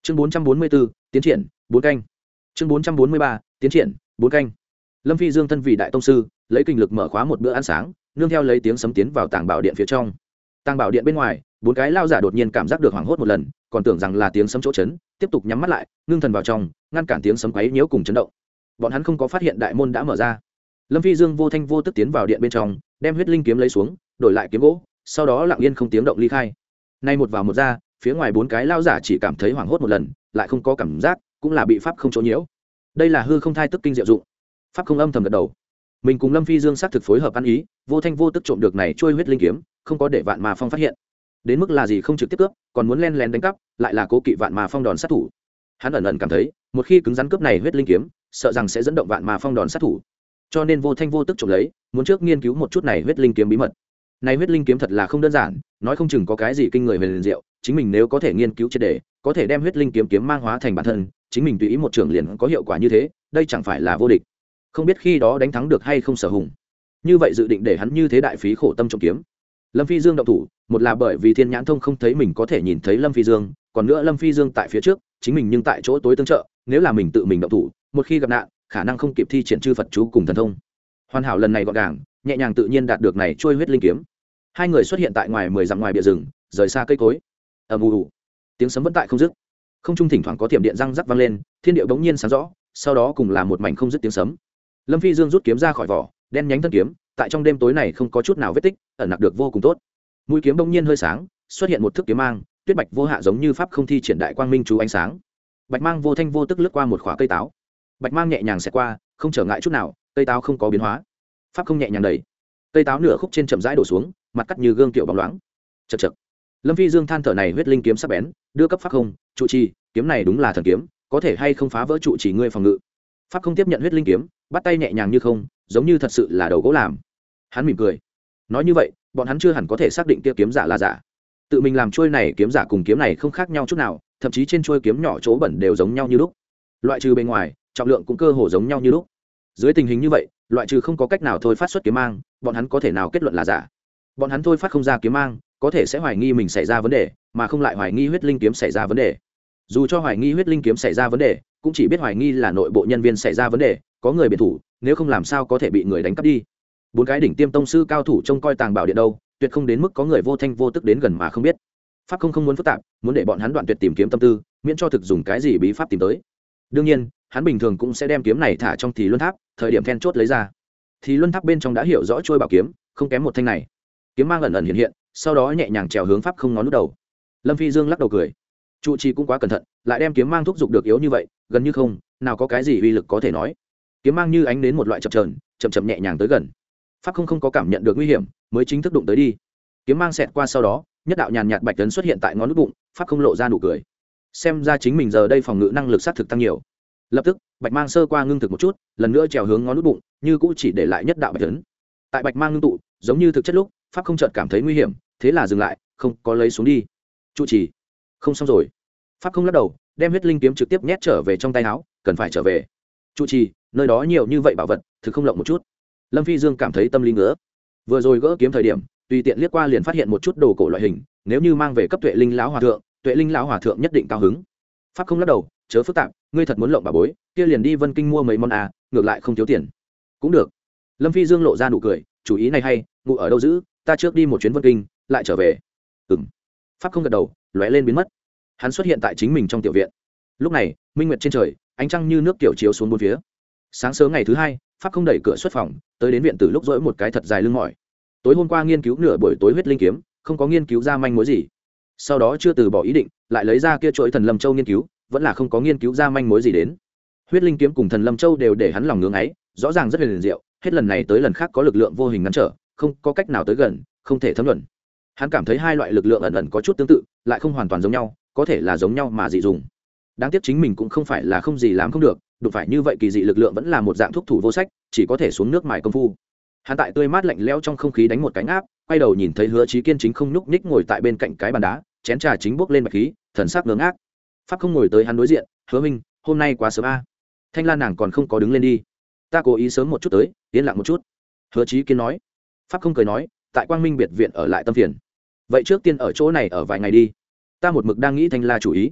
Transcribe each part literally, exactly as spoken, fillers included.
chương bốn trăm bốn mươi bốn tiến triển bốn canh. chương bốn trăm bốn mươi ba tiến triển bốn canh. Lâm Phi Dương thân vị đại tông sư, lấy kinh lực mở khóa một bữa ăn sáng, nương theo lấy tiếng sấm tiến vào tàng bảo điện phía trong. Tàng bảo điện bên ngoài, bốn cái lao giả đột nhiên cảm giác được hoảng hốt một lần, còn tưởng rằng là tiếng sấm chỗ chấn, tiếp tục nhắm mắt lại, ngưng thần vào trong, ngăn cản tiếng sấm quấy nhiễu cùng chấn động. Bọn hắn không có phát hiện đại môn đã mở ra. Lâm Phi Dương vô thanh vô tức tiến vào điện bên trong, đem huyết linh kiếm lấy xuống, đổi lại kiếm gỗ, sau đó lặng yên không tiếng động ly khai. Nay một vào một ra, phía ngoài bốn cái lao giả chỉ cảm thấy hoảng hốt một lần, lại không có cảm giác, cũng là bị pháp không chỗ nhiễu. Đây là hư không thai tức kinh diệu dụng. Pháp không âm thầm gật đầu. Mình cùng Lâm Phi Dương xác thực phối hợp ăn ý, vô thanh vô tức trộm được này trôi huyết linh kiếm, không có để Vạn Ma Phong phát hiện. Đến mức là gì không trực tiếp cướp, còn muốn len lén đánh cắp, lại là cố kỵ Vạn Ma Phong đòn sát thủ. Hắn ẩn ẩn cảm thấy, một khi cứng rắn cướp này huyết linh kiếm, sợ rằng sẽ dẫn động Vạn Ma Phong đòn sát thủ. Cho nên vô thanh vô tức trộm lấy, muốn trước nghiên cứu một chút này huyết linh kiếm bí mật. Này huyết linh kiếm thật là không đơn giản, nói không chừng có cái gì kinh người về liền diệu, chính mình nếu có thể nghiên cứu triệt để, có thể đem huyết linh kiếm kiếm mang hóa thành bản thân, chính mình tùy ý một trường liền có hiệu quả như thế, đây chẳng phải là vô địch. Không biết khi đó đánh thắng được hay không Sở Hùng. Như vậy dự định để hắn như thế đại phí khổ tâm trộm kiếm. Lâm Phi Dương động thủ, một là bởi vì Thiên Nhãn Thông không thấy mình có thể nhìn thấy Lâm Phi Dương, còn nữa Lâm Phi Dương tại phía trước, chính mình nhưng tại chỗ tối tương trợ, nếu là mình tự mình động thủ, một khi gặp nạn, khả năng không kịp thi triển chư Phật chú cùng thần thông. Hoàn hảo lần này gọn gàng, nhẹ nhàng tự nhiên đạt được này trôi huyết linh kiếm. Hai người xuất hiện tại ngoài mười dặm ngoài bìa rừng, rời xa cây cối. Ầm ù, tiếng sấm vẫn tại không dứt. Không trung thỉnh thoảng có tiệm điện răng rắc vang lên, thiên địa bỗng nhiên sáng rõ, sau đó cùng là một mảnh không dứt tiếng sấm. Lâm Phi Dương rút kiếm ra khỏi vỏ, đen nhánh thân kiếm, tại trong đêm tối này không có chút nào vết tích, ẩn nặc được vô cùng tốt. Mũi kiếm bỗng nhiên hơi sáng, xuất hiện một thức kiếm mang, tuyết bạch vô hạ giống như pháp không thi triển đại quang minh chú ánh sáng. Bạch mang vô thanh vô tức lướt qua một khỏa cây táo. Bạch mang nhẹ nhàng xẹt qua, không trở ngại chút nào, cây táo không có biến hóa. Pháp không nhẹ nhàng đẩy, cây táo nửa khúc trên chậm rãi đổ xuống, mặt cắt như gương kiểu bóng loáng. Chậc chậc. Lâm Phi Dương than thở này huyết linh kiếm sắc bén, đưa cấp pháp không, trụ trì, kiếm này đúng là thần kiếm, có thể hay không phá vỡ trụ trì ngươi phòng ngự. Pháp không tiếp nhận huyết linh kiếm, bắt tay nhẹ nhàng như không, giống như thật sự là đầu gỗ làm. Hắn mỉm cười, nói như vậy, bọn hắn chưa hẳn có thể xác định kia kiếm giả là giả. Tự mình làm trôi này kiếm giả cùng kiếm này không khác nhau chút nào, thậm chí trên trôi kiếm nhỏ chỗ bẩn đều giống nhau như lúc. Loại trừ bên ngoài, trọng lượng cũng cơ hồ giống nhau như lúc. Dưới tình hình như vậy, loại trừ không có cách nào thôi phát xuất kiếm mang, bọn hắn có thể nào kết luận là giả. Bọn hắn thôi phát không ra kiếm mang, có thể sẽ hoài nghi mình xảy ra vấn đề, mà không lại hoài nghi huyết linh kiếm xảy ra vấn đề. Dù cho hoài nghi huyết linh kiếm xảy ra vấn đề, cũng chỉ biết hoài nghi là nội bộ nhân viên xảy ra vấn đề, có người biệt thủ, nếu không làm sao có thể bị người đánh cắp đi. Bốn cái đỉnh tiêm tông sư cao thủ trông coi tàng bảo điện đâu, tuyệt không đến mức có người vô thanh vô tức đến gần mà không biết. Pháp không không muốn phức tạp, muốn để bọn hắn đoạn tuyệt tìm kiếm tâm tư, miễn cho thực dùng cái gì bí pháp tìm tới. Đương nhiên, hắn bình thường cũng sẽ đem kiếm này thả trong Thì Luân Tháp, thời điểm then chốt lấy ra. Thì Luân Tháp bên trong đã hiểu rõ trôi bảo kiếm, không kém một thanh này. Kiếm mang ẩn ẩn hiện hiện, sau đó nhẹ nhàng trèo hướng pháp không ngón nút đầu. Lâm Phi Dương lắc đầu cười, trụ trì cũng quá cẩn thận, lại đem kiếm mang thúc giục được yếu như vậy, gần như không, nào có cái gì uy lực có thể nói. Kiếm mang như ánh đến một loại chập chờn, chậm chậm nhẹ nhàng tới gần. Pháp không không có cảm nhận được nguy hiểm, mới chính thức đụng tới đi. Kiếm mang xẹt qua sau đó, nhất đạo nhàn nhạt bạch tấn xuất hiện tại ngón nút bụng, pháp không lộ ra nụ cười. Xem ra chính mình giờ đây phòng ngự năng lực sát thực tăng nhiều. Lập tức, bạch mang sơ qua ngưng thực một chút, lần nữa trèo hướng ngón nút bụng, như cũ chỉ để lại nhất đạo bạch tấn. Tại bạch mang ngưng tụ, giống như thực chất lúc, pháp không chợt cảm thấy nguy hiểm, thế là dừng lại, không có lấy xuống đi. Trụ trì, không xong rồi. Pháp không lắc đầu, đem huyết linh kiếm trực tiếp nhét trở về trong tay áo, cần phải trở về. Trụ trì, nơi đó nhiều như vậy bảo vật, thực không lộng một chút. Lâm Phi Dương cảm thấy tâm lý ngứa. Vừa rồi gỡ kiếm thời điểm, tùy tiện liếc qua liền phát hiện một chút đồ cổ loại hình, nếu như mang về cấp Tuệ Linh lão hòa thượng, Tuệ Linh lão hòa thượng nhất định cao hứng. Pháp không lắc đầu, chớ phức tạp, ngươi thật muốn lộng bà bối, kia liền đi Vân Kinh mua mấy món à, ngược lại không thiếu tiền. Cũng được. Lâm Phi Dương lộ ra nụ cười, chủ ý này hay, ngủ ở đâu giữ, ta trước đi một chuyến Vân Kinh, lại trở về. Ừm. Pháp không gật đầu, lóe lên biến mất. Hắn xuất hiện tại chính mình trong tiểu viện. Lúc này, minh nguyệt trên trời, ánh trăng như nước tiểu chiếu xuống bốn phía. Sáng sớm ngày thứ hai, Pháp không đẩy cửa xuất phòng, tới đến viện từ lúc rỗi một cái thật dài lưng mỏi. Tối hôm qua nghiên cứu nửa buổi tối huyết linh kiếm, không có nghiên cứu ra manh mối gì. Sau đó chưa từ bỏ ý định, lại lấy ra kia chuỗi thần lâm châu nghiên cứu, vẫn là không có nghiên cứu ra manh mối gì đến. Huyết linh kiếm cùng thần lâm châu đều để hắn lòng ngưỡng ấy, rõ ràng rất liền diệu, hết lần này tới lần khác có lực lượng vô hình ngăn trở, không có cách nào tới gần, không thể thấm luận. Hắn cảm thấy hai loại lực lượng ẩn ẩn có chút tương tự, lại không hoàn toàn giống nhau, có thể là giống nhau mà dị dùng. Đáng tiếc chính mình cũng không phải là không gì làm không được, đụng phải như vậy kỳ dị lực lượng vẫn là một dạng thuốc thủ vô sách, chỉ có thể xuống nước mài công phu. Hắn tại tươi mát lạnh lẽo trong không khí đánh một cánh áp, quay đầu nhìn thấy Hứa Chí Kiên chính không nhúc nhích ngồi tại bên cạnh cái bàn đá, chén trà chính bốc lên bạch khí, thần sắc ngơ ngác. Pháp không ngồi tới hắn đối diện, "Hứa Minh, hôm nay quá sớm a. Thanh Lan nàng còn không có đứng lên đi. Ta cố ý sớm một chút tới, yên lặng một chút." Hứa Chí Kiên nói. Pháp không cười nói, "Tại Quang Minh biệt viện ở lại tâm phiền. Vậy trước tiên ở chỗ này ở vài ngày đi. Ta một mực đang nghĩ Thanh La chủ ý."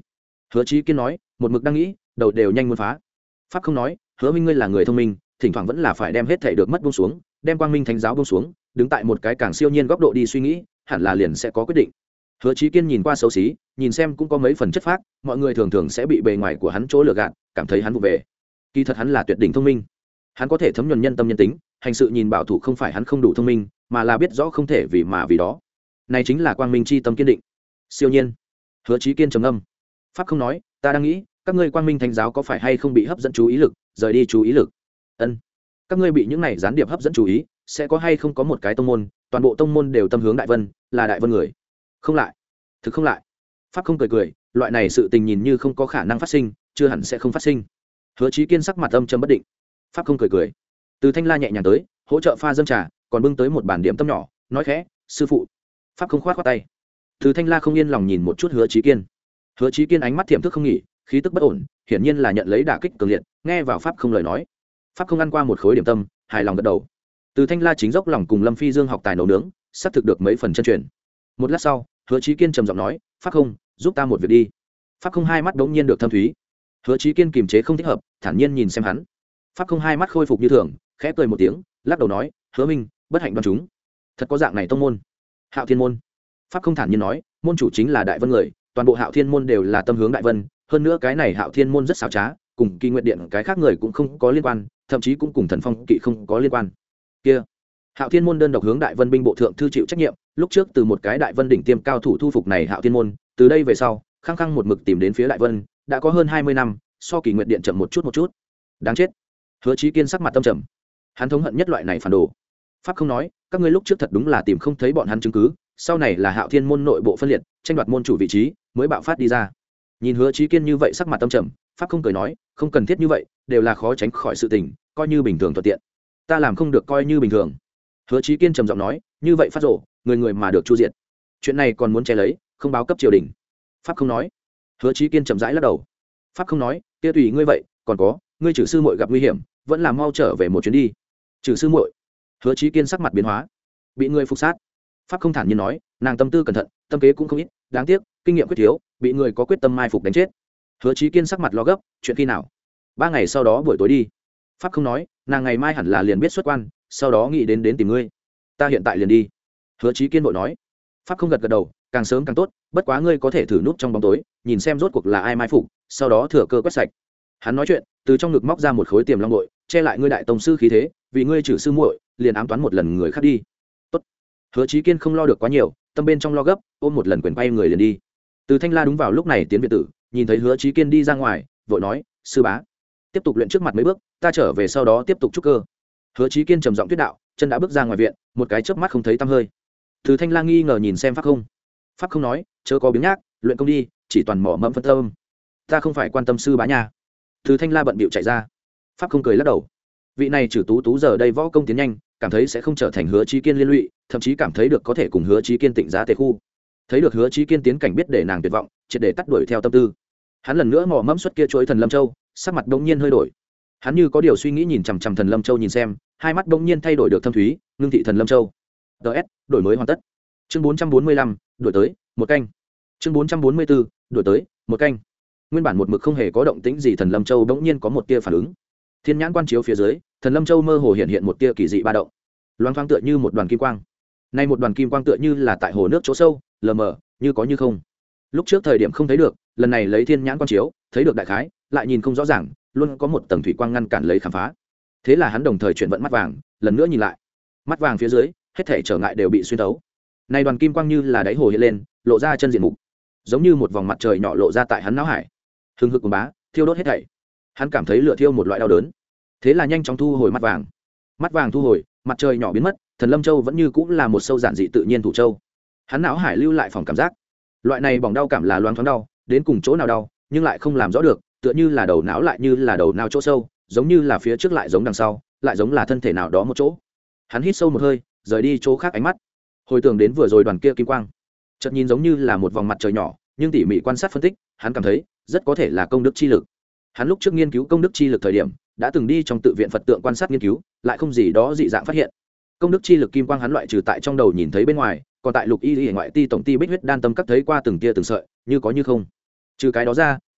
Hứa Chí Kiên nói, một mực đang nghĩ, đầu đều nhanh muốn phá. Pháp không nói, Hứa Minh ngươi là người thông minh, thỉnh thoảng vẫn là phải đem hết thể được mất buông xuống, đem Quang Minh Thánh giáo buông xuống, đứng tại một cái càng siêu nhiên góc độ đi suy nghĩ, hẳn là liền sẽ có quyết định. Hứa Chí Kiên nhìn qua xấu xí, nhìn xem cũng có mấy phần chất phác, mọi người thường thường sẽ bị bề ngoài của hắn chỗ lừa gạt, cảm thấy hắn vụ về. Kỳ thật hắn là tuyệt đỉnh thông minh. Hắn có thể thấm nhuần nhân tâm nhân tính, hành sự nhìn bảo thủ không phải hắn không đủ thông minh, mà là biết rõ không thể vì mà vì đó. Này chính là quang minh chi tâm kiên định. Siêu nhiên. Hứa Chí Kiên trầm ngâm. Pháp không nói, ta đang nghĩ, các ngươi quang minh thánh giáo có phải hay không bị hấp dẫn chú ý lực, rời đi chú ý lực. Ân. Các ngươi bị những này gián điệp hấp dẫn chú ý, sẽ có hay không có một cái tông môn, toàn bộ tông môn đều tâm hướng đại vân, là đại vân người. Không lại. Thực không lại. Pháp không cười cười, loại này sự tình nhìn như không có khả năng phát sinh, chưa hẳn sẽ không phát sinh. Hứa Chí Kiên sắc mặt âm trầm bất định. Pháp không cười cười. Từ Thanh La nhẹ nhàng tới, hỗ trợ pha dâng trà, còn bưng tới một bàn điểm tâm nhỏ, nói khẽ, sư phụ. Pháp không khoát khoát tay. Từ Thanh La không yên lòng nhìn một chút Hứa Chí Kiên. Hứa Chí Kiên ánh mắt thiểm thức không nghỉ, khí tức bất ổn, hiển nhiên là nhận lấy đả kích cường liệt, nghe vào Pháp không lời nói. Pháp không ăn qua một khối điểm tâm, hài lòng gật đầu. Từ Thanh La chính dốc lòng cùng Lâm Phi Dương học tài nấu nướng, sắp thực được mấy phần chân truyền. Một lát sau, Hứa Chí Kiên trầm giọng nói, Pháp không, giúp ta một việc đi. Pháp không hai mắt đống nhiên được thâm thúy. Hứa Chí Kiên kiềm chế không thích hợp, thản nhiên nhìn xem hắn. Pháp không hai mắt khôi phục như thường, khẽ cười một tiếng, lắc đầu nói, Hứa Minh, bất hạnh đoan chúng. Thật có dạng này tông môn. Hạo Thiên môn. Pháp không thản nhiên nói, môn chủ chính là đại vân người, toàn bộ Hạo Thiên môn đều là tâm hướng đại vân, hơn nữa cái này Hạo Thiên môn rất xảo trá, cùng Kỳ Nguyệt Điện cái khác người cũng không có liên quan, thậm chí cũng cùng Thần Phong Kỵ không có liên quan. Kia, Hạo Thiên môn đơn độc hướng đại vân binh bộ thượng thư chịu trách nhiệm, lúc trước từ một cái đại vân đỉnh tiêm cao thủ thu phục này Hạo Thiên môn, từ đây về sau, khăng khăng một mực tìm đến phía đại vân, đã có hơn hai mươi năm, so Kỳ Nguyệt Điện chậm một chút một chút. Đáng chết. Hứa Chí Kiên sắc mặt tâm trầm. Hắn thống hận nhất loại này phản đồ. Pháp không nói, các ngươi lúc trước thật đúng là tìm không thấy bọn hắn chứng cứ, sau này là Hạo Thiên môn nội bộ phân liệt, tranh đoạt môn chủ vị trí, mới bạo phát đi ra. Nhìn Hứa Chí Kiên như vậy sắc mặt tâm trầm, Pháp không cười nói, không cần thiết như vậy, đều là khó tránh khỏi sự tình, coi như bình thường thuận tiện. Ta làm không được coi như bình thường. Hứa Chí Kiên trầm giọng nói, như vậy phát rổ, người người mà được chu diệt. Chuyện này còn muốn che lấy, không báo cấp triều đình. Pháp không nói. Hứa Chí Kiên chậm rãi lắc đầu. Pháp không nói, kia tùy ngươi vậy, còn có, ngươi Trử sư muội gặp nguy hiểm, vẫn là mau trở về một chuyến đi. Trừ sư muội. Hứa Chí Kiên sắc mặt biến hóa, bị người phục sát. Pháp không thản nhiên nói, nàng tâm tư cẩn thận, tâm kế cũng không ít, đáng tiếc kinh nghiệm quyết thiếu, bị người có quyết tâm mai phục đánh chết. Hứa Chí Kiên sắc mặt lo gấp, chuyện khi nào? Ba ngày sau đó buổi tối đi. Pháp không nói, nàng ngày mai hẳn là liền biết xuất quan, sau đó nghĩ đến đến tìm ngươi. Ta hiện tại liền đi. Hứa Chí Kiên vội nói. Pháp không gật gật đầu, càng sớm càng tốt, bất quá ngươi có thể thử núp trong bóng tối, nhìn xem rốt cuộc là ai mai phục, sau đó thừa cơ quét sạch. Hắn nói chuyện, từ trong ngực móc ra một khối tiềm long bội, che lại ngươi đại tông sư khí thế, vì ngươi Trử sư muội, liền ám toán một lần người khác đi. Tốt. Hứa Chí Kiên không lo được quá nhiều, tâm bên trong lo gấp, ôm một lần quyền quay người liền đi. Từ Thanh La đúng vào lúc này tiến biệt tử, nhìn thấy Hứa Chí Kiên đi ra ngoài, vội nói, sư bá, tiếp tục luyện trước mặt mấy bước, ta trở về sau đó tiếp tục trúc cơ. Hứa Chí Kiên trầm giọng tuyết đạo, chân đã bước ra ngoài viện, một cái chớp mắt không thấy tăm hơi. Từ Thanh La nghi ngờ nhìn xem Pháp không. Pháp không nói, chớ có biếng nhác, luyện công đi, chỉ toàn mỏ mẫm phân tâm. Ta không phải quan tâm sư bá nhà. Từ Thanh La bận bịu chạy ra. Pháp không cười lắc đầu. Vị này Trử tú tú giờ đây võ công tiến nhanh, cảm thấy sẽ không trở thành Hứa Chí Kiên liên lụy, thậm chí cảm thấy được có thể cùng Hứa Chí Kiên tịnh giá tề khu. Thấy được Hứa Chí Kiên tiến cảnh biết để nàng tuyệt vọng, triệt để tắt đuổi theo tâm tư. Hắn lần nữa mò mẫm xuất kia chuỗi Thần Lâm Châu, sắc mặt đống nhiên hơi đổi. Hắn như có điều suy nghĩ nhìn chằm chằm Thần Lâm Châu nhìn xem, hai mắt đống nhiên thay đổi được thâm thúy, ngưng thị Thần Lâm Châu. ds đổi mới hoàn tất. Chương bốn trăm bốn mươi lăm, đổi tới, một canh. Chương bốn trăm bốn mươi bốn, đổi tới, một canh. Nguyên bản một mực không hề có động tĩnh gì Thần Lâm Châu đống nhiên có một tia phản ứng. Thiên nhãn quan chiếu phía dưới, Thần Lâm Châu mơ hồ hiện hiện một tia kỳ dị ba động. Loáng thoáng tựa như một đoàn kim quang. Nay một đoàn kim quang tựa như là tại hồ nước chỗ sâu, lờ mờ, như có như không. Lúc trước thời điểm không thấy được, lần này lấy thiên nhãn quan chiếu, thấy được đại khái, lại nhìn không rõ ràng, luôn có một tầng thủy quang ngăn cản lấy khám phá. Thế là hắn đồng thời chuyển vận mắt vàng, lần nữa nhìn lại. Mắt vàng phía dưới, hết thảy trở ngại đều bị xuyên thấu. Nay đoàn kim quang như là đáy hồ hiện lên, lộ ra chân diện mục, giống như một vòng mặt trời nhỏ lộ ra tại hắn não hải. Hưng hực cuồng bá, thiêu đốt hết thảy. Hắn cảm thấy lửa thiêu một loại đau đớn. Thế là nhanh chóng thu hồi mắt vàng. Mắt vàng thu hồi, mặt trời nhỏ biến mất, Thần Lâm Châu vẫn như cũng là một sâu giản dị tự nhiên thủ châu. Hắn não hải lưu lại phòng cảm giác. Loại này bỏng đau cảm là loáng thoáng đau, đến cùng chỗ nào đau, nhưng lại không làm rõ được, tựa như là đầu não lại như là đầu não chỗ sâu, giống như là phía trước lại giống đằng sau, lại giống là thân thể nào đó một chỗ. Hắn hít sâu một hơi, rời đi chỗ khác ánh mắt, hồi tưởng đến vừa rồi đoàn kia kim quang, chợt nhìn giống như là một vòng mặt trời nhỏ, nhưng tỉ mỉ quan sát phân tích, hắn cảm thấy rất có thể là công đức chi lực. Hắn lúc trước nghiên cứu công đức chi lực thời điểm, đã từng đi trong tự viện Phật tượng quan sát nghiên cứu, lại không gì đó dị dạng phát hiện. Công đức chi lực kim quang hắn loại trừ tại trong đầu nhìn thấy bên ngoài, còn tại Lục Y Y ngoại ti tổng ti Bích huyết đan tâm các thấy qua từng tia từng sợi, như có như không. Trừ cái đó ra,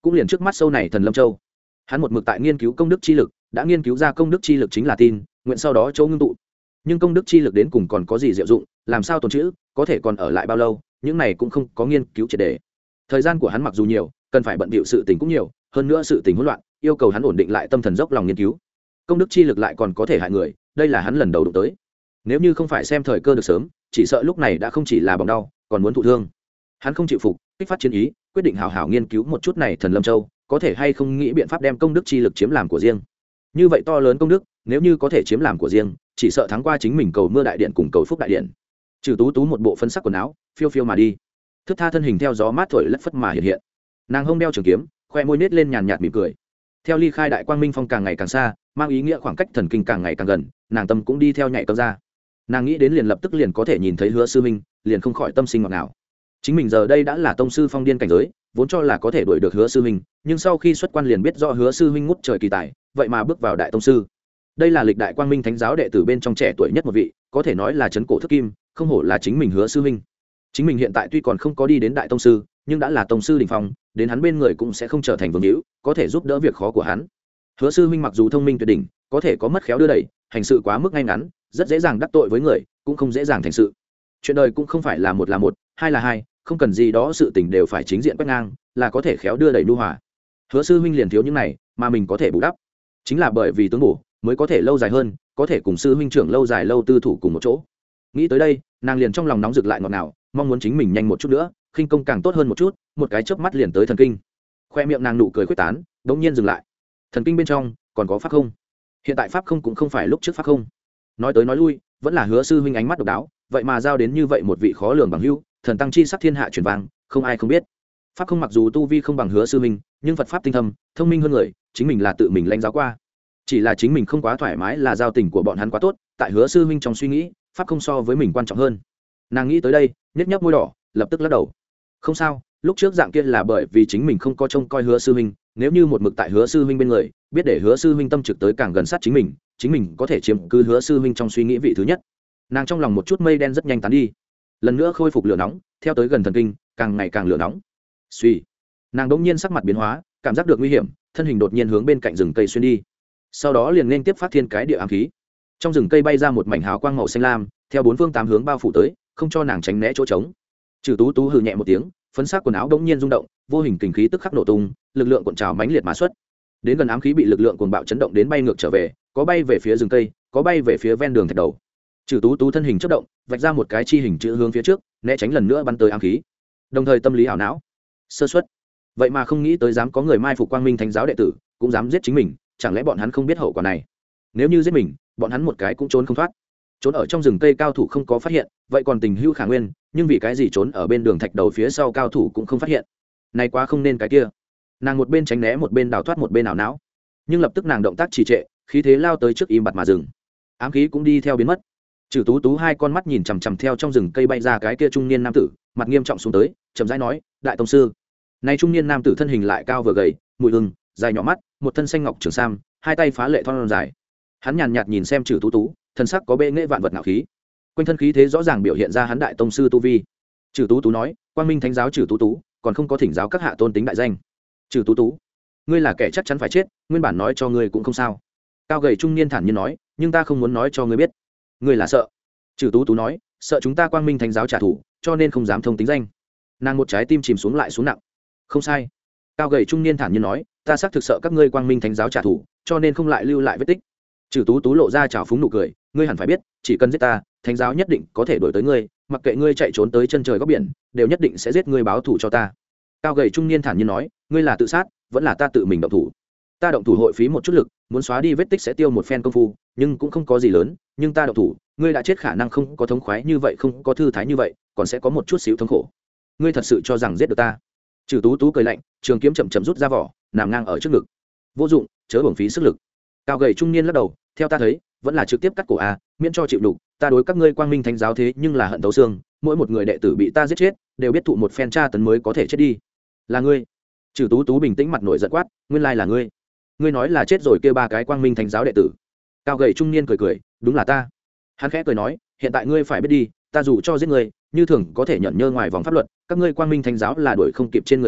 cũng liền trước mắt sâu này thần lâm châu. Hắn một mực tại nghiên cứu công đức chi lực, đã nghiên cứu ra công đức chi lực chính là tin nguyện, sau đó châu ngưng tụ. Nhưng công đức chi lực đến cùng còn có gì diệu dụng, làm sao tồn trữ, có thể còn ở lại bao lâu, những này cũng không có nghiên cứu triệt đề. Thời gian của hắn mặc dù nhiều, cần phải bận bịu sự tình cũng nhiều, hơn nữa sự tình hỗn loạn, yêu cầu hắn ổn định lại tâm thần, dốc lòng nghiên cứu. Công đức chi lực lại còn có thể hại người, đây là hắn lần đầu đụng tới. Nếu như không phải xem thời cơ được sớm, chỉ sợ lúc này đã không chỉ là bỏng đau, còn muốn thụ thương. Hắn không chịu phục, kích phát chiến ý, quyết định hào hào nghiên cứu một chút này thần lâm châu có thể hay không nghĩ biện pháp đem công đức chi lực chiếm làm của riêng. Như vậy to lớn công đức, nếu như có thể chiếm làm của riêng, chỉ sợ thắng qua chính mình cầu mưa đại điện cùng cầu phúc đại điện. Trừ Tú Tú một bộ phân sắc quần áo, phiêu phiêu mà đi, thức tha thân hình theo gió mát thổi lất phất mà hiện hiện. Nàng hông đeo trường kiếm, khoe môi nết lên nhàn nhạt mỉm cười. Theo ly khai đại quang minh phong càng ngày càng xa, mang ý nghĩa khoảng cách thần kinh càng ngày càng gần, nàng tâm cũng đi theo nhảy cấm ra. Nàng nghĩ đến liền lập tức liền có thể nhìn thấy Hứa sư minh, liền không khỏi tâm sinh ngọt ngào. Chính mình giờ đây đã là tông sư phong điên cảnh giới, vốn cho là có thể đuổi được Hứa sư huynh, nhưng sau khi xuất quan liền biết rõ Hứa sư huynh ngút trời kỳ tài, vậy mà bước vào đại tông sư. Đây là lịch đại quang minh thánh giáo đệ tử bên trong trẻ tuổi nhất một vị, có thể nói là trấn cổ thức kim, không hổ là chính mình Hứa sư huynh. Chính mình hiện tại tuy còn không có đi đến đại tông sư, nhưng đã là tông sư đỉnh phong, đến hắn bên người cũng sẽ không trở thành vương hữu, có thể giúp đỡ việc khó của hắn. Hứa sư huynh mặc dù thông minh tuyệt đỉnh, có thể có mất khéo đưa đẩy, hành sự quá mức ngay ngắn, rất dễ dàng đắc tội với người, cũng không dễ dàng thành sự. Chuyện đời cũng không phải là một là một, hai là hai, không cần gì đó sự tình đều phải chính diện quét ngang, là có thể khéo đưa đẩy nu hòa. Hứa sư huynh liền thiếu những này, mà mình có thể bù đắp. Chính là bởi vì tướng bổ, mới có thể lâu dài hơn, có thể cùng sư huynh trưởng lâu dài lâu tư thủ cùng một chỗ. Nghĩ tới đây, nàng liền trong lòng nóng rực lại ngọt ngào, mong muốn chính mình nhanh một chút nữa, khinh công càng tốt hơn một chút, một cái chớp mắt liền tới thần kinh. Khoe miệng nàng nụ cười quyết tán, đống nhiên dừng lại. Thần kinh bên trong còn có pháp không? Hiện tại pháp không cũng không phải lúc trước pháp không. Nói tới nói lui, vẫn là Hứa sư huynh ánh mắt độc đáo, vậy mà giao đến như vậy một vị khó lường bằng hữu, thần tăng chi sắc thiên hạ truyền vang, không ai không biết. Pháp không mặc dù tu vi không bằng Hứa sư huynh, nhưng Phật pháp tinh thâm, thông minh hơn người, chính mình là tự mình lãnh giáo qua. Chỉ là chính mình không quá thoải mái, là giao tình của bọn hắn quá tốt, tại Hứa sư huynh trong suy nghĩ, pháp không so với mình quan trọng hơn. Nàng nghĩ tới đây, nhếch nhếch môi đỏ, lập tức lắc đầu. Không sao, lúc trước dạng kia là bởi vì chính mình không có trông coi Hứa sư huynh, nếu như một mực tại Hứa sư huynh bên người, biết để Hứa sư huynh tâm trực tới càng gần sát chính mình, chính mình có thể chiếm cứ Hứa sư huynh trong suy nghĩ vị thứ nhất. Nàng trong lòng một chút mây đen rất nhanh tán đi, lần nữa khôi phục lửa nóng, theo tới gần thần kinh, càng ngày càng lửa nóng. Suy, nàng đột nhiên sắc mặt biến hóa, cảm giác được nguy hiểm, thân hình đột nhiên hướng bên cạnh rừng cây xuyên đi. Sau đó liền nên tiếp phát thiên cái địa ám khí. Trong rừng cây bay ra một mảnh hào quang màu xanh lam, theo bốn phương tám hướng bao phủ tới, không cho nàng tránh né chỗ trống. Trừ Tú Tú hừ nhẹ một tiếng, phấn sắc quần áo đột nhiên rung động, vô hình kình khí tức khắc nổ tung, lực lượng cuộn trào mãnh liệt mà xuất. Đến gần ám khí bị lực lượng cuồng bạo chấn động đến bay ngược trở về, có bay về phía rừng cây, có bay về phía ven đường thạch đầu. Trừ Tú Tú thân hình chớp động, vạch ra một cái chi hình chữ hướng phía trước, né tránh lần nữa bắn tới ám khí. Đồng thời tâm lý ảo não, sơ suất, vậy mà không nghĩ tới dám có người mai phục quang minh thánh giáo đệ tử, cũng dám giết chính mình, chẳng lẽ bọn hắn không biết hậu quả này? Nếu như giết mình, bọn hắn một cái cũng trốn không thoát. Trốn ở trong rừng cây cao thủ không có phát hiện, vậy còn tình hữu khả nguyên, nhưng vì cái gì trốn ở bên đường thạch đầu phía sau cao thủ cũng không phát hiện? Này quá không nên cái kia. Nàng một bên tránh né một bên đào thoát một bên ảo não, nhưng lập tức nàng động tác trì trệ, khí thế lao tới trước im bặt mà dừng. Ám khí cũng đi theo biến mất. Trừ Tú Tú hai con mắt nhìn chằm chằm theo trong rừng cây bay ra cái kia trung niên nam tử, mặt nghiêm trọng xuống tới, chậm rãi nói, đại tông sư. Nay trung niên nam tử thân hình lại cao vừa gầy, mũi hừng, dài nhỏ mắt, một thân xanh ngọc trường sam, hai tay phá lệ thon dài. Hắn nhàn nhạt nhìn xem Trừ Tú Tú, thân sắc có bệ nghệ vạn vật ngạo khí, quanh thân khí thế rõ ràng biểu hiện ra hắn đại tông sư tu vi. Trừ Tú Tú nói, quang minh thánh giáo Trừ Tú Tú, còn không có thỉnh giáo các hạ tôn tính đại danh. Trừ Tú Tú, ngươi là kẻ chắc chắn phải chết, nguyên bản nói cho ngươi cũng không sao. Cao gầy trung niên thản nhiên nói, nhưng ta không muốn nói cho ngươi biết. Ngươi là sợ? Trừ Tú Tú nói, sợ chúng ta quang minh thánh giáo trả thù, cho nên không dám thông tính danh. Nàng một trái tim chìm xuống lại xuống nặng. Không sai. Cao gầy trung niên thản nhiên nói, ta xác thực sợ các ngươi quang minh thánh giáo trả thù, cho nên không lại lưu lại vết tích. Trừ Tú Tú lộ ra trào phúng nụ cười, ngươi hẳn phải biết, chỉ cần giết ta, thánh giáo nhất định có thể đuổi tới ngươi, mặc kệ ngươi chạy trốn tới chân trời góc biển, đều nhất định sẽ giết ngươi báo thù cho ta. Cao gầy trung niên thản nhiên nói, ngươi là tự sát, vẫn là ta tự mình động thủ? Ta động thủ hội phí một chút lực, muốn xóa đi vết tích sẽ tiêu một phen công phu, nhưng cũng không có gì lớn, nhưng ta động thủ, ngươi đã chết khả năng không có thống khoái như vậy, không có thư thái như vậy, còn sẽ có một chút xíu thống khổ. Ngươi thật sự cho rằng giết được ta? Trừ Tú Tú cười lạnh, trường kiếm chậm chậm rút ra vỏ, nằm ngang ở trước ngực. Vô dụng, chớ uổng phí sức lực. Cao gầy trung niên lắc đầu, theo ta thấy, vẫn là trực tiếp cắt cổ a, miễn cho chịu đủ. Ta đối các ngươi quang minh thánh giáo thế nhưng là hận thấu xương, mỗi một người đệ tử bị ta giết chết, đều biết thụ một phen tra tấn mới có thể chết đi. Là ngươi? Trừ Tú Tú bình tĩnh mặt nổi giận quát, nguyên lai là ngươi. Ngươi nói là chết rồi kia ba cái quang minh thánh giáo đệ tử? Cao gầy trung niên cười cười, đúng là ta. Hắn khẽ cười nói, hiện tại ngươi phải biết đi, ta dù cho giết ngươi, như thường có thể nhận nhơ ngoài vòng pháp luật, các ngươi quang minh thánh giáo là đuổi không kịp trên người ta,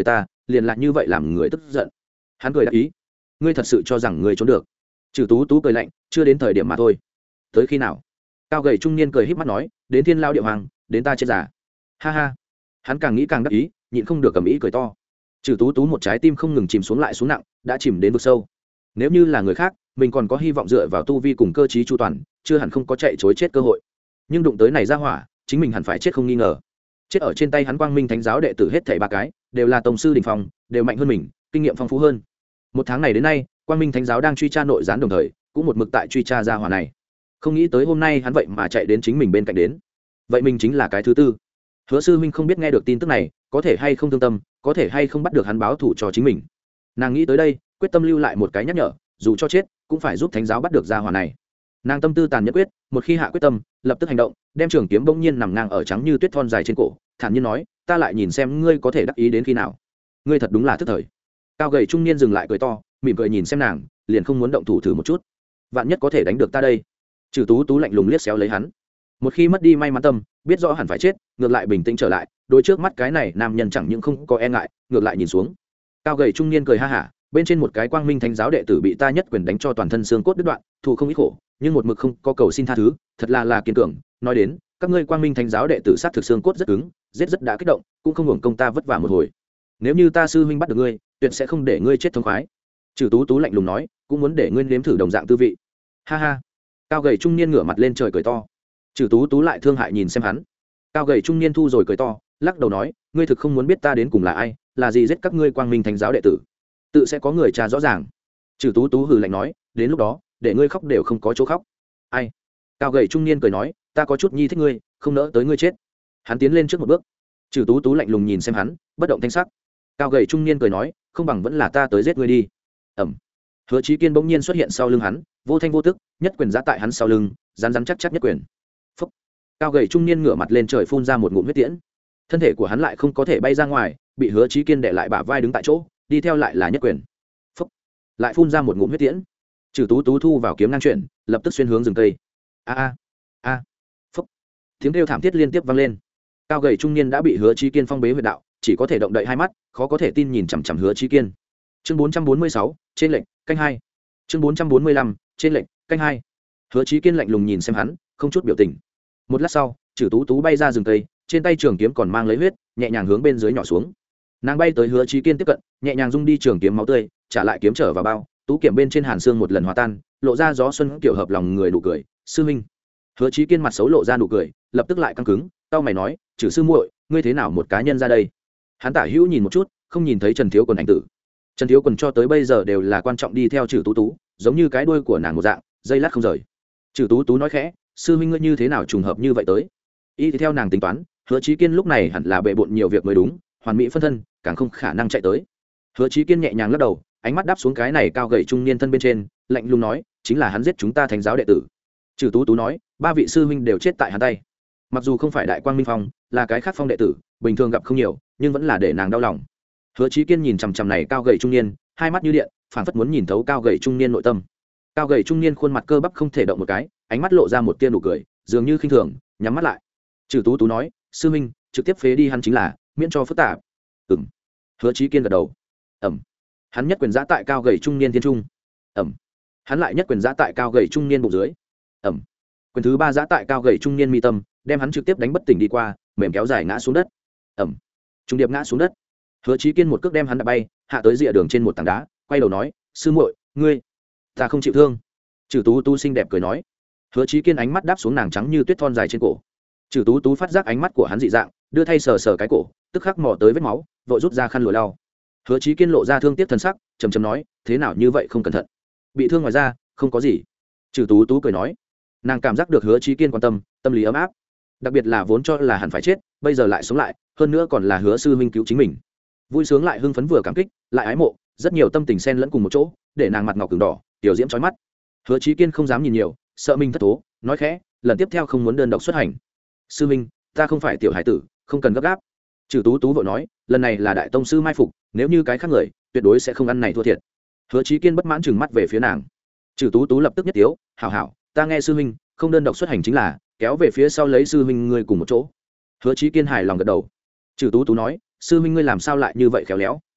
liền lại như vậy làm người tức giận. Hắn cười đáp ý, ngươi thật sự cho rằng ngươi trốn được? Trừ Tú Tú cười lạnh, chưa đến thời điểm mà thôi. Tới khi nào? Cao gầy trung niên cười híp mắt nói, đến thiên lao địa hoàng, đến ta chết giả. Ha ha. Hắn càng nghĩ càng đắc ý, nhịn không được cầm ý cười to. Trừ Tú Tú một trái tim không ngừng chìm xuống lại xuống nặng, đã chìm đến vực sâu. Nếu như là người khác, mình còn có hy vọng dựa vào tu vi cùng cơ trí chu toàn, chưa hẳn không có chạy chối chết cơ hội. Nhưng đụng tới này ra hỏa, chính mình hẳn phải chết không nghi ngờ. Chết ở trên tay hắn Quang Minh Thánh giáo đệ tử hết thảy ba cái, đều là tông sư đỉnh phong, đều mạnh hơn mình, kinh nghiệm phong phú hơn. Một tháng này đến nay, Quang Minh Thánh giáo đang truy tra nội gián đồng thời, cũng một mực tại truy tra ra hỏa này. Không nghĩ tới hôm nay hắn vậy mà chạy đến chính mình bên cạnh đến. Vậy mình chính là cái thứ tư. Hứa sư huynh không biết nghe được tin tức này, có thể hay không thương tâm, có thể hay không bắt được hắn báo thù cho chính mình. Nàng nghĩ tới đây, quyết tâm lưu lại một cái nhắc nhở, dù cho chết, cũng phải giúp Thánh giáo bắt được ra hỏa này. Nàng tâm tư tàn nhẫn quyết, một khi hạ quyết tâm, lập tức hành động, đem trường kiếm bỗng nhiên nằm ngang ở trắng như tuyết thon dài trên cổ, thản nhiên nói, ta lại nhìn xem ngươi có thể đắc ý đến khi nào. Ngươi thật đúng là thức thời. Cao gầy trung niên dừng lại cười to, mỉm cười nhìn xem nàng, liền không muốn động thủ thử một chút. Vạn nhất có thể đánh được ta đây. Trừ Tú Tú lạnh lùng liếc xéo lấy hắn. Một khi mất đi may mắn tâm, biết rõ hẳn phải chết, ngược lại bình tĩnh trở lại, đối trước mắt cái này nam nhân chẳng những không có e ngại, ngược lại nhìn xuống. Cao gầy trung niên cười ha hả, bên trên một cái Quang Minh Thánh giáo đệ tử bị ta nhất quyền đánh cho toàn thân xương cốt đứt đoạn, thù không ít khổ, nhưng một mực không có cầu xin tha thứ, thật là là kiên cường. Nói đến, các ngươi Quang Minh Thánh giáo đệ tử sát thực xương cốt rất cứng, giết rất đã kích động, cũng không hưởng công ta vất vả một hồi. Nếu như ta sư huynh bắt được ngươi, tuyệt sẽ không để ngươi chết thống khoái. Trừ Tú Tú lạnh lùng nói, cũng muốn để ngươi nếm thử đồng dạng tư vị. Ha ha. Cao gầy trung niên ngửa mặt lên trời cười to. Trừ Tú Tú lại thương hại nhìn xem hắn. Cao gầy trung niên thu rồi cười to, lắc đầu nói, ngươi thực không muốn biết ta đến cùng là ai, là gì giết các ngươi Quang Minh Thánh giáo đệ tử, tự sẽ có người tra rõ ràng. Trừ Tú Tú hừ lạnh nói, đến lúc đó, để ngươi khóc đều không có chỗ khóc. Ai? Cao gầy trung niên cười nói, ta có chút nhi thích ngươi, không nỡ tới ngươi chết. Hắn tiến lên trước một bước. Trừ Tú Tú lạnh lùng nhìn xem hắn, bất động thanh sắc. Cao gầy trung niên cười nói, không bằng vẫn là ta tới giết ngươi đi. Ẩm. Hứa Chí Kiên bỗng nhiên xuất hiện sau lưng hắn, vô thanh vô tức, nhất quyền giã tại hắn sau lưng, rắn rắn chắc chắc nhất quyền. Phúc. Cao gầy trung niên ngửa mặt lên trời phun ra một ngụm huyết tiễn. Thân thể của hắn lại không có thể bay ra ngoài, bị Hứa Chí Kiên đè lại bả vai đứng tại chỗ, đi theo lại là nhất quyền. Phúc. Lại phun ra một ngụm huyết tiễn. Trừ Tú Tú thu vào kiếm ngang chuyển, lập tức xuyên hướng rừng cây. A a a. Phúc. Tiếng kêu thảm thiết liên tiếp vang lên. Cao gầy trung niên đã bị Hứa Chí Kiên phong bế huyệt đạo, chỉ có thể động đậy hai mắt, khó có thể tin nhìn chằm chằm Hứa Chí Kiên. Chương bốn trăm bốn mươi sáu, trên lệnh, canh hai. Chương bốn trăm bốn mươi lăm, trên lệnh, canh hai. Hứa Chí Kiên lạnh lùng nhìn xem hắn, không chút biểu tình. Một lát sau, Trừ Tú Tú bay ra rừng cây, trên tay trường kiếm còn mang lấy huyết, nhẹ nhàng hướng bên dưới nhỏ xuống. Nàng bay tới Hứa Chí Kiên tiếp cận, nhẹ nhàng rung đi trường kiếm máu tươi, trả lại kiếm trở vào bao, tú kiếm bên trên hàn xương một lần hòa tan, lộ ra gió xuân kiểu hợp lòng người nụ cười, sư huynh. Hứa Chí Kiên mặt xấu lộ ra nụ cười, lập tức lại căng cứng, tao mày nói, Trừ sư muội, ngươi thế nào một cá nhân ra đây? Hắn tả hữu nhìn một chút, không nhìn thấy Trần Thiếu Quần ảnh tử. Trần Thiếu Quần cho tới bây giờ đều là quan trọng đi theo Trừ Tú Tú, giống như cái đuôi của nàng một dạng, dây lát không rời. Trừ Tú Tú nói khẽ, sư huynh ngươi như thế nào trùng hợp như vậy tới? Y thì theo nàng tính toán, Hứa Chí Kiên lúc này hẳn là bệ bội nhiều việc mới đúng, hoàn mỹ phân thân, càng không khả năng chạy tới. Hứa Chí Kiên nhẹ nhàng lắc đầu, ánh mắt đáp xuống cái này cao gầy trung niên thân bên trên, lạnh lùng nói, chính là hắn giết chúng ta Thánh giáo đệ tử. Trừ Tú Tú nói, ba vị sư huynh đều chết tại hắn tay. Mặc dù không phải Đại Quang Minh Phong, là cái khác phong đệ tử, bình thường gặp không nhiều, nhưng vẫn là để nàng đau lòng. Hứa Chí Kiên nhìn chằm chằm này cao gầy trung niên, hai mắt như điện, phảng phất muốn nhìn thấu cao gầy trung niên nội tâm. Cao gầy trung niên khuôn mặt cơ bắp không thể động một cái, ánh mắt lộ ra một tia nụ cười, dường như khinh thường, nhắm mắt lại. Trừ Tú Tú nói, sư huynh, trực tiếp phế đi hắn chính là, miễn cho phức tạp. Ừm. Hứa Chí Kiên gật đầu. Ẩm. Hắn nhất quyền giã tại cao gầy trung niên thiên trung. Ẩm. Hắn lại nhất quyền giã tại cao gầy trung niên bụng dưới. Ẩm. Quyền thứ ba giã tại cao gầy trung niên mi tâm, đem hắn trực tiếp đánh bất tỉnh đi qua, mềm kéo dài ngã xuống đất. Ẩm. Trung điệp ngã xuống đất. Hứa Chí Kiên một cước đem hắn đạp bay, hạ tới rìa đường trên một tảng đá, quay đầu nói, sư muội, ngươi, ta không chịu thương. Trừ Tú Tú xinh đẹp cười nói. Hứa Chí Kiên ánh mắt đáp xuống nàng trắng như tuyết thon dài trên cổ. Trừ Tú Tú phát giác ánh mắt của hắn dị dạng, đưa thay sờ sờ cái cổ, tức khắc mò tới vết máu, vội rút ra khăn lụa lau. Hứa Chí Kiên lộ ra thương tiếc thần sắc, trầm trầm nói, thế nào như vậy không cẩn thận? Bị thương ngoài ra, không có gì. Trừ Tú Tú cười nói. Nàng cảm giác được Hứa Chí Kiên quan tâm, tâm lý ấm áp. Đặc biệt là vốn cho là hẳn phải chết, bây giờ lại sống lại, hơn nữa còn là Hứa sư huynh cứu chính mình. Vui sướng lại hưng phấn vừa cảm kích, lại ái mộ, rất nhiều tâm tình xen lẫn cùng một chỗ, để nàng mặt ngọc ửng đỏ, tiểu diễm chói mắt. Hứa Chí Kiên không dám nhìn nhiều, sợ mình thất thố, nói khẽ, lần tiếp theo không muốn đơn độc xuất hành. Sư huynh, ta không phải tiểu hải tử, không cần gấp gáp. Trừ Tú Tú vội nói, lần này là đại tông sư mai phục, nếu như cái khác người, tuyệt đối sẽ không ăn này thua thiệt. Hứa Chí Kiên bất mãn trừng mắt về phía nàng. Trừ Tú Tú lập tức nhất tiếu, hảo hảo, ta nghe sư huynh, không đơn độc xuất hành chính là kéo về phía sau lấy sư huynh ngươi cùng một chỗ. Hứa Chí Kiên hài lòng gật đầu. Trừ Tú Tú nói, sư huynh ngươi làm sao lại như vậy khéo léo,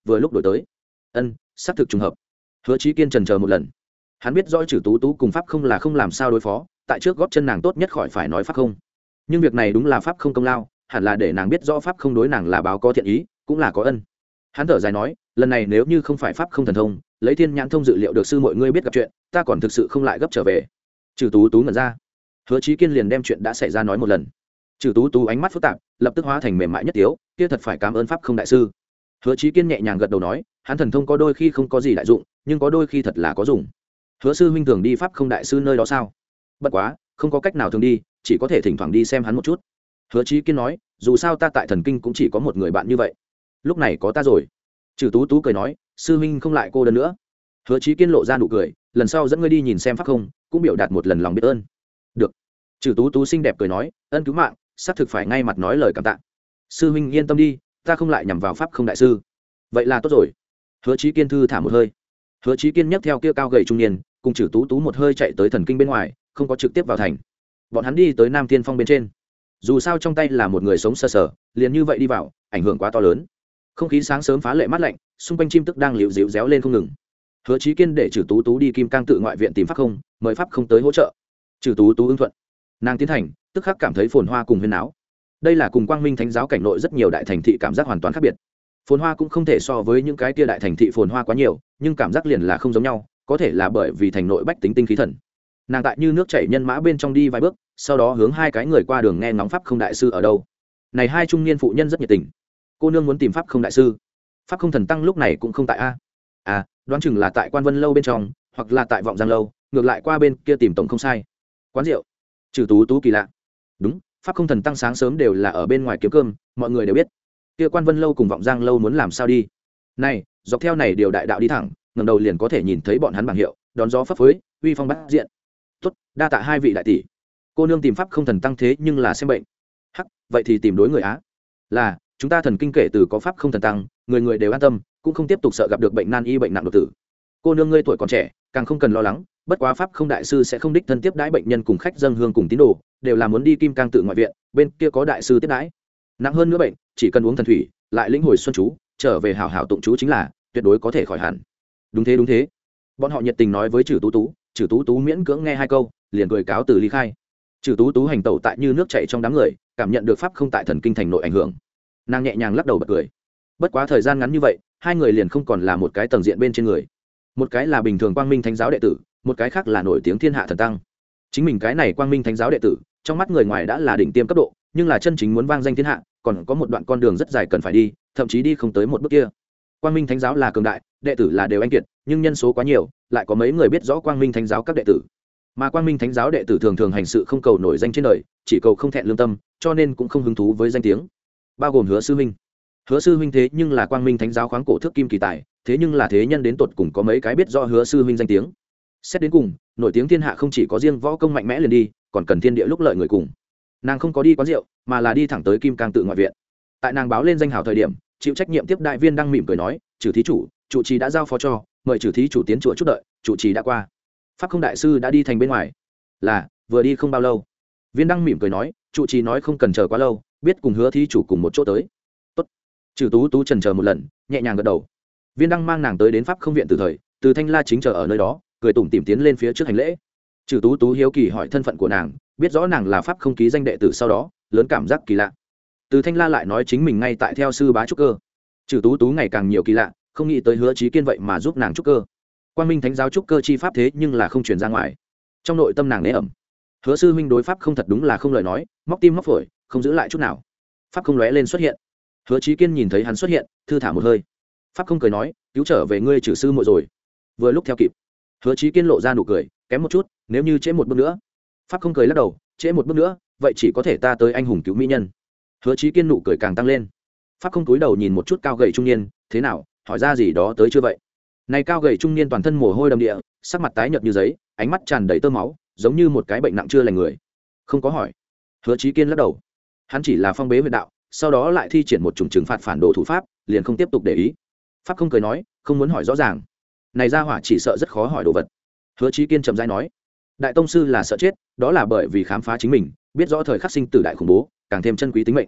vừa lúc đổi tới. Ân, xác thực trùng hợp. Hứa Chí Kiên chần chờ một lần. Hắn biết rõ Trử Tú Tú cùng pháp không là không làm sao đối phó, tại trước góp chân nàng tốt nhất khỏi phải nói pháp không. Nhưng việc này đúng là pháp không công lao, hẳn là để nàng biết rõ pháp không đối nàng là báo có thiện ý, cũng là có ân. Hắn thở dài nói, lần này nếu như không phải pháp không thần thông, lấy thiên nhãn thông dự liệu được sư mọi ngươi biết gặp chuyện, ta còn thực sự không lại gấp trở về. Trử Tú Tú ngẩn ra. Hứa Chí Kiên liền đem chuyện đã xảy ra nói một lần. Trừ Tú Tú ánh mắt phức tạp, lập tức hóa thành mềm mại nhất tiếu, kia thật phải cảm ơn pháp không đại sư. Hứa Chí Kiên nhẹ nhàng gật đầu nói, hắn thần thông có đôi khi không có gì đại dụng, nhưng có đôi khi thật là có dùng. Hứa sư huynh thường đi pháp không đại sư nơi đó sao? Bất quá, không có cách nào thường đi, chỉ có thể thỉnh thoảng đi xem hắn một chút. Hứa Chí Kiên nói, dù sao ta tại thần kinh cũng chỉ có một người bạn như vậy. Lúc này có ta rồi. Trừ Tú Tú cười nói, sư huynh không lại cô đơn nữa. Hứa Chí Kiên lộ ra nụ cười, lần sau dẫn ngươi đi nhìn xem pháp không, cũng biểu đạt một lần lòng biết ơn. Được. Trừ Tú Tú xinh đẹp cười nói, ân cứu mạng, xác thực phải ngay mặt nói lời cảm tạ. Sư huynh yên tâm đi, ta không lại nhằm vào pháp không đại sư. Vậy là tốt rồi. Hứa Chí Kiên thư thả một hơi. Hứa Chí Kiên nhấc theo kia cao gầy trung niên, cùng Trử Tú Tú một hơi chạy tới thần kinh bên ngoài, không có trực tiếp vào thành. Bọn hắn đi tới Nam Thiên Phong bên trên. Dù sao trong tay là một người sống sờ sờ, liền như vậy đi vào, ảnh hưởng quá to lớn. Không khí sáng sớm phá lệ mát lạnh, xung quanh chim tức đang liễu díu réo lên không ngừng. Hứa Chí Kiên để Trử Tú Tú đi Kim Cang tự ngoại viện tìm pháp không, mời pháp không tới hỗ trợ. Trử Tú Tú ứng thuận. Nàng tiến thành, tức khắc cảm thấy phồn hoa cùng huyên náo. Đây là cùng Quang Minh Thánh giáo cảnh nội rất nhiều đại thành thị cảm giác hoàn toàn khác biệt. Phồn hoa cũng không thể so với những cái kia đại thành thị phồn hoa quá nhiều, nhưng cảm giác liền là không giống nhau, có thể là bởi vì thành nội bách tính tinh khí thần. Nàng tại như nước chảy nhân mã bên trong đi vài bước, sau đó hướng hai cái người qua đường nghe ngóng pháp không đại sư ở đâu. Này hai trung niên phụ nhân rất nhiệt tình. Cô nương muốn tìm pháp không đại sư. Pháp không thần tăng lúc này cũng không tại a. À, đoán chừng là tại Quan Vân lâu bên trong, hoặc là tại Vọng Giang lâu, ngược lại qua bên kia tìm tổng không sai. Quán rượu. Trừ Tú Tú kỳ lạ. Đúng, pháp không thần tăng sáng sớm đều là ở bên ngoài kiếm cơm, mọi người đều biết. Kia Quan Vân lâu cùng Vọng Giang lâu muốn làm sao đi? Này, dọc theo này điều đại đạo đi thẳng, ngẩng đầu liền có thể nhìn thấy bọn hắn bảng hiệu, đón gió phấp phới, uy phong bát diện. Tốt, đa tạ hai vị đại tỷ. Cô nương tìm pháp không thần tăng thế nhưng là xem bệnh. Hắc, vậy thì tìm đối người á. Là, chúng ta thần kinh kể từ có pháp không thần tăng, người người đều an tâm, cũng không tiếp tục sợ gặp được bệnh nan y bệnh nặng đột tử. Cô nương ngươi tuổi còn trẻ, càng không cần lo lắng, bất quá pháp không đại sư sẽ không đích thân tiếp đãi bệnh nhân cùng khách dâng hương cùng tín đồ, đều là muốn đi Kim Cang tự ngoại viện, bên kia có đại sư tiếp đãi. Nặng hơn nữa bệnh, chỉ cần uống thần thủy, lại lĩnh hồi xuân chú, trở về hảo hảo tụng chú chính là tuyệt đối có thể khỏi hẳn. Đúng thế đúng thế. Bọn họ nhiệt tình nói với Trử Tú Tú, Trử Tú Tú miễn cưỡng nghe hai câu, liền cười cáo từ ly khai. Trử Tú Tú hành tẩu tại như nước chảy trong đám người, cảm nhận được pháp không tại thần kinh thành nội ảnh hưởng. Nàng nhẹ nhàng lắc đầu bật cười. Bất quá thời gian ngắn như vậy, hai người liền không còn là một cái tầng diện bên trên người. Một cái là bình thường Quang Minh Thánh giáo đệ tử, một cái khác là nổi tiếng thiên hạ thần tăng. Chính mình cái này Quang Minh Thánh giáo đệ tử, trong mắt người ngoài đã là đỉnh tiêm cấp độ, nhưng là chân chính muốn vang danh thiên hạ, còn có một đoạn con đường rất dài cần phải đi, thậm chí đi không tới một bước kia. Quang Minh Thánh giáo là cường đại, đệ tử là đều anh kiệt, nhưng nhân số quá nhiều, lại có mấy người biết rõ Quang Minh Thánh giáo các đệ tử. Mà Quang Minh Thánh giáo đệ tử thường thường hành sự không cầu nổi danh trên đời, chỉ cầu không thẹn lương tâm, cho nên cũng không hứng thú với danh tiếng. Bao gồm Hứa sư huynh. Hứa sư huynh thế nhưng là Quang Minh Thánh giáo khoáng cổ thước kim kỳ tài, thế nhưng là thế nhân đến tột cùng có mấy cái biết rõ Hứa sư huynh danh tiếng. Xét đến cùng, nổi tiếng thiên hạ không chỉ có riêng võ công mạnh mẽ liền đi, còn cần thiên địa lúc lợi người cùng. Nàng không có đi quán rượu, mà là đi thẳng tới Kim Cang tự ngoại viện. Tại nàng báo lên danh hào thời điểm, chịu trách nhiệm tiếp đại viên đang mỉm cười nói, "Trừ thí chủ, trụ trì đã giao phó cho, mời trừ thí chủ tiến chùa chút đợi." Trụ trì đã qua. Pháp không đại sư đã đi thành bên ngoài. Là, vừa đi không bao lâu. Viên đăng mỉm cười nói, "Trụ trì nói không cần chờ quá lâu, biết cùng Hứa thí chủ cùng một chỗ tới." Tốt. Trừ Tú Tú chần chờ một lần, nhẹ nhàng gật đầu. Viên đăng mang nàng tới đến pháp không viện từ thời, từ Thanh La chính chờ ở nơi đó, cười tủm tỉm tiến lên phía trước hành lễ. Trừ Tú Tú hiếu kỳ hỏi thân phận của nàng, biết rõ nàng là pháp không ký danh đệ tử sau đó, lớn cảm giác kỳ lạ. Từ Thanh La lại nói chính mình ngay tại theo sư bá trúc cơ. Trừ Tú Tú ngày càng nhiều kỳ lạ, không nghĩ tới Hứa Chí Kiên vậy mà giúp nàng trúc cơ. Quang Minh Thánh giáo trúc cơ chi pháp thế nhưng là không truyền ra ngoài. Trong nội tâm nàng nế ẩm. Hứa sư huynh đối pháp không thật đúng là không lời nói, móc tim móc phổi, không giữ lại chút nào. Pháp không lóe lên xuất hiện. Hứa Chí Kiên nhìn thấy hắn xuất hiện, thư thả một hơi. Pháp không cười nói, cứu trở về ngươi Trừ sư muội rồi. Vừa lúc theo kịp. Hứa Chí Kiên lộ ra nụ cười, kém một chút, nếu như trễ một bước nữa. Pháp không cười lắc đầu, trễ một bước nữa, vậy chỉ có thể ta tới anh hùng cứu mỹ nhân. Hứa Chí Kiên nụ cười càng tăng lên. Pháp không cúi đầu nhìn một chút cao gầy trung niên, thế nào, hỏi ra gì đó tới chưa vậy? Này cao gầy trung niên toàn thân mồ hôi đầm địa, sắc mặt tái nhợt như giấy, ánh mắt tràn đầy tơ máu, giống như một cái bệnh nặng chưa lành người. Không có hỏi. Hứa Chí Kiên lắc đầu. Hắn chỉ là phong bế huyệt đạo, sau đó lại thi triển một chủng trừng phạt phản đồ thủ pháp, liền không tiếp tục để ý. Pháp không cười nói, không muốn hỏi rõ ràng. Này ra hỏa chỉ sợ rất khó hỏi đồ vật. Hứa Chí Kiên trầm rãi nói, đại tông sư là sợ chết, đó là bởi vì khám phá chính mình, biết rõ thời khắc sinh tử đại khủng bố, càng thêm chân quý tính mệnh.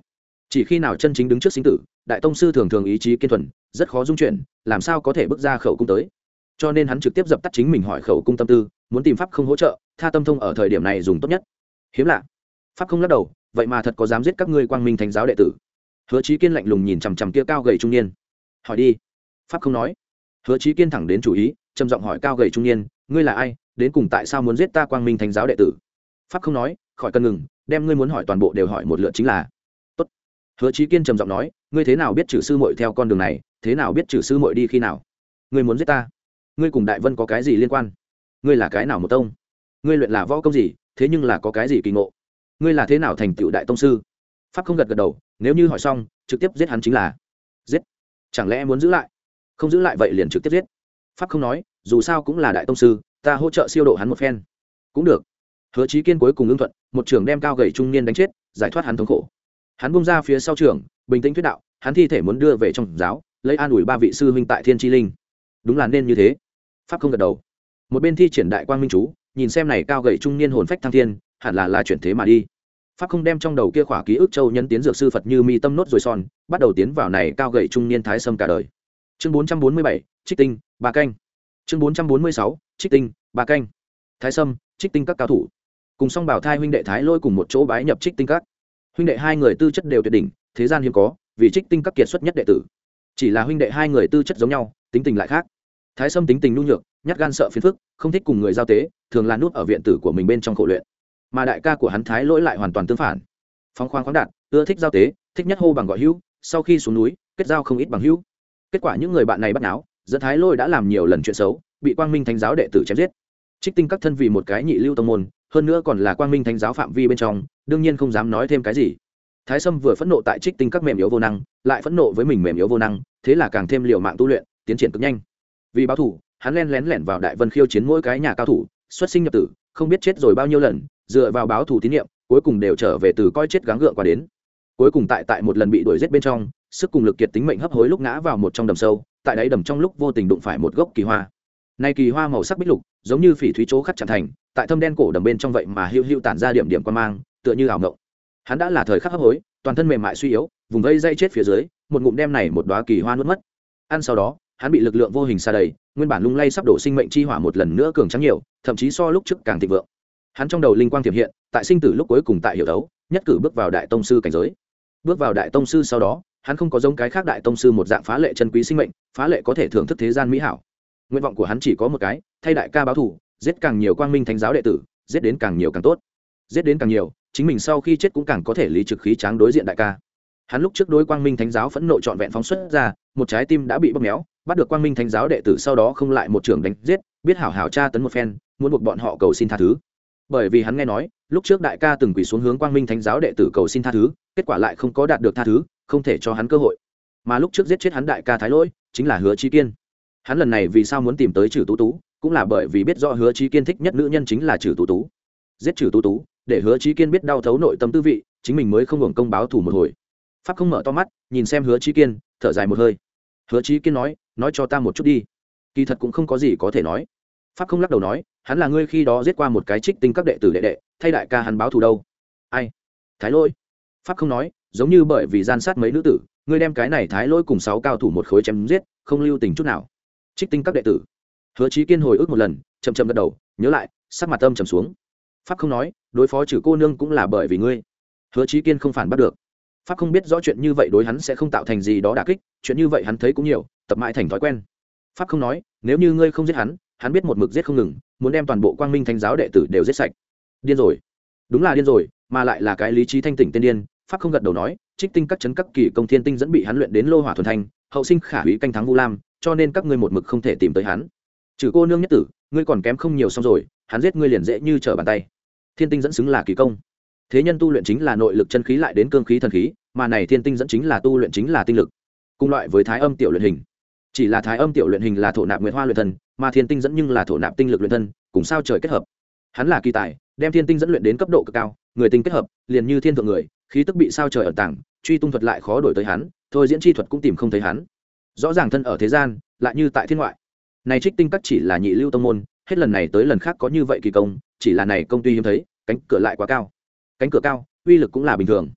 chỉ khi nào chân chính đứng trước sinh tử, đại tông sư thường thường ý chí kiên thuần, rất khó dung chuyển, làm sao có thể bước ra khẩu cung tới. Cho nên hắn trực tiếp dập tắt chính mình hỏi khẩu cung tâm tư, muốn tìm pháp không hỗ trợ, tha tâm thông ở thời điểm này dùng tốt nhất. Hiếm lạ. Pháp không lắc đầu, vậy mà thật có dám giết các ngươi quang minh thánh giáo đệ tử. Hứa Chí Kiên lạnh lùng nhìn chằm chằm kia cao gầy trung niên. Hỏi đi. Pháp không nói. Hứa Chí Kiên thẳng đến chủ ý, trầm giọng hỏi cao gầy trung niên, ngươi là ai, đến cùng tại sao muốn giết ta quang minh thánh giáo đệ tử. Pháp không nói, khỏi cần ngừng, đem ngươi muốn hỏi toàn bộ đều hỏi một lượt chính là. Tốt. Hứa Chí Kiên trầm giọng nói, ngươi thế nào biết Trử sư muội theo con đường này, thế nào biết Trử sư muội đi khi nào. Ngươi muốn giết ta, ngươi cùng Đại Vân có cái gì liên quan, ngươi là cái nào một tông, ngươi luyện là võ công gì, thế nhưng là có cái gì kỳ ngộ, ngươi là thế nào thành tựu đại tông sư. Pháp không gật gật đầu, nếu như hỏi xong trực tiếp giết hắn chính là. Giết. Chẳng lẽ muốn giữ lại, không giữ lại vậy liền trực tiếp giết. Pháp không nói, dù sao cũng là đại tông sư, ta hỗ trợ siêu độ hắn một phen cũng được. Hứa Chí Kiên cuối cùng ưng thuận, một trường đem cao gầy trung niên đánh chết, giải thoát hắn thống khổ. Hắn buông ra phía sau trường, bình tĩnh thuyết đạo, hắn thi thể muốn đưa về trong giáo, lấy an ủi ba vị sư huynh tại Thiên Chi Linh. Đúng là nên như thế. Pháp không gật đầu. Một bên thi triển đại quang minh chú, nhìn xem này cao gầy trung niên hồn phách thăng thiên, hẳn là là chuyển thế mà đi. Pháp không đem trong đầu kia khỏa ký ức châu nhân tiến dược sư Phật Như Mi tâm nốt rồi son, bắt đầu tiến vào này cao gầy trung niên thái sâm cả đời. Chương bốn trăm bốn mươi bảy, Trích Tinh, ba canh. Chương bốn trăm bốn mươi sáu, Trích Tinh, ba canh. Thái sâm, Trích Tinh các cao thủ. Cùng song bảo thai huynh đệ Thái Lôi cùng một chỗ bái nhập Trích Tinh các. Huynh đệ hai người tư chất đều tuyệt đỉnh, thế gian hiếm có, vì Trích Tinh các kiệt xuất nhất đệ tử. Chỉ là huynh đệ hai người tư chất giống nhau, tính tình lại khác. Thái sâm tính tình nhu nhược, nhát gan sợ phiền phức, không thích cùng người giao tế, thường là núp ở viện tử của mình bên trong khổ luyện. Mà đại ca của hắn Thái Lỗi lại hoàn toàn tương phản, phóng khoáng khoáng đạt, ưa thích giao tế, thích nhất hô bằng gọi hữu, sau khi xuống núi kết giao không ít bằng hữu. Kết quả những người bạn này bắt náo, dẫn Thái Lỗi đã làm nhiều lần chuyện xấu, bị quang minh thánh giáo đệ tử chém giết. Trích Tinh các thân vì một cái nhị lưu tông môn, hơn nữa còn là quang minh thánh giáo phạm vi bên trong, đương nhiên không dám nói thêm cái gì. Thái sâm vừa phẫn nộ tại Trích Tinh các mềm yếu vô năng, lại phẫn nộ với mình mềm yếu vô năng, thế là càng thêm liều mạng tu luyện, tiến triển cực nhanh. Vì báo thù, hắn len lén lẻn vào Đại Vân khiêu chiến mỗi cái nhà cao thủ, xuất sinh nhập tử, không biết chết rồi bao nhiêu lần, dựa vào báo thù tín nhiệm, cuối cùng đều trở về từ coi chết gắng gượng qua đến. Cuối cùng tại tại một lần bị đuổi giết bên trong, sức cùng lực kiệt tính mệnh hấp hối lúc ngã vào một trong đầm sâu, tại đáy đầm trong lúc vô tình đụng phải một gốc kỳ hoa. Nay kỳ hoa màu sắc bích lục, giống như phỉ thúy chỗ khắc chạm thành, tại thâm đen cổ đầm bên trong vậy mà hưu hưu tản ra điểm điểm quan mang, tựa như ảo ngộng. Hắn đã là thời khắc hấp hối, toàn thân mềm mại suy yếu, vùng vây dây chết phía dưới, một ngụm đem này một đóa kỳ hoa nuốt mất. Ăn sau đó, hắn bị lực lượng vô hình sa đầy, nguyên bản lung lay sắp đổ sinh mệnh chi hỏa một lần nữa cường tráng nhiều, thậm chí so lúc trước càng thịnh vượng. Hắn trong đầu linh quang tiềm hiện, tại sinh tử lúc cuối cùng tại hiểu đấu, nhất cử bước vào đại tông sư cảnh giới. Bước vào đại tông sư sau đó, hắn không có giống cái khác đại tông sư một dạng phá lệ chân quý sinh mệnh, phá lệ có thể thưởng thức thế gian mỹ hảo. Nguyện vọng của hắn chỉ có một cái, thay đại ca báo thù, giết càng nhiều quang minh thánh giáo đệ tử, giết đến càng nhiều càng tốt. Giết đến càng nhiều, chính mình sau khi chết cũng càng có thể lý trực khí tráng đối diện đại ca. Hắn lúc trước đối quang minh thánh giáo phẫn nộ trọn vẹn phóng xuất ra, một trái tim đã bị bóp méo, bắt được quang minh thánh giáo đệ tử sau đó không lại một trường đánh giết, biết hảo hảo tra tấn một phen, muốn buộc bọn họ cầu xin tha thứ. Bởi vì hắn nghe nói, lúc trước đại ca từng quỳ xuống hướng quang minh thánh giáo đệ tử cầu xin tha thứ, kết quả lại không có đạt được tha thứ, không thể cho hắn cơ hội. Mà lúc trước giết chết hắn đại ca Thái Lỗi, chính là Hứa Chí Kiên. Hắn lần này vì sao muốn tìm tới Trử Tú Tú, cũng là bởi vì biết rõ Hứa Chí Kiên thích nhất nữ nhân chính là Trử Tú Tú. Giết Trử Tú Tú, để Hứa Chí Kiên biết đau thấu nội tâm tư vị, chính mình mới không hưởng công báo thù một hồi. Pháp không mở to mắt, nhìn xem Hứa Chí Kiên, thở dài một hơi. Hứa Chí Kiên nói, nói cho ta một chút đi. Kỳ thật cũng không có gì có thể nói. Pháp không lắc đầu nói, hắn là ngươi khi đó giết qua một cái Trích Tinh các đệ tử đệ đệ, thay đại ca hắn báo thù đâu. Ai? Thái Lỗi. Pháp không nói, giống như bởi vì gian sát mấy nữ tử, ngươi đem cái này Thái Lỗi cùng sáu cao thủ một khối chém giết, không lưu tình chút nào. Trích Tinh các đệ tử. Hứa Chí Kiên hồi ức một lần, chậm chậm gật đầu, nhớ lại, sắc mặt âm trầm xuống. Pháp không nói, đối phó Trử cô nương cũng là bởi vì ngươi. Hứa Chí Kiên không phản bắt được. Pháp không biết rõ chuyện như vậy đối hắn sẽ không tạo thành gì đó đả kích, chuyện như vậy hắn thấy cũng nhiều, tập mãi thành thói quen. Pháp không nói, nếu như ngươi không giết hắn, hắn biết một mực giết không ngừng, muốn đem toàn bộ quang minh thánh giáo đệ tử đều giết sạch. Điên rồi. Đúng là điên rồi, mà lại là cái lý trí thanh tỉnh tiên điên. Pháp không gật đầu nói, Trích Tinh các chấn các kỳ công thiên tinh dẫn bị hắn luyện đến lô hỏa thuần thanh, hậu sinh khả hủy canh thắng Vu Lam, cho nên các ngươi một mực không thể tìm tới hắn. Trừ cô nương nhất tử, ngươi còn kém không nhiều xong rồi, hắn giết ngươi liền dễ như trở bàn tay. Thiên tinh dẫn xứng là kỳ công. Thế nhân tu luyện chính là nội lực chân khí lại đến cương khí thần khí, mà này thiên tinh dẫn chính là tu luyện chính là tinh lực. Cùng loại với thái âm tiểu luyện hình. Chỉ là thái âm tiểu luyện hình là thổ nạp nguyệt hoa luyện thân, mà thiên tinh dẫn nhưng là thổ nạp tinh lực luyện thân, cùng sao trời kết hợp. Hắn là kỳ tài, đem thiên tinh dẫn luyện đến cấp độ cực cao, người tinh kết hợp, liền như thiên thượng người, khí tức bị sao trời ẩn tàng, truy tung thuật lại khó đổi tới hắn, thôi diễn chi thuật cũng tìm không thấy hắn. Rõ ràng thân ở thế gian, lại như tại thiên ngoại. Này Trích Tinh các chỉ là nhị lưu tông môn, hết lần này tới lần khác có như vậy kỳ công, chỉ là này công tuy hiếm thấy, cánh cửa lại quá cao. Cánh cửa cao, uy lực cũng là bình thường.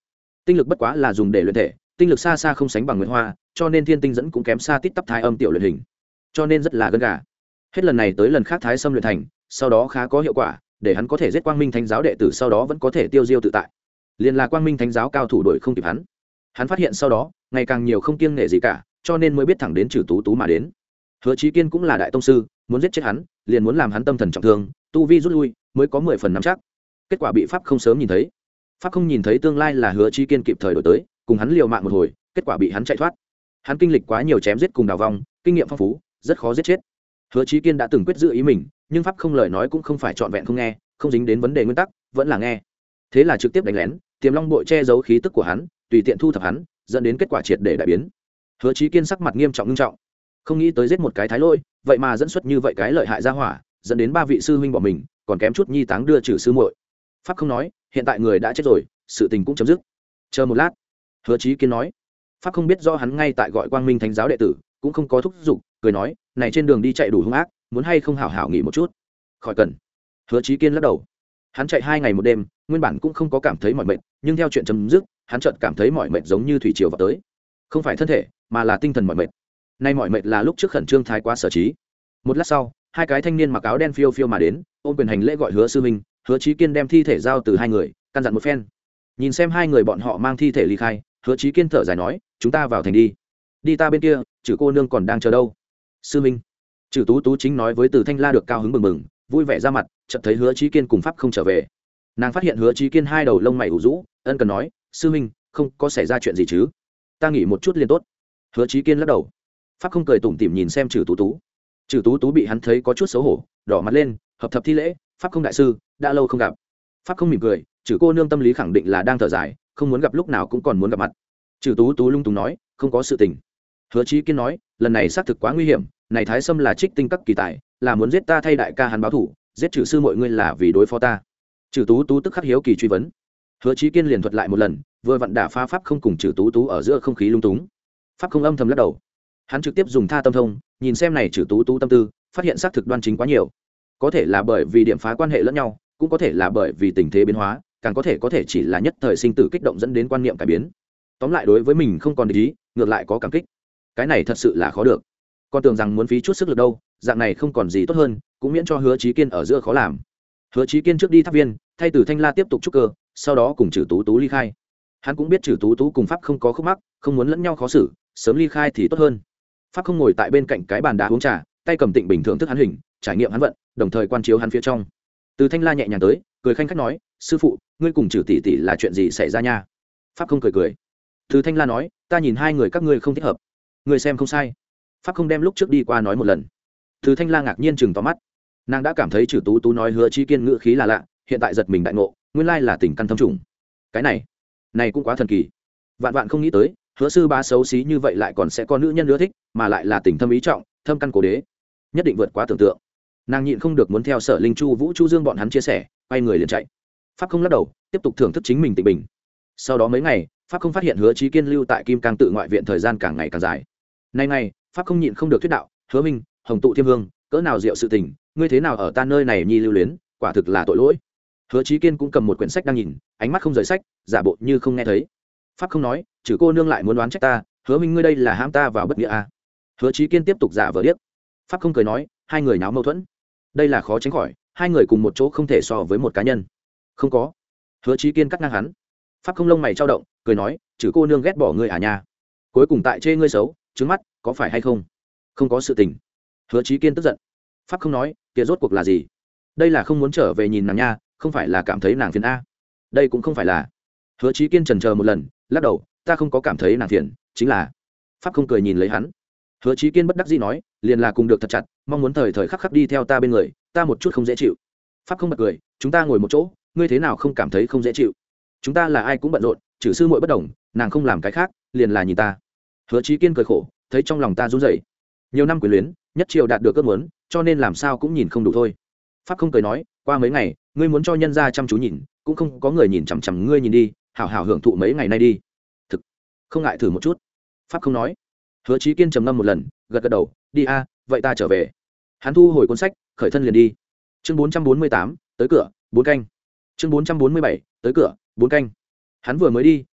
tinh lực bất quá là dùng để luyện thể, tinh lực xa xa không sánh bằng nguyệt hoa, cho nên thiên tinh dẫn cũng kém xa tít tắp thái âm tiểu luyện hình, cho nên rất là gân gà. Hết lần này tới lần khác thái xâm luyện thành, sau đó khá có hiệu quả, để hắn có thể giết quang minh thánh giáo đệ tử, sau đó vẫn có thể tiêu diêu tự tại. Liên là quang minh thánh giáo cao thủ đuổi không kịp hắn. Hắn phát hiện sau đó ngày càng nhiều không kiêng nể gì cả, cho nên mới biết thẳng đến Trừ Tú Tú mà đến. Hứa Chí Kiên cũng là đại tông sư, muốn giết chết hắn liền muốn làm hắn tâm thần trọng thương, tu vi rút lui mới có mười phần nắm chắc. Kết quả bị pháp không sớm nhìn thấy. Pháp không nhìn thấy tương lai là Hứa Chí Kiên kịp thời đổi tới, cùng hắn liều mạng một hồi, kết quả bị hắn chạy thoát. Hắn kinh lịch quá nhiều chém giết cùng đào vong, kinh nghiệm phong phú, rất khó giết chết. Hứa Chí Kiên đã từng quyết giữ ý mình, nhưng pháp không lời nói cũng không phải trọn vẹn không nghe, không dính đến vấn đề nguyên tắc, vẫn là nghe. Thế là trực tiếp đánh lén, Tiềm Long bội che giấu khí tức của hắn, tùy tiện thu thập hắn, dẫn đến kết quả triệt để đại biến. Hứa Chí Kiên sắc mặt nghiêm trọng nghiêm trọng, không nghĩ tới giết một cái thái lôi, vậy mà dẫn xuất như vậy cái lợi hại ra hỏa, dẫn đến ba vị sư huynh bỏ mình, còn kém chút nhi táng đưa Trừ sư muội. Pháp không nói, hiện tại người đã chết rồi, sự tình cũng chấm dứt. Chờ một lát, Hứa Chí Kiên nói. Pháp không biết do hắn ngay tại gọi Quang Minh Thánh giáo đệ tử, cũng không có thúc giục, cười nói, này trên đường đi chạy đủ hung ác, muốn hay không hảo hảo nghỉ một chút. Khỏi cần. Hứa Chí Kiên lắc đầu. Hắn chạy hai ngày một đêm, nguyên bản cũng không có cảm thấy mỏi mệt, nhưng theo chuyện chấm dứt, hắn chợt cảm thấy mỏi mệt giống như thủy triều vào tới. Không phải thân thể, mà là tinh thần mỏi mệt. Nay mỏi mệt là lúc trước khẩn trương thái quá sở trí. Một lát sau, hai cái thanh niên mặc áo đen phiêu phiêu mà đến, ôm quyền hành lễ gọi Hứa sư huynh. Hứa Chí Kiên đem thi thể giao từ hai người, căn dặn một phen. Nhìn xem hai người bọn họ mang thi thể ly khai, Hứa Chí Kiên thở dài nói, chúng ta vào thành đi. Đi ta bên kia, Trừ cô nương còn đang chờ đâu. Sư huynh. Trừ Tú Tú chính nói với Từ Thanh La được cao hứng bừng bừng, vui vẻ ra mặt, chợt thấy Hứa Chí Kiên cùng pháp không trở về. Nàng phát hiện Hứa Chí Kiên hai đầu lông mày ủ rũ, ân cần nói, sư huynh, không có xảy ra chuyện gì chứ? Ta nghỉ một chút liền tốt. Hứa Chí Kiên lắc đầu. Pháp không cười tủm tỉm nhìn xem Trừ Tú Tú. Trừ Tú Tú bị hắn thấy có chút xấu hổ, đỏ mặt lên, hợp thập thi lễ, pháp không đại sư, đã lâu không gặp. Pháp không mỉm cười, Trừ cô nương tâm lý khẳng định là đang thở dài, không muốn gặp lúc nào cũng còn muốn gặp mặt. Trừ Tú Tú lung tung nói, không có sự tình. Hứa Chí Kiên nói, lần này xác thực quá nguy hiểm, này thái sâm là trích tinh các kỳ tài, là muốn giết ta thay đại ca hắn báo thù, giết Trừ sư mọi ngươi là vì đối phó ta. Trừ Tú Tú tức khắc hiếu kỳ truy vấn. Hứa Chí Kiên liền thuật lại một lần, vừa vặn đả phá pháp không cùng Trừ Tú Tú ở giữa không khí lung túng. Pháp không âm thầm lắc đầu. Hắn trực tiếp dùng tha tâm thông, nhìn xem này Trừ Tú Tú tâm tư, phát hiện xác thực đoan chính quá nhiều. Có thể là bởi vì điểm phá quan hệ lẫn nhau, cũng có thể là bởi vì tình thế biến hóa, càng có thể có thể chỉ là nhất thời sinh tử kích động dẫn đến quan niệm cải biến. Tóm lại đối với mình không còn để ý, ngược lại có cảm kích. Cái này thật sự là khó được. Con tưởng rằng muốn phí chút sức lực đâu, dạng này không còn gì tốt hơn, cũng miễn cho Hứa Chí Kiên ở giữa khó làm. Hứa Chí Kiên trước đi tháp viên, thay Từ Thanh La tiếp tục trúc cơ, sau đó cùng Trừ Tú Tú ly khai. Hắn cũng biết Trừ Tú Tú cùng pháp không có khúc mắc, không muốn lẫn nhau khó xử, sớm ly khai thì tốt hơn. Pháp không ngồi tại bên cạnh cái bàn đá uống trà, tay cầm tịnh bình thưởng thức hắn hình, trải nghiệm hắn vận, đồng thời quan chiếu hắn phía trong. Từ Thanh La nhẹ nhàng tới, cười khanh khách nói, sư phụ, ngươi cùng Trừ tỷ tỷ là chuyện gì xảy ra nha? Pháp không cười cười. Từ Thanh La nói, ta nhìn hai người các ngươi không thích hợp. Ngươi xem không sai. Pháp không đem lúc trước đi qua nói một lần. Từ Thanh La ngạc nhiên chừng to mắt. Nàng đã cảm thấy Trừ Tú Tú nói Hứa Chí Kiên ngữ khí là lạ, hiện tại giật mình đại ngộ, nguyên lai là tình căn thâm trùng. Cái này, này cũng quá thần kỳ. Vạn vạn không nghĩ tới, Hứa sư bá xấu xí như vậy lại còn sẽ có nữ nhân ưa thích, mà lại là tình thâm ý trọng, thâm căn cố đế, nhất định vượt quá tưởng tượng. Nàng nhịn không được muốn theo Sở Linh Chu, Vũ Chu Dương bọn hắn chia sẻ, quay người liền chạy. Pháp không lắc đầu, tiếp tục thưởng thức chính mình tịnh bình. Sau đó mấy ngày, Pháp không phát hiện Hứa Chí Kiên lưu tại Kim Cang tự ngoại viện thời gian càng ngày càng dài. Nay ngày, Pháp không nhịn không được thuyết đạo, Hứa Minh, Hồng tụ Thiêm Vương, cỡ nào diệu sự tình, ngươi thế nào ở ta nơi này nhi lưu luyến, quả thực là tội lỗi. Hứa Chí Kiên cũng cầm một quyển sách đang nhìn, ánh mắt không rời sách, giả bộ như không nghe thấy. Pháp không nói, Trừ cô nương lại muốn đoán trách ta, Hứa Minh ngươi đây là hãm ta vào bất nghĩa à? Hứa Chí Kiên tiếp tục giả vờ điếc. Pháp không cười nói, hai người náo mâu thuẫn, đây là khó tránh khỏi, hai người cùng một chỗ không thể so với một cá nhân. Không có. Hứa Chí Kiên cắt ngang hắn. Pháp không lông mày trao động, cười nói, Trừ cô nương ghét bỏ ngươi à nha, cuối cùng tại chê ngươi xấu, trứng mắt, có phải hay không? Không có sự tình. Hứa Chí Kiên tức giận. Pháp không nói, kia rốt cuộc là gì? Đây là không muốn trở về nhìn nàng nha, không phải là cảm thấy nàng phiền a. Đây cũng không phải là. Hứa Chí Kiên chần chờ một lần, lắc đầu, ta không có cảm thấy nàng phiền, chính là. Pháp không cười nhìn lấy hắn. Hứa Chí Kiên bất đắc dĩ nói, liền là cùng được thật chặt, mong muốn thời thời khắc khắc đi theo ta bên người, ta một chút không dễ chịu. Pháp không bật cười, chúng ta ngồi một chỗ, ngươi thế nào không cảm thấy không dễ chịu? Chúng ta là ai cũng bận rộn, Trừ sư muội bất đồng, nàng không làm cái khác, liền là nhìn ta. Hứa Chí Kiên cười khổ, thấy trong lòng ta run rẩy. Nhiều năm quyến luyến, nhất triều đạt được ước muốn, cho nên làm sao cũng nhìn không đủ thôi. Pháp không cười nói, qua mấy ngày, ngươi muốn cho nhân gia chăm chú nhìn, cũng không có người nhìn chằm chằm ngươi nhìn đi, hảo hảo hưởng thụ mấy ngày nay đi. Thực, không ngại thử một chút. Pháp không nói. Hứa Chí Kiên trầm ngâm một lần, gật gật đầu, đi a, vậy ta trở về. Hắn thu hồi cuốn sách, khởi thân liền đi. Chương bốn trăm bốn mươi tám, tới cửa, bốn canh. Chương bốn trăm bốn mươi bảy, tới cửa, bốn canh. Hắn vừa mới đi,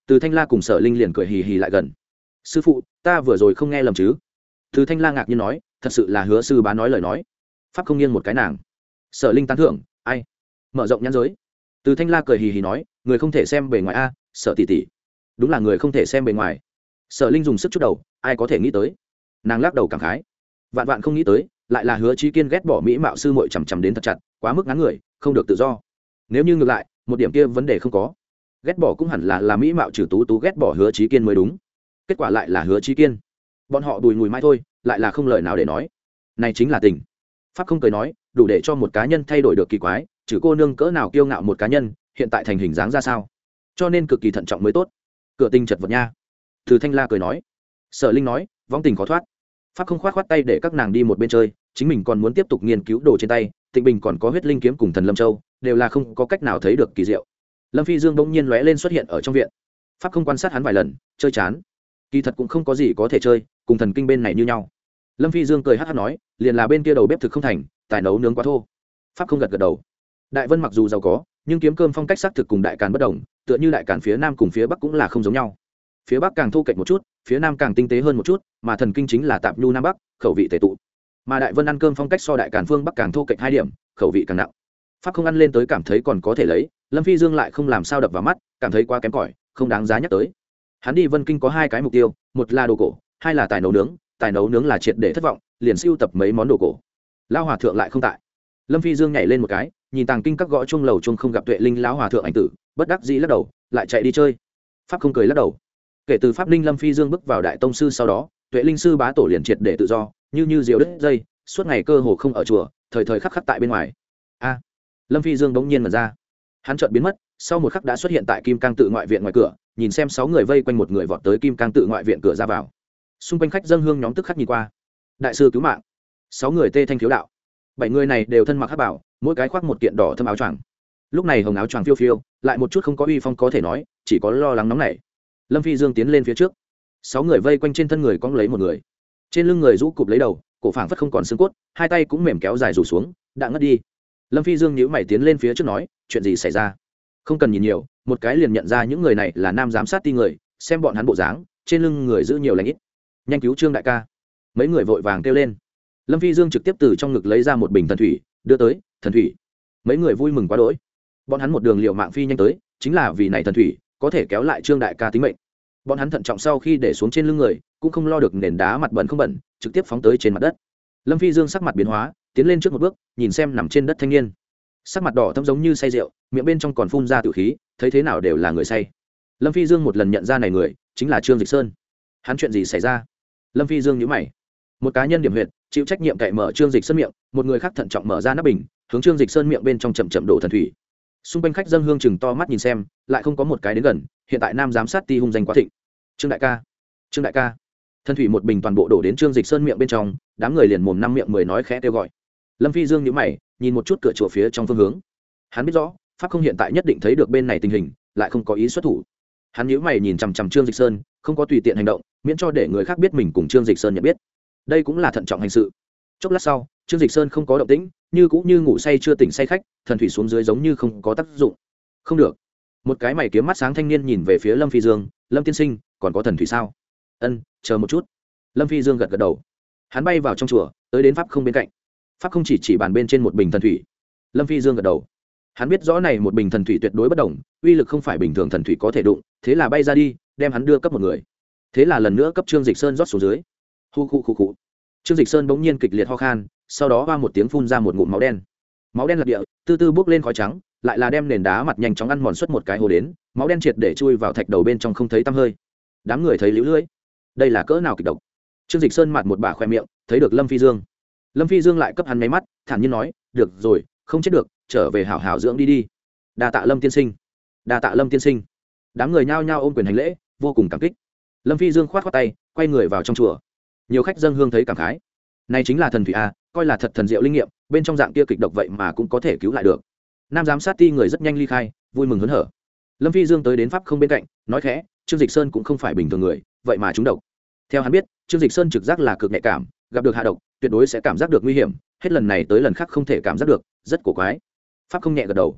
Từ Thanh La cùng Sở Linh liền cười hì hì lại gần. Sư phụ, ta vừa rồi không nghe lầm chứ? Từ Thanh La ngạc nhiên nói, thật sự là Hứa sư bá nói lời nói. Pháp không nghiêng một cái nàng. Sở Linh tán thưởng, ai? Mở rộng nhãn giới. Từ Thanh La cười hì hì nói, người không thể xem bề ngoài a, Sở tỷ tỷ. Đúng là người không thể xem bề ngoài. Sở Linh dùng sức chút đầu, ai có thể nghĩ tới? Nàng lắc đầu cảm khái, vạn vạn không nghĩ tới, lại là Hứa Chí Kiên ghét bỏ mỹ mạo sư muội chằm chằm đến thật chặt, quá mức ngắn người, không được tự do. Nếu như ngược lại, một điểm kia vấn đề không có. Ghét bỏ cũng hẳn là là mỹ mạo trừ tú tú ghét bỏ Hứa Chí Kiên mới đúng. Kết quả lại là Hứa Chí Kiên. Bọn họ đùi ngùi mãi thôi, lại là không lời nào để nói. Này chính là tình. Pháp không cười nói, đủ để cho một cá nhân thay đổi được kỳ quái, trừ cô nương cỡ nào kiêu ngạo một cá nhân, hiện tại thành hình dáng ra sao? Cho nên cực kỳ thận trọng mới tốt. Cửa tình chật vật nha. Từ Thanh La cười nói. Sở Linh nói, vong tình khó thoát. Pháp không khoát khoát tay để các nàng đi một bên chơi, chính mình còn muốn tiếp tục nghiên cứu đồ trên tay. Tịnh Bình còn có huyết linh kiếm cùng thần lâm châu, đều là không có cách nào thấy được kỳ diệu. Lâm Phi Dương bỗng nhiên lóe lên xuất hiện ở trong viện. Pháp không quan sát hắn vài lần, chơi chán. Kỳ thật cũng không có gì có thể chơi, cùng thần kinh bên này như nhau. Lâm Phi Dương cười hát hát nói, liền là bên kia đầu bếp thực không thành, tài nấu nướng quá thô. Pháp không gật gật đầu. Đại Vân mặc dù giàu có, nhưng kiếm cơm phong cách xác thực cùng Đại Càn bất đồng, tựa như Đại Càn phía nam cùng phía bắc cũng là không giống nhau. Phía bắc càng thô kệch một chút, phía nam càng tinh tế hơn một chút, mà thần kinh chính là tạp nhu nam bắc, khẩu vị tề tụ. Mà Đại Vân ăn cơm phong cách so Đại Càn phương bắc càng thô kệch hai điểm, khẩu vị càng nặng. Pháp không ăn lên tới cảm thấy còn có thể lấy, Lâm Phi Dương lại không làm sao đập vào mắt, cảm thấy quá kém cỏi, không đáng giá nhắc tới. Hắn đi Vân Kinh có hai cái mục tiêu, một là đồ cổ, hai là tài nấu nướng. Tài nấu nướng là triệt để thất vọng, liền sưu tập mấy món đồ cổ. Lão hòa thượng lại không tại. Lâm Phi Dương nhảy lên một cái, nhìn tàng kinh các gõ chuông lầu chuông không gặp Tuệ Linh lão hòa thượng ảnh tử, bất đắc dĩ lắc đầu, lại chạy đi chơi. Pháp không cười lắc đầu. Kể từ Pháp Linh Lâm Phi Dương bước vào đại tông sư sau đó, Tuệ Linh sư bá tổ liền triệt để tự do, như như diều đứt dây, suốt ngày cơ hồ không ở chùa, thời thời khắc khắc tại bên ngoài. A. Lâm Phi Dương bỗng nhiên mở ra. Hắn chợt biến mất, sau một khắc đã xuất hiện tại Kim Cang tự ngoại viện ngoài cửa, nhìn xem sáu người vây quanh một người vọt tới Kim Cang tự ngoại viện cửa ra vào. Xung quanh khách dân hương nhóm tức khắc nhìn qua. Đại sư cứu mạng. Sáu người tê thanh thiếu đạo. Bảy người này đều thân mặc hắc bảo, mỗi cái khoác một kiện đỏ thâm áo choàng. Lúc này hồng áo choàng phiêu phiêu, lại một chút không có uy phong có thể nói, chỉ có lo lắng nóng nảy. Lâm Phi Dương tiến lên phía trước. Sáu người vây quanh trên thân người cong lấy một người. Trên lưng người rũ cụp lấy đầu, cổ phảng phất không còn xương cốt, hai tay cũng mềm kéo dài rủ xuống, đã ngất đi. Lâm Phi Dương nhíu mày tiến lên phía trước nói, chuyện gì xảy ra? Không cần nhìn nhiều, một cái liền nhận ra những người này là nam giám sát ti người, xem bọn hắn bộ dáng, trên lưng người giữ nhiều lãnh ít. Nhanh cứu Trương đại ca. Mấy người vội vàng kêu lên. Lâm Phi Dương trực tiếp từ trong ngực lấy ra một bình thần thủy, đưa tới. Thần thủy. Mấy người vui mừng quá đỗi. Bọn hắn một đường liều mạng phi nhanh tới, chính là vì này thần thủy có thể kéo lại Trương đại ca tính mệnh. Bọn hắn thận trọng sau khi để xuống trên lưng người, cũng không lo được nền đá mặt bẩn không bẩn, trực tiếp phóng tới trên mặt đất. Lâm Phi Dương sắc mặt biến hóa, tiến lên trước một bước, nhìn xem nằm trên đất thanh niên. Sắc mặt đỏ thẫm giống như say rượu, miệng bên trong còn phun ra tử khí, thấy thế nào đều là người say. Lâm Phi Dương một lần nhận ra này người, chính là Trương Dịch Sơn. Hắn chuyện gì xảy ra? Lâm Phi Dương nhíu mày. Một cá nhân điểm huyệt, chịu trách nhiệm cậy mở Trương Dịch Sơn miệng, một người khác thận trọng mở ra nắp bình, hướng Trương Dịch Sơn miệng bên trong chậm chậm đổ thần thủy. Xung quanh khách dân hương chừng to mắt nhìn xem, lại không có một cái đến gần, hiện tại nam giám sát ti hung danh quá thịnh. Trương đại ca, Trương đại ca. Thần thủy một bình toàn bộ đổ đến Trương Dịch Sơn miệng bên trong, đám người liền mồm năm miệng mười nói khẽ kêu gọi. Lâm Phi Dương nhíu mày, nhìn một chút cửa chùa phía trong phương hướng. Hắn biết rõ, pháp không hiện tại nhất định thấy được bên này tình hình, lại không có ý xuất thủ. Hắn nhíu mày nhìn chằm chằm Trương Dịch Sơn, không có tùy tiện hành động, miễn cho để người khác biết mình cùng Trương Dịch Sơn nhận biết. Đây cũng là thận trọng hành sự. Chốc lát sau, Trương Dịch Sơn không có động tĩnh, như cũng như ngủ say chưa tỉnh say khách, thần thủy xuống dưới giống như không có tác dụng. Không được. Một cái mày kiếm mắt sáng thanh niên nhìn về phía Lâm Phi Dương, Lâm tiên sinh, còn có thần thủy sao? Ân, chờ một chút. Lâm Phi Dương gật gật đầu. Hắn bay vào trong chùa, tới đến pháp không bên cạnh. Pháp không chỉ chỉ bàn bên trên một bình thần thủy. Lâm Phi Dương gật đầu. Hắn biết rõ này một bình thần thủy tuyệt đối bất đồng, uy lực không phải bình thường thần thủy có thể đụng, thế là bay ra đi, đem hắn đưa cấp một người. Thế là lần nữa cấp Trương Dịch Sơn rót xuống dưới. Hu khu khu khu. Trương Dịch Sơn bỗng nhiên kịch liệt ho khan, sau đó va một tiếng phun ra một ngụm máu đen. Máu đen lật địa, từ từ bốc lên khói trắng, lại là đem nền đá mặt nhanh chóng ăn mòn xuất một cái hồ đến, máu đen triệt để chui vào thạch đầu bên trong không thấy tăm hơi. Đám người thấy liễu lưỡi. Đây là cỡ nào kịch độc. Trương Dịch Sơn mặt một bả khoe miệng, thấy được Lâm Phi Dương. Lâm Phi Dương lại cấp hắn máy mắt, thản nhiên nói, được rồi, không chết được, trở về hảo hảo dưỡng đi đi. Đa tạ Lâm tiên sinh. Đa tạ Lâm tiên sinh. Đám người nhao nhao ôm quyền hành lễ, vô cùng cảm kích. Lâm Phi Dương khoát khoát tay, quay người vào trong chùa. Nhiều khách dâng hương thấy cảm khái. Này chính là thần thủy a, coi là thật thần diệu linh nghiệm, bên trong dạng kia kịch độc vậy mà cũng có thể cứu lại được. Nam giám sát ti người rất nhanh ly khai, vui mừng hớn hở. Lâm Phi Dương tới đến pháp không bên cạnh, nói khẽ, Trương Dịch Sơn cũng không phải bình thường người, vậy mà trúng độc. Theo hắn biết, Trương Dịch Sơn trực giác là cực nhạy cảm, gặp được hạ độc, tuyệt đối sẽ cảm giác được nguy hiểm, hết lần này tới lần khác không thể cảm giác được, rất cổ quái. Pháp không nhẹ gật đầu.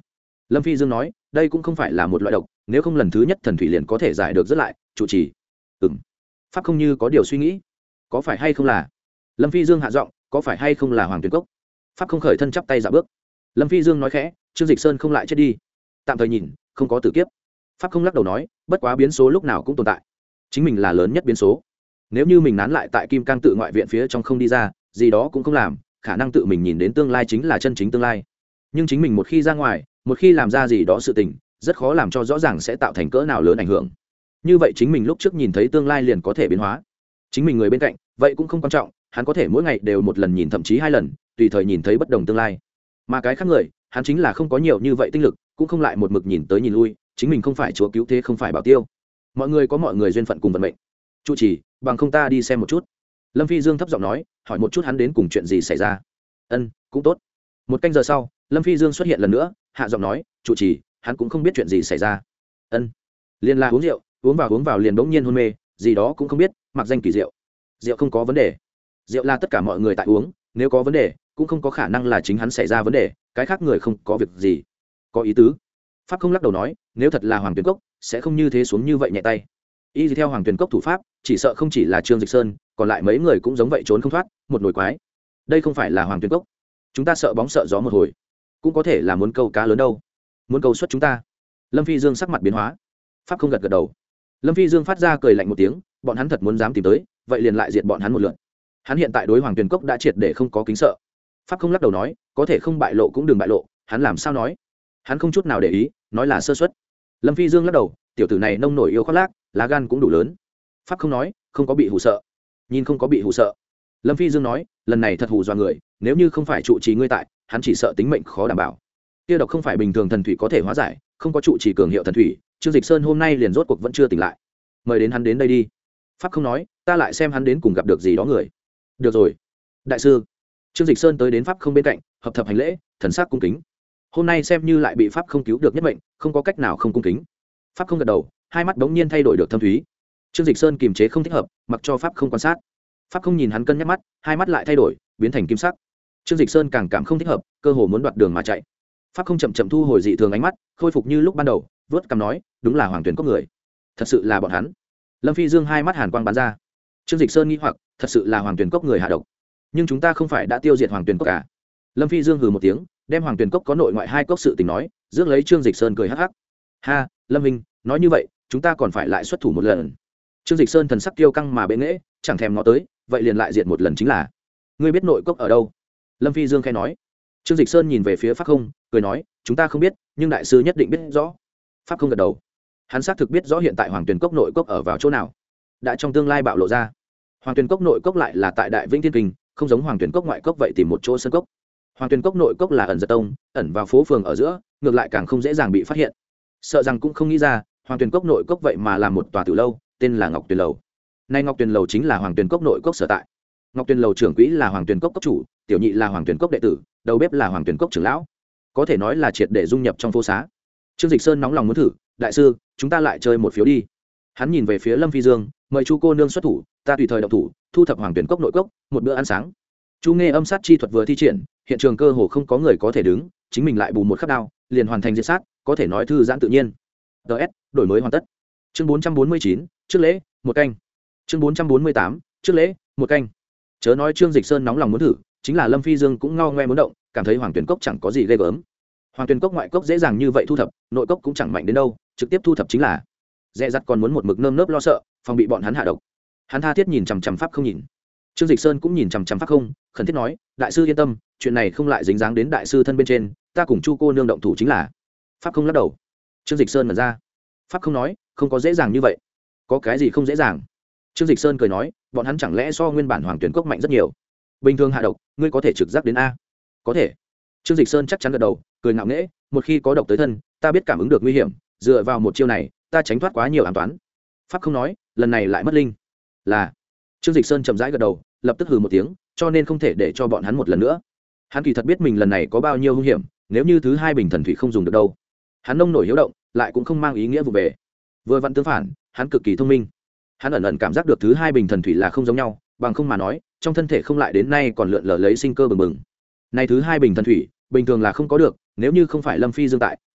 Lâm Phi Dương nói, đây cũng không phải là một loại độc, nếu không lần thứ nhất thần thủy liền có thể giải được rất lại. Trụ trì. Ừm. Pháp không như có điều suy nghĩ, có phải hay không là? Lâm Phi Dương hạ giọng, có phải hay không là Hoàng Tuyền Cốc? Pháp không khởi thân chắp tay dạo bước. Lâm Phi Dương nói khẽ, Trương Dịch Sơn không lại chết đi, tạm thời nhìn không có tử kiếp. Pháp không lắc đầu nói, bất quá biến số lúc nào cũng tồn tại, chính mình là lớn nhất biến số. Nếu như mình nán lại tại Kim Cang tự ngoại viện phía trong không đi ra, gì đó cũng không làm, khả năng tự mình nhìn đến tương lai chính là chân chính tương lai. Nhưng chính mình một khi ra ngoài, một khi làm ra gì đó sự tình, rất khó làm cho rõ ràng sẽ tạo thành cỡ nào lớn ảnh hưởng. Như vậy chính mình lúc trước nhìn thấy tương lai liền có thể biến hóa. Chính mình người bên cạnh, vậy cũng không quan trọng, hắn có thể mỗi ngày đều một lần nhìn thậm chí hai lần, tùy thời nhìn thấy bất đồng tương lai. Mà cái khác người, hắn chính là không có nhiều như vậy tinh lực, cũng không lại một mực nhìn tới nhìn lui, chính mình không phải chúa cứu thế, không phải bảo tiêu. Mọi người có mọi người duyên phận cùng vận mệnh. Trụ trì, bằng không ta đi xem một chút. Lâm Phi Dương thấp giọng nói, hỏi một chút hắn đến cùng chuyện gì xảy ra. Ân, cũng tốt. Một canh giờ sau, Lâm Phi Dương xuất hiện lần nữa, hạ giọng nói, trụ trì, hắn cũng không biết chuyện gì xảy ra. Ân, liền là uống rượu, uống vào uống vào liền bỗng nhiên hôn mê, gì đó cũng không biết, mặc danh kỳ rượu. Rượu không có vấn đề, rượu là tất cả mọi người tại uống, nếu có vấn đề cũng không có khả năng là chính hắn xảy ra vấn đề, cái khác người không có việc gì. Có ý tứ. Pháp không lắc đầu nói, nếu thật là Hoàng Tuyền Cốc sẽ không như thế xuống như vậy nhẹ tay. Y theo Hoàng Tuyền Cốc thủ pháp, chỉ sợ không chỉ là Trương Dịch Sơn, còn lại mấy người cũng giống vậy trốn không thoát, một nồi quái. Đây không phải là Hoàng Tuyền Cốc, chúng ta sợ bóng sợ gió một hồi, cũng có thể là muốn câu cá lớn đâu, muốn câu xuất chúng ta. Lâm Phi Dương sắc mặt biến hóa. Pháp không gật gật đầu. Lâm Phi Dương phát ra cười lạnh một tiếng, bọn hắn thật muốn dám tìm tới, vậy liền lại diệt bọn hắn một lượt. Hắn hiện tại đối Hoàng Tuyền Cốc đã triệt để không có kính sợ. Pháp không lắc đầu nói, có thể không bại lộ cũng đừng bại lộ, hắn làm sao nói? Hắn không chút nào để ý, nói là sơ suất. Lâm Phi Dương lắc đầu, tiểu tử này nông nổi yêu khoác lác, lá gan cũng đủ lớn. Pháp không nói, không có bị hù sợ. Nhìn không có bị hù sợ. Lâm Phi Dương nói, lần này thật hù dọa người, nếu như không phải trụ trì ngươi tại, hắn chỉ sợ tính mệnh khó đảm bảo. Kia độc không phải bình thường thần thủy có thể hóa giải, không có trụ trì cường hiệu thần thủy, Trương Dịch Sơn hôm nay liền rốt cuộc vẫn chưa tỉnh lại. Mời đến hắn đến đây đi. Pháp không nói, ta lại xem hắn đến cùng gặp được gì đó người. Được rồi, đại sư. Trương Dịch Sơn tới đến Pháp không bên cạnh, hợp thập hành lễ, thần sắc cung kính. Hôm nay xem như lại bị Pháp không cứu được nhất mệnh, không có cách nào không cung kính. Pháp không gật đầu, hai mắt bỗng nhiên thay đổi được thâm thúy. Trương Dịch Sơn kiềm chế không thích hợp, mặc cho Pháp không quan sát. Pháp không nhìn hắn cân nhắc mắt, hai mắt lại thay đổi, biến thành kim sắc. Trương Dịch Sơn càng cảm không thích hợp, cơ hồ muốn đoạt đường mà chạy. Pháp không chậm chậm thu hồi dị thường ánh mắt, khôi phục như lúc ban đầu, vớt cằm nói, đúng là Hoàng Tuyền Cốc người, thật sự là bọn hắn. Lâm Phi Dương hai mắt hàn quang bắn ra. Trương Dịch Sơn nghi hoặc, thật sự là Hoàng Tuyền Cốc người hạ độc, nhưng chúng ta không phải đã tiêu diệt Hoàng Tuyền Cốc cả? Lâm Phi Dương hừ một tiếng, đem Hoàng Tuyền Cốc có nội ngoại hai cốc sự tình nói, rước lấy Trương Dịch Sơn cười hắc hắc. Ha, Lâm Minh, nói như vậy, chúng ta còn phải lại xuất thủ một lần. Trương Dịch Sơn thần sắc kiêu căng mà bệ nghễ, chẳng thèm ngó tới, vậy liền lại diệt một lần chính là. Ngươi biết nội cốc ở đâu? Lâm Phi Dương khẽ nói. Trương Dịch Sơn nhìn về phía Pháp không, cười nói, chúng ta không biết, nhưng đại sư nhất định biết rõ. Pháp không gật đầu. Hắn xác thực biết rõ hiện tại Hoàng Tuyền Cốc nội cốc ở vào chỗ nào, đã trong tương lai bạo lộ ra. Hoàng Tuyền Cốc nội cốc lại là tại Đại Vĩnh Thiên Kinh, không giống Hoàng Tuyền Cốc ngoại cốc vậy tìm một chỗ sân cốc. Hoàng Tuyền Cốc nội cốc là ẩn giật tông, ẩn vào phố phường ở giữa, ngược lại càng không dễ dàng bị phát hiện. Sợ rằng cũng không nghĩ ra, Hoàng Tuyền Cốc nội cốc vậy mà làm một tòa tử lâu, tên là Ngọc Tuyền lầu. Nay Ngọc Tuyền lầu chính là Hoàng Tuyền Cốc nội cốc sở tại. Ngọc Tuyền lầu trưởng quỹ là Hoàng Tuyền Cốc cốc chủ, tiểu nhị là Hoàng Tuyền Cốc đệ tử, đầu bếp là Hoàng Tuyền Cốc trưởng lão, có thể nói là triệt để dung nhập trong phố xá. Trương Dịch Sơn nóng lòng muốn thử, đại sư, chúng ta lại chơi một phiếu đi. Hắn nhìn về phía Lâm Phi Dương, mời chu cô nương xuất thủ, ta tùy thời động thủ, thu thập Hoàng Tuyền Cốc nội cốc, một bữa ăn sáng. Chu Nghe âm sát chi thuật vừa thi triển, hiện trường cơ hồ không có người có thể đứng, chính mình lại bù một khắc đao, liền hoàn thành diệt sát, có thể nói thư giãn tự nhiên. ds đổi mới hoàn tất. Chương bốn trăm bốn mươi chín, trước lễ, một canh. Chương bốn trăm bốn mươi tám, trước lễ, một canh. Chớ nói Trương Dịch Sơn nóng lòng muốn thử, chính là Lâm Phi Dương cũng ngao ngoe muốn động, cảm thấy Hoàng Tuyền Cốc chẳng có gì ghê gớm. Hoàng Tuyền Cốc ngoại cốc dễ dàng như vậy thu thập, nội cốc cũng chẳng mạnh đến đâu, trực tiếp thu thập chính là. Dè dặt còn muốn một mực nơm nớp lo sợ, phòng bị bọn hắn hạ độc. Hắn tha thiết nhìn chằm chằm Pháp không nhìn. Trương Dịch Sơn cũng nhìn chằm chằm Pháp không, khẩn thiết nói, đại sư yên tâm, chuyện này không lại dính dáng đến đại sư thân bên trên, ta cùng chu cô nương động thủ chính là. Pháp không lắc đầu. Trương Dịch Sơn mở ra. Pháp không nói, không có dễ dàng như vậy. Có cái gì không dễ dàng? Trương Dịch Sơn cười nói, bọn hắn chẳng lẽ so nguyên bản Hoàng Tuyền Cốc mạnh rất nhiều? Bình thường hạ độc, ngươi có thể trực giác đến a? Có thể. Trương Dịch Sơn chắc chắn gật đầu, cười ngạo nghễ, một khi có độc tới thân, ta biết cảm ứng được nguy hiểm, dựa vào một chiêu này, ta tránh thoát quá nhiều ám toán. Pháp không nói, lần này lại mất linh. Là. Trương Dịch Sơn chậm rãi gật đầu, lập tức hừ một tiếng, cho nên không thể để cho bọn hắn một lần nữa. Hắn kỳ thật biết mình lần này có bao nhiêu nguy hiểm, nếu như thứ hai bình thần thủy không dùng được đâu. Hắn nông nổi hiếu động, lại cũng không mang ý nghĩa vụ về. Vừa vặn tương phản, hắn cực kỳ thông minh. Hắn ẩn ẩn cảm giác được thứ hai bình thần thủy là không giống nhau, bằng không mà nói, trong thân thể không lại đến nay còn lượn lờ lấy sinh cơ bừng bừng. Này thứ hai bình thần thủy, bình thường là không có được, nếu như không phải Lâm Phi Dương tại,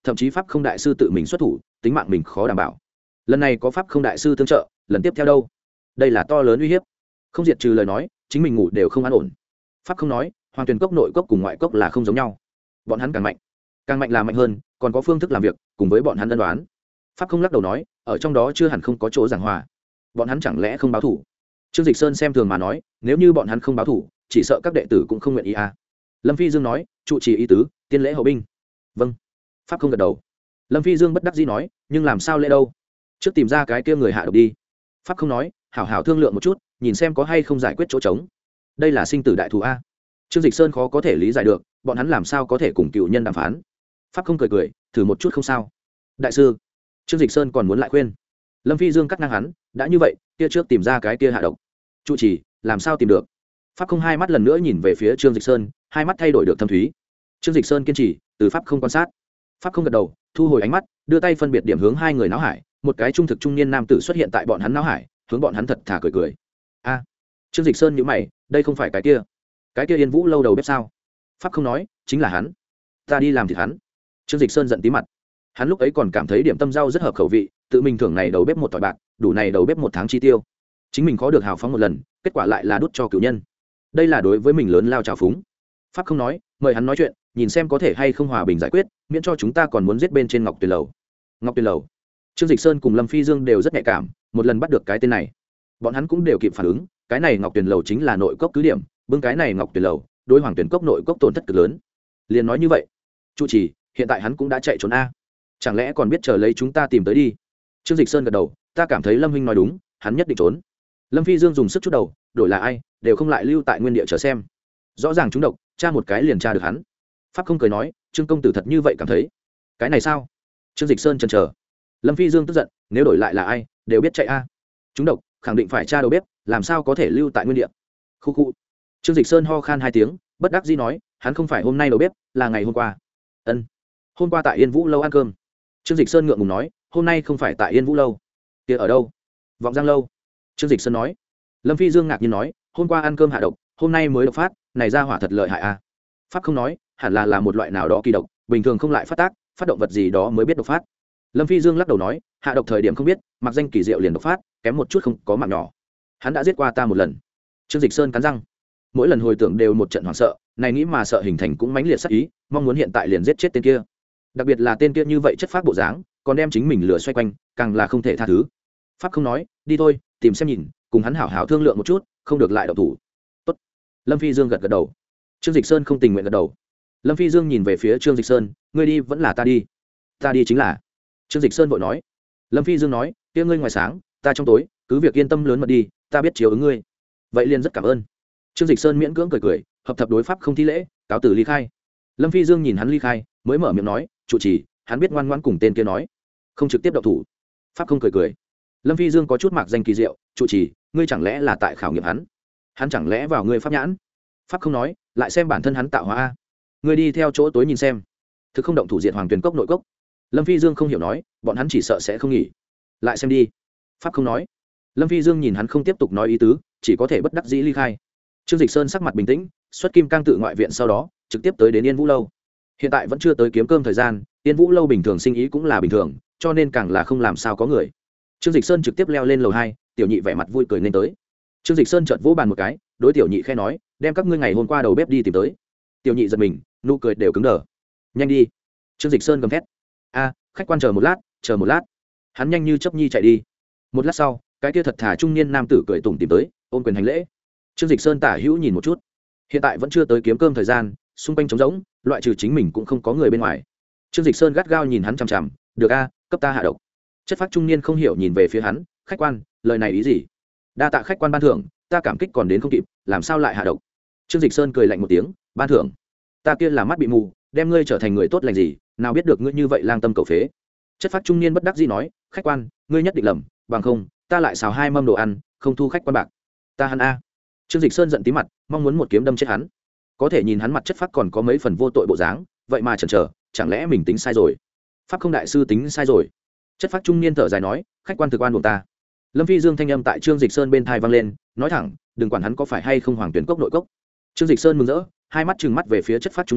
thậm chí pháp không đại sư tự mình xuất thủ, tính mạng mình khó đảm bảo. Lần này có pháp không đại sư tương trợ, lần tiếp theo đâu? Đây là to lớn uy hiếp. Không diệt trừ lời nói, chính mình ngủ đều không an ổn. Pháp không nói, Hoàng Tuyền Cốc nội cốc cùng ngoại cốc là không giống nhau. Bọn hắn càng mạnh, càng mạnh là mạnh hơn, còn có phương thức làm việc, cùng với bọn hắn ân đoán. Pháp không lắc đầu nói, ở trong đó chưa hẳn không có chỗ giảng hòa. Bọn hắn chẳng lẽ không báo thủ? Trương Dịch Sơn xem thường mà nói, nếu như bọn hắn không báo thủ, chỉ sợ các đệ tử cũng không nguyện ý à. Lâm Phi Dương nói, trụ trì ý tứ, tiên lễ hậu binh. Vâng. Pháp không gật đầu. Lâm Phi Dương bất đắc dĩ nói, nhưng làm sao lễ đâu? Trước tìm ra cái kia người hạ độc đi. Pháp không nói, hảo hảo thương lượng một chút, nhìn xem có hay không giải quyết chỗ trống. Đây là sinh tử đại thù a. Trương Dịch Sơn khó có thể lý giải được, bọn hắn làm sao có thể cùng cựu nhân đàm phán. Pháp không cười cười, thử một chút không sao. Đại sư, Trương Dịch Sơn còn muốn lại khuyên. Lâm Phi Dương cắt ngang hắn, đã như vậy, kia trước tìm ra cái kia hạ độc. Trụ trì, làm sao tìm được? Pháp không hai mắt lần nữa nhìn về phía Trương Dịch Sơn, hai mắt thay đổi được thâm thúy. Trương Dịch Sơn kiên trì, từ pháp không quan sát. Pháp không gật đầu, thu hồi ánh mắt, đưa tay phân biệt điểm hướng hai người não hải, một cái trung thực trung niên nam tử xuất hiện tại bọn hắn não hải, hướng bọn hắn thật thà cười cười. A, Trương Dịch Sơn nhíu mày, đây không phải cái kia, cái kia Yên Vũ lâu đầu bếp sao? Pháp không nói, chính là hắn. Ta đi làm thịt hắn. Trương Dịch Sơn giận tí mặt. Hắn lúc ấy còn cảm thấy điểm tâm rau rất hợp khẩu vị, tự mình thưởng này đầu bếp một tỏi bạc, đủ này đầu bếp một tháng chi tiêu. Chính mình khó được hào phóng một lần, kết quả lại là đút cho cửu nhân. Đây là đối với mình lớn lao trào phúng. Pháp không nói, mời hắn nói chuyện, nhìn xem có thể hay không hòa bình giải quyết, miễn cho chúng ta còn muốn giết bên trên Ngọc Tuyền lầu. Ngọc Tuyền lầu. Trương Dịch Sơn cùng Lâm Phi Dương đều rất nhạy cảm, một lần bắt được cái tên này, bọn hắn cũng đều kịp phản ứng, cái này Ngọc Tuyền lầu chính là nội cốc cứ điểm, bưng cái này Ngọc Tuyền lầu, đối Hoàng Tuyền cốc nội cốc tổn thất cực lớn. Liền nói như vậy, trụ trì, hiện tại hắn cũng đã chạy trốn a, chẳng lẽ còn biết chờ lấy chúng ta tìm tới đi? Trương Dịch Sơn gật đầu, ta cảm thấy Lâm huynh nói đúng, hắn nhất định trốn. Lâm Phi Dương dùng sức chút đầu, đổi là ai, đều không lại lưu tại nguyên địa chờ xem. Rõ ràng chúng độc, tra một cái liền tra được hắn. Pháp không cười nói, Trương công tử thật như vậy cảm thấy? Cái này sao? Trương Dịch Sơn chần chờ. Lâm Phi Dương tức giận, nếu đổi lại là ai, đều biết chạy a. Chúng độc, khẳng định phải tra đầu bếp, làm sao có thể lưu tại nguyên địa? Khu khu. Trương Dịch Sơn ho khan hai tiếng, bất đắc dĩ nói, hắn không phải hôm nay đầu bếp, là ngày hôm qua. Ân. Hôm qua tại Yên Vũ lâu ăn cơm. Trương Dịch Sơn ngượng ngùng nói, hôm nay không phải tại Yên Vũ lâu. Kia ở đâu? Vọng Giang lâu. Trương Dịch Sơn nói. Lâm Phi Dương ngạc nhiên nói, hôm qua ăn cơm hạ độc, hôm nay mới độc phát, này ra hỏa thật lợi hại a. Pháp không nói, hẳn là là một loại nào đó kỳ độc, bình thường không lại phát tác, phát động vật gì đó mới biết độc phát. Lâm Phi Dương lắc đầu nói, hạ độc thời điểm không biết, mặc danh kỳ diệu liền độc phát, kém một chút không có mạng nhỏ. Hắn đã giết qua ta một lần. Trương Dịch Sơn cắn răng, mỗi lần hồi tưởng đều một trận hoảng sợ, này nghĩ mà sợ hình thành cũng mãnh liệt sát ý, mong muốn hiện tại liền giết chết tên kia. Đặc biệt là tên kia như vậy chất phác bộ dáng, còn đem chính mình lừa xoay quanh, càng là không thể tha thứ. Pháp không nói, đi thôi, tìm xem nhìn, cùng hắn hảo hảo thương lượng một chút, không được lại động thủ. Tốt. Lâm Phi Dương gật gật đầu. Trương Dịch Sơn không tình nguyện gật đầu. Lâm Phi Dương nhìn về phía Trương Dịch Sơn, ngươi đi vẫn là ta đi? Ta đi chính là. Trương Dịch Sơn vội nói. Lâm Phi Dương nói, kia ngươi ngoài sáng, ta trong tối, cứ việc yên tâm lớn mật đi, ta biết chiếu ứng ngươi. Vậy liền rất cảm ơn. Trương Dịch Sơn miễn cưỡng cười cười, hợp thập đối pháp không thi lễ, cáo tử ly khai. Lâm Phi Dương nhìn hắn ly khai, mới mở miệng nói, trụ trì, hắn biết ngoan ngoãn cùng tên kia nói, không trực tiếp động thủ. Pháp không cười cười. Lâm Phi Dương có chút mạc danh kỳ diệu, trụ trì, ngươi chẳng lẽ là tại khảo nghiệm hắn? Hắn chẳng lẽ vào ngươi pháp nhãn? Pháp không nói, lại xem bản thân hắn tạo hóa a. Ngươi đi theo chỗ tối nhìn xem, thực không động thủ diệt Hoàng Tuyền cốc nội cốc. Lâm Phi Dương không hiểu nói, bọn hắn chỉ sợ sẽ không nghỉ. Lại xem đi. Pháp không nói. Lâm Phi Dương nhìn hắn không tiếp tục nói ý tứ, chỉ có thể bất đắc dĩ ly khai. Trương Dịch Sơn sắc mặt bình tĩnh, xuất kim cang tự ngoại viện sau đó, trực tiếp tới đến Yên Vũ lâu. Hiện tại vẫn chưa tới kiếm cơm thời gian, Yên Vũ lâu bình thường sinh ý cũng là bình thường, cho nên càng là không làm sao có người. Trương Dịch Sơn trực tiếp leo lên lầu hai, tiểu nhị vẻ mặt vui cười nên tới. Trương Dịch Sơn chợt vỗ bàn một cái, đối tiểu nhị khẽ nói, đem các ngươi ngày hôm qua đầu bếp đi tìm tới. Tiểu nhị giật mình, nụ cười đều cứng đờ. Nhanh đi. Trương Dịch Sơn gầm thét. A, khách quan chờ một lát, chờ một lát. Hắn nhanh như chớp nhi chạy đi. Một lát sau, cái kia thật thà trung niên nam tử cười tủm tìm tới, ôm quyền hành lễ. Trương Dịch Sơn tả hữu nhìn một chút. Hiện tại vẫn chưa tới kiếm cơm thời gian, xung quanh trống rỗng, loại trừ chính mình cũng không có người bên ngoài. Trương Dịch Sơn gắt gao nhìn hắn chằm chằm, được a, cấp ta hạ độc. Chất phác trung niên không hiểu nhìn về phía hắn, khách quan, lời này ý gì? Đa tạ khách quan ban thưởng, ta cảm kích còn đến không kịp, làm sao lại hạ độc? Trương Dịch Sơn cười lạnh một tiếng, ban thưởng? Ta kia là mắt bị mù, đem ngươi trở thành người tốt lành gì, nào biết được ngươi như vậy lang tâm cầu phế. Chất phác trung niên bất đắc dĩ nói, khách quan, ngươi nhất định lầm, bằng không, ta lại xào hai mâm đồ ăn, không thu khách quan bạc. Ta hắn a. Trương Dịch Sơn giận tí mặt, mong muốn một kiếm đâm chết hắn. Có thể nhìn hắn mặt chất phác còn có mấy phần vô tội bộ dáng, vậy mà chần chờ, chẳng lẽ mình tính sai rồi? Pháp không đại sư tính sai rồi. Chất phác trung niên thở dài nói, khách quan thực oan buộc ta. Lâm Phi Dương thanh âm tại Trương Dịch Sơn bên thai vang lên, nói thẳng, đừng quản hắn có phải hay không Hoàng Tuyền cốc nội cốc. Trương Dịch Sơn mừng rỡ, hai mắt trừng mắt về phía chất phác trung niên,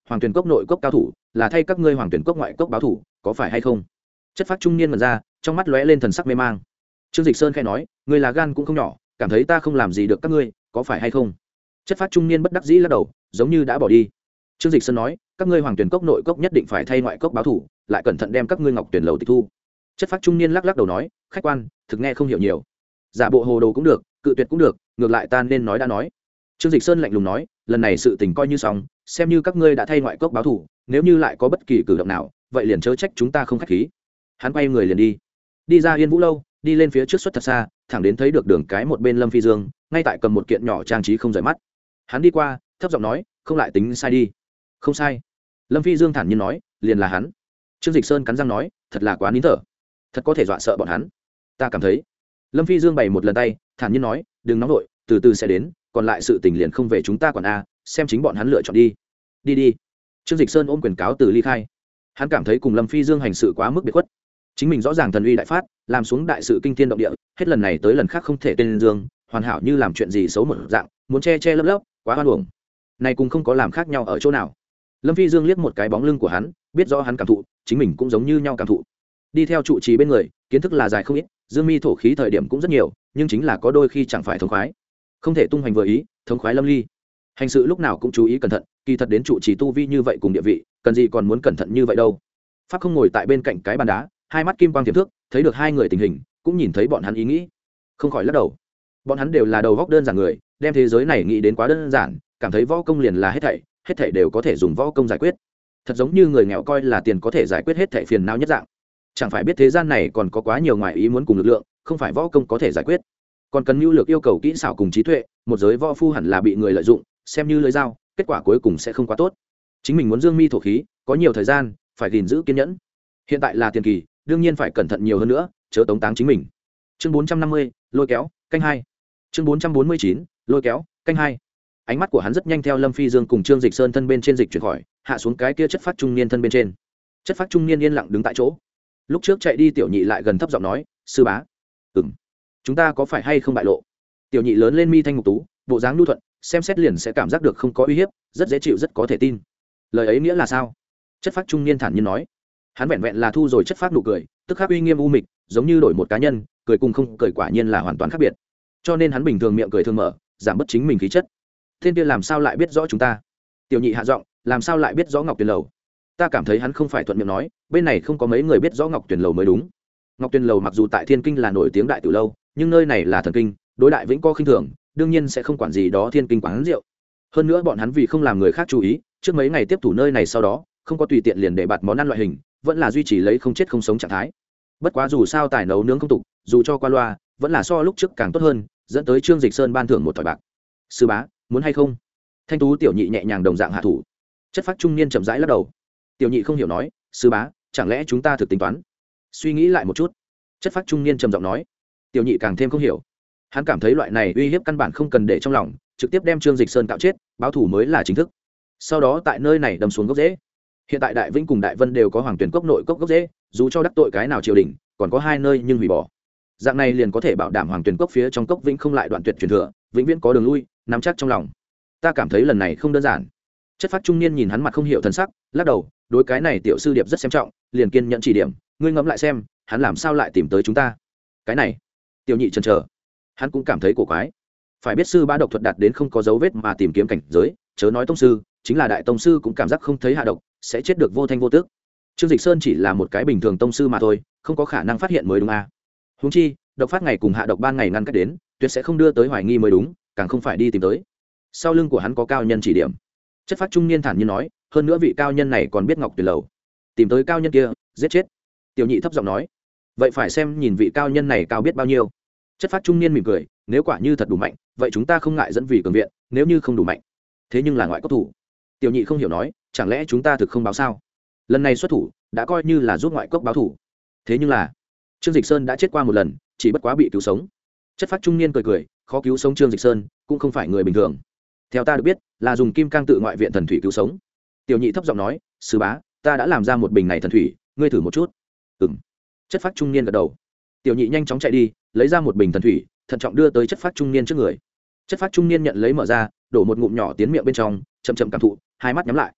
hoàng tuyển cốc nội cốc cao thủ là thay các ngươi hoàng tuyển cốc ngoại cốc báo thủ có phải hay không? Chất phác trung niên mật ra trong mắt lóe lên thần sắc mê mang. Trương Dịch Sơn khẽ nói, ngươi là gan cũng không nhỏ, cảm thấy ta không làm gì được các ngươi có phải hay không? Chất phác trung niên bất đắc dĩ lắc đầu, giống như đã bỏ đi. Trương Dịch Sơn nói, các ngươi hoàng tuyển cốc nội cốc nhất định phải thay ngoại cốc báo thủ, lại cẩn thận đem các ngươi ngọc tuyển lầu tịch thu. Chất phác trung niên lắc lắc đầu nói, khách quan thực nghe không hiểu nhiều, giả bộ hồ đồ cũng được, cự tuyệt cũng được, ngược lại ta nên nói đã nói. Trương Dịch Sơn lạnh lùng nói, lần này sự tình coi như xong, xem như các ngươi đã thay ngoại cốc báo thủ, nếu như lại có bất kỳ cử động nào vậy liền chớ trách chúng ta không khách khí. Hắn quay người liền đi đi ra Yên Vũ lâu, đi lên phía trước xuất thật xa, thẳng đến thấy được đường cái một bên Lâm Phi Dương ngay tại cầm một kiện nhỏ trang trí không rời mắt. Hắn đi qua thấp giọng nói, không lại tính sai đi. Không sai. Lâm Phi Dương thản nhiên nói, liền là hắn. Trương Dịch Sơn cắn răng nói, thật là quá nín thở, thật có thể dọa sợ bọn hắn. Ta cảm thấy. Lâm Phi Dương bày một lần tay, thản nhiên nói, đừng nóng vội, từ từ sẽ đến, còn lại sự tình liền không về chúng ta quản a, xem chính bọn hắn lựa chọn đi. Đi đi. Trương Dịch Sơn ôm quyền cáo từ ly khai. Hắn cảm thấy cùng Lâm Phi Dương hành sự quá mức biệt khuất, chính mình rõ ràng thần uy đại phát, làm xuống đại sự kinh thiên động địa, hết lần này tới lần khác không thể tên dương, hoàn hảo như làm chuyện gì xấu một dạng, muốn che che lấp lấp, quá hoan uổng. Này cũng không có làm khác nhau ở chỗ nào. Lâm Phi Dương liếc một cái bóng lưng của hắn, biết rõ hắn cảm thụ, chính mình cũng giống như nhau cảm thụ. Đi theo trụ trì bên người, kiến thức là dài không ít, dương mi thổ khí thời điểm cũng rất nhiều, nhưng chính là có đôi khi chẳng phải thống khoái, không thể tung hoành vừa ý, thống khoái lâm ly. Hành sự lúc nào cũng chú ý cẩn thận, kỳ thật đến trụ trì tu vi như vậy cùng địa vị, cần gì còn muốn cẩn thận như vậy đâu. Pháp không ngồi tại bên cạnh cái bàn đá, hai mắt kim quang tiềm thước, thấy được hai người tình hình, cũng nhìn thấy bọn hắn ý nghĩ, không khỏi lắc đầu. Bọn hắn đều là đầu góc đơn giản người, đem thế giới này nghĩ đến quá đơn giản, cảm thấy võ công liền là hết thảy, hết thảy đều có thể dùng võ công giải quyết. Thật giống như người nghèo coi là tiền có thể giải quyết hết thảy phiền não nhất dạng. Chẳng phải biết thế gian này còn có quá nhiều ngoại ý muốn cùng lực lượng, không phải võ công có thể giải quyết, còn cần mưu lược, yêu cầu kỹ xảo cùng trí tuệ. Một giới võ phu hẳn là bị người lợi dụng, xem như lưỡi dao, kết quả cuối cùng sẽ không quá tốt. Chính mình muốn dương mi thổ khí, có nhiều thời gian, phải gìn giữ kiên nhẫn. Hiện tại là tiền kỳ, đương nhiên phải cẩn thận nhiều hơn nữa, chớ tống táng chính mình. Chương bốn trăm năm mươi, lôi kéo, canh hai. Chương bốn trăm bốn mươi chín, lôi kéo, canh hai. Ánh mắt của hắn rất nhanh theo Lâm Phi Dương cùng Trương Dịch Sơn thân bên trên dịch chuyển khỏi, hạ xuống cái kia chất phát trung niên thân bên trên. Chất phát trung niên yên lặng đứng tại chỗ. Lúc trước chạy đi tiểu nhị lại gần thấp giọng nói, sư bá, ừm, chúng ta có phải hay không bại lộ? Tiểu nhị lớn lên mi thanh mục tú, bộ dáng nhu thuận, xem xét liền sẽ cảm giác được không có uy hiếp, rất dễ chịu, rất có thể tin. Lời ấy nghĩa là sao? Chất phát trung niên thản nhiên nói. Hắn vẹn vẹn là thu rồi chất phát nụ cười, tức khắc uy nghiêm u mịch, giống như đổi một cá nhân, cười cùng không cười quả nhiên là hoàn toàn khác biệt. Cho nên hắn bình thường miệng cười thường mở, giảm bớt chính mình khí chất. Thiên kia làm sao lại biết rõ chúng ta? Tiểu nhị hạ giọng, làm sao lại biết rõ Ngọc Tuyền lầu? Ta cảm thấy hắn không phải thuận miệng nói, bên này không có mấy người biết rõ Ngọc Tuyền lầu mới đúng. Ngọc Tuyền lầu mặc dù tại Thiên Kinh là nổi tiếng đại tiểu lâu, nhưng nơi này là thần kinh, đối đại vĩnh có khinh thường, đương nhiên sẽ không quản gì đó Thiên Kinh quán rượu. Hơn nữa bọn hắn vì không làm người khác chú ý, trước mấy ngày tiếp thủ nơi này sau đó, không có tùy tiện liền để bạt món ăn loại hình, vẫn là duy trì lấy không chết không sống trạng thái. Bất quá dù sao tài nấu nướng không tục, dù cho qua loa, vẫn là so lúc trước càng tốt hơn, dẫn tới Trương Dịch Sơn ban thưởng một thỏi bạc. Sư bá, muốn hay không? Thanh tú tiểu nhị nhẹ nhàng đồng dạng hạ thủ. Chất phát trung niên chậm rãi lắc đầu. Tiểu nhị không hiểu nói, sư bá, chẳng lẽ chúng ta thực tính toán? Suy nghĩ lại một chút. Chất phát trung niên trầm giọng nói. Tiểu nhị càng thêm không hiểu. Hắn cảm thấy loại này uy hiếp căn bản không cần để trong lòng, trực tiếp đem Trương Dịch Sơn cạo chết, báo thủ mới là chính thức. Sau đó tại nơi này đâm xuống gốc rễ. Hiện tại Đại Vĩnh cùng Đại Vân đều có Hoàng Tuyển cốc nội cốc gốc rễ, dù cho đắc tội cái nào triều đình, còn có hai nơi nhưng hủy bỏ. Dạng này liền có thể bảo đảm Hoàng Tuyển cốc phía trong cốc vĩnh không lại đoạn tuyệt truyền thừa, vĩnh viễn có đường lui, nắm chắc trong lòng. Ta cảm thấy lần này không đơn giản. Chất phát trung niên nhìn hắn mặt không hiểu thần sắc, lắc đầu, đối cái này tiểu sư điệp rất xem trọng, liền kiên nhẫn chỉ điểm, ngươi ngẫm lại xem, hắn làm sao lại tìm tới chúng ta? Cái này, tiểu nhị chần chờ, hắn cũng cảm thấy cổ quái. Phải biết sư bá độc thuật đạt đến không có dấu vết mà tìm kiếm cảnh giới, chớ nói tông sư, chính là đại tông sư cũng cảm giác không thấy hạ độc, sẽ chết được vô thanh vô tước. Trương Dịch Sơn chỉ là một cái bình thường tông sư mà thôi, không có khả năng phát hiện mới đúng à? Huống chi, độc phát ngày cùng hạ độc ban ngày ngăn cách đến, tuyệt sẽ không đưa tới hoài nghi mới đúng, càng không phải đi tìm tới. Sau lưng của hắn có cao nhân chỉ điểm. Chất phát trung niên thản nhiên nói, hơn nữa vị cao nhân này còn biết Ngọc Tuyền lầu, tìm tới cao nhân kia, giết chết. Tiểu nhị thấp giọng nói, vậy phải xem nhìn vị cao nhân này cao biết bao nhiêu. Chất phát trung niên mỉm cười, nếu quả như thật đủ mạnh, vậy chúng ta không ngại dẫn vì cường viện, nếu như không đủ mạnh, thế nhưng là ngoại cốc thủ. Tiểu nhị không hiểu nói, chẳng lẽ chúng ta thực không báo sao? Lần này xuất thủ đã coi như là giúp ngoại cốc báo thủ, thế nhưng là Trương Dịch Sơn đã chết qua một lần, chỉ bất quá bị cứu sống. Chất phát trung niên cười cười, khó cứu sống Trương Dịch Sơn cũng không phải người bình thường, theo ta được biết là dùng kim cang tự ngoại viện thần thủy cứu sống. Tiểu nhị thấp giọng nói, sư bá, ta đã làm ra một bình này thần thủy, ngươi thử một chút. Ừm. Chất phát trung niên gật đầu. Tiểu nhị nhanh chóng chạy đi, lấy ra một bình thần thủy, thận trọng đưa tới chất phát trung niên trước người. Chất phát trung niên nhận lấy mở ra, đổ một ngụm nhỏ tiến miệng bên trong, chậm chậm cảm thụ, hai mắt nhắm lại.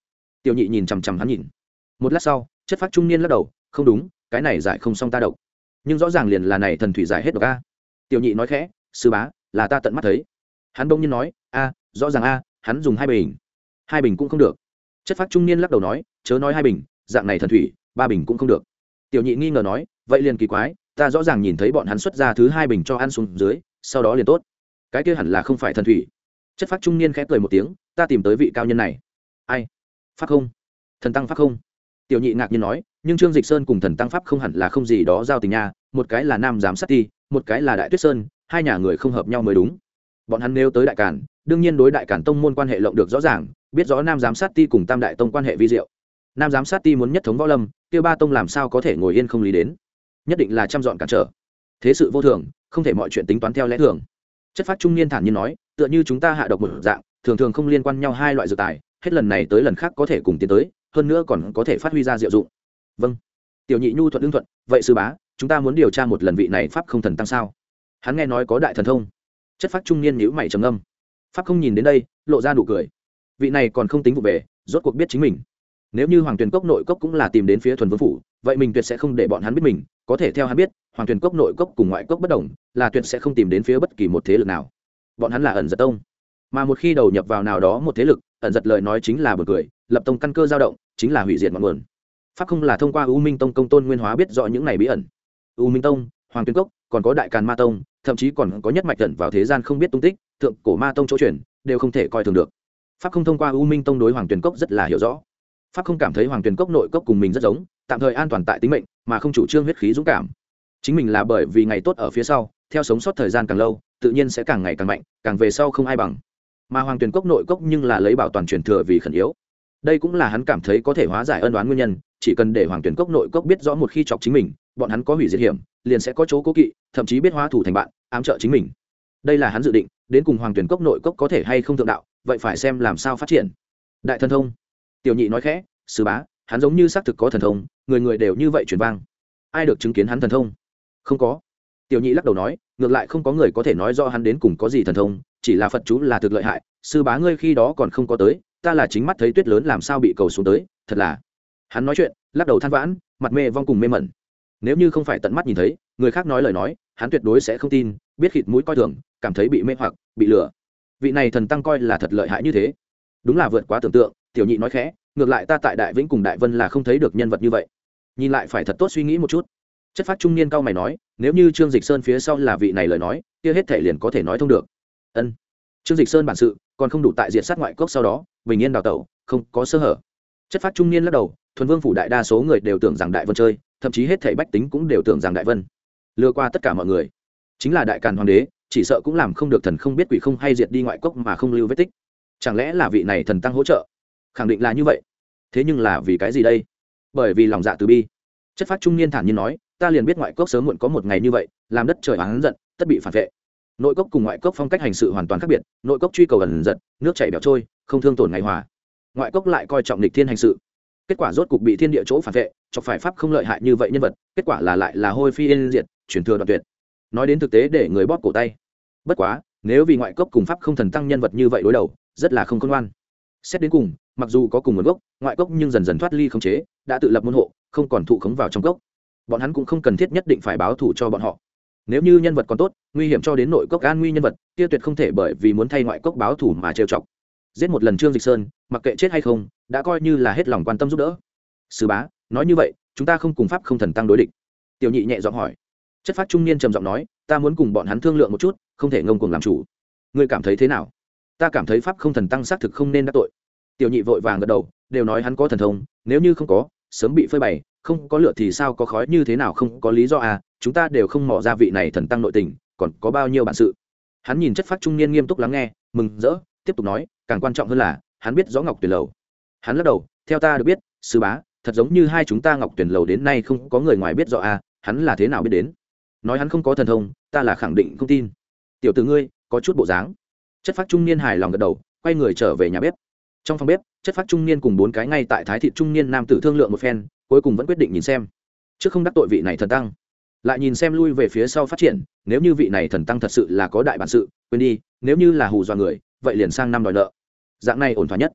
Tiểu nhị nhìn chằm chằm hắn nhìn một lát sau, chất phác trung niên lắc đầu, không đúng, cái này giải không xong ta độc, nhưng rõ ràng liền là này thần thủy giải hết độc a. Tiểu nhị nói khẽ, sư bá, là ta tận mắt thấy. Hắn bỗng nhiên nói, a, rõ ràng a, hắn dùng hai bình. Hai bình cũng không được. Chất phác trung niên lắc đầu nói, chớ nói hai bình, dạng này thần thủy, ba bình cũng không được. Tiểu nhị nghi ngờ nói, vậy liền kỳ quái, ta rõ ràng nhìn thấy bọn hắn xuất ra thứ hai bình cho ăn xuống dưới, sau đó liền tốt. Cái kia hẳn là không phải thần thủy. Chất phác trung niên khẽ cười một tiếng, ta tìm tới vị cao nhân này. Ai? Pháp không? Thần tăng pháp không? Tiểu nhị ngạc nhiên nói, nhưng Trương Dịch Sơn cùng thần tăng pháp không hẳn là không gì đó giao tình nha, một cái là nam giám sát ti, một cái là đại tuyết sơn, hai nhà người không hợp nhau mới đúng. Bọn hắn nếu tới đại càn, đương nhiên đối đại càn tông môn quan hệ lộng được rõ ràng, biết rõ nam giám sát ti cùng tam đại tông quan hệ vi diệu. Nam giám sát ti muốn nhất thống võ lâm, kia ba tông làm sao có thể ngồi yên không lý đến, nhất định là chăm dọn cản trở. Thế sự vô thường, không thể mọi chuyện tính toán theo lẽ thường. Chất phát trung niên thản nhiên nói, tựa như chúng ta hạ độc một dạng, thường thường không liên quan nhau hai loại dược tài, hết lần này tới lần khác có thể cùng tiến tới, hơn nữa còn có thể phát huy ra diệu dụng. Vâng. Tiểu nhị nhu thuận đương thuận, vậy sư bá, chúng ta muốn điều tra một lần vị này pháp không thần tăng sao? Hắn nghe nói có đại thần thông. Chất phát trung niên nhíu mày trầm ngâm. Pháp không nhìn đến đây, lộ ra nụ cười. Vị này còn không tính vụ về, rốt cuộc biết chính mình. Nếu như Hoàng Tuyền Cốc nội cốc cũng là tìm đến phía thuần vương phủ, vậy mình tuyệt sẽ không để bọn hắn biết mình, có thể theo hắn biết, Hoàng Tuyền Cốc nội cốc cùng ngoại cốc bất đồng, là tuyệt sẽ không tìm đến phía bất kỳ một thế lực nào. Bọn hắn là ẩn giật tông, mà một khi đầu nhập vào nào đó một thế lực, ẩn giật lời nói chính là bực cười, lập tông căn cơ dao động, chính là hủy diệt ngọn nguồn. Pháp không là thông qua U Minh Tông công tôn Nguyên Hóa biết rõ những này bí ẩn. U Minh Tông, Hoàng Tuyền Cốc, còn có Đại Càn Ma Tông, thậm chí còn có nhất mạch ẩn vào thế gian không biết tung tích, thượng cổ Ma Tông chỗ truyền, đều không thể coi thường được. Pháp không thông qua U Minh Tông đối Hoàng Tuyền Cốc rất là hiểu rõ. Pháp không cảm thấy Hoàng Tuyền Cốc nội cốc cùng mình rất giống, tạm thời an toàn tại tính mệnh, mà không chủ trương huyết khí dũng cảm. Chính mình là bởi vì ngày tốt ở phía sau, theo sống sót thời gian càng lâu, tự nhiên sẽ càng ngày càng mạnh, càng về sau không ai bằng. Mà Hoàng Tuyền Cốc nội cốc nhưng là lấy bảo toàn truyền thừa vì khẩn yếu. Đây cũng là hắn cảm thấy có thể hóa giải ân oán nguyên nhân, chỉ cần để Hoàng Tuyền Cốc nội cốc biết rõ một khi chọc chính mình, bọn hắn có hủy diệt hiểm, liền sẽ có chỗ cố kỵ, thậm chí biết hóa thủ thành bạn, ám trợ chính mình. Đây là hắn dự định, đến cùng Hoàng Tuyền Cốc nội cốc có thể hay không thượng đạo, vậy phải xem làm sao phát triển. Đại thần thông. Tiểu nhị nói khẽ, sư bá, hắn giống như xác thực có thần thông, người người đều như vậy truyền vang. Ai được chứng kiến hắn thần thông? Không có. Tiểu nhị lắc đầu nói, ngược lại không có người có thể nói rõ hắn đến cùng có gì thần thông, chỉ là Phật chú là thực lợi hại, sư bá ngươi khi đó còn không có tới, ta là chính mắt thấy tuyết lớn làm sao bị cầu xuống tới, thật là. Hắn nói chuyện, lắc đầu than vãn, mặt mê vong cùng mê mẩn. Nếu như không phải tận mắt nhìn thấy, người khác nói lời nói, hắn tuyệt đối sẽ không tin, biết khịt mũi coi thường, cảm thấy bị mê hoặc, bị lừa. Vị này thần tăng coi là thật lợi hại như thế, đúng là vượt quá tưởng tượng. Tiểu nhị nói khẽ, ngược lại ta tại Đại Vĩnh cùng Đại Vân là không thấy được nhân vật như vậy, nhìn lại phải thật tốt suy nghĩ một chút. Chất phát trung niên cao mày nói, nếu như Trương Dịch Sơn phía sau là vị này lời nói, kia hết thể liền có thể nói thông được. Ân. Trương Dịch Sơn bản sự còn không đủ tại diệt sát ngoại cốc sau đó bình yên đào tẩu, không có sơ hở. Chất phát trung niên lắc đầu, thuần vương phủ đại đa số người đều tưởng rằng Đại Vân chơi, thậm chí hết thảy bách tính cũng đều tưởng rằng Đại Vân lừa qua tất cả mọi người, chính là Đại Càn hoàng đế, chỉ sợ cũng làm không được thần không biết quỷ không hay diệt đi ngoại cốc mà không lưu vết tích. Chẳng lẽ là vị này thần tăng hỗ trợ? Khẳng định là như vậy. Thế nhưng là vì cái gì đây? Bởi vì lòng dạ từ bi. Chất phát trung niên thản nhiên nói, ta liền biết ngoại cốc sớm muộn có một ngày như vậy, làm đất trời oán giận, tất bị phản vệ. Nội cốc cùng ngoại cốc phong cách hành sự hoàn toàn khác biệt, nội cốc truy cầu ẩn giật, nước chảy bẻo trôi, không thương tổn ngày hòa. Ngoại cốc lại coi trọng nghịch thiên hành sự. Kết quả rốt cục bị thiên địa chỗ phản vệ, chọc phải pháp không lợi hại như vậy nhân vật, kết quả là lại là hôi phi yên diệt, truyền thừa đoạn tuyệt. Nói đến thực tế để người bóp cổ tay. Bất quá, nếu vì ngoại cốc cùng pháp không thần tăng nhân vật như vậy đối đầu, rất là không khôn ngoan. Xét đến cùng, mặc dù có cùng nguồn gốc, ngoại cốc nhưng dần dần thoát ly khống chế, đã tự lập môn hộ, không còn thụ khống vào trong cốc. Bọn hắn cũng không cần thiết nhất định phải báo thù cho bọn họ. Nếu như nhân vật còn tốt, nguy hiểm cho đến nội cốc an nguy nhân vật, kia tuyệt không thể bởi vì muốn thay ngoại cốc báo thù mà trêu chọc. Giết một lần Trương Dịch Sơn, mặc kệ chết hay không, đã coi như là hết lòng quan tâm giúp đỡ. Sư bá, nói như vậy, chúng ta không cùng pháp không thần tăng đối địch. Tiểu nhị nhẹ giọng hỏi. Chất phát trung niên trầm giọng nói, ta muốn cùng bọn hắn thương lượng một chút, không thể ngông cuồng làm chủ. Ngươi cảm thấy thế nào? Ta cảm thấy pháp không thần tăng xác thực không nên đắc tội. Tiểu nhị vội vàng gật đầu, đều nói hắn có thần thông, nếu như không có, sớm bị phơi bày, không có lửa thì sao có khói, như thế nào không có lý do à, chúng ta đều không mò ra vị này thần tăng nội tình, còn có bao nhiêu bản sự. Hắn nhìn chất phát trung niên nghiêm túc lắng nghe, mừng rỡ, tiếp tục nói, càng quan trọng hơn là hắn biết rõ Ngọc Tuyển lầu. Hắn lắc đầu, theo ta được biết, sư bá, thật giống như hai chúng ta Ngọc Tuyển lầu đến nay không có người ngoài biết rõ à, hắn là thế nào biết đến? Nói hắn không có thần thông, ta là khẳng định không tin. Tiểu tử ngươi có chút bộ dáng. Chất phát trung niên hài lòng gật đầu, quay người trở về nhà bếp. Trong phòng bếp, chất phát trung niên cùng bốn cái ngay tại thái thịt trung niên nam tử thương lượng một phen, cuối cùng vẫn quyết định nhìn xem, trước không đắc tội vị này thần tăng, lại nhìn xem lui về phía sau phát triển. Nếu như vị này thần tăng thật sự là có đại bản sự, quên đi, nếu như là hù dọa người, vậy liền sang năm đòi nợ, dạng này ổn thỏa nhất.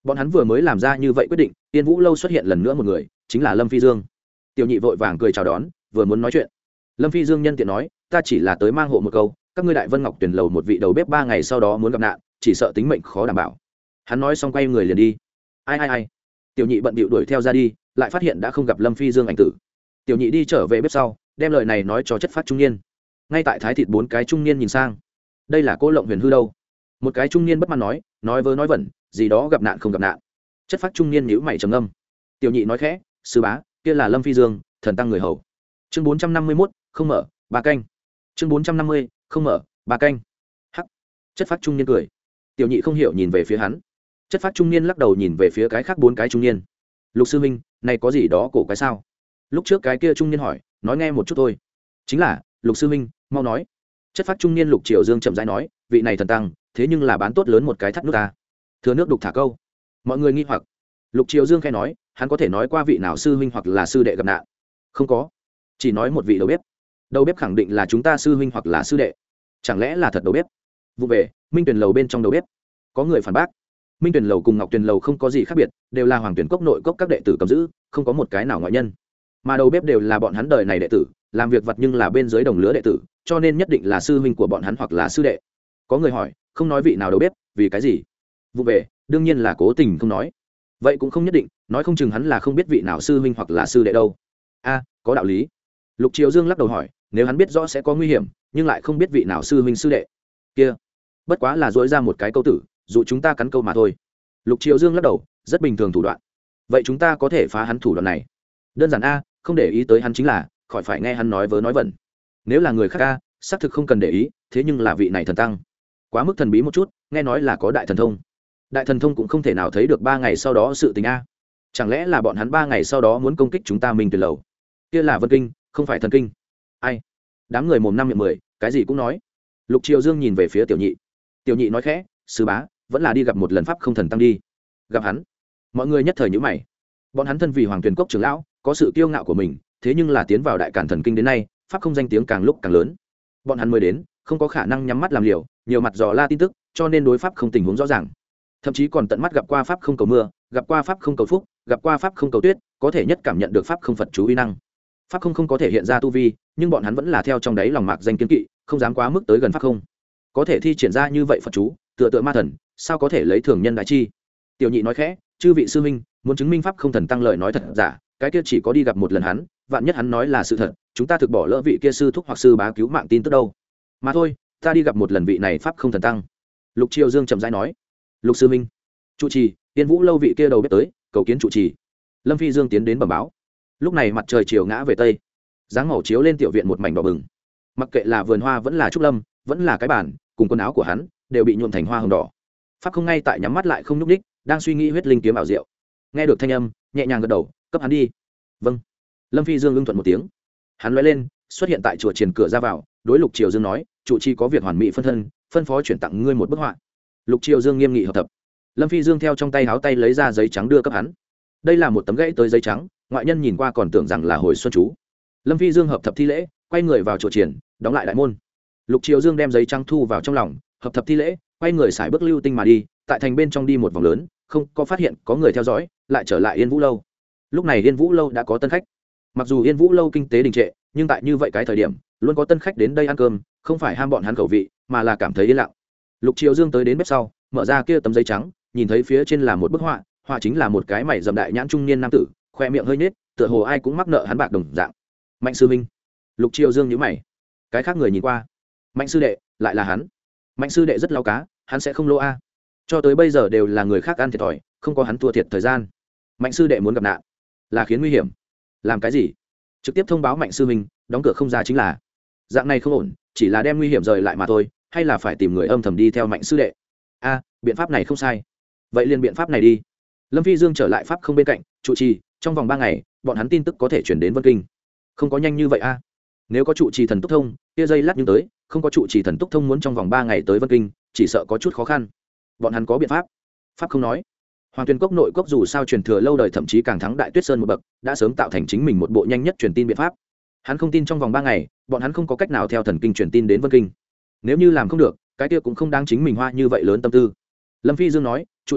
bọn hắn vừa mới làm ra như vậy quyết định, Yên Vũ lâu xuất hiện lần nữa một người, chính là Lâm Phi Dương. Tiểu nhị vội vàng cười chào đón, vừa muốn nói chuyện, Lâm Phi Dương nhân tiện nói, ta chỉ là tới mang hộ một câu, các ngươi Đại Vân Ngọc tuyển lầu một vị đầu bếp ba ngày sau đó muốn gặp nạn, chỉ sợ tính mệnh khó đảm bảo. Hắn nói xong quay người liền đi. Ai ai ai. Tiểu nhị bận bịu đuổi theo ra đi, lại phát hiện đã không gặp Lâm Phi Dương ảnh tử. Tiểu nhị đi trở về bếp sau, đem lời này nói cho chất phát trung niên. Ngay tại thái thịt bốn cái trung niên nhìn sang, đây là Cô Lộng Huyền hư đâu? Một cái trung niên bất mãn nói, nói vớ nói vẩn, gì đó gặp nạn không gặp nạn. Chất phát trung niên nhíu mày trầm ngâm. Tiểu nhị nói khẽ, sư bá, kia là Lâm Phi Dương, thần tăng người hầu. Chương bốn trăm năm mươi mốt, không mở, ba canh. Chương bốn trăm năm mươi, không mở, ba canh. Hắc. Chất phát trung niên cười. Tiểu nhị không hiểu nhìn về phía hắn. Chất phát trung niên lắc đầu nhìn về phía cái khác bốn cái trung niên. Lục sư minh, này có gì đó cổ quái sao? Lúc trước cái kia trung niên hỏi, nói nghe một chút thôi. Chính là, Lục sư minh, mau nói. Chất phát trung niên Lục Triều Dương chậm rãi nói, vị này thần tăng, thế nhưng là bán tốt lớn một cái thắt nước ta. Thừa nước đục thả câu. Mọi người nghi hoặc. Lục Triều Dương khẽ nói, hắn có thể nói qua vị nào sư huynh hoặc là sư đệ gặp nạn? Không có, chỉ nói một vị đầu bếp. Đầu bếp khẳng định là chúng ta sư huynh hoặc là sư đệ. Chẳng lẽ là thật đầu bếp? Vụ về, Minh Tuyển lầu bên trong đầu bếp. Có người phản bác. Minh Tuyển lầu cùng Ngọc Tuyển lầu không có gì khác biệt, đều là Hoàng Tuyển cốc nội cốc các đệ tử cầm giữ, không có một cái nào ngoại nhân. Mà đầu bếp đều là bọn hắn đời này đệ tử, làm việc vật nhưng là bên dưới đồng lứa đệ tử, cho nên nhất định là sư huynh của bọn hắn hoặc là sư đệ. Có người hỏi, không nói vị nào đầu bếp, vì cái gì? Vụ về, đương nhiên là cố tình không nói. Vậy cũng không nhất định, nói không chừng hắn là không biết vị nào sư huynh hoặc là sư đệ đâu. A, có đạo lý. Lục Triều Dương lắc đầu hỏi, nếu hắn biết rõ sẽ có nguy hiểm, nhưng lại không biết vị nào sư huynh sư đệ, kia bất quá là dỗi ra một cái câu tử, dụ chúng ta cắn câu mà thôi. Lục Triều Dương lắc đầu, rất bình thường thủ đoạn. Vậy chúng ta có thể phá hắn thủ đoạn này? Đơn giản a, không để ý tới hắn chính là, khỏi phải nghe hắn nói vớ nói vẩn. Nếu là người khác a, xác thực không cần để ý, thế nhưng là vị này thần tăng, quá mức thần bí một chút, nghe nói là có đại thần thông. Đại thần thông cũng không thể nào thấy được ba ngày sau đó sự tình a. Chẳng lẽ là bọn hắn ba ngày sau đó muốn công kích chúng ta Minh Tuyển lầu? Kia là Vân Kinh, không phải thần kinh. Ai? Đám người mồm năm miệng mười, cái gì cũng nói. Lục Triều Dương nhìn về phía tiểu nhị. Tiểu nhị nói khẽ, sư bá, vẫn là đi gặp một lần pháp không thần tăng đi. Gặp hắn. Mọi người nhất thời nhíu mày. Bọn hắn thân vì Hoàng Tuyển cốc trưởng lão, có sự kiêu ngạo của mình, thế nhưng là tiến vào đại cản thần kinh đến nay, pháp không danh tiếng càng lúc càng lớn. Bọn hắn mới đến, không có khả năng nhắm mắt làm liều, nhiều mặt dò la tin tức, cho nên đối pháp không tình huống rõ ràng. Thậm chí còn tận mắt gặp qua pháp không cầu mưa, gặp qua pháp không cầu phúc, gặp qua pháp không cầu tuyết, có thể nhất cảm nhận được pháp không Phật chú uy năng. Pháp không không có thể hiện ra tu vi, nhưng bọn hắn vẫn là theo trong đáy lòng mạc danh kiên kỵ, không dám quá mức tới gần pháp không. Có thể thi triển ra như vậy Phật chú, tựa tựa ma thần, sao có thể lấy thường nhân đại chi? Tiểu nhị nói khẽ, chư vị sư huynh, muốn chứng minh pháp không thần tăng lời nói thật giả, cái kia chỉ có đi gặp một lần hắn, vạn nhất hắn nói là sự thật, chúng ta thực bỏ lỡ vị kia sư thúc hoặc sư bá cứu mạng tin tức đâu. Mà thôi, ta đi gặp một lần vị này pháp không thần tăng. Lục Triều Dương chậm rãi nói. Lục sư huynh, trụ trì, Tiên Vũ lâu vị kia đầu bếp tới, cầu kiến trụ trì. Lâm Phi Dương tiến đến bẩm báo. Lúc này mặt trời chiều ngã về tây, dáng màu chiếu lên tiểu viện một mảnh đỏ bừng. Mặc kệ là vườn hoa vẫn là trúc lâm, vẫn là cái bàn, cùng quần áo của hắn đều bị nhuộm thành hoa hồng đỏ. Pháp không ngay tại nhắm mắt lại không nhúc ních, đang suy nghĩ huyết linh kiếm ảo diệu. Nghe được thanh âm, nhẹ nhàng gật đầu, cấp hắn đi. Vâng. Lâm Phi Dương ưng thuận một tiếng. Hắn lóe lên, xuất hiện tại chùa triển cửa ra vào, đối Lục Triều Dương nói, trụ trì có việc hoàn mỹ phân thân, phân phó chuyển tặng ngươi một bức họa. Lục Triều Dương nghiêm nghị hợp tập. Lâm Phi Dương theo trong tay háo tay lấy ra giấy trắng đưa cấp hắn. Đây là một tấm gãy tới giấy trắng, ngoại nhân nhìn qua còn tưởng rằng là hồi xuân chú. Lâm Phi Dương hợp thập thi lễ, quay người vào chùa triển, đóng lại đại môn. Lục Triều Dương đem giấy trắng thu vào trong lòng, hợp thập thi lễ, quay người xài bước lưu tinh mà đi, tại thành bên trong đi một vòng lớn, không có phát hiện có người theo dõi, lại trở lại Yên Vũ lâu. Lúc này Yên Vũ lâu đã có tân khách. Mặc dù Yên Vũ lâu kinh tế đình trệ, nhưng tại như vậy cái thời điểm, luôn có tân khách đến đây ăn cơm, không phải ham bọn hắn khẩu vị, mà là cảm thấy yên lặng. Lục Triều Dương tới đến bếp sau, mở ra kia tấm giấy trắng, nhìn thấy phía trên là một bức họa, họa chính là một cái mày rậm đại nhãn trung niên nam tử, khoe miệng hơi nhếch, tựa hồ ai cũng mắc nợ hắn bạc đồng dạng. Mạnh sư minh. Lục Triều Dương nhíu mày. Cái khác người nhìn qua. Mạnh sư đệ, lại là hắn. Mạnh sư đệ rất lao cá, hắn sẽ không lỗ a. Cho tới bây giờ đều là người khác ăn thiệt thòi, không có hắn thua thiệt thời gian. Mạnh sư đệ muốn gặp nạn, là khiến nguy hiểm. Làm cái gì? Trực tiếp thông báo Mạnh sư minh, đóng cửa không ra chính là. Dạng này không ổn, chỉ là đem nguy hiểm rời lại mà thôi, hay là phải tìm người âm thầm đi theo Mạnh sư đệ? A, biện pháp này không sai. Vậy liền biện pháp này đi. Lâm Phi Dương trở lại pháp không bên cạnh, trụ trì, trong vòng ba ngày, bọn hắn tin tức có thể chuyển đến Vân Kinh. Không có nhanh như vậy a. Nếu có trụ trì thần túc thông, kia dây lát nhưng tới, không có trụ trì thần túc thông muốn trong vòng ba ngày tới Vân Kinh, chỉ sợ có chút khó khăn. Bọn hắn có biện pháp. Pháp không nói. Hoàng Tuyền cốc nội cốc dù sao truyền thừa lâu đời, thậm chí càng thắng Đại Tuyết Sơn một bậc, đã sớm tạo thành chính mình một bộ nhanh nhất truyền tin biện pháp. Hắn không tin trong vòng ba ngày, bọn hắn không có cách nào theo thần kinh truyền tin đến Vân Kinh. Nếu như làm không được, cái kia cũng không đáng chính mình hoa như vậy lớn tâm tư. Lâm Phi Dương nói, trụ trì,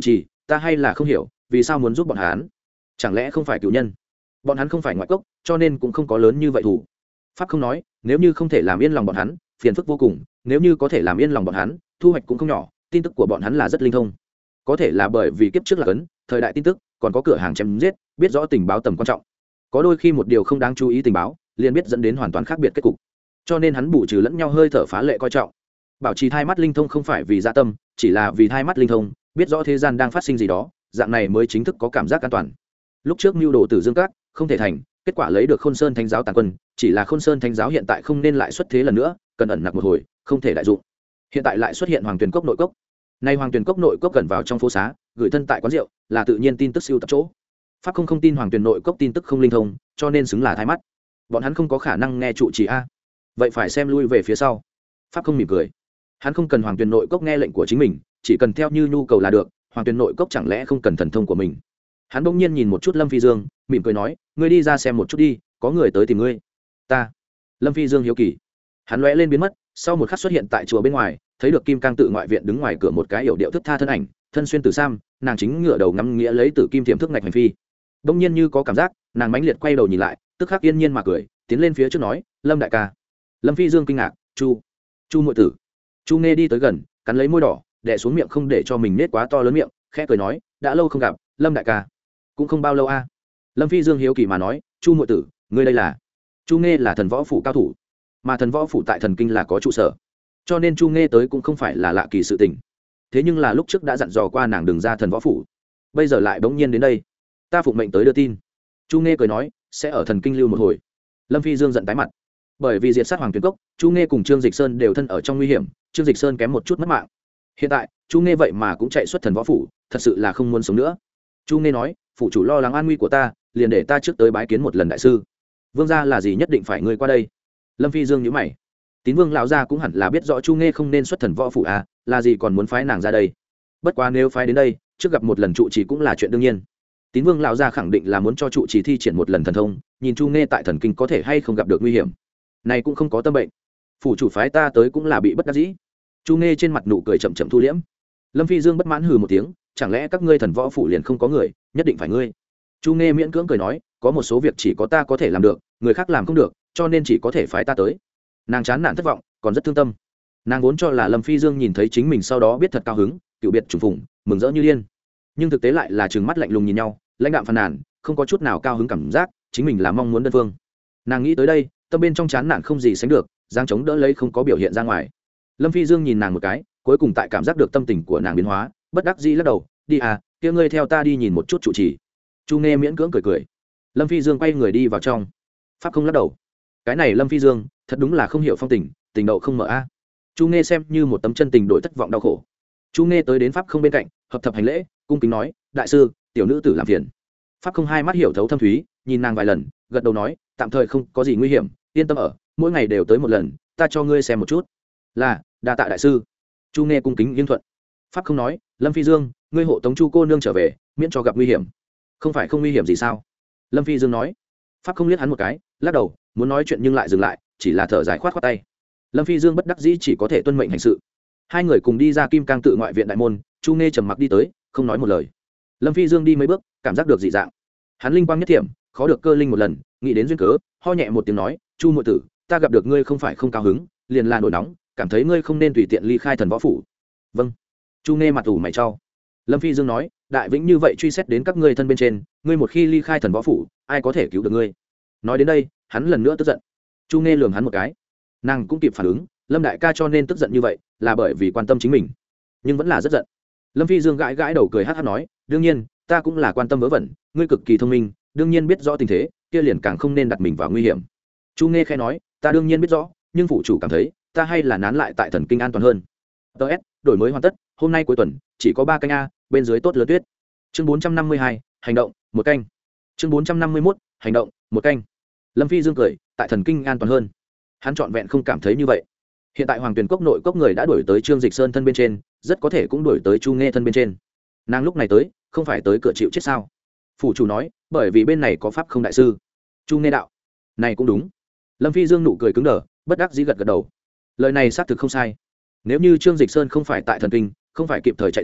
ta hay là không hiểu vì sao muốn giúp bọn hắn, chẳng lẽ không phải cựu nhân? Bọn hắn không phải ngoại cốc, cho nên cũng không có lớn như vậy thủ. Pháp không nói, nếu như không thể làm yên lòng bọn hắn, phiền phức vô cùng, nếu như có thể làm yên lòng bọn hắn, thu hoạch cũng không nhỏ. Tin tức của bọn hắn là rất linh thông, có thể là bởi vì kiếp trước là cấn thời đại tin tức, còn có cửa hàng chém giết, biết rõ tình báo tầm quan trọng. Có đôi khi một điều không đáng chú ý tình báo liền biết dẫn đến hoàn toàn khác biệt kết cục, cho nên hắn bù trừ lẫn nhau hơi thở phá lệ coi trọng. Bảo trì thai mắt linh thông không phải vì dạ tâm, chỉ là vì thai mắt linh thông biết rõ thế gian đang phát sinh gì đó, dạng này mới chính thức có cảm giác an toàn. Lúc trước mưu đồ Tử Dương Các không thể thành, kết quả lấy được Khôn Sơn Thánh giáo tàn quân, chỉ là Khôn Sơn Thánh giáo hiện tại không nên lại xuất thế lần nữa, cần ẩn nặc một hồi, không thể đại dụng. Hiện tại lại xuất hiện Hoàng Tuyền Cốc nội cốc. Nay Hoàng Tuyền Cốc nội cốc gần vào trong phố xá, gửi thân tại quán rượu, là tự nhiên tin tức siêu tập chỗ. Pháp không không tin Hoàng Tuyền nội cốc tin tức không linh thông, cho nên xứng là thái mắt. Bọn hắn không có khả năng nghe trụ trì a. Vậy phải xem lui về phía sau. Pháp không mỉm cười. Hắn không cần Hoàng Tuyền nội cốc nghe lệnh của chính mình, chỉ cần theo như nhu cầu là được. Hoàng Tuyền nội cốc chẳng lẽ không cần thần thông của mình? Hắn bỗng nhiên nhìn một chút Lâm Phi Dương, mỉm cười nói, ngươi đi ra xem một chút đi, có người tới tìm ngươi. Ta. Lâm Phi Dương hiếu kỳ. Hắn lóe lên biến mất, sau một khắc xuất hiện tại chùa bên ngoài, thấy được Kim Cang tự ngoại viện đứng ngoài cửa một cái yểu điệu thức tha thân ảnh, thân xuyên tử sam, nàng chính ngửa đầu ngắm nghĩa lấy tử kim tiềm thức ngạch hành phi. Bỗng nhiên như có cảm giác, nàng mãnh liệt quay đầu nhìn lại, tức khắc yên nhiên mà cười, tiến lên phía trước nói, Lâm đại ca. Lâm Phi Dương kinh ngạc, chu chu muội tử. Chu Nghe đi tới gần, cắn lấy môi đỏ, đè xuống miệng không để cho mình nết quá to lớn miệng, khẽ cười nói, đã lâu không gặp, Lâm đại ca. Cũng không bao lâu a. Lâm Phi Dương hiếu kỳ mà nói, chu muội tử, ngươi đây là? Chu Nghe là thần võ phủ cao thủ, mà thần võ phủ tại thần kinh là có trụ sở, cho nên Chu Nghe tới cũng không phải là lạ kỳ sự tình. Thế nhưng là lúc trước đã dặn dò qua nàng đừng ra thần võ phủ, bây giờ lại bỗng nhiên đến đây, ta phụng mệnh tới đưa tin. Chu Nghe cười nói, sẽ ở thần kinh lưu một hồi. Lâm Phi Dương giận tái mặt, bởi vì diệt sát Hoàng Tuyền Cốc, Chu Nghe cùng Trương Dịch Sơn đều thân ở trong nguy hiểm, Trương Dịch Sơn kém một chút mất mạng. Hiện tại Chu Nghe vậy mà cũng chạy xuất thần võ phủ, thật sự là không muốn sống nữa. Chu Nghe nói, phủ chủ lo lắng an nguy của ta, liền để ta trước tới bái kiến một lần đại sư. Vương gia là gì nhất định phải ngươi qua đây? Lâm Phi Dương nhíu mày. Tín Vương lão gia cũng hẳn là biết rõ Chu Nghe không nên xuất thần võ phủ à, là gì còn muốn phái nàng ra đây? Bất quá nếu phái đến đây, trước gặp một lần trụ trì cũng là chuyện đương nhiên. Tín Vương lão gia khẳng định là muốn cho trụ trì thi triển một lần thần thông, nhìn Chu Nghe tại thần kinh có thể hay không gặp được nguy hiểm. Này cũng không có tâm bệnh. Phủ chủ phái ta tới cũng là bị bất đắc dĩ. Chu Nghe trên mặt nụ cười chậm chậm thu liễm. Lâm Phi Dương bất mãn hừ một tiếng, chẳng lẽ các ngươi thần võ phủ liền không có người, nhất định phải ngươi? Chu Nghe miễn cưỡng cười nói, có một số việc chỉ có ta có thể làm được, người khác làm không được, cho nên chỉ có thể phái ta tới. Nàng chán nản thất vọng, còn rất thương tâm. Nàng vốn cho là Lâm Phi Dương nhìn thấy chính mình sau đó biết thật cao hứng, cựu biệt trùng phùng, mừng rỡ như điên, nhưng thực tế lại là trừng mắt lạnh lùng nhìn nhau, lãnh đạm phàn nàn, không có chút nào cao hứng cảm giác, chính mình là mong muốn đơn phương. Nàng nghĩ tới đây, tâm bên trong chán nản không gì sánh được, giang chống đỡ lấy không có biểu hiện ra ngoài. Lâm Phi Dương nhìn nàng một cái, cuối cùng tại cảm giác được tâm tình của nàng biến hóa, bất đắc dĩ lắc đầu, đi à, kia ngươi theo ta đi nhìn một chút trụ trì. Chu Nghe miễn cưỡng cười cười. Lâm Phi Dương quay người đi vào trong. Pháp không lắc đầu, cái này Lâm Phi Dương thật đúng là không hiểu phong tình, tình đậu không mở a. Chu Nghe xem như một tấm chân tình đổi thất vọng đau khổ. Chu Nghe tới đến Pháp không bên cạnh, hợp thập hành lễ, cung kính nói, đại sư, tiểu nữ tử làm phiền. Pháp không hai mắt hiểu thấu thâm thúy, nhìn nàng vài lần, gật đầu nói, tạm thời không có gì nguy hiểm, yên tâm ở, mỗi ngày đều tới một lần, ta cho ngươi xem một chút. Là, đa tạ đại sư. Chu Nghe cung kính yên thuận. Pháp không nói, Lâm Phi Dương, ngươi hộ tống Chu cô nương trở về, miễn cho gặp nguy hiểm. Không phải không nguy hiểm gì sao? Lâm Phi Dương nói. Pháp không liếc hắn một cái, lắc đầu, muốn nói chuyện nhưng lại dừng lại, chỉ là thở dài khoát khoát tay. Lâm Phi Dương bất đắc dĩ chỉ có thể tuân mệnh hành sự. Hai người cùng đi ra Kim Cang tự ngoại viện đại môn, Chu Nghe trầm mặc đi tới, không nói một lời. Lâm Phi Dương đi mấy bước, cảm giác được dị dạng. Hắn linh quang nhất thiểm, khó được cơ linh một lần, nghĩ đến duyên cớ, ho nhẹ một tiếng nói, Chu muội tử, ta gặp được ngươi không phải không cao hứng, liền là nổi nóng, cảm thấy ngươi không nên tùy tiện ly khai thần võ phủ. Vâng. Chu Nghe mặt ủ mày trao. Lâm Phi Dương nói, đại vĩnh như vậy truy xét đến các ngươi thân bên trên, ngươi một khi ly khai thần võ phủ, ai có thể cứu được ngươi? Nói đến đây, hắn lần nữa tức giận. Chu Nghe lườm hắn một cái, nàng cũng kịp phản ứng, Lâm đại ca cho nên tức giận như vậy, là bởi vì quan tâm chính mình, nhưng vẫn là rất giận. Lâm Phi Dương gãi gãi đầu cười hát hát nói, đương nhiên, ta cũng là quan tâm vớ vẩn, ngươi cực kỳ thông minh, đương nhiên biết rõ tình thế, kia liền càng không nên đặt mình vào nguy hiểm. Chu Nghe khẽ nói, ta đương nhiên biết rõ, nhưng phụ chủ cảm thấy, ta hay là nán lại tại thần kinh an toàn hơn. tê ét đổi mới hoàn tất, hôm nay cuối tuần, chỉ có ba canh a, bên dưới tốt lớn tuyết. Chương bốn trăm năm mươi hai, hành động, một canh. Chương bốn trăm năm mươi mốt, hành động, một canh. Lâm Phi Dương cười, tại thần kinh an toàn hơn. Hắn trọn vẹn không cảm thấy như vậy. Hiện tại Hoàng Tuyền Cốc nội cốc người đã đuổi tới Trương Dịch Sơn thân bên trên, rất có thể cũng đuổi tới Chu Nghe thân bên trên. Nàng lúc này tới, không phải tới cửa chịu chết sao? Phủ chủ nói, bởi vì bên này có pháp không đại sư. Chu Nghe đạo, này cũng đúng. Lâm Phi Dương nụ cười cứng đờ, bất đắc dĩ gật gật đầu. Lời này xác thực không sai. Nếu như Trương Dịch Sơn không phải tại thần kinh, không phải kịp thời chạy tới,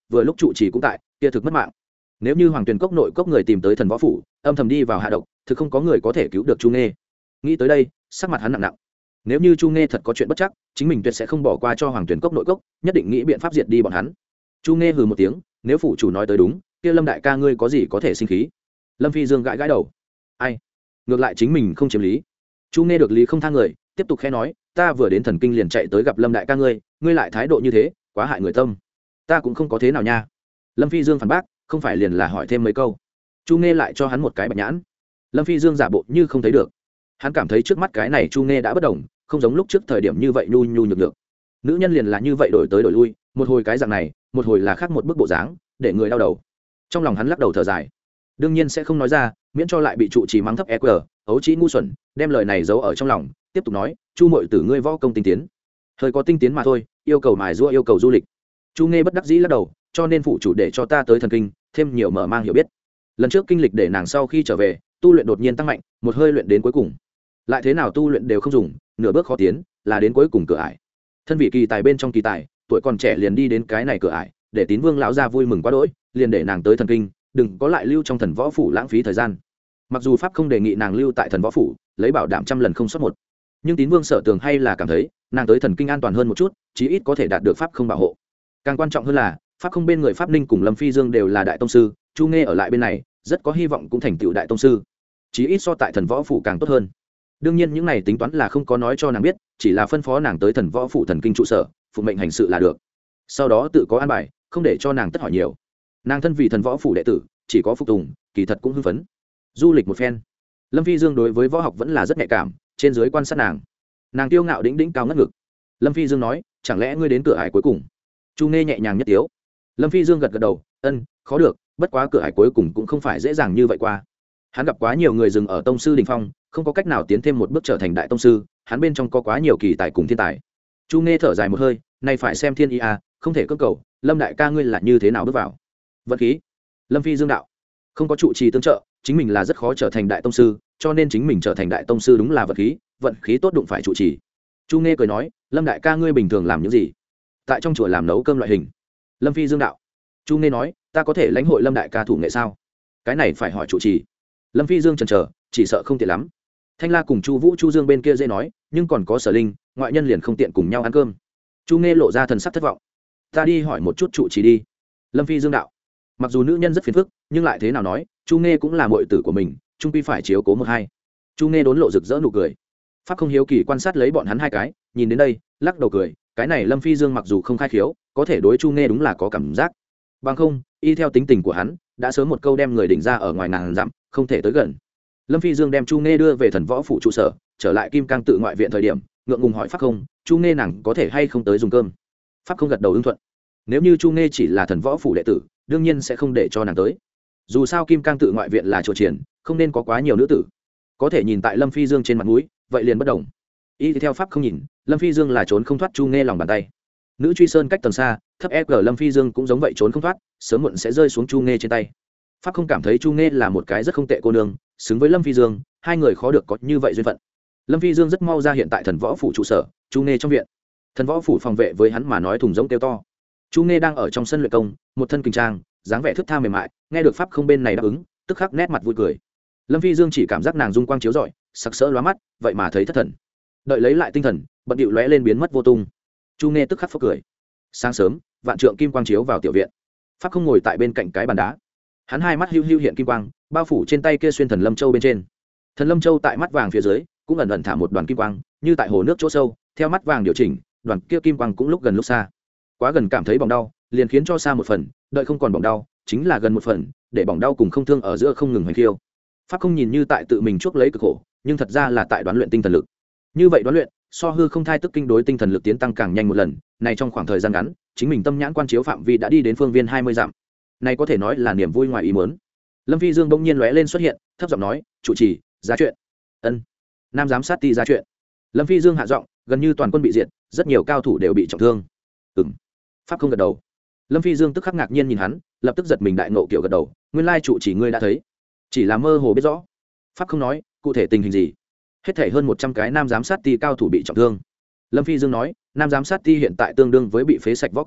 vừa lúc trụ trì cũng tại kia thực mất mạng. Nếu như Hoàng Tuyền cốc nội cốc người tìm tới thần võ phủ âm thầm đi vào hạ độc, thực không có người có thể cứu được Chu Nghe. Nghĩ tới đây, sắc mặt hắn nặng nặng. Nếu như Chu Nghe thật có chuyện bất chắc, chính mình tuyệt sẽ không bỏ qua cho Hoàng Tuyền cốc nội cốc, nhất định nghĩ biện pháp diệt đi bọn hắn. Chu Nghe hừ một tiếng, nếu phủ chủ nói tới đúng, kia Lâm đại ca ngươi có gì có thể sinh khí? Lâm Phi Dương gãi gãi đầu. Ai? Ngược lại chính mình không chiếm lý. Chu Nghe được lý không tha người, tiếp tục khẽ nói, ta vừa đến thần kinh liền chạy tới gặp Lâm đại ca ngươi, ngươi lại thái độ như thế, quá hại người tâm. Ta cũng không có thế nào nha. Lâm Phi Dương phản bác, không phải liền là hỏi thêm mấy câu. Chu Nghe lại cho hắn một cái bạch nhãn. Lâm Phi Dương giả bộ như không thấy được. Hắn cảm thấy trước mắt cái này Chu Nghe đã bất đồng, không giống lúc trước thời điểm như vậy nhu nhu nhược nhược. Nữ nhân liền là như vậy đổi tới đổi lui, một hồi cái dạng này, một hồi là khác một bức bộ dáng, để người đau đầu. Trong lòng hắn lắc đầu thở dài. Đương nhiên sẽ không nói ra, miễn cho lại bị trụ trì mắng thấp e quy, ấu trĩ ngu xuẩn, đem lời này giấu ở trong lòng, tiếp tục nói, Chu muội tử ngươi võ công tinh tiến. Hơi có tinh tiến mà thôi, yêu cầu mài giũa yêu cầu du lịch. Chu Nghe bất đắc dĩ lắc đầu, cho nên phụ chủ để cho ta tới thần kinh, thêm nhiều mở mang hiểu biết. Lần trước kinh lịch để nàng sau khi trở về, tu luyện đột nhiên tăng mạnh, một hơi luyện đến cuối cùng. Lại thế nào tu luyện đều không dùng, nửa bước khó tiến, là đến cuối cùng cửa ải. Thân vị kỳ tài bên trong kỳ tài, tuổi còn trẻ liền đi đến cái này cửa ải, để Tín Vương lão gia vui mừng quá đỗi, liền để nàng tới thần kinh, đừng có lại lưu trong thần võ phủ lãng phí thời gian. Mặc dù pháp không đề nghị nàng lưu tại thần võ phủ, lấy bảo đảm trăm lần không sót một, nhưng Tín Vương Sở Tường hay là cảm thấy nàng tới thần kinh an toàn hơn một chút, chí ít có thể đạt được pháp không bảo hộ. Càng quan trọng hơn là pháp không bên người pháp ninh cùng Lâm Phi Dương đều là đại tông sư, Chu Nghe ở lại bên này rất có hy vọng cũng thành tựu đại tông sư, chí ít so tại thần võ phủ càng tốt hơn. Đương nhiên những này tính toán là không có nói cho nàng biết, chỉ là phân phó nàng tới thần võ phủ thần kinh trụ sở phụ mệnh hành sự là được, sau đó tự có an bài, không để cho nàng tất hỏi nhiều. Nàng thân vì thần võ phủ đệ tử, chỉ có phục tùng, kỳ thật cũng hưng phấn. Du lịch một phen, Lâm Phi Dương đối với võ học vẫn là rất nhạy cảm, trên dưới quan sát nàng, nàng kiêu ngạo đĩnh đĩnh cao ngất ngực. Lâm Phi Dương nói, chẳng lẽ ngươi đến cửa ải cuối cùng? Chu Nghe nhẹ nhàng nhất tiếu. Lâm Phi Dương gật gật đầu, ân, khó được, bất quá cửa ải cuối cùng cũng không phải dễ dàng như vậy qua. Hắn gặp quá nhiều người dừng ở tông sư đỉnh phong, không có cách nào tiến thêm một bước trở thành đại tông sư, hắn bên trong có quá nhiều kỳ tài cùng thiên tài. Chu Nghe thở dài một hơi, này phải xem thiên ý à, không thể cưỡng cầu, Lâm đại ca ngươi là như thế nào bước vào? Vận khí. Lâm Phi Dương đạo, không có trụ trì tương trợ, chính mình là rất khó trở thành đại tông sư, cho nên chính mình trở thành đại tông sư đúng là vận khí, vận khí tốt đụng phải trụ trì. Chu Nghe cười nói, Lâm đại ca ngươi bình thường làm những gì? Tại trong chùa làm nấu cơm loại hình. Lâm Phi Dương đạo. Chu Nghe nói, ta có thể lãnh hội Lâm đại ca thủ nghệ sao? Cái này phải hỏi trụ trì. Lâm Phi Dương chần chờ, chỉ sợ không tiện lắm. Thanh La cùng Chu Vũ Chu Dương bên kia dễ nói, nhưng còn có Sở Linh, ngoại nhân liền không tiện cùng nhau ăn cơm. Chu Nghe lộ ra thần sắc thất vọng. Ta đi hỏi một chút trụ trì đi. Lâm Phi Dương đạo. Mặc dù nữ nhân rất phiền phức, nhưng lại thế nào nói, Chu Nghe cũng là muội tử của mình, chung quy phải chiếu cố một hai. Chu Nghe đốn lộ rực rỡ nụ cười. Pháp không hiếu kỳ quan sát lấy bọn hắn hai cái, nhìn đến đây, lắc đầu cười, cái này Lâm Phi Dương mặc dù không khai khiếu, có thể đối Chu Nghe đúng là có cảm giác. Bằng không, y theo tính tình của hắn, đã sớm một câu đem người đỉnh ra ở ngoài ngàn dặm, không thể tới gần. Lâm Phi Dương đem Chu Nghe đưa về thần võ phủ trụ sở, trở lại Kim Cang tự ngoại viện thời điểm, ngượng ngùng hỏi Pháp không, Chu Nghe nàng có thể hay không tới dùng cơm? Pháp không gật đầu ưng thuận. Nếu như Chu Nghe chỉ là thần võ phủ đệ tử, đương nhiên sẽ không để cho nàng tới. Dù sao Kim Cang tự ngoại viện là chùa triển, không nên có quá nhiều nữ tử. Có thể nhìn tại Lâm Phi Dương trên mặt mũi, vậy liền bất đồng. Y theo Pháp không nhìn, Lâm Phi Dương là trốn không thoát Chu Nghe lòng bàn tay. Nữ truy sơn cách tầng xa, thấp e cờ Lâm Phi Dương cũng giống vậy trốn không thoát, sớm muộn sẽ rơi xuống Chu Nghe trên tay. Pháp không cảm thấy Chu Nghe là một cái rất không tệ cô nương, xứng với Lâm Phi Dương, hai người khó được có như vậy duyên phận. Lâm Phi Dương rất mau ra hiện tại thần võ phủ trụ sở, Chu Nghe trong viện. Thần võ phủ phòng vệ với hắn mà nói thùng giống kêu to. Chu Nghe đang ở trong sân luyện công, một thân kình trang, dáng vẻ thướt tha mềm mại, nghe được Pháp không bên này đáp ứng, tức khắc nét mặt vui cười. Lâm Phi Dương chỉ cảm giác nàng dung quang chiếu rọi, sặc sỡ lóa mắt, vậy mà thấy thất thần. Đợi lấy lại tinh thần, bận điệu lóe lên biến mất vô tung. Chu Nghe tức khắc phốc cười. Sáng sớm, vạn trượng kim quang chiếu vào tiểu viện. Pháp không ngồi tại bên cạnh cái bàn đá. Hắn hai mắt hưu hưu hiện kim quang, bao phủ trên tay kia xuyên thần lâm châu bên trên. Thần lâm châu tại mắt vàng phía dưới, cũng ẩn ẩn thả một đoàn kim quang, như tại hồ nước chỗ sâu, theo mắt vàng điều chỉnh, đoàn kia kim quang cũng lúc gần lúc xa. Quá gần cảm thấy bỏng đau, liền khiến cho xa một phần, đợi không còn bỏng đau, chính là gần một phần, để bỏng đau cùng không thương ở giữa không ngừng hành khiêu. Pháp không nhìn như tại tự mình chuốc lấy cực khổ, nhưng thật ra là tại đoán luyện tinh thần lực. Như vậy đoán luyện, so hư không thai tức kinh đối tinh thần lực tiến tăng càng nhanh một lần, này trong khoảng thời gian ngắn, chính mình tâm nhãn quan chiếu phạm vi đã đi đến phương viên hai mươi dặm. Này có thể nói là niềm vui ngoài ý muốn. Lâm Phi Dương bỗng nhiên lóe lên xuất hiện, thấp giọng nói, "Chủ trì, ra chuyện." Ân. Nam giám sát ti ra chuyện. Lâm Phi Dương hạ giọng, gần như toàn quân bị diệt, rất nhiều cao thủ đều bị trọng thương. Ừm. Pháp không gật đầu. Lâm Phi Dương tức khắc ngạc nhiên nhìn hắn, lập tức giật mình đại ngộ kiểu gật đầu, "Nguyên lai trụ chỉ ngươi đã thấy." Chỉ là mơ hồ biết rõ. Pháp không nói, cụ thể tình hình gì. Hết thảy hơn một trăm cái nam giám sát ti cao thủ bị trọng thương. Lâm Phi Dương nói, nam giám sát ti hiện tại tương đương với bị phế sạch võ công,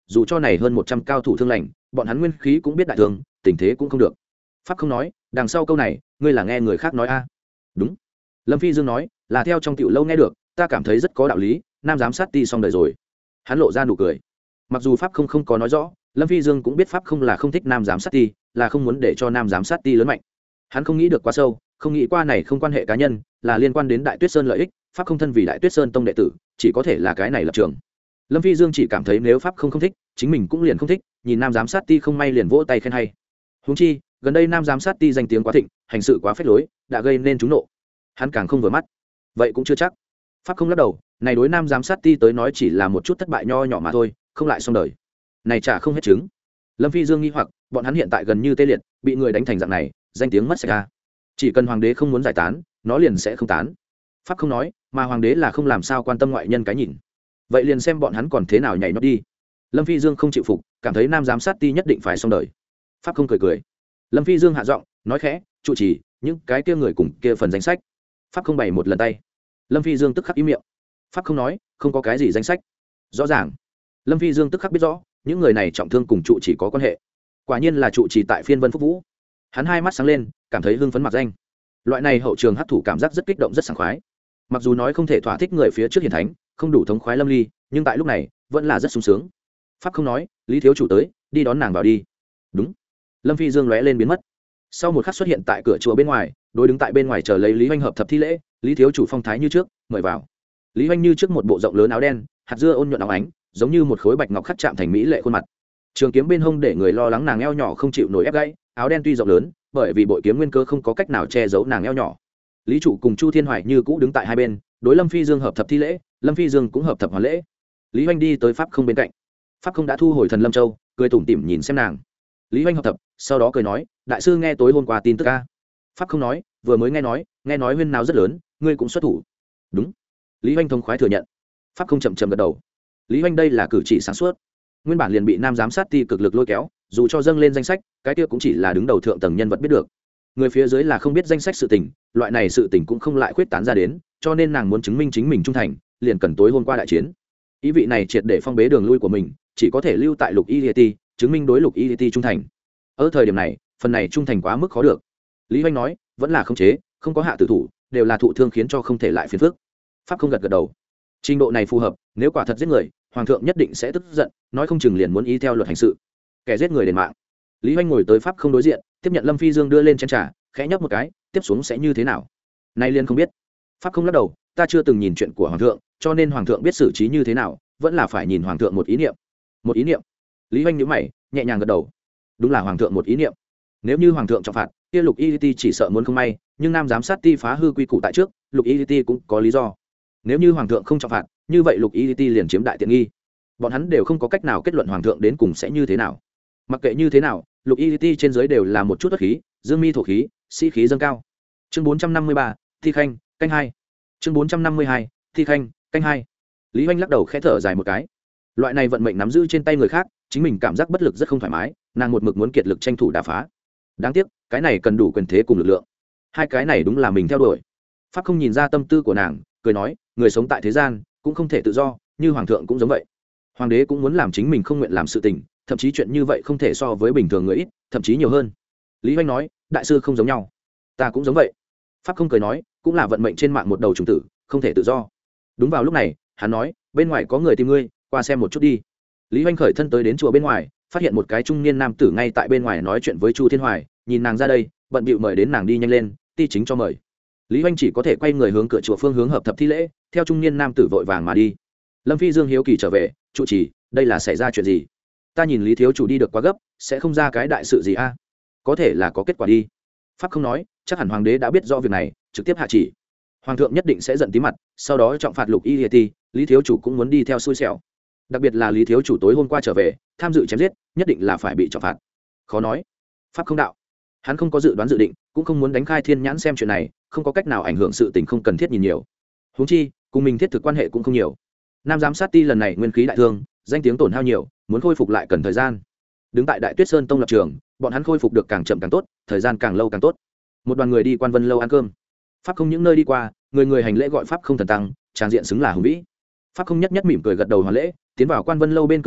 dù cho này hơn một trăm cao thủ thương lành bọn hắn nguyên khí cũng biết đại thương tình thế cũng không được. Pháp không nói đằng sau câu này ngươi là nghe người khác nói a? Đúng. Lâm Phi Dương nói là theo trong tiểu lâu nghe được, ta cảm thấy rất có đạo lý, nam giám sát ti xong đời rồi. Hắn lộ ra nụ cười. Mặc dù Pháp không không có nói rõ, Lâm Phi Dương cũng biết Pháp không là không thích nam giám sát ti, là không muốn để cho nam giám sát ti lớn mạnh. Hắn không nghĩ được quá sâu, không nghĩ qua này không quan hệ cá nhân, là liên quan đến Đại Tuyết Sơn lợi ích. Pháp không thân vì Đại Tuyết Sơn tông đệ tử, chỉ có thể là cái này lập trường. Lâm Phi Dương chỉ cảm thấy nếu Pháp không không thích, chính mình cũng liền không thích, nhìn nam giám sát ti không may liền vỗ tay khen hay. Huống chi gần đây nam giám sát ti danh tiếng quá thịnh, hành sự quá phết lối, đã gây nên chúng nộ. Hắn càng không vừa mắt. Vậy cũng chưa chắc. Pháp không lắc đầu, này đối nam giám sát ti tới nói chỉ là một chút thất bại nho nhỏ mà thôi, không lại xong đời. Này chả không hết chứng. Lâm Phi Dương nghi hoặc, bọn hắn hiện tại gần như tê liệt, bị người đánh thành dạng này, danh tiếng mất sạch ra. Chỉ cần hoàng đế không muốn giải tán, nó liền sẽ không tán. Pháp không nói, mà hoàng đế là không làm sao quan tâm ngoại nhân cái nhìn. Vậy liền xem bọn hắn còn thế nào nhảy nhót đi. Lâm Phi Dương không chịu phục, cảm thấy nam giám sát ti nhất định phải xong đời. Pháp không cười cười. Lâm Phi Dương hạ giọng nói khẽ, trụ trì, những cái kia người cùng kia phần danh sách. Pháp không bày một lần tay. Lâm Phi Dương tức khắc im miệng. Pháp không nói, không có cái gì danh sách. Rõ ràng. Lâm Phi Dương tức khắc biết rõ, những người này trọng thương cùng trụ trì có quan hệ. Quả nhiên là trụ trì tại Phiên Vân Phúc Vũ. Hắn hai mắt sáng lên, cảm thấy hưng phấn mặc danh. Loại này hậu trường hấp thụ cảm giác rất kích động rất sảng khoái. Mặc dù nói không thể thỏa thích người phía trước hiển thánh, không đủ thống khoái lâm ly, nhưng tại lúc này vẫn là rất sung sướng. Pháp không nói, Lý thiếu chủ tới, đi đón nàng vào đi. Đúng. Lâm Phi Dương lóe lên biến mất. Sau một khắc xuất hiện tại cửa chùa bên ngoài, đối đứng tại bên ngoài chờ lấy Lý Hoành hợp thập thi lễ. Lý thiếu chủ phong thái như trước, mời vào. Lý Hoành như trước một bộ rộng lớn áo đen, hạt dưa ôn nhuận óng ánh, giống như một khối bạch ngọc khắc chạm thành mỹ lệ khuôn mặt. Trường kiếm bên hông để người lo lắng nàng eo nhỏ không chịu nổi ép gãy, áo đen tuy rộng lớn, bởi vì bội kiếm nguyên cơ không có cách nào che giấu nàng eo nhỏ. Lý trụ cùng Chu Thiên Hoài như cũ đứng tại hai bên, đối Lâm Phi Dương hợp thập thi lễ, Lâm Phi Dương cũng hợp thập hoàn lễ. Lý Hoành đi tới Pháp không bên cạnh. Pháp không đã thu hồi thần Lâm Châu, cười tủm tỉm nhìn xem nàng. Lý Hoành hợp thập, sau đó cười nói, đại sư nghe tối hôm qua tin tức a? Pháp không nói, vừa mới nghe nói, nghe nói huyên náo rất lớn, ngươi cũng xuất thủ. Đúng. Lý Hoành thông khoái thừa nhận. Pháp không chậm chậm gật đầu. Lý Hoành đây là cử chỉ sáng suốt. Nguyên bản liền bị nam giám sát ti cực lực lôi kéo, dù cho dâng lên danh sách, cái kia cũng chỉ là đứng đầu thượng tầng nhân vật biết được. Người phía dưới là không biết danh sách sự tình, loại này sự tình cũng không lại khuyết tán ra đến, cho nên nàng muốn chứng minh chính mình trung thành, liền cần tối hôm qua đại chiến. Ý vị này triệt để phong bế đường lui của mình, chỉ có thể lưu tại Lục Y Ti, chứng minh đối Lục Y Ti trung thành. Ở thời điểm này, phần này trung thành quá mức khó được. Lý Hoành nói, vẫn là không chế, không có hạ tử thủ, đều là thụ thương khiến cho không thể lại phiền phức. Pháp không gật gật đầu. Trình độ này phù hợp, nếu quả thật giết người, hoàng thượng nhất định sẽ tức giận, nói không chừng liền muốn y theo luật hành sự. Kẻ giết người đền mạng. Lý Hoành ngồi tới Pháp không đối diện, tiếp nhận Lâm Phi Dương đưa lên chén trà, khẽ nhấp một cái, tiếp xuống sẽ như thế nào? Nay liền không biết. Pháp không lắc đầu, ta chưa từng nhìn chuyện của hoàng thượng, cho nên hoàng thượng biết xử trí như thế nào, vẫn là phải nhìn hoàng thượng một ý niệm. Một ý niệm. Lý Hoành nhíu mày, nhẹ nhàng gật đầu. Đúng là hoàng thượng một ý niệm. Nếu như hoàng thượng trọng phạt, kia Lục Y Ti chỉ sợ muốn không may, nhưng nam giám sát ti phá hư quy củ tại trước, Lục Y Ti cũng có lý do. Nếu như hoàng thượng không trọng phạt, như vậy Lục Y Ti liền chiếm đại tiện nghi. Bọn hắn đều không có cách nào kết luận hoàng thượng đến cùng sẽ như thế nào. Mặc kệ như thế nào, Lục Y Ti trên dưới đều là một chút bất khí, dương mi thổ khí, sĩ khí dâng cao. Chương bốn trăm năm mươi ba, Thi Khanh, canh hai. Chương bốn trăm năm mươi hai, Thi Khanh, canh hai. Lý Hoành lắc đầu khẽ thở dài một cái. Loại này vận mệnh nắm giữ trên tay người khác, chính mình cảm giác bất lực rất không thoải mái, nàng một mực muốn kiệt lực tranh thủ đả phá. Đáng tiếc, cái này cần đủ quyền thế cùng lực lượng. Hai cái này đúng là mình theo đuổi. Pháp không nhìn ra tâm tư của nàng, cười nói, người sống tại thế gian cũng không thể tự do, như hoàng thượng cũng giống vậy. Hoàng đế cũng muốn làm chính mình không nguyện làm sự tình, thậm chí chuyện như vậy không thể so với bình thường người ít, thậm chí nhiều hơn. Lý Hoành nói, đại sư không giống nhau, ta cũng giống vậy. Pháp không cười nói, cũng là vận mệnh trên mạng một đầu trùng tử, không thể tự do. Đúng vào lúc này, hắn nói, bên ngoài có người tìm ngươi, qua xem một chút đi. Lý Hoành khởi thân tới đến chùa bên ngoài, phát hiện một cái trung niên nam tử ngay tại bên ngoài nói chuyện với Chu Thiên Hoài, nhìn nàng ra đây, bận bịu mời đến nàng đi nhanh lên, ti chính cho mời. Lý Hoành chỉ có thể quay người hướng cửa chùa phương hướng hợp thập thi lễ, theo trung niên nam tử vội vàng mà đi. Lâm Phi Dương hiếu kỳ trở về, trụ trì, đây là xảy ra chuyện gì? Ta nhìn Lý thiếu chủ đi được quá gấp, sẽ không ra cái đại sự gì a? Có thể là có kết quả đi. Pháp không nói, chắc hẳn hoàng đế đã biết rõ việc này, trực tiếp hạ chỉ. Hoàng thượng nhất định sẽ giận tí mặt, sau đó trọng phạt Lục Y Liệt Ti, Lý thiếu chủ cũng muốn đi theo xui xẻo. Đặc biệt là Lý thiếu chủ tối hôm qua trở về, tham dự chém giết, nhất định là phải bị trọng phạt. Khó nói. Pháp không đạo. Hắn không có dự đoán dự định, cũng không muốn đánh khai thiên nhãn xem chuyện này, không có cách nào ảnh hưởng sự tình không cần thiết nhìn nhiều. Huống chi, cùng mình thiết thực quan hệ cũng không nhiều. Nam giám sát ti lần này nguyên khí đại thương, danh tiếng tổn hao nhiều, muốn khôi phục lại cần thời gian. Đứng tại Đại Tuyết Sơn tông lập trường, bọn hắn khôi phục được càng chậm càng tốt, thời gian càng lâu càng tốt. Một đoàn người đi Quan Vân lâu ăn cơm. Pháp không những nơi đi qua, người người hành lễ gọi pháp không thần tăng, tràng diện xứng là hùng vĩ. Pháp không nhất nhất mỉm cười gật đầu hoàn lễ, tiến vào Quan Vân lâu bên cửa sổ,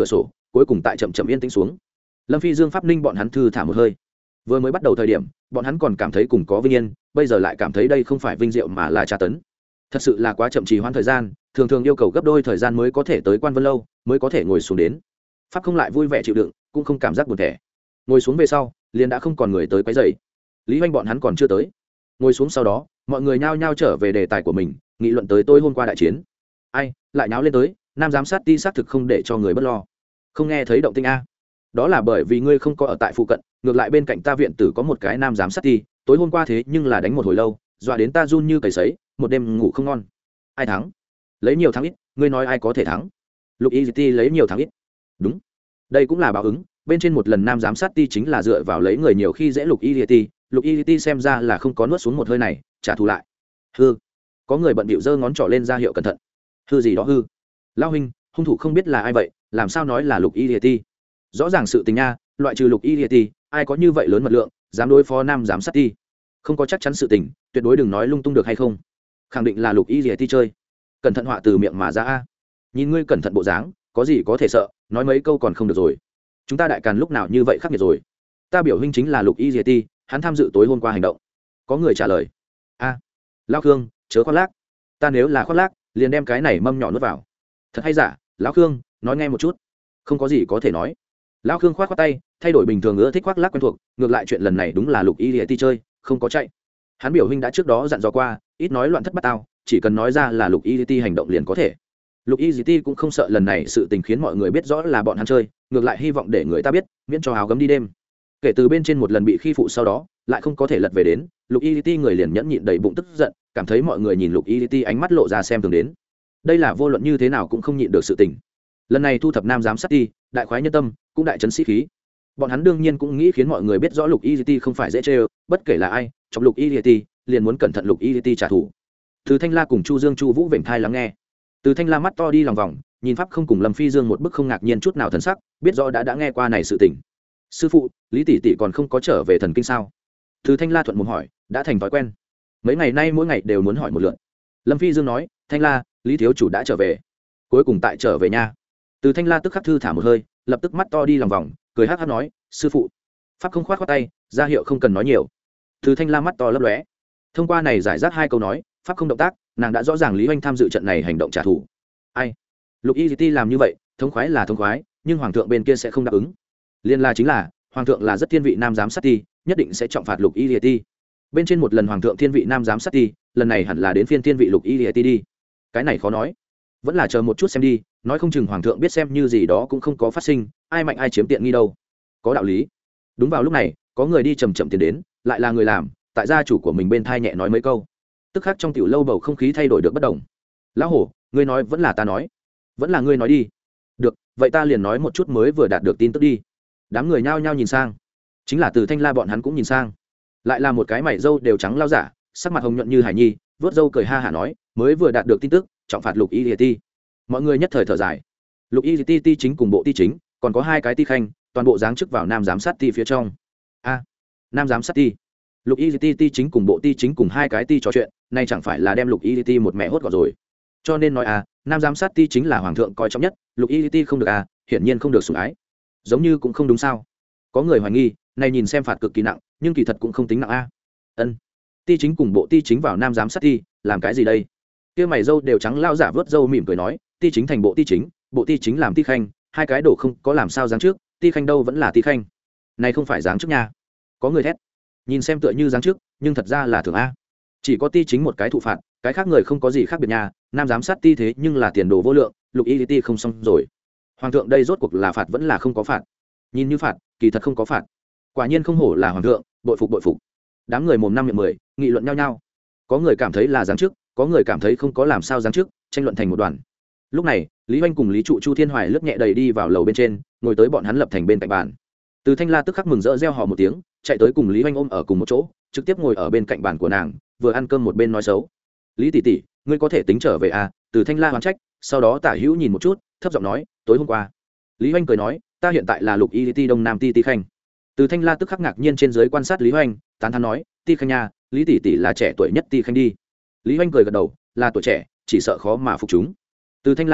cuối cùng tại chậm chậm yên tĩnh xuống. Lâm Phi Dương, Pháp Ninh bọn hắn thư thả một hơi. Vừa mới bắt đầu thời điểm bọn hắn còn cảm thấy cùng có vinh yên, bây giờ lại cảm thấy đây không phải vinh diệu mà là tra tấn. Thật sự là quá chậm trì hoãn thời gian, thường thường yêu cầu gấp đôi thời gian mới có thể tới Quan Vân lâu, mới có thể ngồi xuống đến. Pháp không lại vui vẻ chịu đựng, cũng không cảm giác buồn thẻ. Ngồi xuống về sau liền đã không còn người tới quấy rầy. Lý Hoành bọn hắn còn chưa tới. Ngồi xuống sau đó mọi người nhao nhao trở về đề tài của mình, nghị luận tới tôi hôm qua đại chiến. Ai lại náo lên tới, nam giám sát ti xác thực không để cho người bất lo. Không nghe thấy động tĩnh a? Đó là bởi vì ngươi không có ở tại phụ cận, ngược lại bên cạnh ta viện tử có một cái nam giám sát ti, tối hôm qua thế nhưng là đánh một hồi lâu, dọa đến ta run như cầy sấy, một đêm ngủ không ngon. Ai thắng? Lấy nhiều thắng ít, ngươi nói ai có thể thắng? Lục Y Ti lấy nhiều thắng ít. Đúng, đây cũng là báo ứng, bên trên một lần nam giám sát ti chính là dựa vào lấy người nhiều khi dễ Lục Y Ti, Lục Y Ti xem ra là không có nuốt xuống một hơi này, trả thù lại. Hư. Có người bận bịu giơ ngón trỏ lên ra hiệu cẩn thận. Hư gì đó hư? Lao huynh, hung thủ không biết là ai vậy, làm sao nói là Lục Y Ti? Rõ ràng sự tình nha, loại trừ Lục Y Ti, ai có như vậy lớn mật lượng, dám đối phó nam giám sát ti? Không có chắc chắn sự tình, tuyệt đối đừng nói lung tung được hay không? Khẳng định là Lục Y Ti chơi. Cẩn thận họa từ miệng mà ra a. Nhìn ngươi cẩn thận bộ dáng, có gì có thể sợ, nói mấy câu còn không được rồi. Chúng ta đại càn lúc nào như vậy khắc nghiệt rồi? Ta biểu huynh chính là Lục Y Ti, hắn tham dự tối hôm qua hành động. Có người trả lời. A, à, Lão Khương, chớ khoác lác. Ta nếu là khoác lác, liền đem cái này mâm nhỏ nuốt vào. Thật hay giả? Lão Khương, nói nghe một chút. Không có gì có thể nói. Lão Khương khoát khoát tay, thay đổi bình thường ưa thích khoác lác quen thuộc, ngược lại chuyện lần này đúng là Lục Y Ti chơi, không có chạy. Hắn biểu huynh đã trước đó dặn dò qua, ít nói loạn thất bát tao, chỉ cần nói ra là Lục Y Ti hành động liền có thể. Lục Y Ti cũng không sợ lần này sự tình khiến mọi người biết rõ là bọn hắn chơi, ngược lại hy vọng để người ta biết, miễn cho áo gấm đi đêm. Kể từ bên trên một lần bị khi phụ sau đó, lại không có thể lật về đến, Lục Y Ti người liền nhẫn nhịn đầy bụng tức giận, cảm thấy mọi người nhìn Lục Y Ti ánh mắt lộ ra xem thường đến. Đây là vô luận như thế nào cũng không nhịn được sự tình. Lần này thu thập nam giám sát ti, đại khoái nhân tâm, cũng đại trấn sĩ khí. Bọn hắn đương nhiên cũng nghĩ khiến mọi người biết rõ Lục Y Ti không phải dễ chơi, bất kể là ai, trong Lục Y Ti liền muốn cẩn thận Lục Y Ti trả thù. Từ Thanh La cùng Chu Dương Chu Vũ vểnh thai lắng nghe. Từ Thanh La mắt to đi lòng vòng, nhìn Pháp không cùng Lâm Phi Dương một bức không ngạc nhiên chút nào thần sắc, biết rõ đã đã nghe qua này sự tình. Sư phụ, Lý tỷ tỷ còn không có trở về thần kinh sao? Từ Thanh La thuận mồm hỏi, đã thành thói quen. Mấy ngày nay mỗi ngày đều muốn hỏi một lượt. Lâm Phi Dương nói, Thanh La, Lý thiếu chủ đã trở về. Cuối cùng tại trở về nha. Từ Thanh La tức khắc thư thả một hơi, lập tức mắt to đi lòng vòng, cười hắc hắc nói, sư phụ. Pháp không khoát khoát tay, ra hiệu không cần nói nhiều. Từ Thanh La mắt to lấp lóe. Thông qua này giải rác hai câu nói, Pháp không động tác, nàng đã rõ ràng Lý Oanh tham dự trận này hành động trả thù. Ai? Lục Y Ti làm như vậy, thống khoái là thống khoái, nhưng hoàng thượng bên kia sẽ không đáp ứng. Liên la chính là, hoàng thượng là rất thiên vị nam giám sát ti, nhất định sẽ trọng phạt Lục Y Ti. Bên trên một lần hoàng thượng thiên vị nam giám sát ti, lần này hẳn là đến phiên thiên vị Lục Y Ti đi. Cái này khó nói, vẫn là chờ một chút xem đi, nói không chừng hoàng thượng biết xem như gì đó cũng không có phát sinh, ai mạnh ai chiếm tiện nghi đâu. Có đạo lý. Đúng vào lúc này, có người đi chậm chậm tiến đến, lại là người làm, tại gia chủ của mình bên thai nhẹ nói mấy câu. Tức khắc trong tiểu lâu bầu không khí thay đổi được bất động. Lão hổ, ngươi nói vẫn là ta nói, vẫn là ngươi nói đi. Được, vậy ta liền nói một chút mới vừa đạt được tin tức đi. Đám người nhao nhao nhìn sang, chính là Từ Thanh La bọn hắn cũng nhìn sang, lại là một cái mày râu đều trắng lao giả, sắc mặt hồng nhuận như hải nhi, vớt râu cười ha hả nói, mới vừa đạt được tin tức, trọng phạt Lục Y Ti. Mọi người nhất thời thở dài. Lục Y Ti ti chính cùng bộ ti chính, còn có hai cái ti khanh, toàn bộ giáng chức vào nam giám sát ti phía trong. A, nam giám sát ti. Lục Y Ti ti chính cùng bộ ti chính cùng hai cái ti trò chuyện, nay chẳng phải là đem Lục Y Ti một mẹ hốt gọn rồi. Cho nên nói à, nam giám sát ti chính là hoàng thượng coi trọng nhất, Lục Y Ti không được à, hiển nhiên không được sủng ái. Giống như cũng không đúng sao? Có người hoài nghi, này nhìn xem phạt cực kỳ nặng, nhưng kỳ thật cũng không tính nặng a. Ân, ti chính cùng bộ ti chính vào nam giám sát ti, làm cái gì đây? Kia mày râu đều trắng lao giả vớt râu mỉm cười nói, ti chính thành bộ ti chính, bộ ti chính làm ti khanh, hai cái đổ không có làm sao giáng trước, ti khanh đâu vẫn là ti khanh. Này không phải giáng trước nha. Có người thét. Nhìn xem tựa như giáng trước, nhưng thật ra là thường a. Chỉ có ti chính một cái thụ phạt, cái khác người không có gì khác biệt nha, nam giám sát ti thế nhưng là tiền đồ vô lượng, Lục Y Ti không xong rồi. Hoàng thượng đây rốt cuộc là phạt vẫn là không có phạt? Nhìn như phạt, kỳ thật không có phạt. Quả nhiên không hổ là hoàng thượng, bội phục bội phục. Đám người mồm năm miệng mười, nghị luận nhau nhau. Có người cảm thấy là giáng trước, có người cảm thấy không có làm sao giáng trước, tranh luận thành một đoàn. Lúc này, Lý Hoành cùng Lý Trụ Chu Thiên Hoài lướt nhẹ đầy đi vào lầu bên trên, ngồi tới bọn hắn lập thành bên cạnh bàn. Từ Thanh La tức khắc mừng rỡ reo hò một tiếng, chạy tới cùng Lý Hoành ôm ở cùng một chỗ, trực tiếp ngồi ở bên cạnh bàn của nàng, vừa ăn cơm một bên nói xấu. Lý tỷ tỷ, ngươi có thể tính trở về à? Từ Thanh La hoán trách, sau đó Tả Hữu nhìn một chút, thấp giọng nói, tối hôm qua. Lý Hoành cười nói, ta hiện tại là Lục Y Ti Đông Nam Ti Ti khanh. Từ Thanh La tức khắc ngạc nhiên trên dưới quan sát Lý Hoành, tán thán nói, Ti khanh nha, Lý tỷ tỷ là trẻ tuổi nhất Ti khanh đi. Lý Hoành cười gật đầu, là tuổi trẻ, chỉ sợ khó mà phục chúng. Từ Thanh La nói,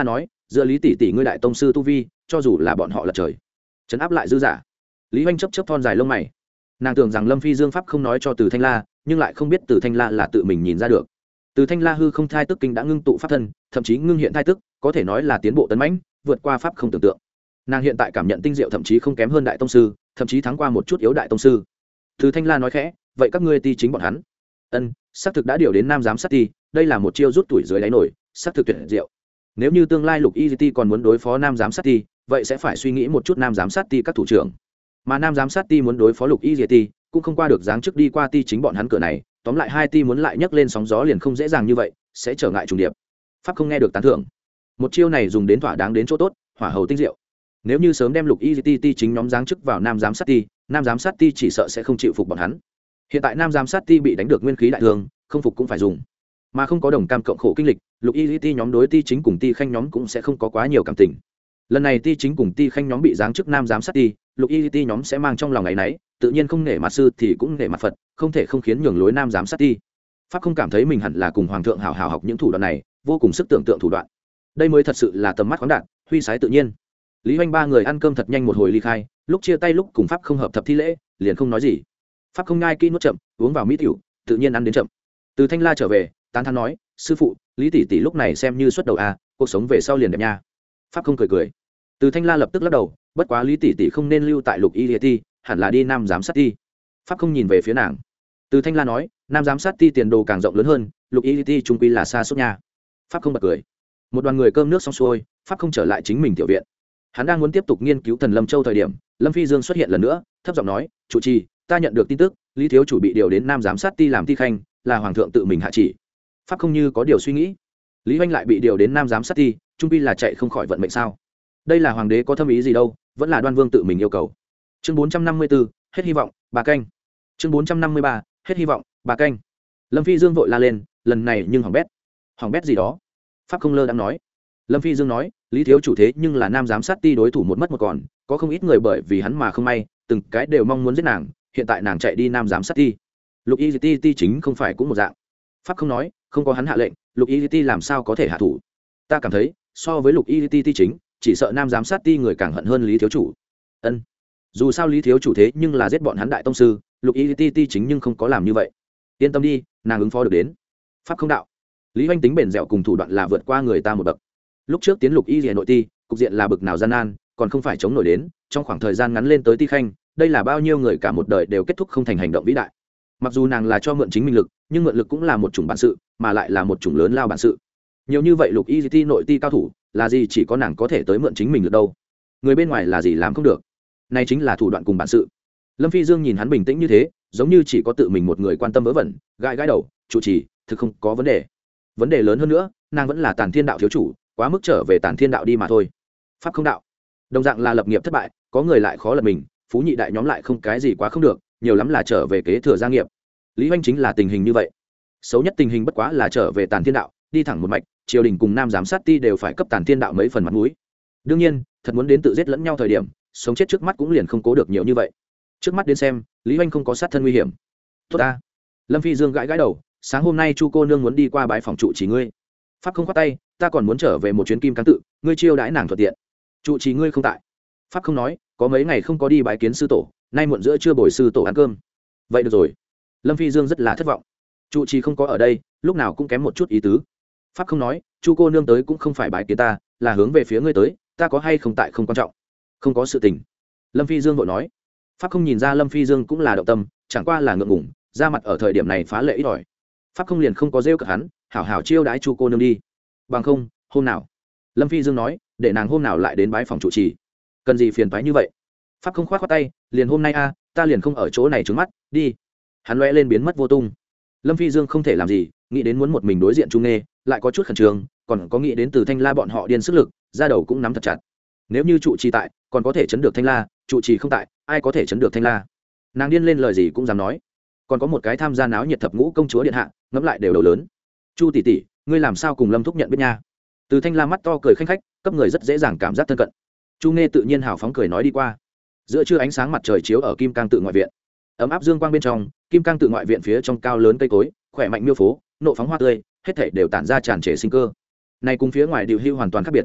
giữa lý tỷ tỷ ngươi đại tông sư tu vi cho dù là bọn họ lật trời chấn áp lại dư giả. Lý Hoành chấp chấp thon dài lông mày, nàng tưởng rằng Lâm Phi Dương pháp không nói cho Từ Thanh La, nhưng lại không biết Từ Thanh La là tự mình nhìn ra được. Từ Thanh La hư không thai tức kinh đã ngưng tụ pháp thân, thậm chí ngưng hiện thai tức, có thể nói là tiến bộ tấn mãnh, vượt qua pháp không tưởng tượng. Nàng hiện tại cảm nhận tinh diệu thậm chí không kém hơn đại tông sư, thậm chí thắng qua một chút yếu đại tông sư. Từ Thanh La nói khẽ, vậy các ngươi ti chính bọn hắn. Ân, xác thực đã điều đến nam giám sát ti, đây là một chiêu rút tuổi dưới đáy nổi, xác thực tuyệt diệu. Nếu như tương lai Lục Y Ti còn muốn đối phó nam giám sát ti, vậy sẽ phải suy nghĩ một chút nam giám sát ti các thủ trưởng. Mà nam giám sát ti muốn đối phó Lục Y Ti, cũng không qua được dáng trước đi qua ti chính bọn hắn cửa này, tóm lại hai ti muốn lại nhấc lên sóng gió liền không dễ dàng như vậy, sẽ trở ngại trùng điệp. Pháp không nghe được tán thưởng. Một chiêu này dùng đến thỏa đáng đến chỗ tốt, hỏa hầu tinh diệu. Nếu như sớm đem Lục Y Ti ti chính nhóm dáng chức vào nam giám sát ti, nam giám sát ti chỉ sợ sẽ không chịu phục bọn hắn. Hiện tại nam giám sát ti bị đánh được nguyên khí đại thương, không phục cũng phải dùng. Mà không có đồng cam cộng khổ kinh lịch, Lục Y Ti nhóm đối ti chính cùng ti khanh nhóm cũng sẽ không có quá nhiều cảm tình. Lần này ti chính cùng ti khanh nhóm bị giáng chức nam giám sát ti, Lục Y Ti nhóm sẽ mang trong lòng ngày nấy, tự nhiên không nể mặt sư thì cũng nể mặt Phật, không thể không khiến nhường lối nam giám sát ti. Pháp không cảm thấy mình hẳn là cùng hoàng thượng hào hào học những thủ đoạn này, vô cùng sức tưởng tượng thủ đoạn. Đây mới thật sự là tầm mắt khoáng đạt, huy sái tự nhiên. Lý Hoành ba người ăn cơm thật nhanh một hồi ly khai, lúc chia tay lúc cùng Pháp không hợp thập thi lễ, liền không nói gì. Pháp không ngai kỹ nuốt chậm, uống vào mỹ tiểu, tự nhiên ăn đến chậm. Từ Thanh La trở về, tán thán nói, sư phụ, Lý tỷ tỷ lúc này xem như xuất đầu a, cuộc sống về sau liền đẹp nha. Pháp không cười cười. Từ Thanh La lập tức lắc đầu, bất quá Lý tỷ tỷ không nên lưu tại Lục Y Ti, hẳn là đi nam giám sát ti. Pháp không nhìn về phía nàng. Từ Thanh La nói, nam giám sát ti tiền đồ càng rộng lớn hơn, Lục Y Ti trung quy là xa suốt nha. Pháp không bật cười. Một đoàn người cơm nước xong xuôi, Pháp không trở lại chính mình tiểu viện. Hắn đang muốn tiếp tục nghiên cứu Thần Lâm Châu thời điểm, Lâm Phi Dương xuất hiện lần nữa, thấp giọng nói, chủ trì, ta nhận được tin tức, Lý thiếu chủ bị điều đến nam giám sát ti làm ti khanh, là hoàng thượng tự mình hạ chỉ. Pháp không như có điều suy nghĩ. Lý Hoành lại bị điều đến nam giám sát ti, trung quy là chạy không khỏi vận mệnh sao? Đây là hoàng đế có thâm ý gì đâu, vẫn là Đoan Vương tự mình yêu cầu. Chương bốn trăm năm mươi tư, hết hy vọng, bà canh. Chương bốn trăm năm mươi ba, hết hy vọng, bà canh. Lâm Phi Dương vội la lên, lần này nhưng hỏng bét. Hỏng bét gì đó? Pháp không lơ đang nói. Lâm Phi Dương nói, Lý thiếu chủ thế nhưng là nam giám sát ti đối thủ một mất một còn, có không ít người bởi vì hắn mà không may, từng cái đều mong muốn giết nàng, hiện tại nàng chạy đi nam giám sát ti. Lục Y Ti ti chính không phải cũng một dạng. Pháp không nói, không có hắn hạ lệnh, Lục Y Ti làm sao có thể hạ thủ? Ta cảm thấy, so với Lục Y Ti ti chính, chỉ sợ nam giám sát ti người càng hận hơn Lý thiếu chủ. Ân, dù sao Lý thiếu chủ thế nhưng là giết bọn hắn đại tông sư, Lục Y Ti ti chính nhưng không có làm như vậy. Yên tâm đi, nàng ứng phó được đến. Pháp không đạo. Lý Hoành tính bền dẻo cùng thủ đoạn là vượt qua người ta một bậc. Lúc trước tiến Lục Y Ti nội ti, cục diện là bực nào gian nan, còn không phải chống nổi đến, trong khoảng thời gian ngắn lên tới ti khanh, đây là bao nhiêu người cả một đời đều kết thúc không thành hành động vĩ đại. Mặc dù nàng là cho mượn chính mình lực, nhưng mượn lực cũng là một chủng bản sự, mà lại là một chủng lớn lao bản sự. Nhiều như vậy Lục Y Ti nội ti cao thủ, là gì chỉ có nàng có thể tới mượn chính mình được đâu? Người bên ngoài là gì làm không được? Này chính là thủ đoạn cùng bản sự. Lâm Phi Dương nhìn hắn bình tĩnh như thế, giống như chỉ có tự mình một người quan tâm vớ vẩn, gãi gãi đầu, chủ trì, thực không có vấn đề. Vấn đề lớn hơn nữa, nàng vẫn là Tản Thiên đạo thiếu chủ, quá mức trở về Tản Thiên đạo đi mà thôi. Pháp không đạo, đồng dạng là lập nghiệp thất bại, có người lại khó lập mình, phú nhị đại nhóm lại không cái gì quá không được, nhiều lắm là trở về kế thừa gia nghiệp. Lý Hoành chính là tình hình như vậy. Xấu nhất tình hình bất quá là trở về Tản Thiên đạo, đi thẳng một mạch, triều đình cùng nam giám sát ti đều phải cấp Tản Thiên đạo mấy phần mặt mũi. Đương nhiên, thật muốn đến tự giết lẫn nhau thời điểm, sống chết trước mắt cũng liền không cố được nhiều như vậy. Trước mắt đến xem, Lý Hoành không có sát thân nguy hiểm. Tốt ta. Lâm Phi Dương gãi gãi đầu, sáng hôm nay Chu cô nương muốn đi qua bái phòng trụ trì ngươi. Pháp không khoát tay, ta còn muốn trở về một chuyến kim cang tự, ngươi chiêu đãi nàng thuận tiện. Trụ trì ngươi không tại. Pháp không nói, có mấy ngày không có đi bái kiến sư tổ, nay muộn giữa trưa bồi sư tổ ăn cơm. Vậy được rồi. Lâm Phi Dương rất là thất vọng. Trụ trì không có ở đây, lúc nào cũng kém một chút ý tứ. Pháp không nói, Chu cô nương tới cũng không phải bái kiến ta, là hướng về phía ngươi tới, ta có hay không tại không quan trọng. Không có sự tình. Lâm Phi Dương vội nói. Pháp không nhìn ra Lâm Phi Dương cũng là động tâm, chẳng qua là ngượng ngùng, ra mặt ở thời điểm này phá lệ ít ỏi. Pháp không liền không có rêu cợt hắn, hảo hảo chiêu đãi Chu cô nương đi. Bằng không, hôm nào? Lâm Phi Dương nói, để nàng hôm nào lại đến bái phòng trụ trì. Cần gì phiền toái như vậy? Pháp không khoát khoát tay, liền hôm nay a, ta liền không ở chỗ này trướng mắt, đi. Hắn lóe lên biến mất vô tung. Lâm Phi Dương không thể làm gì, nghĩ đến muốn một mình đối diện Trung Nghê, lại có chút khẩn trương, còn có nghĩ đến từ Thanh La bọn họ điên sức lực, ra đầu cũng nắm thật chặt. Nếu như trụ trì tại, còn có thể chấn được Thanh La, trụ trì không tại, ai có thể chấn được Thanh La? Nàng điên lên lời gì cũng dám nói. Còn có một cái tham gia náo nhiệt thập ngũ công chúa điện hạ, ngẫm lại đều đầu lớn. Chu tỷ tỷ, ngươi làm sao cùng Lâm thúc nhận biết nha? Từ Thanh La mắt to cười khanh khách, cấp người rất dễ dàng cảm giác thân cận. Chu Nghê tự nhiên hào phóng cười nói đi qua. Giữa trưa ánh sáng mặt trời chiếu ở Kim Cang tự ngoại viện, ấm áp dương quang bên trong, Kim Cang tự ngoại viện phía trong cao lớn cây cối, khỏe mạnh miêu phố, nộ phóng hoa tươi, hết thảy đều tản ra tràn trề sinh cơ. Này cùng phía ngoài điều hưu hoàn toàn khác biệt.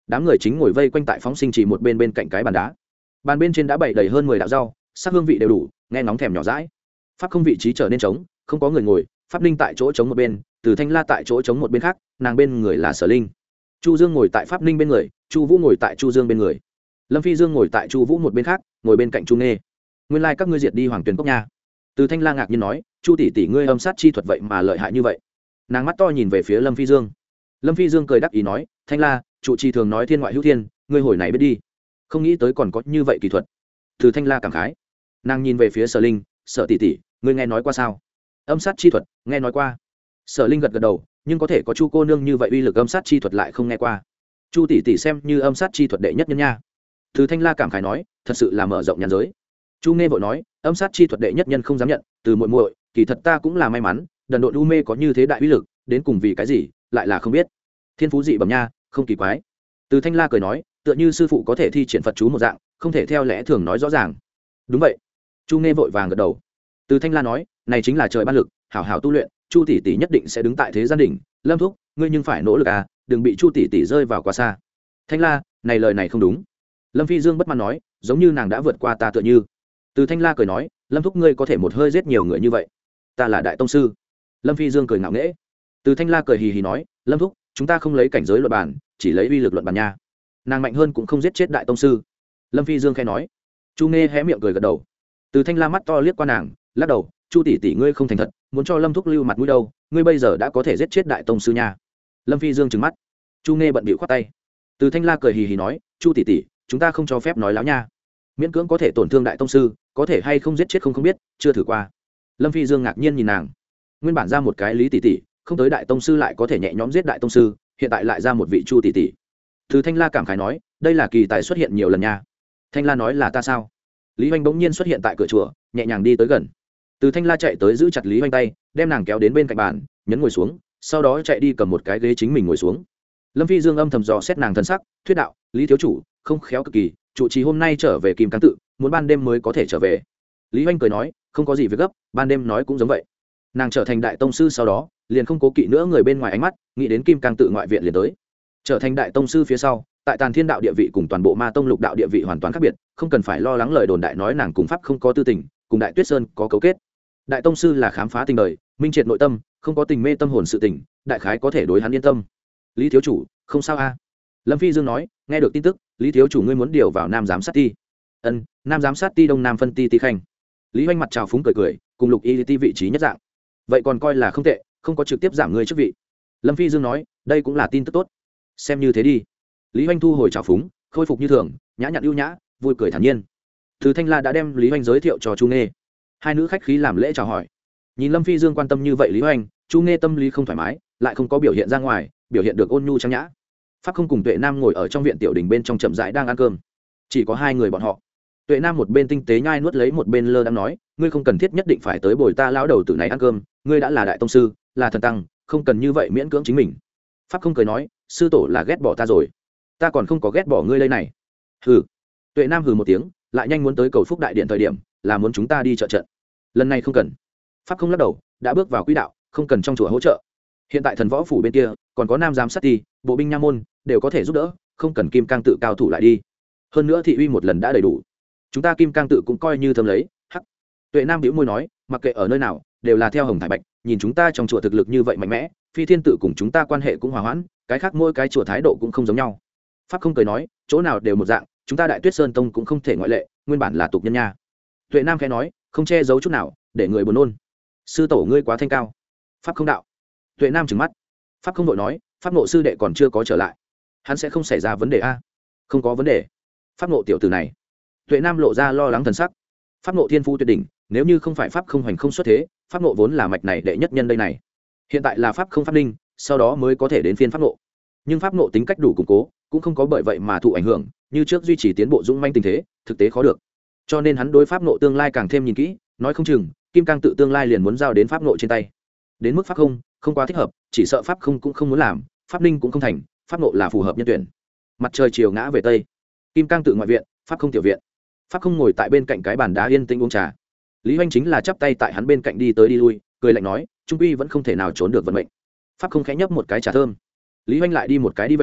đám người chính ngồi vây quanh tại phóng sinh chỉ một bên bên cạnh cái bàn đá. Bàn bên trên đã bày đầy hơn mười đạo rau, sắc hương vị đều đủ, nghe nóng thèm nhỏ dãi. Pháp không vị trí trở nên trống, không có người ngồi, Pháp Ninh tại chỗ trống một bên, Từ Thanh La tại chỗ trống một bên khác, nàng bên người là Sở Linh. Chu Dương ngồi tại Pháp Ninh bên người, Chu Vũ ngồi tại Chu Dương bên người. Lâm Phi Dương ngồi tại Chu Vũ một bên khác, ngồi bên cạnh Chu Nghê. Nguyên lai like các ngươi diệt đi Hoàng Tuyền Cốc nha. Từ Thanh La ngạc nhiên nói, Chu tỷ tỷ ngươi âm sát chi thuật vậy mà lợi hại như vậy. Nàng mắt to nhìn về phía Lâm Phi Dương. Lâm Phi Dương cười đắc ý nói, Thanh La, trụ trì thường nói thiên ngoại hữu thiên, ngươi hồi này biết đi. Không nghĩ tới còn có như vậy kỳ thuật. Từ Thanh La cảm khái. Nàng nhìn về phía Sở Linh, Sở tỷ tỷ, ngươi nghe nói qua sao? Âm sát chi thuật, nghe nói qua. Sở Linh gật gật đầu, nhưng có thể có Chu cô nương như vậy uy lực âm sát chi thuật lại không nghe qua. Chu tỷ tỷ xem như âm sát chi thuật đệ nhất nhân nha. Từ Thanh La cảm khái nói, thật sự là mở rộng nhãn giới. Chu Nghe vội nói, âm sát chi thuật đệ nhất nhân không dám nhận, từ muội muội, kỳ thật ta cũng là may mắn, đần độn u mê có như thế đại uy lực, đến cùng vì cái gì, lại là không biết. Thiên phú dị bẩm nha, không kỳ quái. Từ Thanh La cười nói, tựa như sư phụ có thể thi triển Phật chú một dạng, không thể theo lẽ thường nói rõ ràng. Đúng vậy. Chu Nghe vội vàng gật đầu. Từ Thanh La nói, này chính là trời ban lực, hảo hảo tu luyện, Chu tỷ tỷ nhất định sẽ đứng tại thế gian đỉnh. Lâm thúc, ngươi nhưng phải nỗ lực à, đừng bị Chu tỷ tỷ rơi vào quá xa. Thanh La, này lời này không đúng. Lâm Phi Dương bất mãn nói, giống như nàng đã vượt qua ta tựa như. Từ Thanh La cười nói, Lâm thúc ngươi có thể một hơi giết nhiều người như vậy, ta là đại tông sư. Lâm Phi Dương cười ngạo nghễ. Từ Thanh La cười hì hì nói, Lâm thúc, chúng ta không lấy cảnh giới luận bàn, chỉ lấy uy lực luận bàn nha. Nàng mạnh hơn cũng không giết chết đại tông sư. Lâm Phi Dương khẽ nói. Chu Nghe hé miệng cười gật đầu. Từ Thanh La mắt to liếc qua nàng, lắc đầu, Chu tỷ tỷ ngươi không thành thật, muốn cho Lâm thúc lưu mặt mũi đâu, ngươi bây giờ đã có thể giết chết đại tông sư nha. Lâm Phi Dương trừng mắt. Chu Nghe bận bịu khoát tay. Từ Thanh La cười hì hì nói, Chu tỷ tỷ, chúng ta không cho phép nói láo nha. Miễn cưỡng có thể tổn thương đại tông sư, có thể hay không giết chết không không biết, chưa thử qua. Lâm Phi Dương ngạc nhiên nhìn nàng. Nguyên bản ra một cái Lý tỷ tỷ, không tới đại tông sư lại có thể nhẹ nhõm giết đại tông sư, hiện tại lại ra một vị Chu tỷ tỷ. Từ Thanh La cảm khái nói, đây là kỳ tài xuất hiện nhiều lần nha. Thanh La nói là ta sao? Lý Hoành bỗng nhiên xuất hiện tại cửa chùa, nhẹ nhàng đi tới gần. Từ Thanh La chạy tới giữ chặt Lý Hoành tay, đem nàng kéo đến bên cạnh bàn, nhấn ngồi xuống, sau đó chạy đi cầm một cái ghế chính mình ngồi xuống. Lâm Phi Dương âm thầm dò xét nàng thân sắc, thuyết đạo, Lý thiếu chủ, không khéo cực kỳ, trụ trì hôm nay trở về Kim Cang tự, muốn ban đêm mới có thể trở về. Lý Hoành cười nói, không có gì việc gấp, ban đêm nói cũng giống vậy. Nàng trở thành đại tông sư sau đó, liền không cố kỵ nữa người bên ngoài ánh mắt, nghĩ đến Kim Cang tự ngoại viện liền tới. Trở thành đại tông sư phía sau, tại Tàn Thiên đạo địa vị cùng toàn bộ Ma tông lục đạo địa vị hoàn toàn khác biệt, không cần phải lo lắng lời đồn đại nói nàng cùng pháp không có tư tình, cùng Đại Tuyết Sơn có cấu kết. Đại tông sư là khám phá tình đời, minh triệt nội tâm, không có tình mê tâm hồn sự tình, đại khái có thể đối hắn yên tâm. Lý thiếu chủ, không sao a? Lâm Phi Dương nói, nghe được tin tức, Lý thiếu chủ ngươi muốn điều vào Nam giám sát ti. Ân, Nam giám sát ti Đông Nam phân ti ti khanh. Lý Hoành mặt trào phúng cười cười, cùng Lục Y ti vị trí nhất dạng. Vậy còn coi là không tệ, không có trực tiếp giảm ngươi chức vị. Lâm Phi Dương nói, đây cũng là tin tức tốt. Xem như thế đi. Lý Hoành thu hồi trào phúng, khôi phục như thường, nhã nhặn ưu nhã, vui cười thản nhiên. Từ Thanh La đã đem Lý Hoành giới thiệu cho Chu Nghê. Hai nữ khách khí làm lễ chào hỏi. Nhìn Lâm Phi Dương quan tâm như vậy Lý Hoành, Chu Nghê tâm lý không thoải mái, lại không có biểu hiện ra ngoài, biểu hiện được ôn nhu trang nhã. Pháp không cùng Tuệ Nam ngồi ở trong viện tiểu đình bên trong chậm rãi đang ăn cơm. Chỉ có hai người bọn họ. Tuệ Nam một bên tinh tế nhai nuốt lấy một bên lơ đang nói, ngươi không cần thiết nhất định phải tới bồi ta lão đầu tử này ăn cơm, ngươi đã là đại tông sư, là thần tăng, không cần như vậy miễn cưỡng chính mình. Pháp không cười nói, sư tổ là ghét bỏ ta rồi, ta còn không có ghét bỏ ngươi đây này. Hừ. Tuệ Nam hừ một tiếng, lại nhanh muốn tới cầu phúc đại điện thời điểm, là muốn chúng ta đi trợ trận. Lần này không cần. Pháp không lắc đầu, đã bước vào quỹ đạo, không cần trong chùa hỗ trợ. Hiện tại thần võ phủ bên kia còn có Nam giám sát ti, bộ binh nha môn đều có thể giúp đỡ, không cần Kim Cang tự cao thủ lại đi. Hơn nữa thị uy một lần đã đầy đủ, chúng ta Kim Cang tự cũng coi như thâm lấy. Hắc. Tuệ Nam bĩu môi nói, mặc kệ ở nơi nào đều là theo Hồng Thải Bạch, nhìn chúng ta trong chùa thực lực như vậy mạnh mẽ, Phi Thiên tự cùng chúng ta quan hệ cũng hòa hoãn, cái khác mỗi cái chùa thái độ cũng không giống nhau. Pháp không cười nói, chỗ nào đều một dạng, chúng ta Đại Tuyết Sơn tông cũng không thể ngoại lệ, nguyên bản là tục nhân nha. Tuệ Nam khẽ nói, không che giấu chút nào, để người buồn nôn. Sư tổ ngươi quá thanh cao. Pháp không đạo. Tuệ Nam trừng mắt. Pháp không đội nói, pháp nộ sư đệ còn chưa có trở lại, hắn sẽ không xảy ra vấn đề a? Không có vấn đề. Pháp nộ tiểu tử này. Tuệ Nam lộ ra lo lắng thần sắc. Pháp nộ thiên phu tuyệt đỉnh, nếu như không phải pháp không hoành không xuất thế, pháp nộ vốn là mạch này đệ nhất nhân đây này. Hiện tại là pháp không pháp linh, sau đó mới có thể đến phiên pháp nộ. Nhưng pháp nộ tính cách đủ củng cố, cũng không có bởi vậy mà thụ ảnh hưởng, như trước duy trì tiến bộ dũng manh tình thế, thực tế khó được. Cho nên hắn đối pháp nộ tương lai càng thêm nhìn kỹ, nói không chừng Kim Cang tự tương lai liền muốn giao đến pháp nộ trên tay. Đến mức pháp không, không quá thích hợp, chỉ sợ pháp không cũng không muốn làm, pháp ninh cũng không thành, pháp nộ là phù hợp nhân tuyển. Mặt trời chiều ngã về tây, Kim Cang tự ngoại viện, pháp không tiểu viện. Pháp không ngồi tại bên cạnh cái bàn đá yên tĩnh uống trà. Lý Hoành chính là chắp tay tại hắn bên cạnh đi tới đi lui, cười lạnh nói, trung quy vẫn không thể nào trốn được vận mệnh. Pháp không khẽ nhấp một cái trà thơm. Lý Hoành lại đi một cái đi về,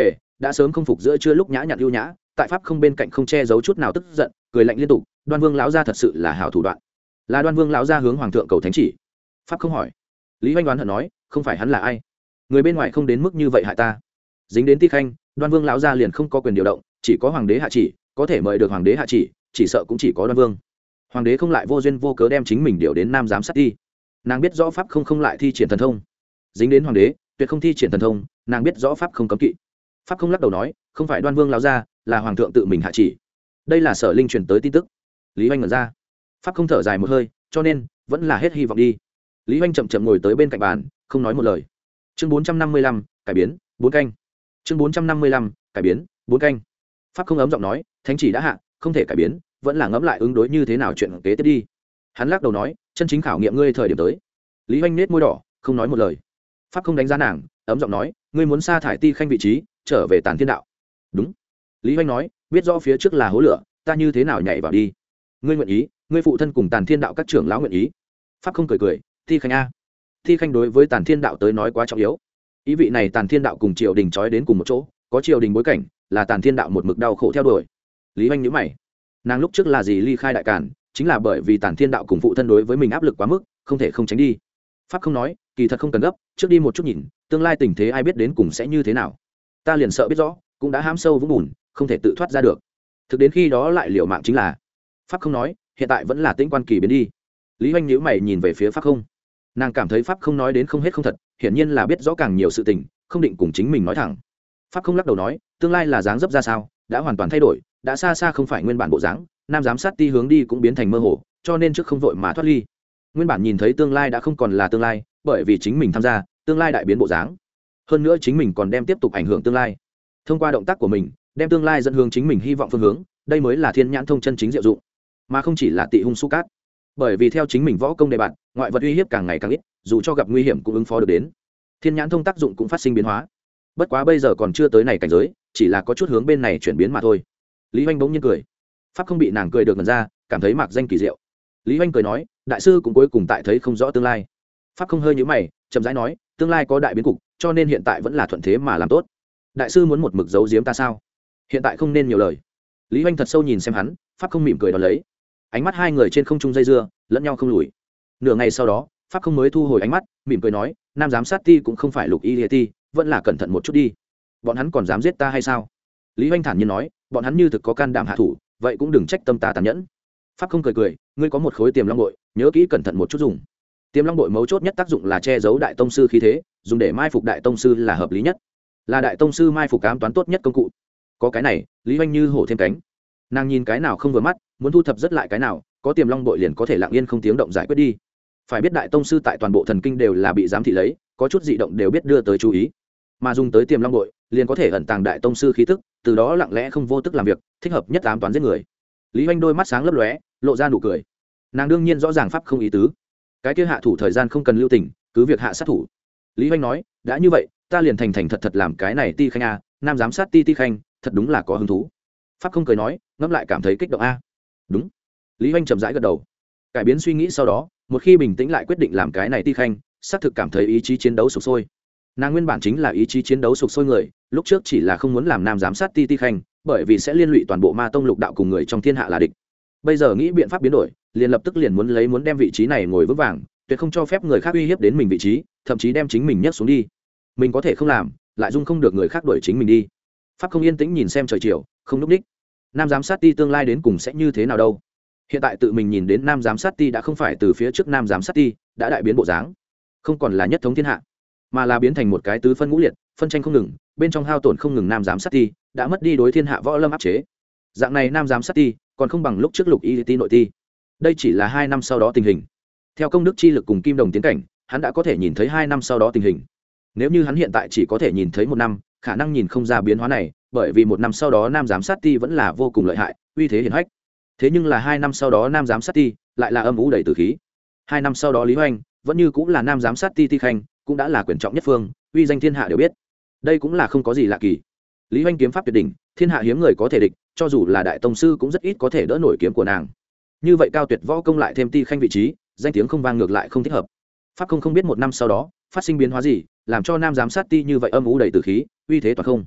đã sớm không phục giữa trưa lúc nhã nhặn ưu nhã, tại pháp không bên cạnh không che giấu chút nào tức giận, cười lạnh liên tục. Đoan Vương lão gia thật sự là hảo thủ đoạn. Là Đoan Vương lão gia hướng hoàng thượng cầu thánh chỉ. Pháp không hỏi. Lý Hoành đoán hận nói, không phải hắn là ai? Người bên ngoài không đến mức như vậy hại ta. Dính đến Ti Khanh, Đoan Vương lão gia liền không có quyền điều động, chỉ có hoàng đế hạ chỉ, có thể mời được hoàng đế hạ chỉ, chỉ sợ cũng chỉ có Đoan Vương. Hoàng đế không lại vô duyên vô cớ đem chính mình điều đến Nam giám sát Ti. Nàng biết rõ pháp không không lại thi triển thần thông. Dính đến hoàng đế, tuyệt không thi triển thần thông, nàng biết rõ pháp không cấm kỵ. Pháp không lắc đầu nói, không phải Đoan Vương lão gia, là hoàng thượng tự mình hạ chỉ. Đây là Sở Linh truyền tới tin tức. Lý Hoành ngẩn ra. Pháp không thở dài một hơi, cho nên vẫn là hết hy vọng đi. Lý Hoành chậm chậm ngồi tới bên cạnh bàn, không nói một lời. Chương bốn trăm năm mươi lăm, cải biến, bốn canh. Chương bốn trăm năm mươi lăm, cải biến, bốn canh. Pháp không ấm giọng nói, thánh chỉ đã hạ, không thể cải biến, vẫn là ngẫm lại ứng đối như thế nào chuyện kế tiếp đi. Hắn lắc đầu nói, chân chính khảo nghiệm ngươi thời điểm tới. Lý Hoành nết môi đỏ, không nói một lời. Pháp không đánh giá nàng, ấm giọng nói, ngươi muốn sa thải Ti Khanh vị trí, trở về Tàn Thiên đạo. Đúng. Lý Hoành nói, biết rõ phía trước là hố lửa, ta như thế nào nhảy vào đi. Ngươi nguyện ý, ngươi phụ thân cùng Tàn Thiên đạo các trưởng lão nguyện ý. Pháp không cười cười, Ti Khanh a. Ti Khanh đối với Tàn Thiên đạo tới nói quá trọng yếu. Ý vị này Tàn Thiên đạo cùng triều đình trói đến cùng một chỗ, có triều đình bối cảnh, là Tàn Thiên đạo một mực đau khổ theo đuổi. Lý Hoành nhíu mày. Nàng lúc trước là gì ly khai đại cản, chính là bởi vì Tàn Thiên đạo cùng phụ thân đối với mình áp lực quá mức, không thể không tránh đi. Pháp không nói, kỳ thật không cần gấp, trước đi một chút nhìn, tương lai tình thế ai biết đến cùng sẽ như thế nào. Ta liền sợ biết rõ, cũng đã hãm sâu vũng bùn, không thể tự thoát ra được. Thực đến khi đó lại liều mạng chính là. Pháp không nói, hiện tại vẫn là tĩnh quan kỳ biến đi. Lý Hoành nhíu mày nhìn về phía Pháp không. Nàng cảm thấy Pháp không nói đến không hết không thật, hiển nhiên là biết rõ càng nhiều sự tình, không định cùng chính mình nói thẳng. Pháp không lắc đầu nói, tương lai là dáng dấp ra sao, đã hoàn toàn thay đổi, đã xa xa không phải nguyên bản bộ dáng, Nam giám sát Ti hướng đi cũng biến thành mơ hồ, cho nên trước không vội mà thoát ly. Nguyên bản nhìn thấy tương lai đã không còn là tương lai, bởi vì chính mình tham gia, tương lai đại biến bộ dáng. Hơn nữa chính mình còn đem tiếp tục ảnh hưởng tương lai. Thông qua động tác của mình, đem tương lai dẫn hướng chính mình hy vọng phương hướng, đây mới là thiên nhãn thông chân chính diệu dụng, mà không chỉ là tị hung su cát. Bởi vì theo chính mình võ công đề bạn, ngoại vật uy hiếp càng ngày càng ít, dù cho gặp nguy hiểm cũng ứng phó được đến. Thiên nhãn thông tác dụng cũng phát sinh biến hóa. Bất quá bây giờ còn chưa tới này cảnh giới, chỉ là có chút hướng bên này chuyển biến mà thôi. Lý Hoành bỗng nhiên cười. Pháp không bị nàng cười được ngần ra, cảm thấy mạc danh kỳ diệu. Lý Hoành cười nói, đại sư cũng cuối cùng tại thấy không rõ tương lai. Pháp không hơi nhíu mày, chậm rãi nói, tương lai có đại biến cục, cho nên hiện tại vẫn là thuận thế mà làm tốt. Đại sư muốn một mực giấu giếm ta sao? Hiện tại không nên nhiều lời. Lý Hoành thật sâu nhìn xem hắn, Pháp không mỉm cười đón lấy. Ánh mắt hai người trên không trung dây dưa, lẫn nhau không lùi. Nửa ngày sau đó, Pháp không mới thu hồi ánh mắt, mỉm cười nói, Nam giám sát Ti cũng không phải Lục Y Liệt Ti, vẫn là cẩn thận một chút đi. Bọn hắn còn dám giết ta hay sao? Lý Hoành thản nhiên nói, bọn hắn như thực có can đảm hạ thủ, vậy cũng đừng trách tâm ta tàn nhẫn. Pháp không cười cười, ngươi có một khối tiềm long bội, nhớ kỹ cẩn thận một chút dùng. Tiềm long bội mấu chốt nhất tác dụng là che giấu đại tông sư khí thế, dùng để mai phục đại tông sư là hợp lý nhất, là đại tông sư mai phục ám toán tốt nhất công cụ. Có cái này, Lý Hoành như hổ thêm cánh. Nàng nhìn cái nào không vừa mắt, muốn thu thập rất lại cái nào, có tiềm long bội liền có thể lặng yên không tiếng động giải quyết đi. Phải biết đại tông sư tại toàn bộ thần kinh đều là bị giám thị lấy, có chút dị động đều biết đưa tới chú ý, mà dùng tới tiềm long bội liền có thể ẩn tàng đại tông sư khí tức, từ đó lặng lẽ không vô tức làm việc, thích hợp nhất ám toán giết người. Lý Hoành đôi mắt sáng lấp lóe, lộ ra nụ cười. Nàng đương nhiên rõ ràng pháp không ý tứ, cái kia hạ thủ thời gian không cần lưu tình, cứ việc hạ sát thủ. Lý Hoành nói, đã như vậy, ta liền thành thành thật thật làm cái này Ti Khanh a, Nam giám sát Ti Ti Khanh, thật đúng là có hứng thú. Pháp không cười nói, ngẫm lại cảm thấy kích động a. Đúng. Lý Hoành chậm rãi gật đầu. Cải biến suy nghĩ sau đó, một khi bình tĩnh lại quyết định làm cái này Ti Khanh, xác thực cảm thấy ý chí chiến đấu sục sôi. Nàng nguyên bản chính là ý chí chiến đấu sục sôi người, lúc trước chỉ là không muốn làm Nam giám sát Ti Ti Khanh, bởi vì sẽ liên lụy toàn bộ Ma tông lục đạo cùng người trong thiên hạ là địch. Bây giờ nghĩ biện pháp biến đổi, liền lập tức liền muốn lấy muốn đem vị trí này ngồi vững vàng, tuyệt không cho phép người khác uy hiếp đến mình vị trí, thậm chí đem chính mình nhấc xuống đi. Mình có thể không làm, lại dung không được người khác đuổi chính mình đi. Pháp không yên tĩnh nhìn xem trời chiều, không lúc đích. Nam giám sát Ti tương lai đến cùng sẽ như thế nào đâu? Hiện tại tự mình nhìn đến Nam giám sát Ti đã không phải từ phía trước Nam giám sát Ti đã đại biến bộ dáng, không còn là nhất thống thiên hạ, mà là biến thành một cái tứ phân ngũ liệt, phân tranh không ngừng, bên trong hao tổn không ngừng. Nam giám sát Ti đã mất đi đối thiên hạ võ lâm áp chế. Dạng này Nam giám sát Ti còn không bằng lúc trước Lục Y Ti nội ti. Đây chỉ là hai năm sau đó tình hình. Theo công đức chi lực cùng kim đồng tiến cảnh, hắn đã có thể nhìn thấy hai năm sau đó tình hình. Nếu như hắn hiện tại chỉ có thể nhìn thấy một năm, khả năng nhìn không ra biến hóa này, bởi vì một năm sau đó Nam giám sát Ti vẫn là vô cùng lợi hại, uy thế hiển hách. Thế nhưng là hai năm sau đó Nam giám sát Ti lại là âm u đầy tử khí. Hai năm sau đó Lý Hoành vẫn như cũng là Nam giám sát Ti Ti Khanh, cũng đã là quyền trọng nhất phương, uy danh thiên hạ đều biết. Đây cũng là không có gì lạ kỳ. Lý Hoành kiếm pháp tuyệt đỉnh, thiên hạ hiếm người có thể địch, cho dù là đại tông sư cũng rất ít có thể đỡ nổi kiếm của nàng. Như vậy cao tuyệt võ công lại thêm Ti Khanh vị trí, danh tiếng không vang ngược lại không thích hợp. Pháp không không biết một năm sau đó phát sinh biến hóa gì, làm cho Nam giám sát Ti như vậy âm u đầy tử khí, uy thế toàn không.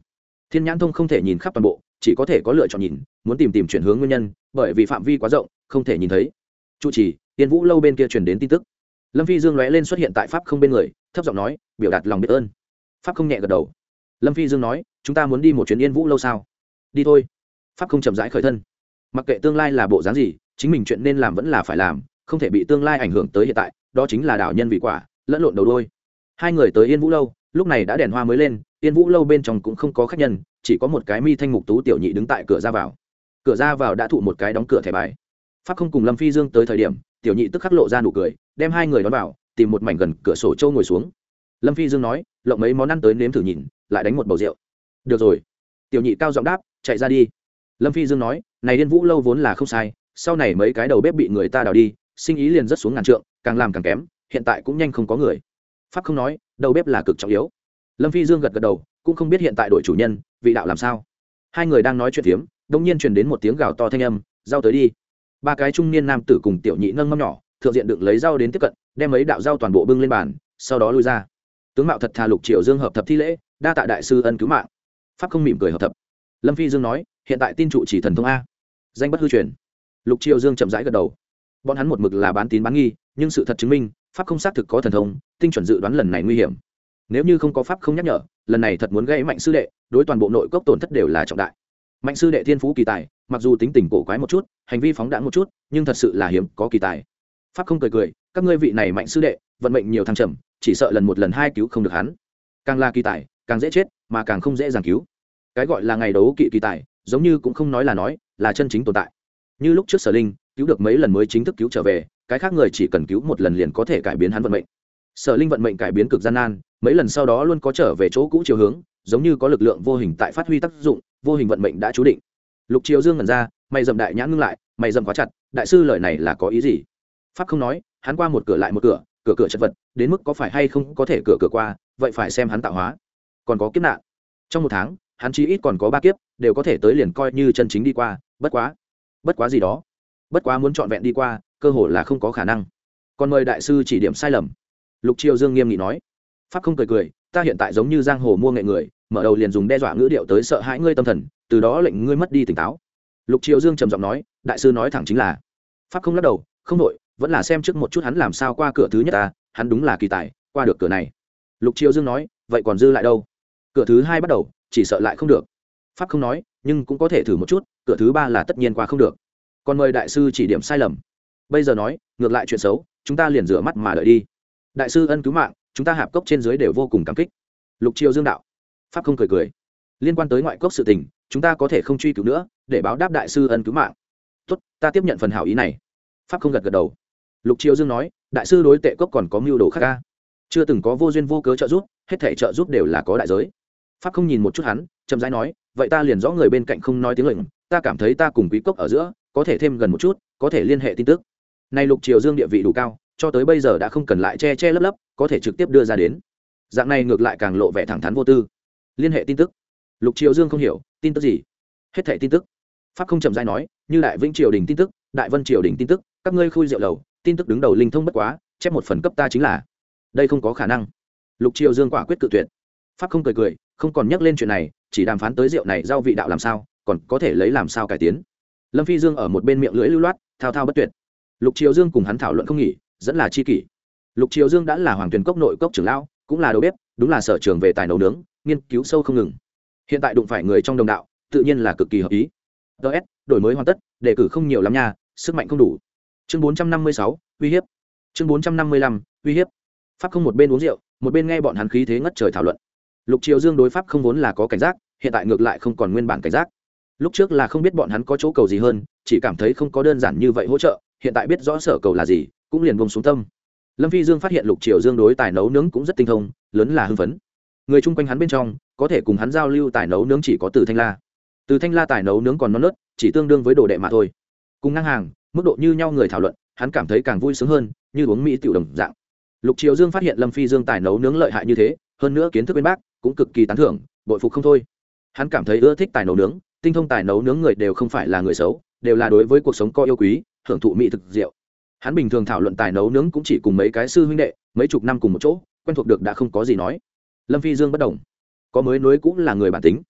Thiên nhãn thông không thể nhìn khắp toàn bộ, chỉ có thể có lựa chọn nhìn, muốn tìm tìm chuyển hướng nguyên nhân, bởi vì phạm vi quá rộng không thể nhìn thấy. Trụ trì, Tiên Vũ lâu bên kia truyền đến tin tức. Lâm Phi Dương lóe lên xuất hiện tại pháp không bên người, thấp giọng nói, biểu đạt lòng biết ơn. Pháp không nhẹ gật đầu. Lâm Phi Dương nói, chúng ta muốn đi một chuyến Yên Vũ lâu sao? Đi thôi. Pháp không chậm rãi khởi thân. Mặc kệ tương lai là bộ dáng gì, chính mình chuyện nên làm vẫn là phải làm, không thể bị tương lai ảnh hưởng tới hiện tại, đó chính là đảo nhân vì quả, lẫn lộn đầu đôi. Hai người tới Yên Vũ lâu, lúc này đã đèn hoa mới lên, Yên Vũ lâu bên trong cũng không có khách nhân, chỉ có một cái mi thanh mục tú tiểu nhị đứng tại cửa ra vào. Cửa ra vào đã thụ một cái đóng cửa thẻ bài. Pháp không cùng Lâm Phi Dương tới thời điểm, tiểu nhị tức khắc lộ ra nụ cười, đem hai người đón vào, tìm một mảnh gần cửa sổ châu ngồi xuống. Lâm Phi Dương nói, lộng mấy món ăn tới nếm thử nhìn, lại đánh một bầu rượu. Được rồi. Tiểu nhị cao giọng đáp, chạy ra đi. Lâm Phi Dương nói, này Yên Vũ lâu vốn là không sai, sau này mấy cái đầu bếp bị người ta đào đi, sinh ý liền rất xuống ngàn trượng, càng làm càng kém, hiện tại cũng nhanh không có người. Pháp không nói, đầu bếp là cực trọng yếu. Lâm Phi Dương gật gật đầu, cũng không biết hiện tại đội chủ nhân vị đạo làm sao. Hai người đang nói chuyện phiếm, đột nhiên truyền đến một tiếng gào to thanh âm, rau tới đi. Ba cái trung niên nam tử cùng tiểu nhị nâng mâm nhỏ, thượng diện đựng lấy rau đến tiếp cận, đem mấy đạo rau toàn bộ bưng lên bàn, sau đó lui ra. Tướng mạo thật thà Lục Triều Dương hợp thập thi lễ, đa tạ đại sư ân cứu mạng. Pháp không mỉm cười hợp thập. Lâm Phi Dương nói, hiện tại tin trụ chỉ thần thông a, danh bất hư truyền. Lục Triều Dương chậm rãi gật đầu. Bọn hắn một mực là bán tín bán nghi, nhưng sự thật chứng minh, pháp không xác thực có thần thông, tinh chuẩn dự đoán lần này nguy hiểm. Nếu như không có pháp không nhắc nhở, lần này thật muốn gây mạnh sư đệ, đối toàn bộ nội cốc tổn thất đều là trọng đại. Mạnh sư đệ thiên phú kỳ tài, mặc dù tính tình cổ quái một chút, hành vi phóng đãng một chút, nhưng thật sự là hiếm có kỳ tài. Pháp không cười cười, các ngươi vị này mạnh sư đệ, vận mệnh nhiều thăng trầm, chỉ sợ lần một lần hai cứu không được hắn. Càng là kỳ tài, càng dễ chết, mà càng không dễ dàng cứu. Cái gọi là ngày đấu kỵ kỳ tài, giống như cũng không nói là nói, là chân chính tồn tại. Như lúc trước Sở Linh, cứu được mấy lần mới chính thức cứu trở về, cái khác người chỉ cần cứu một lần liền có thể cải biến hắn vận mệnh. Sở Linh vận mệnh cải biến cực gian nan, mấy lần sau đó luôn có trở về chỗ cũ chiều hướng, giống như có lực lượng vô hình tại phát huy tác dụng, vô hình vận mệnh đã chú định. Lục Triều Dương ngẩn ra, mày dầm đại nhãn ngưng lại, mày dầm quá chặt, đại sư lời này là có ý gì? Pháp không nói, hắn qua một cửa lại một cửa, cửa cửa chật vật, đến mức có phải hay không có thể cửa cửa qua, vậy phải xem hắn tạo hóa. Còn có kiếp nạn. Trong một tháng, hắn chí ít còn có ba kiếp, đều có thể tới liền coi như chân chính đi qua, bất quá. Bất quá gì đó. Bất quá muốn trọn vẹn đi qua, cơ hội là không có khả năng. Còn mời đại sư chỉ điểm sai lầm. Lục Triều Dương nghiêm nghị nói. Pháp không cười cười, ta hiện tại giống như giang hồ mua nghệ người, mở đầu liền dùng đe dọa ngữ điệu tới sợ hãi ngươi tâm thần, từ đó lệnh ngươi mất đi tỉnh táo. Lục Triều Dương trầm giọng nói, đại sư nói thẳng chính là. Pháp không lắc đầu, không nội, vẫn là xem trước một chút hắn làm sao qua cửa thứ nhất ta, hắn đúng là kỳ tài, qua được cửa này. Lục Triều Dương nói, vậy còn dư lại đâu? Cửa thứ hai bắt đầu, chỉ sợ lại không được. Pháp không nói, nhưng cũng có thể thử một chút, cửa thứ ba là tất nhiên qua không được. Còn mời đại sư chỉ điểm sai lầm. Bây giờ nói, ngược lại chuyện xấu, chúng ta liền rửa mắt mà đợi đi. Đại sư ân cứu mạng, chúng ta hạp cốc trên dưới đều vô cùng cảm kích. Lục Triều Dương đạo. Pháp không cười cười. Liên quan tới ngoại cốc sự tình, chúng ta có thể không truy cứu nữa, để báo đáp đại sư ân cứu mạng. Tốt, ta tiếp nhận phần hảo ý này. Pháp không gật gật đầu. Lục Triều Dương nói, đại sư đối tệ cốc còn có mưu đồ khác ca, chưa từng có vô duyên vô cớ trợ giúp, hết thảy trợ giúp đều là có đại giới. Pháp không nhìn một chút hắn, chậm rãi nói, vậy ta liền rõ người bên cạnh không nói tiếng lệnh, ta cảm thấy ta cùng quý cốc ở giữa có thể thêm gần một chút, có thể liên hệ tin tức. Nay Lục Triều Dương địa vị đủ cao, cho tới bây giờ đã không cần lại che che lấp lấp, có thể trực tiếp đưa ra đến. Dạng này ngược lại càng lộ vẻ thẳng thắn vô tư. Liên hệ tin tức. Lục Triều Dương không hiểu, tin tức gì? Hết thảy tin tức. Pháp không chậm rãi nói, như Đại Vĩnh Triều đình tin tức, Đại Vân Triều đình tin tức, các ngươi khui rượu lầu, tin tức đứng đầu linh thông bất quá, chép một phần cấp ta chính là. Đây không có khả năng. Lục Triều Dương quả quyết cự tuyệt. Pháp không cười cười, không còn nhắc lên chuyện này, chỉ đàm phán tới rượu này giao vị đạo làm sao, còn có thể lấy làm sao cải tiến. Lâm Phi Dương ở một bên miệng lưỡi lưu loát, thao thao bất tuyệt. Lục Triều Dương cùng hắn thảo luận không nghỉ, dẫn là chi kỷ. Lục Triều Dương đã là Hoàng Tuyền Cốc nội cốc trưởng lão, cũng là đầu bếp, đúng là sở trường về tài nấu nướng, nghiên cứu sâu không ngừng. Hiện tại đụng phải người trong đồng đạo, tự nhiên là cực kỳ hợp ý. ds đổi mới hoàn tất, đề cử không nhiều lắm nha, sức mạnh không đủ. Chương bốn trăm năm mươi sáu, uy hiếp. Chương bốn trăm năm mươi lăm, uy hiếp. Pháp không một bên uống rượu, một bên nghe bọn hắn khí thế ngất trời thảo luận. Lục Triều Dương đối pháp không vốn là có cảnh giác, hiện tại ngược lại không còn nguyên bản cảnh giác. Lúc trước là không biết bọn hắn có chỗ cầu gì hơn, chỉ cảm thấy không có đơn giản như vậy hỗ trợ, hiện tại biết rõ sở cầu là gì, cũng liền buông xuống tâm. Lâm Phi Dương phát hiện Lục Triều Dương đối tài nấu nướng cũng rất tinh thông, lớn là hưng phấn. Người chung quanh hắn bên trong, có thể cùng hắn giao lưu tài nấu nướng chỉ có Từ Thanh La. Từ Thanh La tài nấu nướng còn non nớt, chỉ tương đương với đồ đệ mà thôi. Cùng ngang hàng, mức độ như nhau người thảo luận, hắn cảm thấy càng vui sướng hơn, như uống mỹ tiểu đồng dạng. Lục Triều Dương phát hiện Lâm Phi Dương tài nấu nướng lợi hại như thế, hơn nữa kiến thức bên bác, cũng cực kỳ tán thưởng, bội phục không thôi. Hắn cảm thấy ưa thích tài nấu nướng, tinh thông tài nấu nướng người đều không phải là người xấu, đều là đối với cuộc sống có yêu quý, hưởng thụ mỹ thực rượu. Hắn bình thường thảo luận tài nấu nướng cũng chỉ cùng mấy cái sư huynh đệ, mấy chục năm cùng một chỗ, quen thuộc được đã không có gì nói. Lâm Phi Dương bất đồng, có mới nối cũng là người bản tính.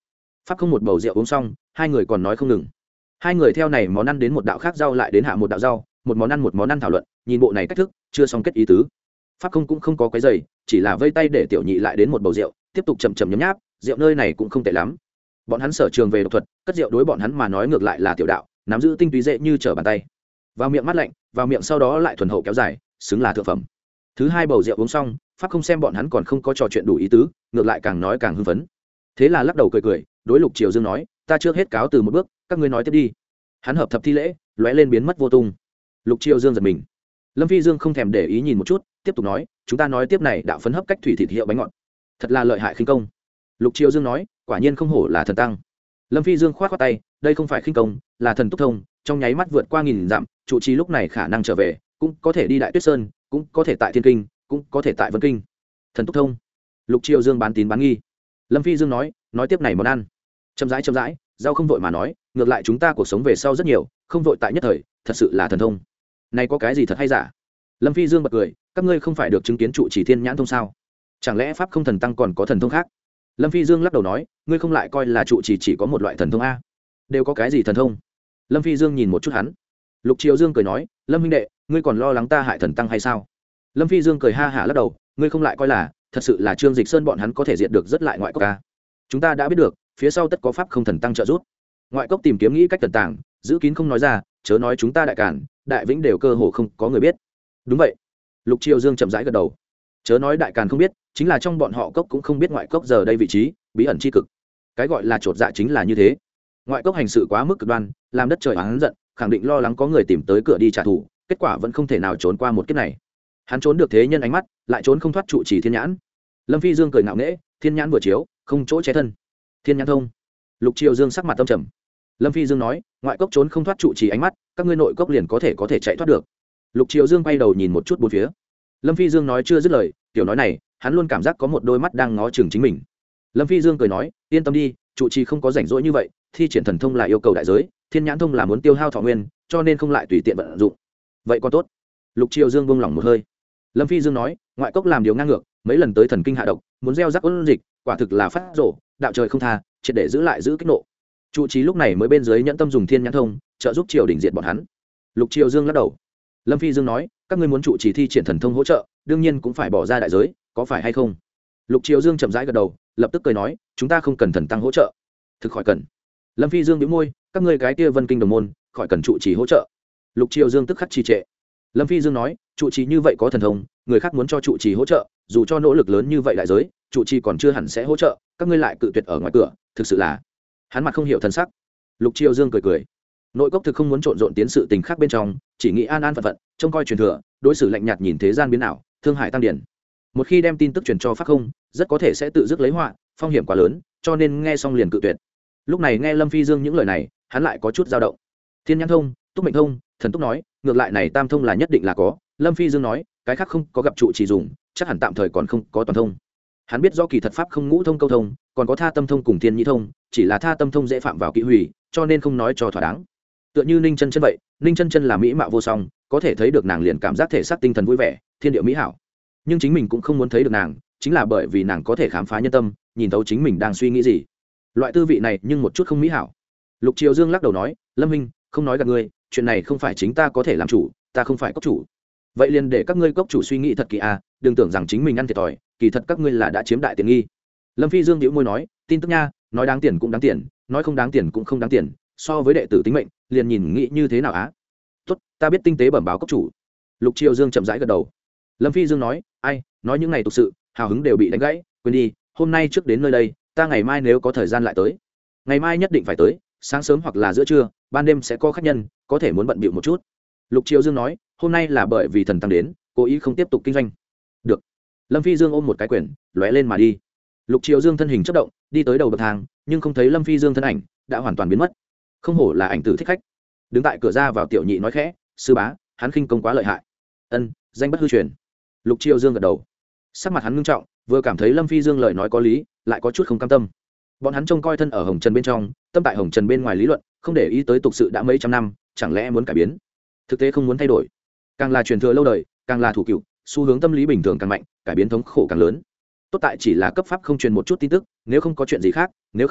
pháp không một bầu rượu uống xong, hai người còn nói không ngừng. Hai người theo này món ăn đến một đạo khác rau lại đến hạ một đạo rau, một món ăn một món ăn thảo luận, nhìn bộ này cách thức chưa xong kết ý tứ. Pháp không cũng không có cái giày, chỉ là vây tay để tiểu nhị lại đến một bầu rượu, tiếp tục chậm chậm nhấm nháp, rượu nơi này cũng không tệ lắm. Bọn hắn sở trường về độc thuật, cất rượu đối bọn hắn mà nói ngược lại là tiểu đạo, nắm giữ tinh túy dễ như trở bàn tay. Vào miệng mát lạnh, vào miệng sau đó lại thuần hậu kéo dài, xứng là thượng phẩm. Thứ hai bầu rượu uống xong, Pháp không xem bọn hắn còn không có trò chuyện đủ ý tứ, ngược lại càng nói càng hưng phấn. Thế là lắc đầu cười cười, đối Lục Triều Dương nói, ta trước hết cáo từ một bước, các ngươi nói tiếp đi. Hắn hợp thập thi lễ, lóe lên biến mất vô tung. Lục Triều Dương giật mình. Lâm Phi Dương không thèm để ý nhìn một chút, tiếp tục nói, chúng ta nói tiếp này đạo phấn hấp cách thủy thịt hiệu bánh ngọt, thật là lợi hại khinh công. Lục Triều Dương nói, quả nhiên không hổ là thần tăng. Lâm Phi Dương khoát khoát tay, đây không phải khinh công, là thần túc thông, trong nháy mắt vượt qua nghìn dặm, trụ trì lúc này khả năng trở về, cũng có thể đi Đại Tuyết Sơn, cũng có thể tại Thiên Kinh, cũng có thể tại Vân Kinh. Thần túc thông. Lục Triều Dương bán tín bán nghi. Lâm Phi Dương nói, nói tiếp này món ăn. Chậm rãi chậm rãi, rau không vội mà nói, ngược lại chúng ta cuộc sống về sau rất nhiều, không vội tại nhất thời, thật sự là thần thông. Này có cái gì thật hay giả? Lâm Phi Dương bật cười, các ngươi không phải được chứng kiến trụ trì thiên nhãn thông sao? Chẳng lẽ pháp không thần tăng còn có thần thông khác? Lâm Phi Dương lắc đầu nói, ngươi không lại coi là trụ trì chỉ có một loại thần thông a? Đều có cái gì thần thông? Lâm Phi Dương nhìn một chút hắn. Lục Triều Dương cười nói, Lâm huynh đệ, ngươi còn lo lắng ta hại thần tăng hay sao? Lâm Phi Dương cười ha hả lắc đầu, ngươi không lại coi là, thật sự là Trương Dịch Sơn bọn hắn có thể diệt được rất lại ngoại cốc ca. Chúng ta đã biết được, phía sau tất có pháp không thần tăng trợ giúp. Ngoại cốc tìm kiếm nghĩ cách tận tàng, giữ kín không nói ra, chớ nói chúng ta đại cản, đại vĩnh đều cơ hồ không có người biết. Đúng vậy. Lục Triều Dương chậm rãi gật đầu. Chớ nói đại càn không biết, chính là trong bọn họ cốc cũng không biết ngoại cốc giờ đây vị trí bí ẩn chi cực. Cái gọi là chột dạ chính là như thế. Ngoại cốc hành sự quá mức cực đoan, làm đất trời oán giận, khẳng định lo lắng có người tìm tới cửa đi trả thù, kết quả vẫn không thể nào trốn qua một kiếp này. Hắn trốn được thế nhân ánh mắt, lại trốn không thoát trụ trì thiên nhãn. Lâm Phi Dương cười ngạo nghễ, thiên nhãn vừa chiếu, không chỗ che thân. Thiên nhãn thông. Lục Triều Dương sắc mặt tâm trầm. Lâm Phi Dương nói, ngoại cốc trốn không thoát trụ trì ánh mắt, các ngươi nội cốc liền có thể có thể chạy thoát được. Lục Triều Dương quay đầu nhìn một chút bốn phía. Lâm Phi Dương nói chưa dứt lời, tiểu nói này, hắn luôn cảm giác có một đôi mắt đang ngó chừng chính mình. Lâm Phi Dương cười nói, yên tâm đi, trụ trì không có rảnh rỗi như vậy, thi triển thần thông là yêu cầu đại giới, thiên nhãn thông là muốn tiêu hao thọ nguyên, cho nên không lại tùy tiện vận dụng. Vậy có tốt. Lục Triều Dương buông lỏng một hơi. Lâm Phi Dương nói, ngoại cốc làm điều ngang ngược, mấy lần tới thần kinh hạ độc, muốn gieo rắc ôn dịch, quả thực là phát rổ, đạo trời không tha, triệt để giữ lại giữ kích nộ. Trụ trì lúc này mới bên dưới nhẫn tâm dùng thiên nhãn thông, trợ giúp triều đình diệt bọn hắn. Lục Triều Dương lắc đầu. Lâm Phi Dương nói, các ngươi muốn trụ trì thi triển thần thông hỗ trợ, đương nhiên cũng phải bỏ ra đại giới, có phải hay không? Lục Triều Dương chậm rãi gật đầu, lập tức cười nói, chúng ta không cần thần tăng hỗ trợ. Thực khỏi cần. Lâm Phi Dương nhíu môi, các ngươi cái kia Vân Kinh đồng môn, khỏi cần trụ trì hỗ trợ. Lục Triều Dương tức khắc trì trệ. Lâm Phi Dương nói, trụ trì như vậy có thần thông, người khác muốn cho trụ trì hỗ trợ, dù cho nỗ lực lớn như vậy đại giới, trụ trì còn chưa hẳn sẽ hỗ trợ, các ngươi lại cự tuyệt ở ngoài cửa, thực sự là. Hắn mặt không hiểu thần sắc. Lục Triều Dương cười cười. Nội cốc thực không muốn trộn rộn tiến sự tình khác bên trong, chỉ nghĩ an an phận phận, trông coi truyền thừa, đối xử lạnh nhạt nhìn thế gian biến ảo, thương hại tăng điển. Một khi đem tin tức truyền cho pháp không, rất có thể sẽ tự dứt lấy họa, phong hiểm quá lớn, cho nên nghe xong liền cự tuyệt. Lúc này nghe Lâm Phi Dương những lời này, hắn lại có chút dao động. Thiên nhãn thông, túc mệnh thông, thần túc nói, ngược lại này tam thông là nhất định là có. Lâm Phi Dương nói, cái khác không có gặp trụ chỉ dùng, chắc hẳn tạm thời còn không có toàn thông. Hắn biết do kỳ thật pháp không ngũ thông câu thông, còn có tha tâm thông cùng thiên nhĩ thông, chỉ là tha tâm thông dễ phạm vào kỹ hủy, cho nên không nói cho thỏa đáng. Tựa như Ninh Chân Chân vậy, Ninh Chân Chân là mỹ mạo vô song, có thể thấy được nàng liền cảm giác thể xác tinh thần vui vẻ, thiên địa mỹ hảo. Nhưng chính mình cũng không muốn thấy được nàng, chính là bởi vì nàng có thể khám phá nhân tâm, nhìn thấu chính mình đang suy nghĩ gì. Loại tư vị này nhưng một chút không mỹ hảo. Lục Triều Dương lắc đầu nói, Lâm huynh, không nói gạt ngươi, chuyện này không phải chính ta có thể làm chủ, ta không phải cốc chủ. Vậy liền để các ngươi cốc chủ suy nghĩ thật kỹ à, đừng tưởng rằng chính mình ăn thiệt thòi, kỳ thật các ngươi là đã chiếm đại tiện nghi. Lâm Phi Dương nhíu môi nói, tin tức nha, nói đáng tiền cũng đáng tiền, nói không đáng tiền cũng không đáng tiền, so với đệ tử tính mệnh, liền nhìn nghĩ như thế nào á. Tốt, ta biết tinh tế bẩm báo cốc chủ. Lục Triều Dương chậm rãi gật đầu. Lâm Phi Dương nói, ai, nói những ngày tục sự, hào hứng đều bị đánh gãy, quên đi, hôm nay trước đến nơi đây, ta ngày mai nếu có thời gian lại tới. Ngày mai nhất định phải tới, sáng sớm hoặc là giữa trưa, ban đêm sẽ có khách nhân, có thể muốn bận bịu một chút. Lục Triều Dương nói, hôm nay là bởi vì thần tăng đến, cố ý không tiếp tục kinh doanh. Được. Lâm Phi Dương ôm một cái quyển, lóe lên mà đi. Lục Triều Dương thân hình chớp động, đi tới đầu bậc thang, nhưng không thấy Lâm Phi Dương thân ảnh, đã hoàn toàn biến mất. Không hổ là ảnh tử thích khách. Đứng tại cửa ra vào tiểu nhị nói khẽ, sư bá, hắn khinh công quá lợi hại. Ân, danh bất hư truyền. Lục Triều Dương gật đầu. Sắc mặt hắn ngưng trọng, vừa cảm thấy Lâm Phi Dương lời nói có lý, lại có chút không cam tâm. Bọn hắn trông coi thân ở Hồng Trần bên trong, tâm tại Hồng Trần bên ngoài lý luận, không để ý tới tục sự đã mấy trăm năm, chẳng lẽ muốn cải biến? Thực tế không muốn thay đổi. Càng là truyền thừa lâu đời, càng là thủ cựu, xu hướng tâm lý bình thường càng mạnh, cải biến thống khổ càng lớn. Tốt tại chỉ là cấp pháp không truyền một chút tin tức, nếu không có chuyện gì khác, nếu không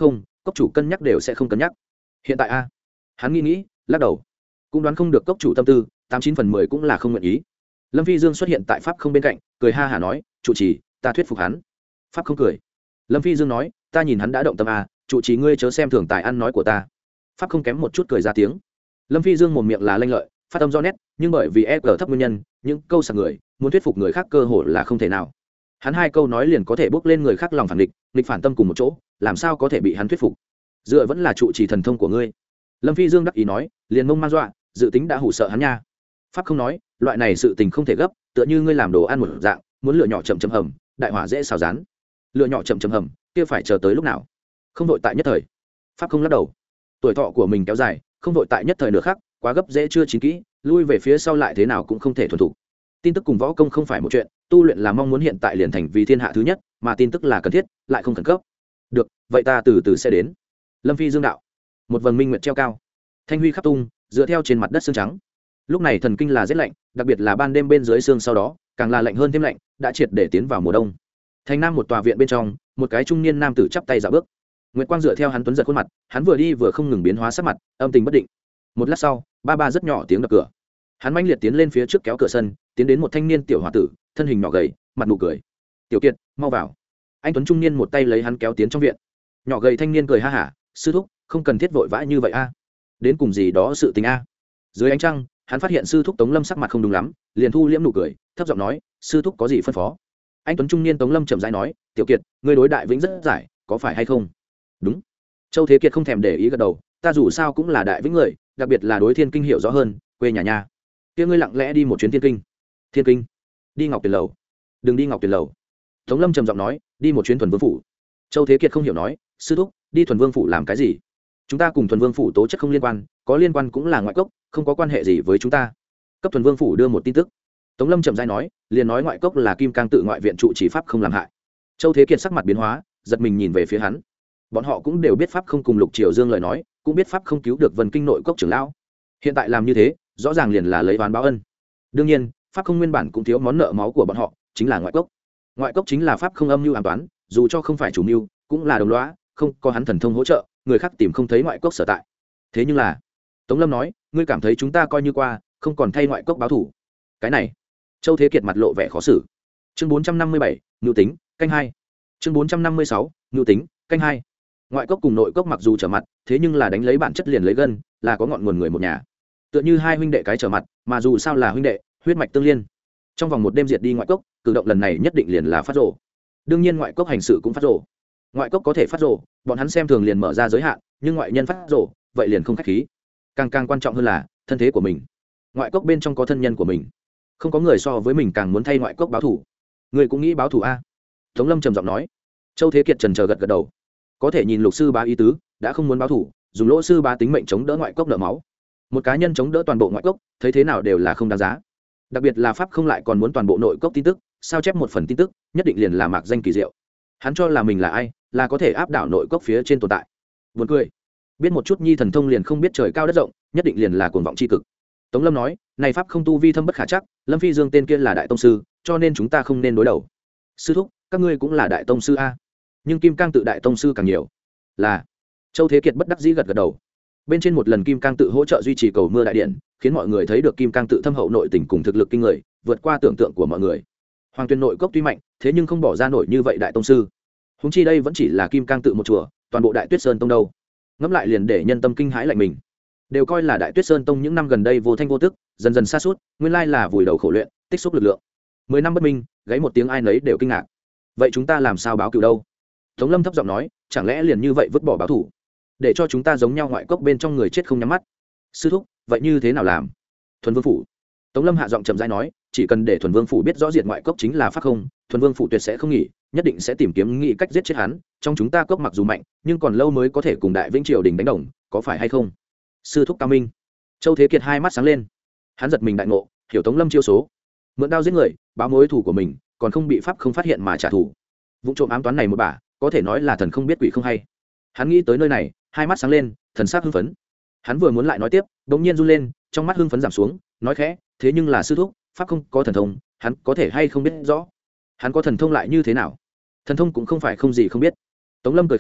cốc chủ cân nhắc đều sẽ không cân nhắc. Hiện tại a hắn nghĩ nghĩ lắc đầu, cũng đoán không được cốc chủ tâm tư, tám chín phần mười cũng là không nguyện ý. Lâm Phi Dương xuất hiện tại pháp không bên cạnh, cười ha hả nói, trụ trì, ta thuyết phục hắn. Pháp không cười. Lâm Phi Dương nói, ta nhìn hắn đã động tâm à, trụ trì ngươi chớ xem thường tài ăn nói của ta. Pháp không kém một chút cười ra tiếng. Lâm Phi Dương mồm miệng là lanh lợi, phát âm rõ nét, nhưng bởi vì e cờ thấp nguyên nhân, những câu sặc người muốn thuyết phục người khác cơ hội là không thể nào. Hắn hai câu nói liền có thể bước lên người khác lòng phản địch, nghịch phản tâm cùng một chỗ, làm sao có thể bị hắn thuyết phục? Dựa vẫn là trụ trì thần thông của ngươi. Lâm Phi Dương đắc ý nói, liền mông man dọa, dự tính đã hủ sợ hắn nha. Pháp không nói, loại này sự tình không thể gấp, tựa như ngươi làm đồ ăn một dạng, muốn lửa nhỏ chậm chậm hầm, đại hỏa dễ xào rán. Lửa nhỏ chậm chậm hầm, kia phải chờ tới lúc nào? Không vội tại nhất thời. Pháp không lắc đầu. Tuổi thọ của mình kéo dài, không vội tại nhất thời nửa khắc, quá gấp dễ chưa chín kỹ, lui về phía sau lại thế nào cũng không thể thuần thủ. Tin tức cùng võ công không phải một chuyện, tu luyện là mong muốn hiện tại liền thành vì thiên hạ thứ nhất, mà tin tức là cần thiết, lại không khẩn cấp. Được, vậy ta từ từ sẽ đến. Lâm Phi Dương đạo. Một vầng minh nguyệt treo cao, thanh huy khắp tung, dựa theo trên mặt đất xương trắng. Lúc này thần kinh là rét lạnh, đặc biệt là ban đêm bên dưới xương sau đó, càng là lạnh hơn thêm lạnh, đã triệt để tiến vào mùa đông. Thành nam một tòa viện bên trong, một cái trung niên nam tử chắp tay dạo bước. Nguyệt quang dựa theo hắn tuấn giật khuôn mặt, hắn vừa đi vừa không ngừng biến hóa sắc mặt, âm tình bất định. Một lát sau, ba ba rất nhỏ tiếng đập cửa. Hắn mãnh liệt tiến lên phía trước kéo cửa sân, tiến đến một thanh niên tiểu hòa tử, thân hình nhỏ gầy, mặt nụ cười. "Tiểu Kiệt, mau vào." Anh tuấn trung niên một tay lấy hắn kéo tiến trong viện. Nhỏ gầy thanh niên cười ha hả, "Sư thúc, không cần thiết vội vã như vậy a. Đến cùng gì đó sự tình a." Dưới ánh trăng, hắn phát hiện sư thúc Tống Lâm sắc mặt không đúng lắm, liền thu liễm nụ cười, thấp giọng nói, "Sư thúc có gì phân phó?" Anh tuấn trung niên Tống Lâm chậm rãi nói, "Tiểu Kiệt, ngươi đối Đại Vĩnh rất giải, có phải hay không?" "Đúng." Châu Thế Kiệt không thèm để ý gật đầu, "Ta dù sao cũng là Đại Vĩnh người, đặc biệt là đối Thiên Kinh hiểu rõ hơn, quê nhà nhà. Kia ngươi lặng lẽ đi một chuyến Thiên Kinh." "Thiên Kinh?" "Đi Ngọc Tuyền lầu." "Đừng đi Ngọc Tuyền lầu." Tống Lâm trầm giọng nói, "Đi một chuyến Thuần Vương phủ." Châu Thế Kiệt không hiểu nói, "Sư thúc, đi Thuần Vương phủ làm cái gì? Chúng ta cùng Thuần Vương phủ tố chất không liên quan, có liên quan cũng là ngoại cốc, không có quan hệ gì với chúng ta." Cấp Thuần Vương phủ đưa một tin tức. Tống Lâm chậm rãi nói, liền nói ngoại cốc là Kim Cang tự ngoại viện trụ chỉ pháp không làm hại. Châu Thế Kiệt sắc mặt biến hóa, giật mình nhìn về phía hắn. Bọn họ cũng đều biết pháp không cùng Lục Triều Dương lời nói, cũng biết pháp không cứu được Vân Kinh nội cốc trưởng lão. Hiện tại làm như thế, rõ ràng liền là lấy oán báo ân. Đương nhiên, pháp không nguyên bản cũng thiếu món nợ máu của bọn họ, chính là ngoại cốc. Ngoại cốc chính là pháp không âm mưu ám toán, dù cho không phải chủ mưu, cũng là đồng lõa, không có hắn thần thông hỗ trợ, người khác tìm không thấy ngoại cốc sở tại. Thế nhưng là, Tống Lâm nói, ngươi cảm thấy chúng ta coi như qua, không còn thay ngoại cốc báo thủ. Cái này, Châu Thế Kiệt mặt lộ vẻ khó xử. Chương bốn trăm năm mươi bảy, Nưu tính, canh hai. Chương bốn trăm năm mươi sáu, Nưu tính, canh hai. Ngoại cốc cùng nội cốc mặc dù trở mặt, thế nhưng là đánh lấy bản chất liền lấy gân, là có ngọn nguồn người một nhà. Tựa như hai huynh đệ cái trở mặt, mà dù sao là huynh đệ, huyết mạch tương liên. Trong vòng một đêm diệt đi ngoại cốc, cử động lần này nhất định liền là phát rồ. Đương nhiên ngoại cốc hành sự cũng phát rồ. Ngoại cốc có thể phát rồ, bọn hắn xem thường liền mở ra giới hạn, nhưng ngoại nhân phát rồ, vậy liền không khách khí. Càng càng quan trọng hơn là thân thế của mình. Ngoại cốc bên trong có thân nhân của mình, không có người so với mình càng muốn thay ngoại cốc báo thù. Người cũng nghĩ báo thù a? Tống Lâm trầm giọng nói. Châu Thế Kiệt trần chờ gật gật đầu. Có thể nhìn Lục sư bá ý tứ, đã không muốn báo thù, dùng Lỗ sư bá tính mệnh chống đỡ ngoại cốc nợ máu. Một cá nhân chống đỡ toàn bộ ngoại cốc, thấy thế nào đều là không đáng giá. Đặc biệt là pháp không lại còn muốn toàn bộ nội cốc tin tức, sao chép một phần tin tức, nhất định liền là mạc danh kỳ diệu. Hắn cho là mình là ai, là có thể áp đảo nội cốc phía trên tồn tại. Buồn cười. Biết một chút nhi thần thông liền không biết trời cao đất rộng, nhất định liền là cuồng vọng chi cực. Tống Lâm nói, này pháp không tu vi thâm bất khả chắc, Lâm Phi Dương tên kia là đại tông sư, cho nên chúng ta không nên đối đầu. Sư thúc, các ngươi cũng là đại tông sư a, nhưng Kim Cang tự đại tông sư càng nhiều. Là. Châu Thế Kiệt bất đắc dĩ gật gật đầu. Bên trên một lần Kim Cang tự hỗ trợ duy trì cầu mưa đại điện, khiến mọi người thấy được Kim Cang tự thâm hậu nội tình cùng thực lực kinh người, vượt qua tưởng tượng của mọi người. Hoàng Tuyên nội cốc tuy mạnh, thế nhưng không bỏ ra nổi như vậy đại tông sư. Húng chi đây vẫn chỉ là Kim Cang tự một chùa, toàn bộ Đại Tuyết Sơn tông đâu. Ngẫm lại liền để nhân tâm kinh hãi lạnh mình. Đều coi là Đại Tuyết Sơn tông những năm gần đây vô thanh vô tức, dần dần sa sút, nguyên lai là vùi đầu khổ luyện, tích xúc lực lượng. Mười năm bất minh, gáy một tiếng ai nấy đều kinh ngạc. Vậy chúng ta làm sao báo cửu đâu? Tống Lâm thấp giọng nói, chẳng lẽ liền như vậy vứt bỏ báo thủ, để cho chúng ta giống nhau ngoại cốc bên trong người chết không nhắm mắt? Sư thúc, vậy như thế nào làm? Thuần Vương phủ. Tống Lâm hạ giọng chậm rãi nói, chỉ cần để Thuần Vương phủ biết rõ diệt ngoại cốc chính là pháp không, Thuần Vương phủ tuyệt sẽ không nghỉ, nhất định sẽ tìm kiếm nghị cách giết chết hắn. Trong chúng ta cốc mặc dù mạnh, nhưng còn lâu mới có thể cùng Đại Vĩnh triều đình đánh đồng, có phải hay không? Sư thúc cao minh. Châu Thế Kiệt hai mắt sáng lên, hắn giật mình đại ngộ, hiểu Tống Lâm chiêu số, mượn đao giết người, báo mối thù của mình, còn không bị pháp không phát hiện mà trả thù. Vụ trộm ám toán này một bả, có thể nói là thần không biết quỷ không hay. Hắn nghĩ tới nơi này, hai mắt sáng lên, thần sắc hưng phấn. Hắn vừa muốn lại nói tiếp, bỗng nhiên run lên, trong mắt hưng phấn giảm xuống, nói khẽ, thế nhưng là sư thúc, pháp không có thần thông, hắn có thể hay không biết rõ? Hắn có thần thông lại như thế nào? Thần thông cũng không phải không gì không biết. Tống Lâm cười khẽ,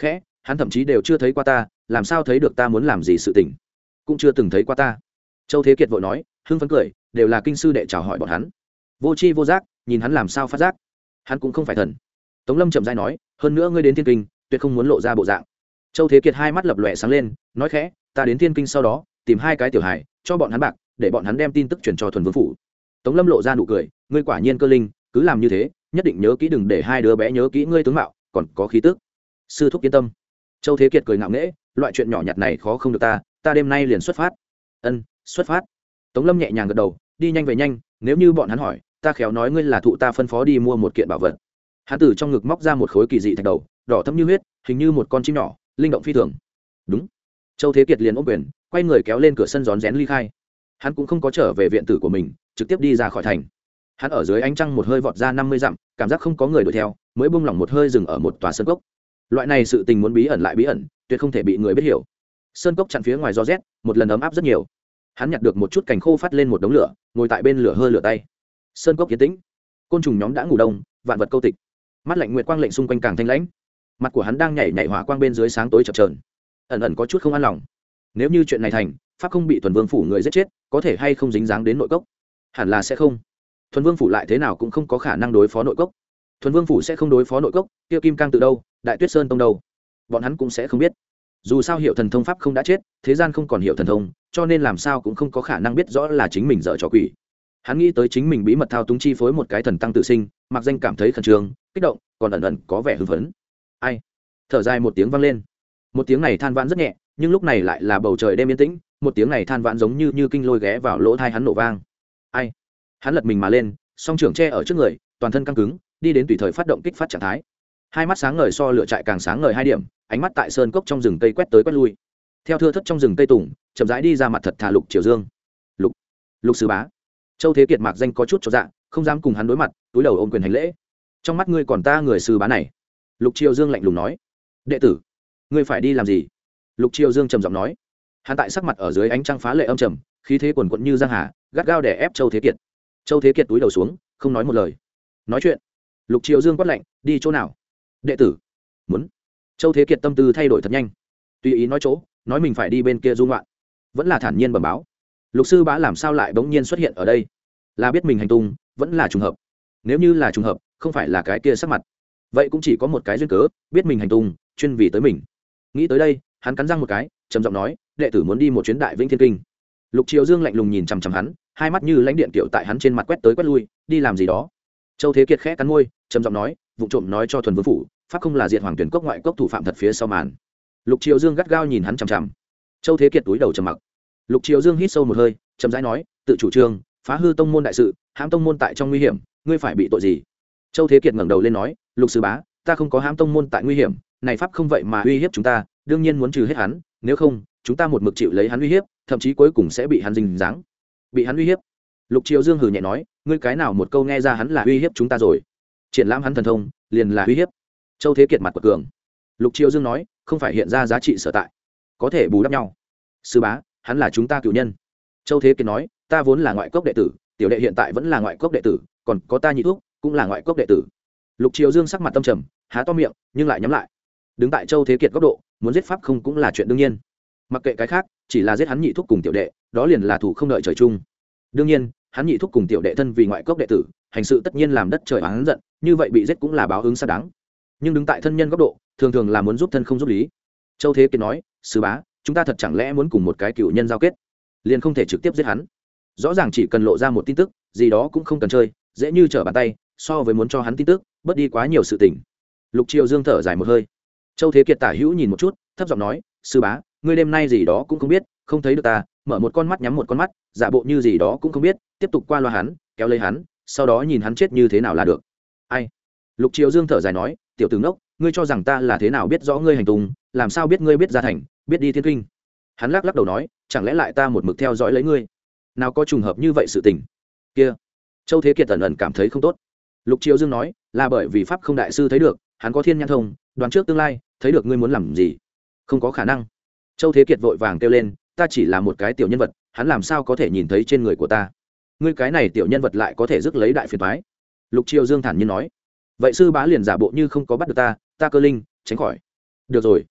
hắn thậm chí đều chưa thấy qua ta, làm sao thấy được ta muốn làm gì sự tình, cũng chưa từng thấy qua ta. Châu Thế Kiệt vội nói, hưng phấn cười, đều là kinh sư đệ chào hỏi bọn hắn. Vô tri vô giác, nhìn hắn làm sao phát giác, hắn cũng không phải thần. Tống Lâm chậm rãi nói, hơn nữa ngươi đến thiên kinh tuyệt không muốn lộ ra bộ dạng. Châu Thế Kiệt hai mắt lập lòe sáng lên, nói khẽ, ta đến thiên kinh sau đó tìm hai cái tiểu hài cho bọn hắn bạc, để bọn hắn đem tin tức truyền cho thuần vương phủ. Tống Lâm lộ ra nụ cười, ngươi quả nhiên cơ linh, cứ làm như thế, nhất định nhớ kỹ đừng để hai đứa bé nhớ kỹ ngươi tướng mạo còn có khí tức. Sư thúc yên tâm. Châu Thế Kiệt cười ngạo nghễ, loại chuyện nhỏ nhặt này khó không được ta, ta đêm nay liền xuất phát. Ân, xuất phát. Tống Lâm nhẹ nhàng gật đầu, đi nhanh về nhanh, nếu như bọn hắn hỏi, ta khéo nói ngươi là thụ ta phân phó đi mua một kiện bảo vật. Hắn từ trong ngực móc ra một khối kỳ dị thạch đầu, đỏ thẫm như huyết, hình như một con chim nhỏ, linh động phi thường. Đúng. Châu Thế Kiệt liền ôm quyền, quay người kéo lên cửa sân rón rén ly khai. Hắn cũng không có trở về viện tử của mình, trực tiếp đi ra khỏi thành. Hắn ở dưới ánh trăng một hơi vọt ra năm mươi dặm, cảm giác không có người đuổi theo, mới buông lỏng một hơi dừng ở một tòa sơn cốc. Loại này sự tình muốn bí ẩn lại bí ẩn, tuyệt không thể bị người biết hiểu. Sơn cốc chặn phía ngoài gió rét, một lần ấm áp rất nhiều. Hắn nhặt được một chút cành khô phát lên một đống lửa, ngồi tại bên lửa hơi lửa tay. Sơn cốc yên tĩnh, côn trùng nhóm đã ngủ đông, vạn vật câu tịch. Mắt lạnh nguyệt quang lệnh xung quanh càng thanh lãnh. Mặt của hắn đang nhảy nhảy hỏa quang bên dưới sáng tối chập chờn, ẩn ẩn có chút không an lòng. Nếu như chuyện này thành, pháp không bị thuần vương phủ người giết chết, có thể hay không dính dáng đến nội cốc? Hẳn là sẽ không. Thuần vương phủ lại thế nào cũng không có khả năng đối phó nội cốc. Thuần vương phủ sẽ không đối phó nội cốc, kia kim cang từ đâu, đại tuyết sơn tông đâu, bọn hắn cũng sẽ không biết. Dù sao hiệu thần thông pháp không đã chết, thế gian không còn hiệu thần thông, cho nên làm sao cũng không có khả năng biết rõ là chính mình dở trò quỷ. Hắn nghĩ tới chính mình bí mật thao túng chi phối một cái thần tăng tự sinh, mặc danh cảm thấy khẩn trương, kích động, còn ẩn ẩn có vẻ hưng phấn. Ai? Thở dài một tiếng vang lên. Một tiếng này than vãn rất nhẹ, nhưng lúc này lại là bầu trời đêm yên tĩnh, một tiếng này than vãn giống như như kinh lôi ghé vào lỗ tai hắn nổ vang. Ai? Hắn lật mình mà lên, song trưởng che ở trước người, toàn thân căng cứng, đi đến tùy thời phát động kích phát trạng thái. Hai mắt sáng ngời so lửa trại càng sáng ngời hai điểm, ánh mắt tại sơn cốc trong rừng cây quét tới quét lui. Theo thưa thất trong rừng cây tùng, chậm rãi đi ra mặt thật thà Lục Triều Dương. Lục, Lục sư bá. Châu Thế Kiệt mạc danh có chút chột dạ, không dám cùng hắn đối mặt, túi đầu ôm quyền hành lễ. Trong mắt ngươi còn ta người sư bá này. Lục Triều Dương lạnh lùng nói. Đệ tử, ngươi phải đi làm gì? Lục Triều Dương trầm giọng nói. Hắn tại sắc mặt ở dưới ánh trăng phá lệ âm trầm, khí thế quần quận như giang hà, gắt gao đè ép Châu Thế Kiệt. Châu Thế Kiệt túi đầu xuống, không nói một lời. Nói chuyện. Lục Triều Dương quát lạnh, đi chỗ nào? Đệ tử muốn. Châu Thế Kiệt tâm tư thay đổi thật nhanh, tùy ý nói chỗ, nói mình phải đi bên kia du ngoạn, vẫn là thản nhiên bẩm báo. Lục sư bá làm sao lại bỗng nhiên xuất hiện ở đây? Là biết mình hành tung, vẫn là trùng hợp? Nếu như là trùng hợp, không phải là cái kia sắc mặt, vậy cũng chỉ có một cái duyên cớ, biết mình hành tung, chuyên vì tới mình. Nghĩ tới đây, hắn cắn răng một cái, trầm giọng nói, đệ tử muốn đi một chuyến đại Vĩnh Thiên Kinh. Lục Triều Dương lạnh lùng nhìn chằm chằm hắn, hai mắt như lãnh điện tiểu tại hắn trên mặt quét tới quét lui, đi làm gì đó? Châu Thế Kiệt khẽ cắn môi, trầm giọng nói, vụ trộm nói cho thuần vương phủ, pháp không là diệt hoàng tuyển cốc ngoại cốc thủ phạm thật phía sau màn. Lục Triều Dương gắt gao nhìn hắn chằm chằm. Châu Thế Kiệt túi đầu trầm mặc. Lục Triều Dương hít sâu một hơi, chậm rãi nói, tự chủ trương, phá hư tông môn đại sự, hãm tông môn tại trong nguy hiểm, ngươi phải bị tội gì? Châu Thế Kiệt ngẩng đầu lên nói, Lục sư bá, ta không có hãm tông môn tại nguy hiểm, này pháp không vậy mà uy hiếp chúng ta, đương nhiên muốn trừ hết hắn, nếu không, chúng ta một mực chịu lấy hắn uy hiếp, thậm chí cuối cùng sẽ bị hắn dính dáng. Bị hắn uy hiếp? Lục Triều Dương hừ nhẹ nói, ngươi cái nào một câu nghe ra hắn là uy hiếp chúng ta rồi? Triển lãm hắn thần thông, liền là uy hiếp. Châu Thế Kiệt mặt quật cường. Lục Triều Dương nói, không phải hiện ra giá trị sở tại, có thể bù đắp nhau. Sư bá, hắn là chúng ta cựu nhân. Châu Thế Kiệt nói, ta vốn là ngoại cốc đệ tử, tiểu đệ hiện tại vẫn là ngoại cốc đệ tử, còn có ta nhị thuốc cũng là ngoại cốc đệ tử. Lục Triều Dương sắc mặt tâm trầm, há to miệng nhưng lại nhắm lại. Đứng tại Châu Thế Kiệt góc độ, muốn giết pháp không cũng là chuyện đương nhiên. Mặc kệ cái khác, chỉ là giết hắn nhị thuốc cùng tiểu đệ, đó liền là thủ không đợi trời chung. Đương nhiên, hắn nhị thuốc cùng tiểu đệ thân vì ngoại cốc đệ tử, hành sự tất nhiên làm đất trời oán giận, như vậy bị giết cũng là báo ứng xác đáng. Nhưng đứng tại thân nhân góc độ, thường thường là muốn giúp thân không giúp lý. Châu Thế Kiệt nói, sư bá, chúng ta thật chẳng lẽ muốn cùng một cái cựu nhân giao kết, liền không thể trực tiếp giết hắn? Rõ ràng chỉ cần lộ ra một tin tức gì đó cũng không cần chơi, dễ như trở bàn tay, so với muốn cho hắn tin tức bớt đi quá nhiều sự tình. Lục Triều Dương thở dài một hơi. Châu Thế Kiệt tả hữu nhìn một chút, thấp giọng nói, sư bá, ngươi đêm nay gì đó cũng không biết, không thấy được ta, mở một con mắt nhắm một con mắt, giả bộ như gì đó cũng không biết, tiếp tục qua loa hắn, kéo lấy hắn, sau đó nhìn hắn chết như thế nào là được. Ai? Lục Triều Dương thở dài nói, tiểu tử ngốc, ngươi cho rằng ta là thế nào biết rõ ngươi hành tung, làm sao biết ngươi biết ra thành, biết đi thiên kinh? Hắn lắc lắc đầu nói, chẳng lẽ lại ta một mực theo dõi lấy ngươi? Nào có trùng hợp như vậy sự tình? Kia. Châu Thế Kiệt ẩn ẩn cảm thấy không tốt. Lục Triều Dương nói, là bởi vì pháp không đại sư thấy được, hắn có thiên nhãn thông, đoán trước tương lai, thấy được ngươi muốn làm gì. Không có khả năng. Châu Thế Kiệt vội vàng kêu lên, ta chỉ là một cái tiểu nhân vật, hắn làm sao có thể nhìn thấy trên người của ta? Ngươi cái này tiểu nhân vật lại có thể rước lấy đại phiền toái. Lục Triều Dương thản nhiên nói, vậy sư bá liền giả bộ như không có bắt được ta, ta cơ linh, tránh khỏi. Được rồi.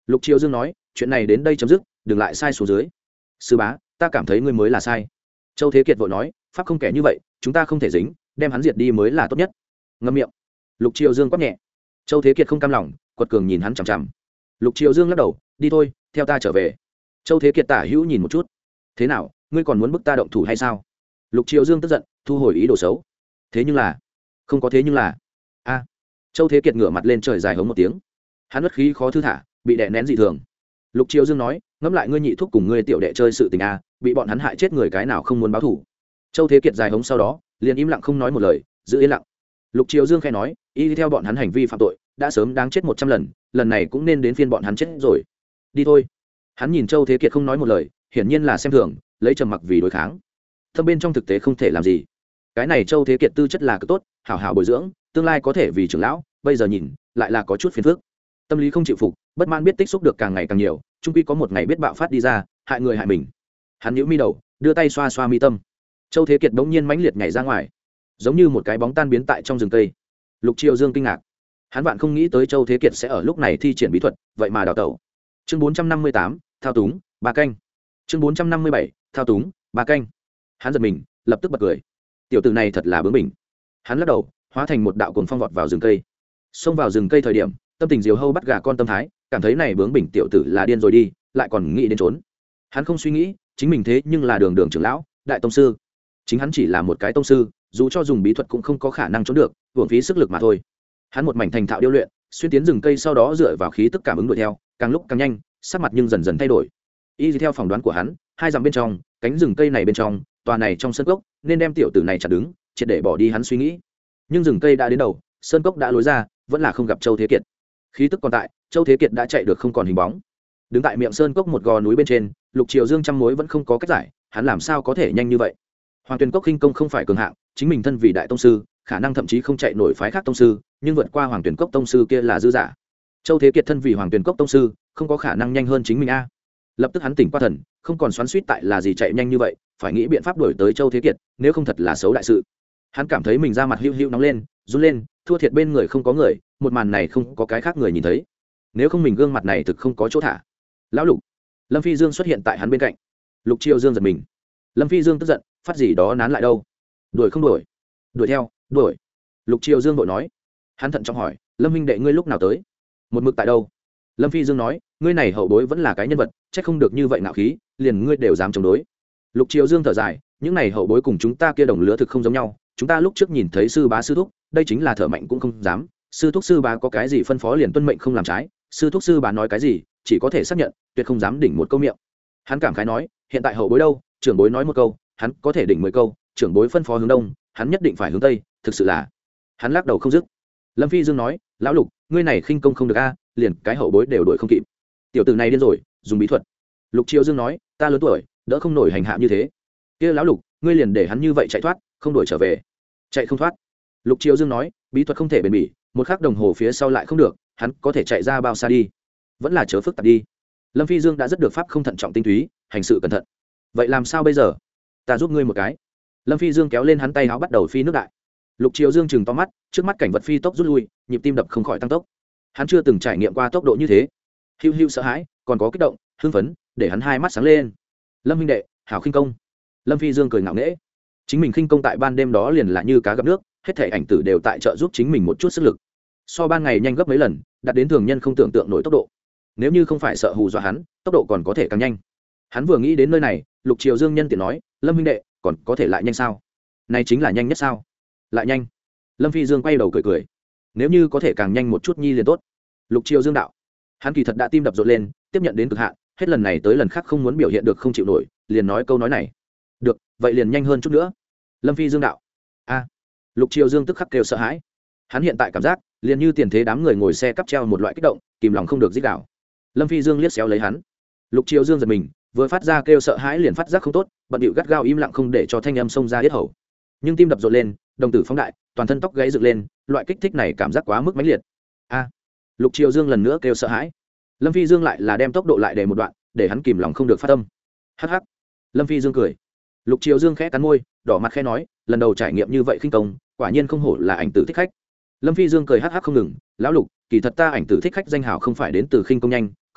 Lục Triều Dương nói, chuyện này đến đây chấm dứt, đừng lại sai xuống dưới. Sư bá, ta cảm thấy ngươi mới là sai. Châu Thế Kiệt vội nói, pháp không kẻ như vậy, chúng ta không thể dính, đem hắn diệt đi mới là tốt nhất. Ngậm miệng. Lục Triều Dương quát nhẹ. Châu Thế Kiệt không cam lòng, quật cường nhìn hắn chằm chằm. Lục Triều Dương lắc đầu, đi thôi, theo ta trở về. Châu Thế Kiệt tả hữu nhìn một chút. Thế nào, ngươi còn muốn bức ta động thủ hay sao? Lục Triều Dương tức giận, thu hồi ý đồ xấu. Thế nhưng là, không có thế nhưng là. A. Châu Thế Kiệt ngửa mặt lên trời dài hống một tiếng. Hắn bất khí khó thư thả, bị đè nén dị thường. Lục Triều Dương nói, ngẫm lại ngươi nhị thúc cùng ngươi tiểu đệ chơi sự tình a, bị bọn hắn hại chết người cái nào không muốn báo thù. Châu Thế Kiệt dài hống sau đó, liền im lặng không nói một lời, giữ yên lặng. Lục Triều Dương khẽ nói, y theo bọn hắn hành vi phạm tội, đã sớm đáng chết một trăm lần, lần này cũng nên đến phiên bọn hắn chết rồi. Đi thôi. Hắn nhìn Châu Thế Kiệt không nói một lời, hiển nhiên là xem thường, lấy trầm mặc vì đối kháng. Thâm bên trong thực tế không thể làm gì. Cái này Châu Thế Kiệt tư chất là cực tốt, hảo hảo bồi dưỡng, tương lai có thể vì trưởng lão, bây giờ nhìn, lại là có chút phiền phức. Tâm lý không chịu phục, bất mãn biết tích xúc được càng ngày càng nhiều, chung quy có một ngày biết bạo phát đi ra, hại người hại mình. Hắn nhíu mi đầu, đưa tay xoa xoa mi tâm. Châu Thế Kiệt bỗng nhiên mãnh liệt nhảy ra ngoài, giống như một cái bóng tan biến tại trong rừng cây. Lục Triều Dương kinh ngạc, hắn vạn không nghĩ tới Châu Thế Kiệt sẽ ở lúc này thi triển bí thuật, vậy mà đào tẩu. Chương bốn trăm năm mươi tám, thao túng, ba canh. Chương bốn trăm năm mươi bảy, thao túng, ba canh. Hắn giật mình, lập tức bật cười. Tiểu tử này thật là bướng bỉnh. Hắn lắc đầu, hóa thành một đạo cuồng phong vọt vào rừng cây. Xông vào rừng cây thời điểm, tâm tình diều hâu bắt gà con tâm thái, cảm thấy này bướng bỉnh tiểu tử là điên rồi đi, lại còn nghĩ đến trốn. Hắn không suy nghĩ, chính mình thế nhưng là đường đường trưởng lão, đại tông sư. Chính hắn chỉ là một cái tông sư, dù cho dùng bí thuật cũng không có khả năng trốn được, hưởng phí sức lực mà thôi. Hắn một mảnh thành thạo điêu luyện, xuyên tiến rừng cây sau đó dựa vào khí tức cảm ứng đuổi theo, càng lúc càng nhanh, sắc mặt nhưng dần dần thay đổi. Y theo phỏng đoán của hắn, hai dặm bên trong, cánh rừng cây này bên trong, tòa này trong sân cốc, nên đem tiểu tử này chặn đứng, triệt để bỏ đi hắn suy nghĩ. Nhưng rừng cây đã đến đầu, sơn cốc đã lối ra, vẫn là không gặp Châu Thế Kiệt. Khí tức còn tại, Châu Thế Kiệt đã chạy được không còn hình bóng. Đứng tại miệng sơn cốc một gò núi bên trên, Lục Triều Dương trăm mối vẫn không có cách giải, hắn làm sao có thể nhanh như vậy? Hoàng Tuyền Cốc khinh công không phải cường hạng, chính mình thân vì đại tông sư, khả năng thậm chí không chạy nổi phái khác tông sư, nhưng vượt qua Hoàng Tuyền Cốc tông sư kia là dư giả. Châu Thế Kiệt thân vì Hoàng Tuyền Cốc tông sư, không có khả năng nhanh hơn chính mình a. Lập tức hắn tỉnh qua thần, không còn xoắn xuýt tại là gì chạy nhanh như vậy, phải nghĩ biện pháp đuổi tới Châu Thế Kiệt, nếu không thật là xấu đại sự. Hắn cảm thấy mình da mặt hữu hữu nóng lên, run lên, thua thiệt bên người không có người, một màn này không có cái khác người nhìn thấy. Nếu không mình gương mặt này thực không có chỗ thả. Lão Lục, Lâm Phi Dương xuất hiện tại hắn bên cạnh. Lục Triều Dương giật mình. Lâm Phi Dương tức giận, phát gì đó nán lại đâu? Đuổi không đuổi? Đuổi theo, đuổi. Lục Triều Dương vội nói. Hắn thận trọng hỏi, Lâm huynh đệ ngươi lúc nào tới? Một mực tại đâu? Lâm Phi Dương nói, ngươi này hậu bối vẫn là cái nhân vật, chắc không được như vậy ngạo khí, liền ngươi đều dám chống đối. Lục Triều Dương thở dài, những này hậu bối cùng chúng ta kia đồng lứa thực không giống nhau, chúng ta lúc trước nhìn thấy sư bá sư thúc, đây chính là thở mạnh cũng không dám, sư thúc sư bá có cái gì phân phó liền tuân mệnh không làm trái, sư thúc sư bá nói cái gì, chỉ có thể xác nhận, tuyệt không dám đỉnh một câu miệng. Hắn cảm khái nói, hiện tại hậu bối đâu, trưởng bối nói một câu, hắn có thể đỉnh mười câu, trưởng bối phân phó hướng đông, hắn nhất định phải hướng tây, thực sự là. Hắn lắc đầu không dứt. Lâm Phi Dương nói, lão Lục, ngươi này khinh công không được a, liền cái hậu bối đều đuổi không kịp. Tiểu tử này điên rồi, dùng bí thuật. Lục Triều Dương nói, ta lớn tuổi, đỡ không nổi hành hạ như thế. Kia lão Lục, ngươi liền để hắn như vậy chạy thoát, không đuổi trở về. Chạy không thoát. Lục Triều Dương nói, bí thuật không thể bền bỉ, một khắc đồng hồ phía sau lại không được, hắn có thể chạy ra bao xa đi? Vẫn là chớ phức tạp đi. Lâm Phi Dương đã rất được pháp không thận trọng tinh túy, hành sự cẩn thận. Vậy làm sao bây giờ? Ta giúp ngươi một cái. Lâm Phi Dương kéo lên hắn tay áo bắt đầu phi nước đại. Lục Triều Dương chừng to mắt, trước mắt cảnh vật phi tốc rút lui, nhịp tim đập không khỏi tăng tốc. Hắn chưa từng trải nghiệm qua tốc độ như thế. Hưu hưu sợ hãi, còn có kích động, hưng phấn, để hắn hai mắt sáng lên. Lâm huynh đệ, hảo khinh công. Lâm Phi Dương cười ngạo nghễ. Chính mình khinh công tại ban đêm đó liền là như cá gặp nước, hết thảy ảnh tử đều tại trợ giúp chính mình một chút sức lực. So ban ngày nhanh gấp mấy lần, đạt đến thường nhân không tưởng tượng nổi tốc độ. Nếu như không phải sợ hù dọa hắn, tốc độ còn có thể càng nhanh. Hắn vừa nghĩ đến nơi này, Lục Triều Dương nhân tiện nói, Lâm huynh đệ, còn có thể lại nhanh sao? Này chính là nhanh nhất sao? Lại nhanh. Lâm Phi Dương quay đầu cười cười. Nếu như có thể càng nhanh một chút nhi liền tốt. Lục Triều Dương đạo. Hắn kỳ thật đã tim đập rộn lên, tiếp nhận đến cực hạn, hết lần này tới lần khác không muốn biểu hiện được không chịu nổi, liền nói câu nói này. Được, vậy liền nhanh hơn chút nữa. Lâm Phi Dương đạo. A. Lục Triều Dương tức khắc kêu sợ hãi. Hắn hiện tại cảm giác, liền như tiền thế đám người ngồi xe cắp treo một loại kích động, kìm lòng không được rít đảo. Lâm Phi Dương liếc xéo lấy hắn. Lục Triều Dương giật mình, vừa phát ra kêu sợ hãi liền phát giác không tốt, bận điệu gắt gao im lặng không để cho thanh âm xông ra yết hầu. Nhưng tim đập rộn lên, đồng tử phóng đại, toàn thân tóc gáy dựng lên, loại kích thích này cảm giác quá mức mãnh liệt. A. Lục Triều Dương lần nữa kêu sợ hãi. Lâm Phi Dương lại là đem tốc độ lại để một đoạn, để hắn kìm lòng không được phát âm. Hắc hắc. Lâm Phi Dương cười. Lục Triều Dương khẽ cắn môi, đỏ mặt khẽ nói, lần đầu trải nghiệm như vậy khinh công, quả nhiên không hổ là ảnh tử thích khách. Lâm Phi Dương cười hắc hắc không ngừng, lão Lục, kỳ thật ta ảnh tử thích khách danh hào không phải đến từ khinh công nhanh,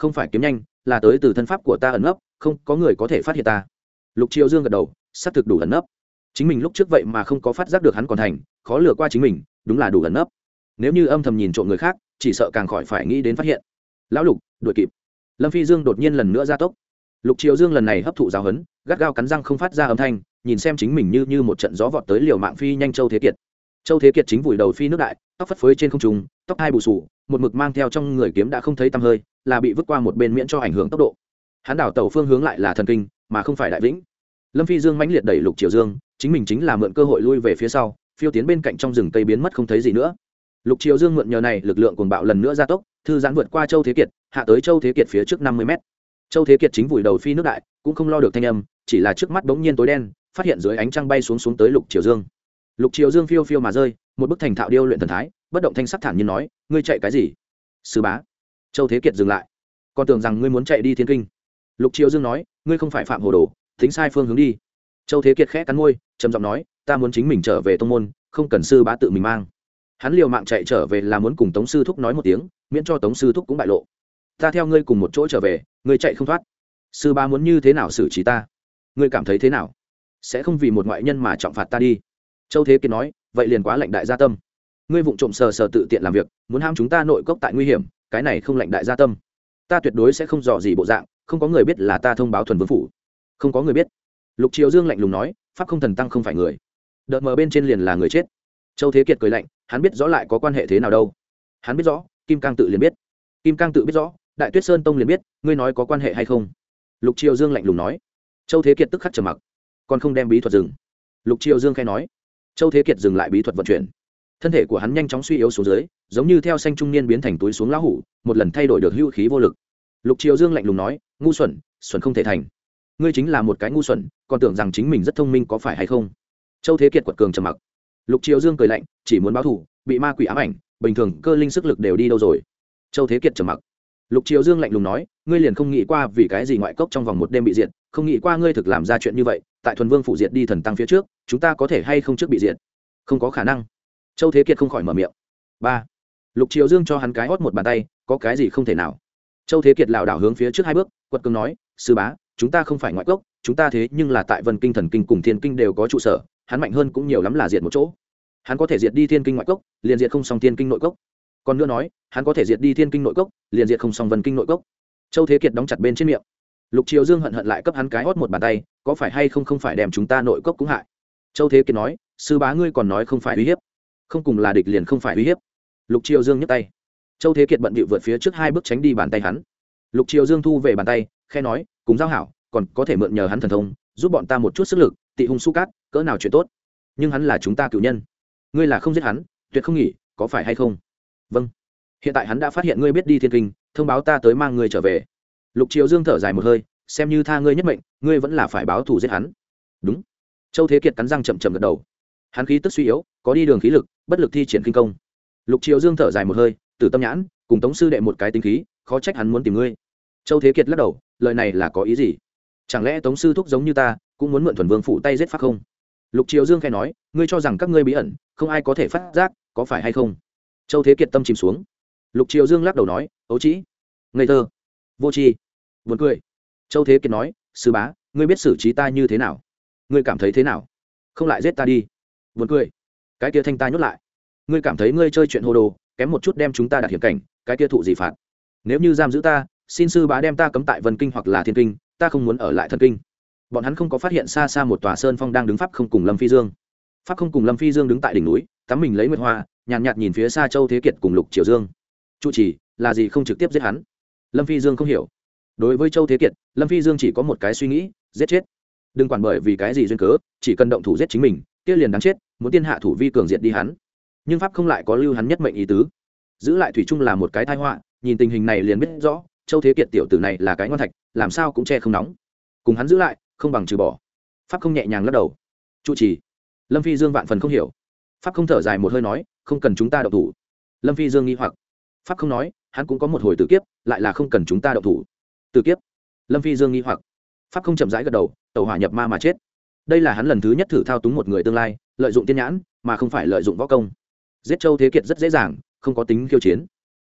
không phải kiếm nhanh là tới từ thân pháp của ta ẩn nấp, không có người có thể phát hiện ta. Lục Triều Dương gật đầu, xác thực đủ ẩn nấp. Chính mình lúc trước vậy mà không có phát giác được hắn còn thành, khó lừa qua chính mình, đúng là đủ ẩn nấp. Nếu như âm thầm nhìn trộm người khác, chỉ sợ càng khỏi phải nghĩ đến phát hiện. Lão Lục, đuổi kịp. Lâm Phi Dương đột nhiên lần nữa gia tốc. Lục Triều Dương lần này hấp thụ giáo huấn, gắt gao cắn răng không phát ra âm thanh, nhìn xem chính mình như như một trận gió vọt tới liều mạng phi nhanh Châu Thế Kiệt. Châu Thế Kiệt chính vùi đầu phi nước đại, tóc phất phới trên không trung, tóc hai bù sù, một mực mang theo trong người kiếm đã không thấy tăm hơi, là bị vứt qua một bên miễn cho ảnh hưởng tốc độ. Hắn đảo tàu phương hướng lại là thần kinh, mà không phải đại vĩnh. Lâm Phi Dương mãnh liệt đẩy Lục Triều Dương, chính mình chính là mượn cơ hội lui về phía sau, phiêu tiến bên cạnh trong rừng cây biến mất không thấy gì nữa. Lục Triều Dương mượn nhờ này lực lượng cuồng bạo lần nữa gia tốc, thư giãn vượt qua Châu Thế Kiệt, hạ tới Châu Thế Kiệt phía trước năm mươi mét. Châu Thế Kiệt chính vùi đầu phi nước đại, cũng không lo được thanh âm, chỉ là trước mắt bỗng nhiên tối đen, phát hiện dưới ánh trăng bay xuống xuống tới Lục Triều Dương. Lục Triều Dương phiêu phiêu mà rơi, một bức thành thạo điêu luyện thần thái, bất động thanh sắc thản nhiên nói, ngươi chạy cái gì? Sư bá. Châu Thế Kiệt dừng lại. Con tưởng rằng ngươi muốn chạy đi Thiên Kinh. Lục Triều Dương nói, ngươi không phải phạm hồ đồ, tính sai phương hướng đi. Châu Thế Kiệt khẽ cắn môi, trầm giọng nói, ta muốn chính mình trở về tông môn, không cần sư bá tự mình mang. Hắn liều mạng chạy trở về là muốn cùng Tống sư thúc nói một tiếng, miễn cho Tống sư thúc cũng bại lộ. Ta theo ngươi cùng một chỗ trở về, ngươi chạy không thoát. Sư bá muốn như thế nào xử trí ta? Ngươi cảm thấy thế nào? Sẽ không vì một ngoại nhân mà trọng phạt ta đi. Châu Thế Kiệt nói, vậy liền quá lệnh đại gia tâm. Ngươi vụng trộm sờ sờ tự tiện làm việc, muốn ham chúng ta nội cốc tại nguy hiểm, cái này không lệnh đại gia tâm. Ta tuyệt đối sẽ không dò gì bộ dạng, không có người biết là ta thông báo thuần vương phủ. Không có người biết. Lục Triều Dương lạnh lùng nói, pháp không thần tăng không phải người. Đợt mờ bên trên liền là người chết. Châu Thế Kiệt cười lạnh, hắn biết rõ lại có quan hệ thế nào đâu. Hắn biết rõ, Kim Cang tự liền biết. Kim Cang tự biết rõ, Đại Tuyết Sơn tông liền biết, ngươi nói có quan hệ hay không? Lục Triều Dương lạnh lùng nói. Châu Thế Kiệt tức khắc trầm mặc, còn không đem bí thuật dừng. Lục Triều Dương khẽ nói. Châu Thế Kiệt dừng lại bí thuật vận chuyển. Thân thể của hắn nhanh chóng suy yếu xuống dưới, giống như theo xanh trung niên biến thành túi xuống lão hủ, một lần thay đổi được hữu khí vô lực. Lục Triều Dương lạnh lùng nói, ngu xuẩn, xuẩn không thể thành. Ngươi chính là một cái ngu xuẩn, còn tưởng rằng chính mình rất thông minh có phải hay không? Châu Thế Kiệt quật cường trầm mặc. Lục Triều Dương cười lạnh, chỉ muốn báo thù, bị ma quỷ ám ảnh, bình thường cơ linh sức lực đều đi đâu rồi? Châu Thế Kiệt trầm mặc. Lục Triều Dương lạnh lùng nói, ngươi liền không nghĩ qua vì cái gì ngoại cốc trong vòng một đêm bị diệt, không nghĩ qua ngươi thực làm ra chuyện như vậy, tại thuần vương phủ diệt đi thần tăng phía trước, chúng ta có thể hay không trước bị diệt? Không có khả năng. Châu Thế Kiệt không khỏi mở miệng. Ba. Lục Triều Dương cho hắn cái hót một bàn tay, có cái gì không thể nào? Châu Thế Kiệt lảo đảo hướng phía trước hai bước, quật cường nói, sư bá, chúng ta không phải ngoại cốc, chúng ta thế nhưng là tại Vân Kinh Thần Kinh cùng Thiên Kinh đều có trụ sở, hắn mạnh hơn cũng nhiều lắm là diệt một chỗ. Hắn có thể diệt đi Thiên Kinh ngoại cốc, liền diệt không xong Thiên Kinh nội cốc. Còn nữa nói, hắn có thể diệt đi Thiên Kinh nội cốc, liền diệt không xong Vân Kinh nội cốc. Châu Thế Kiệt đóng chặt bên trên miệng. Lục Triều Dương hận hận lại cấp hắn cái hót một bàn tay, có phải hay không không phải đem chúng ta nội cốc cũng hại. Châu Thế Kiệt nói, sư bá ngươi còn nói không phải uy hiếp, không cùng là địch liền không phải uy hiếp. Lục Triều Dương nhấc tay. Châu Thế Kiệt bận bịu vượt phía trước hai bước tránh đi bàn tay hắn. Lục Triều Dương thu về bàn tay, khẽ nói, cùng giao hảo, còn có thể mượn nhờ hắn thần thông, giúp bọn ta một chút sức lực, tị hung su cát, cỡ nào chuyện tốt. Nhưng hắn là chúng ta cựu nhân, ngươi là không giết hắn, tuyệt không nghỉ, có phải hay không? Vâng. Hiện tại hắn đã phát hiện ngươi biết đi Thiên Kinh, thông báo ta tới mang ngươi trở về. Lục Triều Dương thở dài một hơi, xem như tha ngươi nhất mệnh, ngươi vẫn là phải báo thù giết hắn. Đúng. Châu Thế Kiệt cắn răng chậm chậm gật đầu. Hắn khí tức suy yếu, có đi đường khí lực, bất lực thi triển kinh công. Lục Triều Dương thở dài một hơi, Tử Tâm Nhãn, cùng Tống sư đệ một cái tính khí, khó trách hắn muốn tìm ngươi. Châu Thế Kiệt lắc đầu, lời này là có ý gì? Chẳng lẽ Tống sư thúc giống như ta, cũng muốn mượn thuần vương phủ tay giết pháp không? Lục Triều Dương khẽ nói, ngươi cho rằng các ngươi bí ẩn, không ai có thể phát giác, có phải hay không? Châu Thế Kiệt tâm chìm xuống. Lục Triều Dương lắc đầu nói, ấu trĩ, ngây thơ, vô tri, buồn cười. Châu Thế Kiệt nói, sư bá, ngươi biết xử trí ta như thế nào? Ngươi cảm thấy thế nào? Không lại giết ta đi. Buồn cười. Cái kia thanh ta nhốt lại. Ngươi cảm thấy ngươi chơi chuyện hồ đồ, kém một chút đem chúng ta đặt hiểm cảnh, cái kia thụ gì phạt? Nếu như giam giữ ta, xin sư bá đem ta cấm tại Vân Kinh hoặc là Thiên Kinh, ta không muốn ở lại Thần Kinh. Bọn hắn không có phát hiện xa xa một tòa sơn phong đang đứng pháp không cùng Lâm Phi Dương. Pháp không cùng Lâm Phi Dương đứng tại đỉnh núi, tắm mình lấy nguyệt hoa, nhàn nhạt, nhạt nhìn phía xa Châu Thế Kiệt cùng Lục Triều Dương. Chu chỉ là gì không trực tiếp giết hắn? Lâm Phi Dương không hiểu. Đối với Châu Thế Kiệt, Lâm Phi Dương chỉ có một cái suy nghĩ, giết chết. Đừng quản bởi vì cái gì duyên cớ, chỉ cần động thủ giết chính mình, kia liền đáng chết, muốn tiên hạ thủ vi cường diệt đi hắn. Nhưng pháp không lại có lưu hắn nhất mệnh ý tứ, giữ lại thủy chung là một cái tai họa, nhìn tình hình này liền biết rõ, Châu Thế Kiệt tiểu tử này là cái ngon thạch, làm sao cũng che không nóng. Cùng hắn giữ lại, không bằng trừ bỏ. Pháp không nhẹ nhàng lắc đầu. Chu chỉ. Lâm Phi Dương vạn phần không hiểu. Pháp không thở dài một hơi nói, không cần chúng ta động thủ. Lâm Phi Dương nghi hoặc. Pháp không nói, hắn cũng có một hồi tử kiếp, lại là không cần chúng ta động thủ. Tử kiếp. Lâm Phi Dương nghi hoặc. Pháp không chậm rãi gật đầu, tẩu hỏa nhập ma mà chết. Đây là hắn lần thứ nhất thử thao túng một người tương lai, lợi dụng tiên nhãn, mà không phải lợi dụng võ công. Giết Châu Thế Kiệt rất dễ dàng, không có tính khiêu chiến.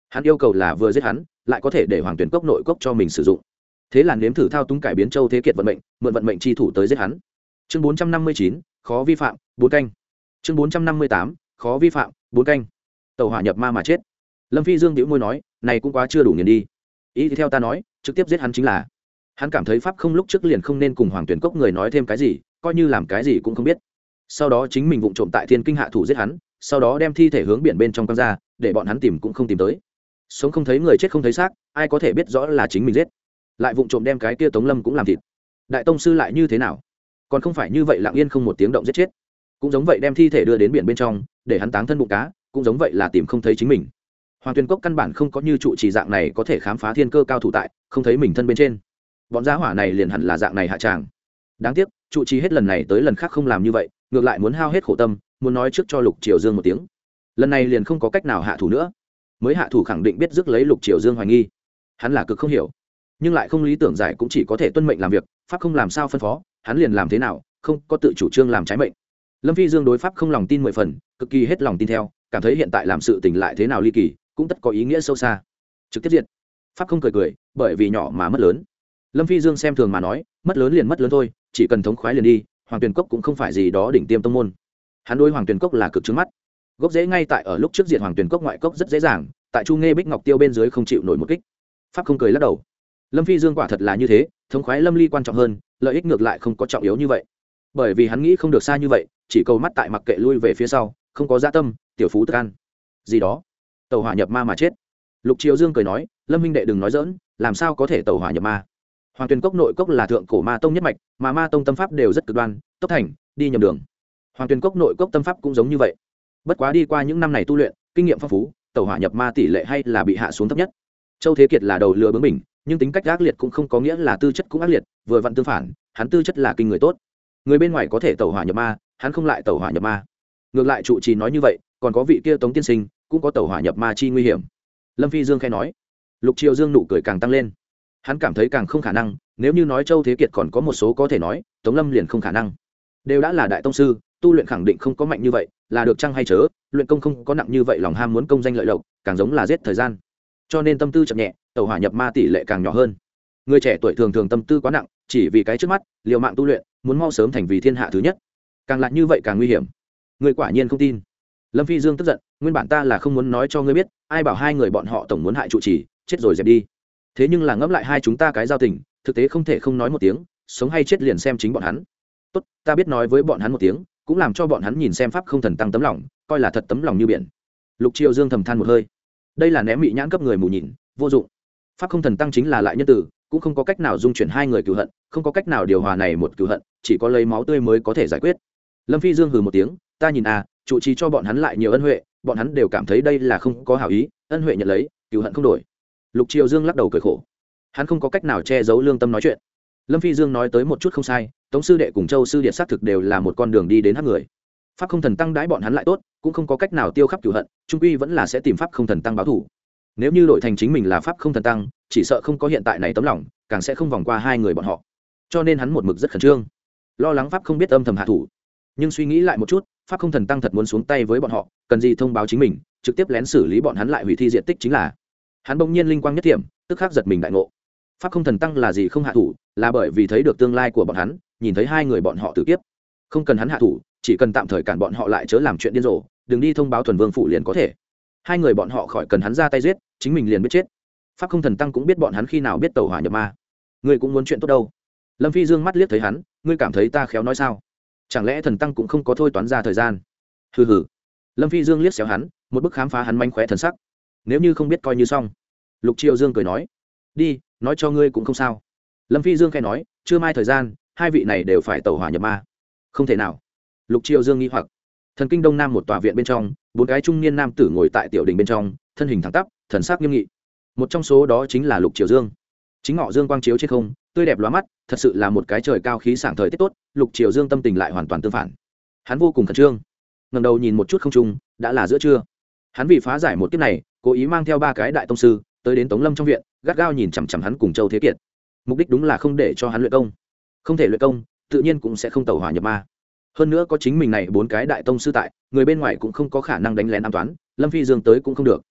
hắn yêu cầu là vừa giết hắn lại có thể để hoàng tuyển cốc nội cốc cho mình sử dụng. Thế là nếm thử thao túng cải biến châu thế kiệt vận mệnh, mượn vận mệnh chi thủ tới giết hắn. Chương bốn trăm năm mươi chín, khó vi phạm, bốn canh. Chương bốn trăm năm mươi tám, khó vi phạm, bốn canh. Tẩu hỏa nhập ma mà chết. Lâm Phi Dương bĩu môi nói, này cũng quá chưa đủ nghiền đi. Ý thì theo ta nói, trực tiếp giết hắn chính là. Hắn cảm thấy pháp không lúc trước liền không nên cùng hoàng tuyển cốc người nói thêm cái gì, coi như làm cái gì cũng không biết. Sau đó chính mình vụng trộm tại thiên kinh hạ thủ giết hắn, sau đó đem thi thể hướng biển bên trong quăng ra, để bọn hắn tìm cũng không tìm tới. Sống không thấy người, chết không thấy xác, ai có thể biết rõ là chính mình giết. Lại vụng trộm đem cái kia Tống Lâm cũng làm thịt. Đại tông sư lại như thế nào? Còn không phải như vậy lặng yên không một tiếng động giết chết. Cũng giống vậy đem thi thể đưa đến biển bên trong, để hắn táng thân bụng cá, cũng giống vậy là tìm không thấy chính mình. Hoàng Tuyên Cốc căn bản không có như trụ trì dạng này có thể khám phá thiên cơ cao thủ tại, không thấy mình thân bên trên. Bọn gia hỏa này liền hẳn là dạng này hạ tràng. Đáng tiếc, trụ trì hết lần này tới lần khác không làm như vậy, ngược lại muốn hao hết khổ tâm, muốn nói trước cho Lục Triều Dương một tiếng. Lần này liền không có cách nào hạ thủ nữa. Mới hạ thủ khẳng định biết rước lấy Lục Triều Dương hoài nghi. Hắn là cực không hiểu, nhưng lại không lý tưởng giải cũng chỉ có thể tuân mệnh làm việc, pháp không làm sao phân phó, hắn liền làm thế nào, không có tự chủ trương làm trái mệnh. Lâm Phi Dương đối pháp không lòng tin mười phần, cực kỳ hết lòng tin theo, cảm thấy hiện tại làm sự tình lại thế nào ly kỳ, cũng tất có ý nghĩa sâu xa. Trực tiếp diệt. Pháp không cười cười, bởi vì nhỏ mà mất lớn. Lâm Phi Dương xem thường mà nói, mất lớn liền mất lớn thôi, chỉ cần thống khoái liền đi, Hoàng Tuyền Cốc cũng không phải gì đó đỉnh tiêm tông môn. Hắn đối Hoàng Tuyền Cốc là cực trứng mắt. Gốc rễ ngay tại ở lúc trước diệt Hoàng Tuyền Cốc ngoại cốc rất dễ dàng, tại Chu Nghê Bích Ngọc Tiêu bên dưới không chịu nổi một kích. Pháp không cười lắc đầu. Lâm Phi Dương quả thật là như thế, thống khoái Lâm Ly quan trọng hơn, lợi ích ngược lại không có trọng yếu như vậy. Bởi vì hắn nghĩ không được xa như vậy, chỉ cầu mắt tại mặc kệ lui về phía sau, không có dạ tâm, tiểu phú tức ăn. Gì đó, tẩu hỏa nhập ma mà chết. Lục Triều Dương cười nói, Lâm huynh đệ đừng nói giỡn, làm sao có thể tẩu hỏa nhập ma? Hoàng Tuyền Cốc nội cốc là thượng cổ ma tông nhất mạch, mà ma tông tâm pháp đều rất cực đoan, tốc thành, đi nhầm đường. Hoàng Tuyền Cốc nội cốc tâm pháp cũng giống như vậy. Bất quá đi qua những năm này tu luyện, kinh nghiệm phong phú, tẩu hỏa nhập ma tỷ lệ hay là bị hạ xuống thấp nhất. Châu Thế Kiệt là đầu lừa bướng mình, nhưng tính cách ác liệt cũng không có nghĩa là tư chất cũng ác liệt, vừa vặn tương phản, hắn tư chất là kinh người tốt. Người bên ngoài có thể tẩu hỏa nhập ma, hắn không lại tẩu hỏa nhập ma. Ngược lại trụ trì nói như vậy, còn có vị kia Tống tiên sinh cũng có tẩu hỏa nhập ma chi nguy hiểm. Lâm Phi Dương khẽ nói. Lục Triều Dương nụ cười càng tăng lên. Hắn cảm thấy càng không khả năng, nếu như nói Châu Thế Kiệt còn có một số có thể nói, Tống Lâm liền không khả năng. Đều đã là đại tông sư, tu luyện khẳng định không có mạnh như vậy, là được chăng hay chớ, luyện công không có nặng như vậy lòng ham muốn công danh lợi lộc, càng giống là giết thời gian. Cho nên tâm tư chậm nhẹ, tẩu hỏa nhập ma tỷ lệ càng nhỏ hơn. Người trẻ tuổi thường thường tâm tư quá nặng, chỉ vì cái trước mắt, liều mạng tu luyện, muốn mau sớm thành vì thiên hạ thứ nhất. Càng lại như vậy càng nguy hiểm. Người quả nhiên không tin. Lâm Phi Dương tức giận, nguyên bản ta là không muốn nói cho ngươi biết, ai bảo hai người bọn họ tổng muốn hại trụ trì, chết rồi dẹp đi. Thế nhưng là ngẫm lại hai chúng ta cái giao tình, thực tế không thể không nói một tiếng, sống hay chết liền xem chính bọn hắn. Tốt, ta biết nói với bọn hắn một tiếng, cũng làm cho bọn hắn nhìn xem pháp không thần tăng tấm lòng, coi là thật tấm lòng như biển. Lục Triều Dương thầm than một hơi. Đây là ném mị nhãn cấp người mù nhìn, vô dụng. Pháp không thần tăng chính là lại nhân tử, cũng không có cách nào dung chuyển hai người cừu hận, không có cách nào điều hòa này một cừu hận, chỉ có lấy máu tươi mới có thể giải quyết. Lâm Phi Dương hừ một tiếng, ta nhìn à, trụ trì cho bọn hắn lại nhiều ân huệ, bọn hắn đều cảm thấy đây là không có hảo ý, ân huệ nhận lấy, cừu hận không đổi. Lục Triều Dương lắc đầu cười khổ. Hắn không có cách nào che giấu lương tâm nói chuyện. Lâm Phi Dương nói tới một chút không sai, Tống sư đệ cùng Châu sư đệ xác thực đều là một con đường đi đến hắc người. Pháp không thần tăng đãi bọn hắn lại tốt, cũng không có cách nào tiêu khắp cừu hận, trung quy vẫn là sẽ tìm pháp không thần tăng báo thù. Nếu như đổi thành chính mình là pháp không thần tăng, chỉ sợ không có hiện tại này tấm lòng, càng sẽ không vòng qua hai người bọn họ. Cho nên hắn một mực rất khẩn trương, lo lắng pháp không biết âm thầm hạ thủ. Nhưng suy nghĩ lại một chút, pháp không thần tăng thật muốn xuống tay với bọn họ, cần gì thông báo chính mình, trực tiếp lén xử lý bọn hắn lại hủy thi diện tích chính là. Hắn bỗng nhiên linh quang nhất điểm, tức khắc giật mình đại ngộ. Pháp không thần tăng là gì không hạ thủ, là bởi vì thấy được tương lai của bọn hắn, nhìn thấy hai người bọn họ tử kiếp, không cần hắn hạ thủ, chỉ cần tạm thời cản bọn họ lại chớ làm chuyện điên rồ, đừng đi thông báo thuần vương phủ liền có thể. Hai người bọn họ khỏi cần hắn ra tay giết, chính mình liền biết chết. Pháp không thần tăng cũng biết bọn hắn khi nào biết tẩu hỏa nhập ma. Ngươi cũng muốn chuyện tốt đâu. Lâm Phi Dương mắt liếc thấy hắn, ngươi cảm thấy ta khéo nói sao? Chẳng lẽ thần tăng cũng không có thôi toán ra thời gian? Hừ hừ. Lâm Phi Dương liếc xéo hắn, một bức khám phá hắn manh khóe thần sắc. Nếu như không biết coi như xong. Lục Triều Dương cười nói, đi, nói cho ngươi cũng không sao. Lâm Phi Dương khẽ nói, chưa mai thời gian, hai vị này đều phải tẩu hỏa nhập ma. Không thể nào. Lục Triều Dương nghi hoặc. Thần kinh đông nam một tòa viện bên trong, bốn cái trung niên nam tử ngồi tại tiểu đình bên trong, thân hình thẳng tắp, thần sắc nghiêm nghị. Một trong số đó chính là Lục Triều Dương. Chính ngọ dương quang chiếu trên không, tươi đẹp lóa mắt, thật sự là một cái trời cao khí sảng thời tiết tốt. Lục Triều Dương tâm tình lại hoàn toàn tương phản. Hắn vô cùng khẩn trương, ngẩng đầu nhìn một chút không trung, đã là giữa trưa. Hắn vì phá giải một kiếp này, cố ý mang theo ba cái đại tông sư tới đến Tống Lâm trong viện, gắt gao nhìn chằm chằm hắn cùng Châu Thế Kiệt. Mục đích đúng là không để cho hắn luyện công. Không thể luyện công, tự nhiên cũng sẽ không tẩu hỏa nhập ma. Hơn nữa có chính mình này bốn cái đại tông sư tại, người bên ngoài cũng không có khả năng đánh lén ám toán, Lâm Phi Dương tới cũng không được.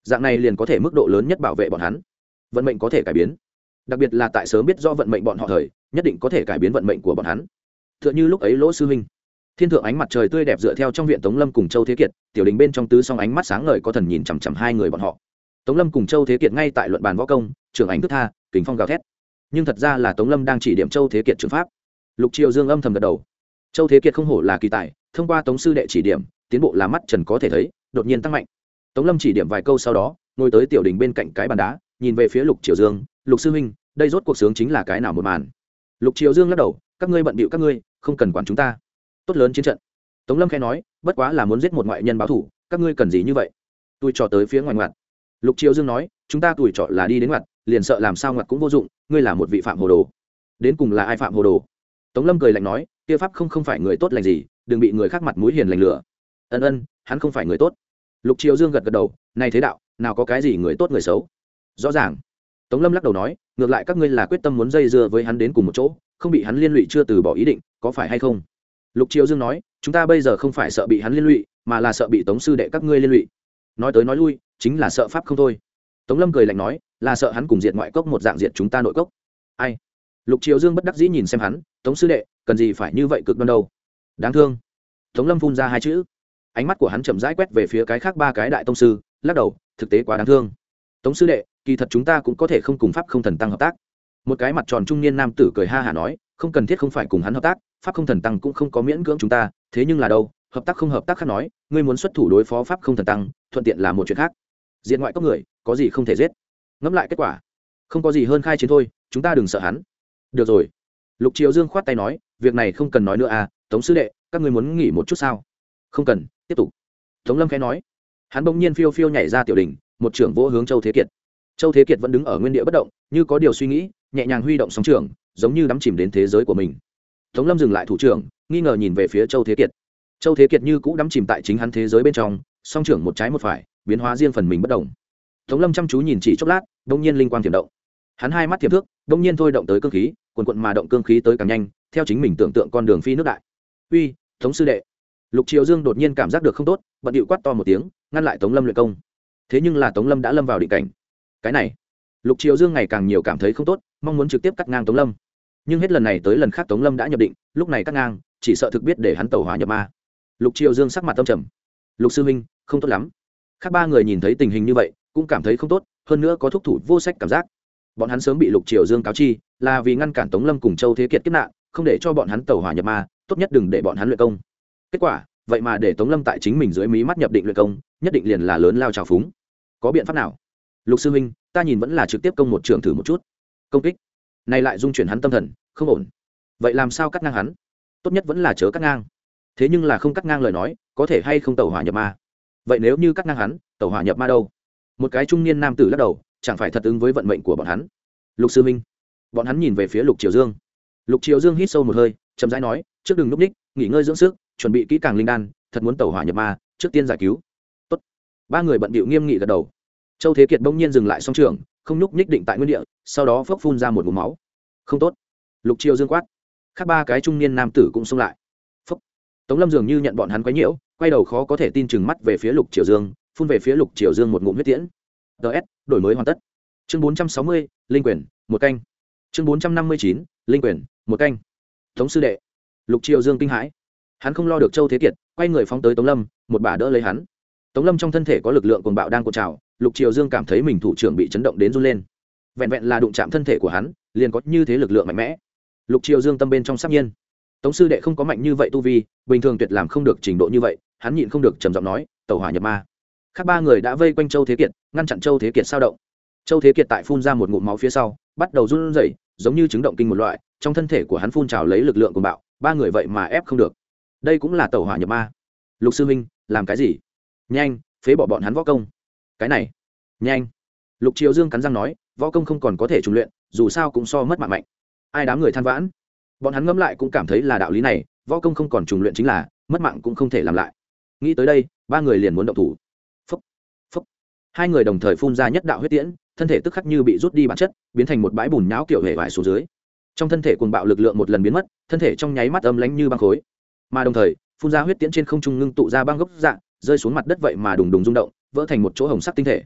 dạng này liền có thể mức độ lớn nhất bảo vệ bọn hắn. Vận mệnh có thể cải biến, đặc biệt là tại sớm biết rõ vận mệnh bọn họ thời, nhất định có thể cải biến vận mệnh của bọn hắn. Tựa như lúc ấy Lỗ sư huynh, thiên thượng ánh mặt trời tươi đẹp dựa theo trong viện Tống Lâm cùng Châu Thế Kiệt, tiểu đình bên trong tứ song ánh mắt sáng ngời có thần nhìn chằm chằm hai người bọn họ. Tống Lâm cùng Châu Thế Kiệt ngay tại luận bàn võ công, trưởng ảnh thức tha, kình phong gào thét. Nhưng thật ra là Tống Lâm đang chỉ điểm Châu Thế Kiệt trường pháp. Lục Triều Dương âm thầm gật đầu. Châu Thế Kiệt không hổ là kỳ tài, thông qua Tống sư đệ chỉ điểm, tiến bộ là mắt trần có thể thấy, đột nhiên tăng mạnh. Tống Lâm chỉ điểm vài câu sau đó, ngồi tới tiểu đình bên cạnh cái bàn đá, nhìn về phía Lục Triều Dương, "Lục sư huynh, đây rốt cuộc sướng chính là cái nào một màn?" Lục Triều Dương lắc đầu, "Các ngươi bận bịu các ngươi, không cần quản chúng ta." Tốt lớn chiến trận. Tống Lâm khẽ nói, "Bất quá là muốn giết một ngoại nhân báo thù, các ngươi cần gì như vậy?" Tôi trò tới phía ngoài ngoặt. Lục Triều Dương nói, "Chúng ta tuổi trọ là đi đến ngoặt, liền sợ làm sao ngoặt cũng vô dụng, ngươi là một vị phạm hồ đồ." Đến cùng là ai phạm hồ đồ? Tống Lâm cười lạnh nói, "Kia pháp không không phải người tốt lành gì, đừng bị người khác mặt mũi hiền lành lừa." Ân ân, hắn không phải người tốt. Lục Triều Dương gật gật đầu, "Này thế đạo, nào có cái gì người tốt người xấu?" Rõ ràng. Tống Lâm lắc đầu nói, "Ngược lại các ngươi là quyết tâm muốn dây dưa với hắn đến cùng một chỗ, không bị hắn liên lụy chưa từ bỏ ý định, có phải hay không?" Lục Triều Dương nói, "Chúng ta bây giờ không phải sợ bị hắn liên lụy, mà là sợ bị Tống sư đệ các ngươi liên lụy." Nói tới nói lui, chính là sợ pháp không thôi. Tống Lâm cười lạnh nói, "Là sợ hắn cùng diệt ngoại cốc một dạng diệt chúng ta nội cốc." Ai? Lục Triều Dương bất đắc dĩ nhìn xem hắn, "Tống sư đệ, cần gì phải như vậy cực đoan đâu?" Đáng thương. Tống Lâm phun ra hai chữ. Ánh mắt của hắn chậm rãi quét về phía cái khác ba cái đại tông sư, lắc đầu, "Thực tế quá đáng thương." "Tống sư đệ, kỳ thật chúng ta cũng có thể không cùng pháp không thần tăng hợp tác." Một cái mặt tròn trung niên nam tử cười ha hả nói, "Không cần thiết không phải cùng hắn hợp tác, pháp không thần tăng cũng không có miễn cưỡng chúng ta, thế nhưng là đâu, hợp tác không hợp tác khác nói, ngươi muốn xuất thủ đối phó pháp không thần tăng, thuận tiện là một chuyện khác. Diện ngoại có người, có gì không thể giết. Ngẫm lại kết quả, không có gì hơn khai chiến thôi, chúng ta đừng sợ hắn." "Được rồi." Lục Triều Dương khoát tay nói, "Việc này không cần nói nữa à, Tống sư đệ, các ngươi muốn nghỉ một chút sao?" "Không cần, tiếp tục." Tống Lâm khẽ nói. Hắn bỗng nhiên phiêu phiêu nhảy ra tiểu đỉnh, một trưởng vỗ hướng Châu Thế Kiệt. Châu Thế Kiệt vẫn đứng ở nguyên địa bất động, như có điều suy nghĩ, nhẹ nhàng huy động song trưởng, giống như đắm chìm đến thế giới của mình. Tống Lâm dừng lại thủ trưởng, nghi ngờ nhìn về phía Châu Thế Kiệt. Châu Thế Kiệt như cũ đắm chìm tại chính hắn thế giới bên trong, song trưởng một trái một phải, biến hóa riêng phần mình bất động. Tống Lâm chăm chú nhìn chỉ chốc lát, đột nhiên linh quang tiềm động. Hắn hai mắt tiềm thước, đột nhiên thôi động tới cương khí, cuồn cuộn mà động cương khí tới càng nhanh, theo chính mình tưởng tượng con đường phi nước đại. "Uy, Tống sư đệ." Lục Triều Dương đột nhiên cảm giác được không tốt, bận điệu quát to một tiếng, ngăn lại Tống Lâm luyện công. Thế nhưng là Tống Lâm đã lâm vào định cảnh. Cái này, Lục Triều Dương ngày càng nhiều cảm thấy không tốt, mong muốn trực tiếp cắt ngang Tống Lâm. Nhưng hết lần này tới lần khác Tống Lâm đã nhập định, lúc này cắt ngang, chỉ sợ thực biết để hắn tẩu hỏa nhập ma. Lục Triều Dương sắc mặt tâm trầm. "Lục sư huynh, không tốt lắm." Khác ba người nhìn thấy tình hình như vậy, cũng cảm thấy không tốt, hơn nữa có thúc thủ vô sách cảm giác. Bọn hắn sớm bị Lục Triều Dương cáo chi, là vì ngăn cản Tống Lâm cùng Châu Thế Kiệt kiếp nạn, không để cho bọn hắn tẩu hỏa nhập ma, tốt nhất đừng để bọn hắn luyện công. Kết quả, vậy mà để Tống Lâm tại chính mình dưới mí mắt nhập định luyện công, nhất định liền là lớn lao trào phúng. Có biện pháp nào? "Lục sư huynh, ta nhìn vẫn là trực tiếp công một trường thử một chút." Công kích này lại dung chuyển hắn tâm thần, không ổn. Vậy làm sao cắt ngang hắn? Tốt nhất vẫn là chớ cắt ngang. Thế nhưng là không cắt ngang lời nói, có thể hay không tẩu hỏa nhập ma? Vậy nếu như cắt ngang hắn, tẩu hỏa nhập ma đâu? Một cái trung niên nam tử lắc đầu, chẳng phải thật ứng với vận mệnh của bọn hắn. "Lục sư huynh." Bọn hắn nhìn về phía Lục Triều Dương. Lục Triều Dương hít sâu một hơi, chậm rãi nói, "Trước đừng núp ních, nghỉ ngơi dưỡng sức, chuẩn bị kỹ càng linh đan, thật muốn tẩu hỏa nhập ma, trước tiên giải cứu." Tốt. Ba người bận bịu nghiêm nghị gật đầu. Châu Thế Kiệt bỗng nhiên dừng lại song trường, không nhúc nhích định tại nguyên địa, sau đó phốc phun ra một ngụm máu. "Không tốt." Lục Triều Dương quát. Khác ba cái trung niên nam tử cũng xông lại. Phốc. Tống Lâm dường như nhận bọn hắn quấy nhiễu, quay đầu khó có thể tin chừng mắt về phía Lục Triều Dương, phun về phía Lục Triều Dương một ngụm huyết tiễn. ds đổi mới hoàn tất. Chương bốn trăm sáu mươi, linh quyền, một canh. Chương bốn trăm năm mươi chín, linh quyền, một canh. Tống sư đệ. Lục Triều Dương kinh hãi. Hắn không lo được Châu Thế Kiệt, quay người phóng tới Tống Lâm, một bà đỡ lấy hắn. Tống Lâm trong thân thể có lực lượng cuồng bạo đang cuộn trào, Lục Triều Dương cảm thấy mình thủ trưởng bị chấn động đến run lên. Vẹn vẹn là đụng chạm thân thể của hắn, liền có như thế lực lượng mạnh mẽ. Lục Triều Dương tâm bên trong sắp nhiên. Tống sư đệ không có mạnh như vậy tu vi, bình thường tuyệt làm không được trình độ như vậy, hắn nhịn không được trầm giọng nói, "Tẩu hỏa nhập ma." Khác ba người đã vây quanh Châu Thế Kiệt, ngăn chặn Châu Thế Kiệt sao động. Châu Thế Kiệt tại phun ra một ngụm máu phía sau, bắt đầu run rẩy, giống như chứng động kinh một loại, trong thân thể của hắn phun trào lấy lực lượng cuồng bạo, ba người vậy mà ép không được. Đây cũng là tẩu hỏa nhập ma. Lục sư huynh, làm cái gì? Nhanh, phế bỏ bọn hắn võ công. Cái này, nhanh. Lục Triều Dương cắn răng nói, võ công không còn có thể trùng luyện, dù sao cũng so mất mạng mạnh. Ai đám người than vãn. Bọn hắn ngẫm lại cũng cảm thấy là đạo lý này, võ công không còn trùng luyện chính là mất mạng cũng không thể làm lại. Nghĩ tới đây, ba người liền muốn động thủ. Phốc, phốc. Hai người đồng thời phun ra nhất đạo huyết tiễn, thân thể tức khắc như bị rút đi bản chất, biến thành một bãi bùn nhão kiểu hề vải xuống dưới. Trong thân thể cuồng bạo lực lượng một lần biến mất, thân thể trong nháy mắt âm lãnh như băng khối. Mà đồng thời, phun ra huyết tiễn trên không trung ngưng tụ ra băng gốc dạng, rơi xuống mặt đất vậy mà đùng đùng rung động, vỡ thành một chỗ hồng sắc tinh thể.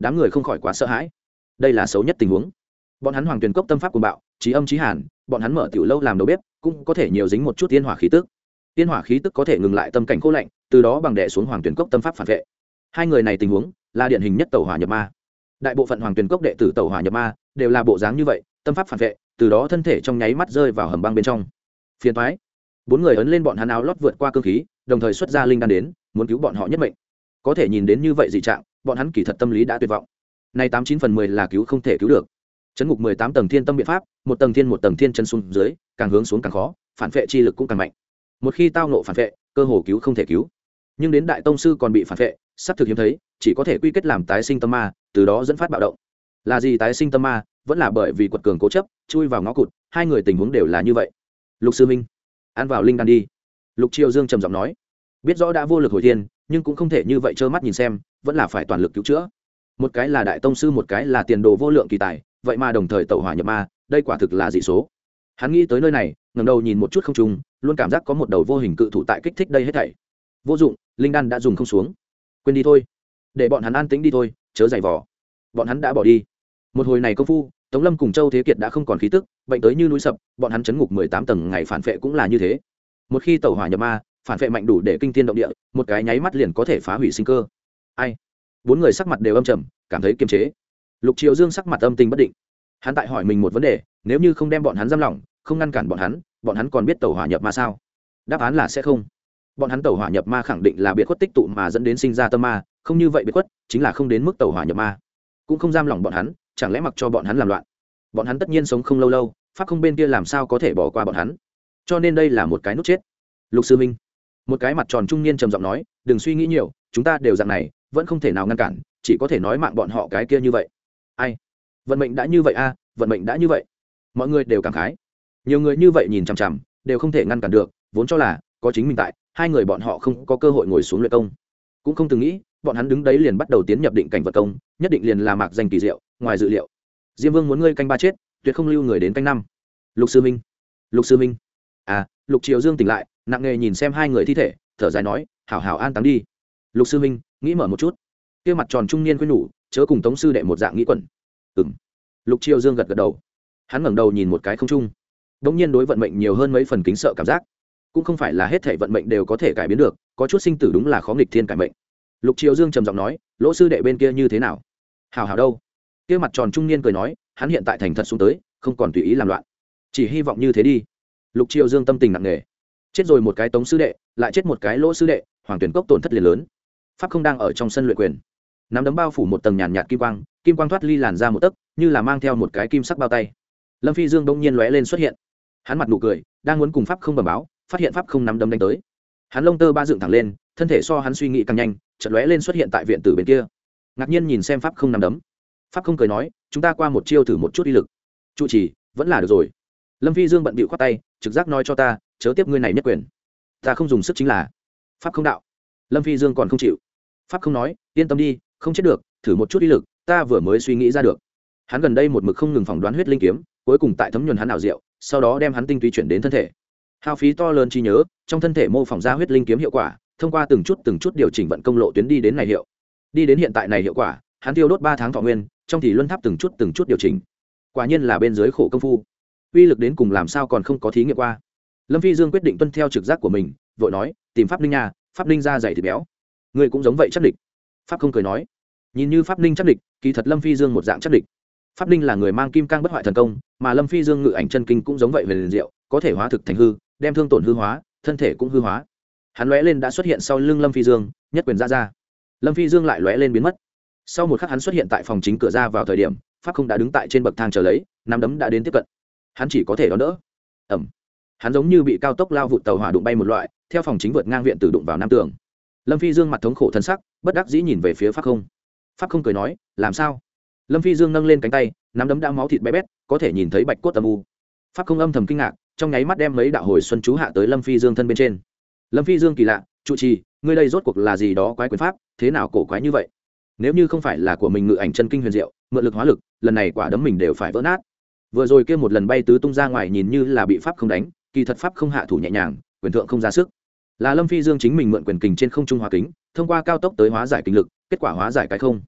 đám người không khỏi quá sợ hãi. Đây là xấu nhất tình huống. Bọn hắn Hoàng Tuyền Cốc tâm pháp cuồng bạo, trí âm trí hàn, bọn hắn mở tiểu lâu làm đầu bếp, cũng có thể nhiều dính một chút tiên hỏa khí tức. Tiên hỏa khí tức có thể ngừng lại tâm cảnh khô lạnh, từ đó bằng đè xuống Hoàng Tuyền Cốc tâm pháp phản vệ. Hai người này tình huống là điển hình nhất tẩu hỏa nhập ma. Đại bộ phận Hoàng Tuyền Cốc đệ tử tẩu hỏa nhập ma đều là bộ dáng như vậy, tâm pháp phản vệ, từ đó thân thể trong nháy mắt rơi vào hầm băng bên trong. Phiền toái. Bốn người ấn lên bọn hắn áo lót vượt qua cương khí, đồng thời xuất ra linh đan đến, muốn cứu bọn họ nhất mệnh. Có thể nhìn đến như vậy dị trạng, bọn hắn kỳ thật tâm lý đã tuyệt vọng. Này tám chín phần mười là cứu không thể cứu được. Chấn ngục mười tám tầng thiên tâm biện pháp, một tầng thiên một tầng thiên chân xuống dưới, càng hướng xuống càng khó, phản vệ chi lực cũng càng mạnh. Một khi tao ngộ phản vệ, cơ hồ cứu không thể cứu. Nhưng đến đại tông sư còn bị phản vệ, sắp thực hiếm thấy, chỉ có thể quy kết làm tái sinh tâm ma, từ đó dẫn phát bạo động. Là gì tái sinh tâm ma, vẫn là bởi vì quật cường cố chấp, chui vào ngõ cụt, hai người tình huống đều là như vậy. Lục sư minh, ăn vào linh đan đi. Lục Triều Dương trầm giọng nói, biết rõ đã vô lực hồi thiên, nhưng cũng không thể như vậy trơ mắt nhìn xem, vẫn là phải toàn lực cứu chữa. Một cái là đại tông sư, một cái là tiền đồ vô lượng kỳ tài, vậy mà đồng thời tẩu hỏa nhập ma, đây quả thực là dị số. Hắn nghĩ tới nơi này, ngẩng đầu nhìn một chút không trung, luôn cảm giác có một đầu vô hình cự thủ tại kích thích đây hết thảy. Vô dụng, linh đan đã dùng không xuống. Quên đi thôi, để bọn hắn an tĩnh đi thôi, chớ giày vò. Bọn hắn đã bỏ đi. Một hồi này công phu, Tống Lâm cùng Châu Thế Kiệt đã không còn khí tức, bệnh tới như núi sập, bọn hắn chấn ngục mười tám tầng ngày phản phệ cũng là như thế. Một khi tẩu hỏa nhập ma, phản phệ mạnh đủ để kinh thiên động địa, một cái nháy mắt liền có thể phá hủy sinh cơ. Ai? Bốn người sắc mặt đều âm trầm, cảm thấy kiềm chế. Lục Triều Dương sắc mặt âm tình bất định. Hắn tại hỏi mình một vấn đề, nếu như không đem bọn hắn giam lỏng, không ngăn cản bọn hắn, bọn hắn còn biết tẩu hỏa nhập ma sao? Đáp án là sẽ không. Bọn hắn tẩu hỏa nhập ma khẳng định là biệt khuất tích tụ mà dẫn đến sinh ra tâm ma, không như vậy biệt khuất, chính là không đến mức tẩu hỏa nhập ma. Cũng không giam lỏng bọn hắn, chẳng lẽ mặc cho bọn hắn làm loạn? Bọn hắn tất nhiên sống không lâu lâu, pháp không bên kia làm sao có thể bỏ qua bọn hắn? Cho nên đây là một cái nút chết. Lục sư minh, một cái mặt tròn trung niên trầm giọng nói, đừng suy nghĩ nhiều, chúng ta đều dạng này, vẫn không thể nào ngăn cản, chỉ có thể nói mạng bọn họ cái kia như vậy. Ai? Vận mệnh đã như vậy a, vận mệnh đã như vậy. Mọi người đều cảm khái. Nhiều người như vậy nhìn chằm chằm, đều không thể ngăn cản được, vốn cho là có chính mình tại, hai người bọn họ không có cơ hội ngồi xuống luyện công. Cũng không từng nghĩ, bọn hắn đứng đấy liền bắt đầu tiến nhập định cảnh vật công, nhất định liền là mạc danh kỳ diệu, ngoài dự liệu. Diêm Vương muốn ngươi canh ba chết, tuyệt không lưu người đến canh năm. Lục sư minh, Lục sư minh. À, Lục Triều Dương tỉnh lại, nặng nề nhìn xem hai người thi thể, thở dài nói, hảo hảo an táng đi. Lục sư minh, nghĩ mở một chút. Kia mặt tròn trung niên khuyên nhủ, chớ cùng Tống sư đệ một dạng nghĩ quẩn. Ừm. Lục Triều Dương gật gật đầu. Hắn ngẩng đầu nhìn một cái không trung. Đống nhiên đối vận mệnh nhiều hơn mấy phần kính sợ cảm giác. Cũng không phải là hết thảy vận mệnh đều có thể cải biến được, có chút sinh tử đúng là khó nghịch thiên cải mệnh. Lục Triều Dương trầm giọng nói, Lỗ sư đệ bên kia như thế nào? Hảo hảo đâu? Kia mặt tròn trung niên cười nói, hắn hiện tại thành thật xuống tới, không còn tùy ý làm loạn. Chỉ hy vọng như thế đi. Lục Triều Dương tâm tình nặng nề. Chết rồi một cái Tống sư đệ, lại chết một cái Lỗ sư đệ, Hoàng Tuyển Cốc tổn thất liền lớn. Pháp không đang ở trong sân luyện quyền, nắm đấm bao phủ một tầng nhàn nhạt kim quang, kim quang thoát ly làn ra một tấc, như là mang theo một cái kim sắc bao tay. Lâm Phi Dương bỗng nhiên lóe lên xuất hiện, hắn mặt nụ cười, đang muốn cùng Pháp không bẩm báo, phát hiện Pháp không nắm đấm đánh tới. Hắn lông tơ ba dựng thẳng lên, thân thể so hắn suy nghĩ càng nhanh, chợt lóe lên xuất hiện tại viện tử bên kia. Ngạc nhiên nhìn xem Pháp không nắm đấm. Pháp không cười nói, chúng ta qua một chiêu thử một chút uy lực. Trụ trì, vẫn là được rồi. Lâm Phi Dương bận bịu khoát tay, trực giác nói cho ta, chớ tiếp ngươi này nhất quyền. Ta không dùng sức chính là. Pháp không đạo. Lâm Phi Dương còn không chịu. Pháp không nói, yên tâm đi, không chết được, thử một chút uy lực, ta vừa mới suy nghĩ ra được. Hắn gần đây một mực không ngừng phỏng đoán huyết linh kiếm, cuối cùng tại thấm nhuần hắn ảo diệu, sau đó đem hắn tinh túy chuyển đến thân thể. Hao phí to lớn trí nhớ, trong thân thể mô phỏng ra huyết linh kiếm hiệu quả, thông qua từng chút từng chút điều chỉnh vận công lộ tuyến đi đến này hiệu. Đi đến hiện tại này hiệu quả, hắn tiêu đốt ba tháng thọ nguyên, trong thì luân tháp từng chút từng chút điều chỉnh. Quả nhiên là bên dưới khổ công phu. Uy lực đến cùng làm sao còn không có thí nghiệm qua. Lâm Phi Dương quyết định tuân theo trực giác của mình, vội nói, tìm Pháp Ninh nha, Pháp Ninh da dày thịt béo. Người cũng giống vậy chắc địch. Pháp không cười nói, nhìn như Pháp Ninh chắc địch, kỳ thật Lâm Phi Dương một dạng chắc địch. Pháp Ninh là người mang kim cang bất hoại thần công, mà Lâm Phi Dương ngự ảnh chân kinh cũng giống vậy về liền diệu, có thể hóa thực thành hư, đem thương tổn hư hóa, thân thể cũng hư hóa. Hắn lóe lên đã xuất hiện sau lưng Lâm Phi Dương, nhất quyền ra ra. Lâm Phi Dương lại lóe lên biến mất. Sau một khắc hắn xuất hiện tại phòng chính cửa ra vào thời điểm, Pháp không đã đứng tại trên bậc thang chờ lấy, nắm đấm đã đến tiếp cận. Hắn chỉ có thể đón đỡ. Ầm. Hắn giống như bị cao tốc lao vụt tàu hỏa đụng bay một loại, theo phòng chính vượt ngang viện tử đụng vào nam tường. Lâm Phi Dương mặt thống khổ thân sắc, bất đắc dĩ nhìn về phía Pháp không. Pháp không cười nói, làm sao? Lâm Phi Dương nâng lên cánh tay, nắm đấm đã máu thịt bé bét, có thể nhìn thấy bạch cốt âm u. Pháp không âm thầm kinh ngạc, trong nháy mắt đem mấy đạo hồi xuân chú hạ tới Lâm Phi Dương thân bên trên. Lâm Phi Dương kỳ lạ, trụ trì, ngươi đây rốt cuộc là gì đó quái quyền pháp, thế nào cổ quái như vậy? Nếu như không phải là của mình ngự ảnh chân kinh huyền diệu, mượn lực hóa lực, lần này quả đấm mình đều phải vỡ nát. Vừa rồi kia một lần bay tứ tung ra ngoài nhìn như là bị Pháp không đánh, kỳ thật Pháp không hạ thủ nhẹ nhàng, quyền thượng không ra sức. Là Lâm Phi Dương chính mình mượn quyền kình trên không trung hóa kính, thông qua cao tốc tới hóa giải kinh lực, kết quả hóa giải cái không.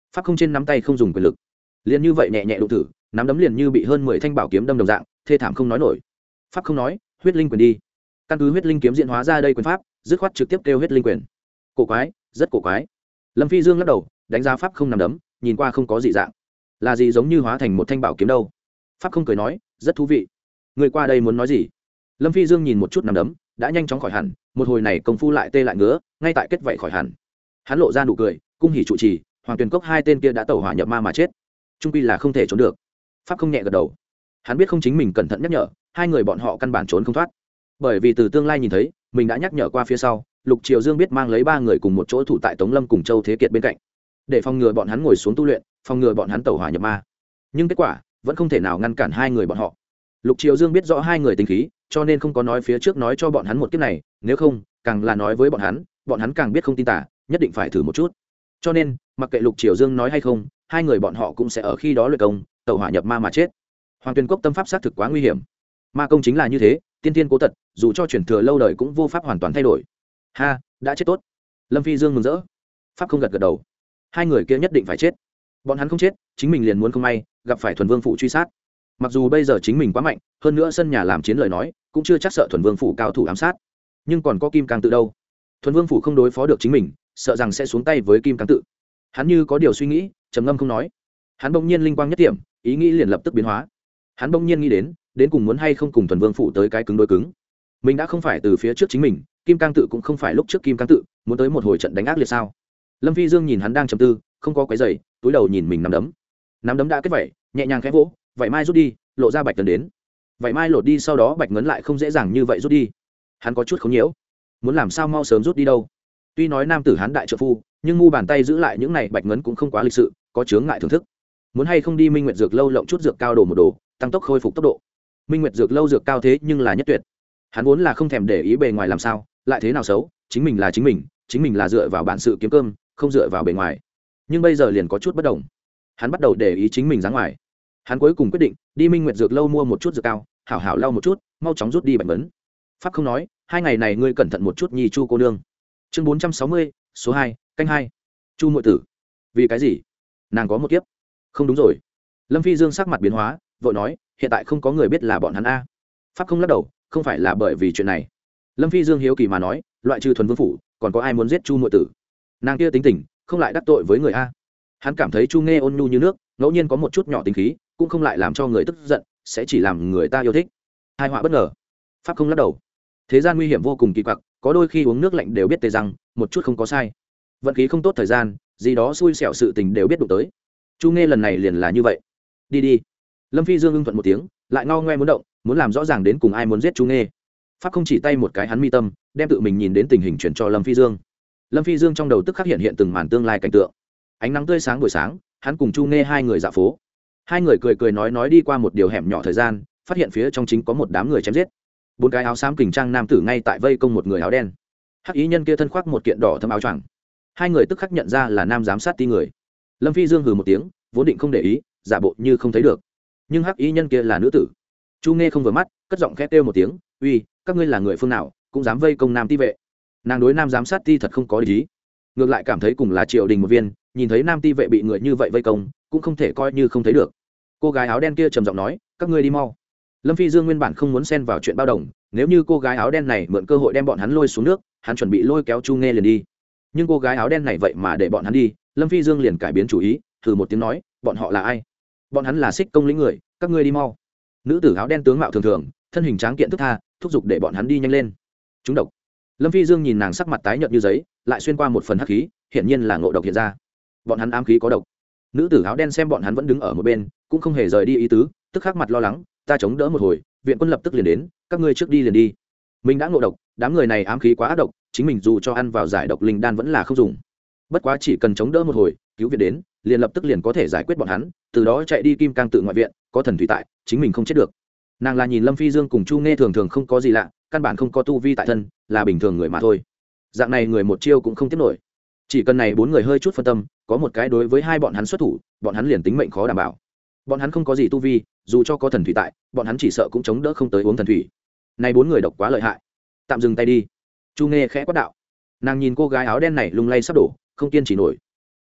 pháp không trên nắm tay không dùng quyền lực, liền như vậy nhẹ nhẹ đụng thử, nắm đấm liền như bị hơn mười thanh bảo kiếm đâm đồng dạng, thê thảm không nói nổi. Pháp không nói, huyết linh quyền đi. Căn cứ huyết linh kiếm diễn hóa ra đây quyền pháp, dứt khoát trực tiếp kêu huyết linh quyền. Cổ quái, rất cổ quái. Lâm Phi Dương lắc đầu, đánh giá pháp không nắm đấm, nhìn qua không có dị dạng. Là gì giống như hóa thành một thanh bảo kiếm đâu? Pháp không cười nói, rất thú vị. Người qua đây muốn nói gì? Lâm Phi Dương nhìn một chút nắm đấm, đã nhanh chóng khỏi hẳn, một hồi này công phu lại tê lại ngứa, ngay tại kết vậy khỏi hẳn. Hắn lộ ra nụ cười, cung hỉ trụ trì, Hoàng Tuyền Cốc hai tên kia đã tẩu hỏa nhập ma mà chết, trung quy là không thể trốn được. Pháp không nhẹ gật đầu. Hắn biết không chính mình cẩn thận nhắc nhở, hai người bọn họ căn bản trốn không thoát. Bởi vì từ tương lai nhìn thấy, mình đã nhắc nhở qua phía sau, Lục Triều Dương biết mang lấy ba người cùng một chỗ thủ tại Tống Lâm cùng Châu Thế Kiệt bên cạnh, để phòng ngừa bọn hắn ngồi xuống tu luyện, phòng ngừa bọn hắn tẩu hỏa nhập ma. Nhưng kết quả vẫn không thể nào ngăn cản hai người bọn họ. Lục Triều Dương biết rõ hai người tính khí, cho nên không có nói phía trước nói cho bọn hắn một kiếp này, nếu không, càng là nói với bọn hắn, bọn hắn càng biết không tin tả, nhất định phải thử một chút. Cho nên, mặc kệ Lục Triều Dương nói hay không, hai người bọn họ cũng sẽ ở khi đó luyện công, tẩu hỏa nhập ma mà chết. Hoàng Tuyền Cốc tâm pháp xác thực quá nguy hiểm. Ma công chính là như thế, tiên tiên cố tật, dù cho truyền thừa lâu đời cũng vô pháp hoàn toàn thay đổi. Ha, đã chết tốt. Lâm Phi Dương mừng rỡ. Pháp không gật gật đầu. Hai người kia nhất định phải chết. Bọn hắn không chết, chính mình liền muốn không may gặp phải Thuần Vương phủ truy sát. Mặc dù bây giờ chính mình quá mạnh, hơn nữa sân nhà làm chiến lời nói, cũng chưa chắc sợ Thuần Vương phủ cao thủ ám sát. Nhưng còn có Kim Cang Tự đâu? Thuần Vương phủ không đối phó được chính mình, sợ rằng sẽ xuống tay với Kim Cang Tự. Hắn như có điều suy nghĩ, trầm ngâm không nói. Hắn bỗng nhiên linh quang nhất điểm, ý nghĩ liền lập tức biến hóa. Hắn bỗng nhiên nghĩ đến, đến cùng muốn hay không cùng Thuần Vương phủ tới cái cứng đối cứng. Mình đã không phải từ phía trước chính mình, Kim Cang Tự cũng không phải lúc trước Kim Cang Tự, muốn tới một hồi trận đánh ác liệt sao? Lâm Phi Dương nhìn hắn đang trầm tư, không có quấy rầy, túi đầu nhìn mình nắm đấm. Nắm đấm đã kết vảy, nhẹ nhàng khẽ vỗ, vảy mai rút đi, lộ ra bạch ngấn đến. Vảy mai lột đi sau đó bạch ngấn lại không dễ dàng như vậy rút đi. Hắn có chút khốn nhiễu, muốn làm sao mau sớm rút đi đâu? Tuy nói nam tử hắn đại trợ phu, nhưng mu bàn tay giữ lại những này bạch ngấn cũng không quá lịch sự, có chướng ngại thưởng thức. Muốn hay không đi Minh Nguyệt dược lâu lộng chút dược cao đồ một đồ, tăng tốc khôi phục tốc độ. Minh Nguyệt dược lâu dược cao thế nhưng là nhất tuyệt. Hắn vốn là không thèm để ý bề ngoài làm sao, lại thế nào xấu, chính mình là chính mình, chính mình là dựa vào bản sự kiếm cơm, không dựa vào bề ngoài. Nhưng bây giờ liền có chút bất đồng. Hắn bắt đầu để ý chính mình dáng ngoài. Hắn cuối cùng quyết định đi Minh Nguyệt dược lâu mua một chút dược cao, hảo hảo lau một chút, mau chóng rút đi bệnh vấn. Pháp không nói, hai ngày này ngươi cẩn thận một chút nhi Chu cô nương. Chương bốn trăm sáu mươi, số hai, canh hai. Chu muội tử. Vì cái gì? Nàng có một kiếp. Không đúng rồi. Lâm Phi Dương sắc mặt biến hóa, vội nói, hiện tại không có người biết là bọn hắn a. Pháp không lắc đầu, không phải là bởi vì chuyện này. Lâm Phi Dương hiếu kỳ mà nói, loại trừ Thuần Vương phủ, còn có ai muốn giết Chu muội tử? Nàng kia tính tình, không lại đắc tội với người a. Hắn cảm thấy Chu Nghe ôn nhu như nước, ngẫu nhiên có một chút nhỏ tính khí, cũng không lại làm cho người tức giận, sẽ chỉ làm người ta yêu thích. Hai họa bất ngờ. Pháp không lắc đầu. Thế gian nguy hiểm vô cùng kỳ quặc, có đôi khi uống nước lạnh đều biết tê rằng, một chút không có sai. Vận khí không tốt thời gian, gì đó xui xẻo sự tình đều biết đụng tới. Chu Nghe lần này liền là như vậy. Đi đi. Lâm Phi Dương ưng thuận một tiếng, lại ngao ngoe muốn động, muốn làm rõ ràng đến cùng ai muốn giết Chu Nghe. Pháp không chỉ tay một cái hắn mi tâm, đem tự mình nhìn đến tình hình chuyển cho Lâm Phi Dương. Lâm Phi Dương trong đầu tức khắc hiện hiện từng màn tương lai cảnh tượng. Ánh nắng tươi sáng buổi sáng, hắn cùng Chu Nghe hai người dạo phố. Hai người cười cười nói nói đi qua một điều hẻm nhỏ thời gian, phát hiện phía trong chính có một đám người chém giết. Bốn cái áo xám kình trang nam tử ngay tại vây công một người áo đen. Hắc ý nhân kia thân khoác một kiện đỏ thâm áo choàng. Hai người tức khắc nhận ra là nam giám sát ti người. Lâm Phi Dương hừ một tiếng, vốn định không để ý, giả bộ như không thấy được. Nhưng hắc ý nhân kia là nữ tử. Chu Nghe không vừa mắt, cất giọng khẽ kêu một tiếng, "Uy, các ngươi là người phương nào, cũng dám vây công nam ti vệ?" Nàng đối nam giám sát ti thật không có ý, ngược lại cảm thấy cùng là triều đình một viên, nhìn thấy nam ti vệ bị người như vậy vây công, cũng không thể coi như không thấy được. Cô gái áo đen kia trầm giọng nói, "Các ngươi đi mau." Lâm Phi Dương nguyên bản không muốn xen vào chuyện bao đồng, nếu như cô gái áo đen này mượn cơ hội đem bọn hắn lôi xuống nước, hắn chuẩn bị lôi kéo Chu Nghe liền đi. Nhưng cô gái áo đen này vậy mà để bọn hắn đi, Lâm Phi Dương liền cải biến chủ ý, thử một tiếng nói, "Bọn họ là ai?" "Bọn hắn là Xích công lĩnh người, các ngươi đi mau." Nữ tử áo đen tướng mạo thường thường, thân hình tráng kiện thức tha, thúc giục để bọn hắn đi nhanh lên. Chúng độc. Lâm Phi Dương nhìn nàng sắc mặt tái nhợt như giấy, lại xuyên qua một phần hắc khí, hiển nhiên là ngộ độc hiện ra. Bọn hắn ám khí có độc. Nữ tử áo đen xem bọn hắn vẫn đứng ở một bên, cũng không hề rời đi ý tứ, tức khắc mặt lo lắng, "Ta chống đỡ một hồi, viện quân lập tức liền đến, các ngươi trước đi liền đi." Mình đã ngộ độc, đám người này ám khí quá ác độc, chính mình dù cho ăn vào giải độc linh đan vẫn là không dùng. Bất quá chỉ cần chống đỡ một hồi, cứu viện đến, liền lập tức liền có thể giải quyết bọn hắn, từ đó chạy đi Kim Cang Tự ngoại viện, có thần thủy tại, chính mình không chết được. Nàng là nhìn Lâm Phi Dương cùng Chu Nghe thường thường không có gì lạ, căn bản không có tu vi tại thân, là bình thường người mà thôi. Dạng này người một chiêu cũng không tiếp nổi. Chỉ cần này bốn người hơi chút phân tâm, có một cái đối với hai bọn hắn xuất thủ, bọn hắn liền tính mệnh khó đảm bảo. Bọn hắn không có gì tu vi, dù cho có thần thủy tại, bọn hắn chỉ sợ cũng chống đỡ không tới uống thần thủy. Này bốn người độc quá lợi hại, tạm dừng tay đi. Chu Nghe khẽ quát đạo. Nàng nhìn cô gái áo đen này lung lay sắp đổ, không kiên trì nổi.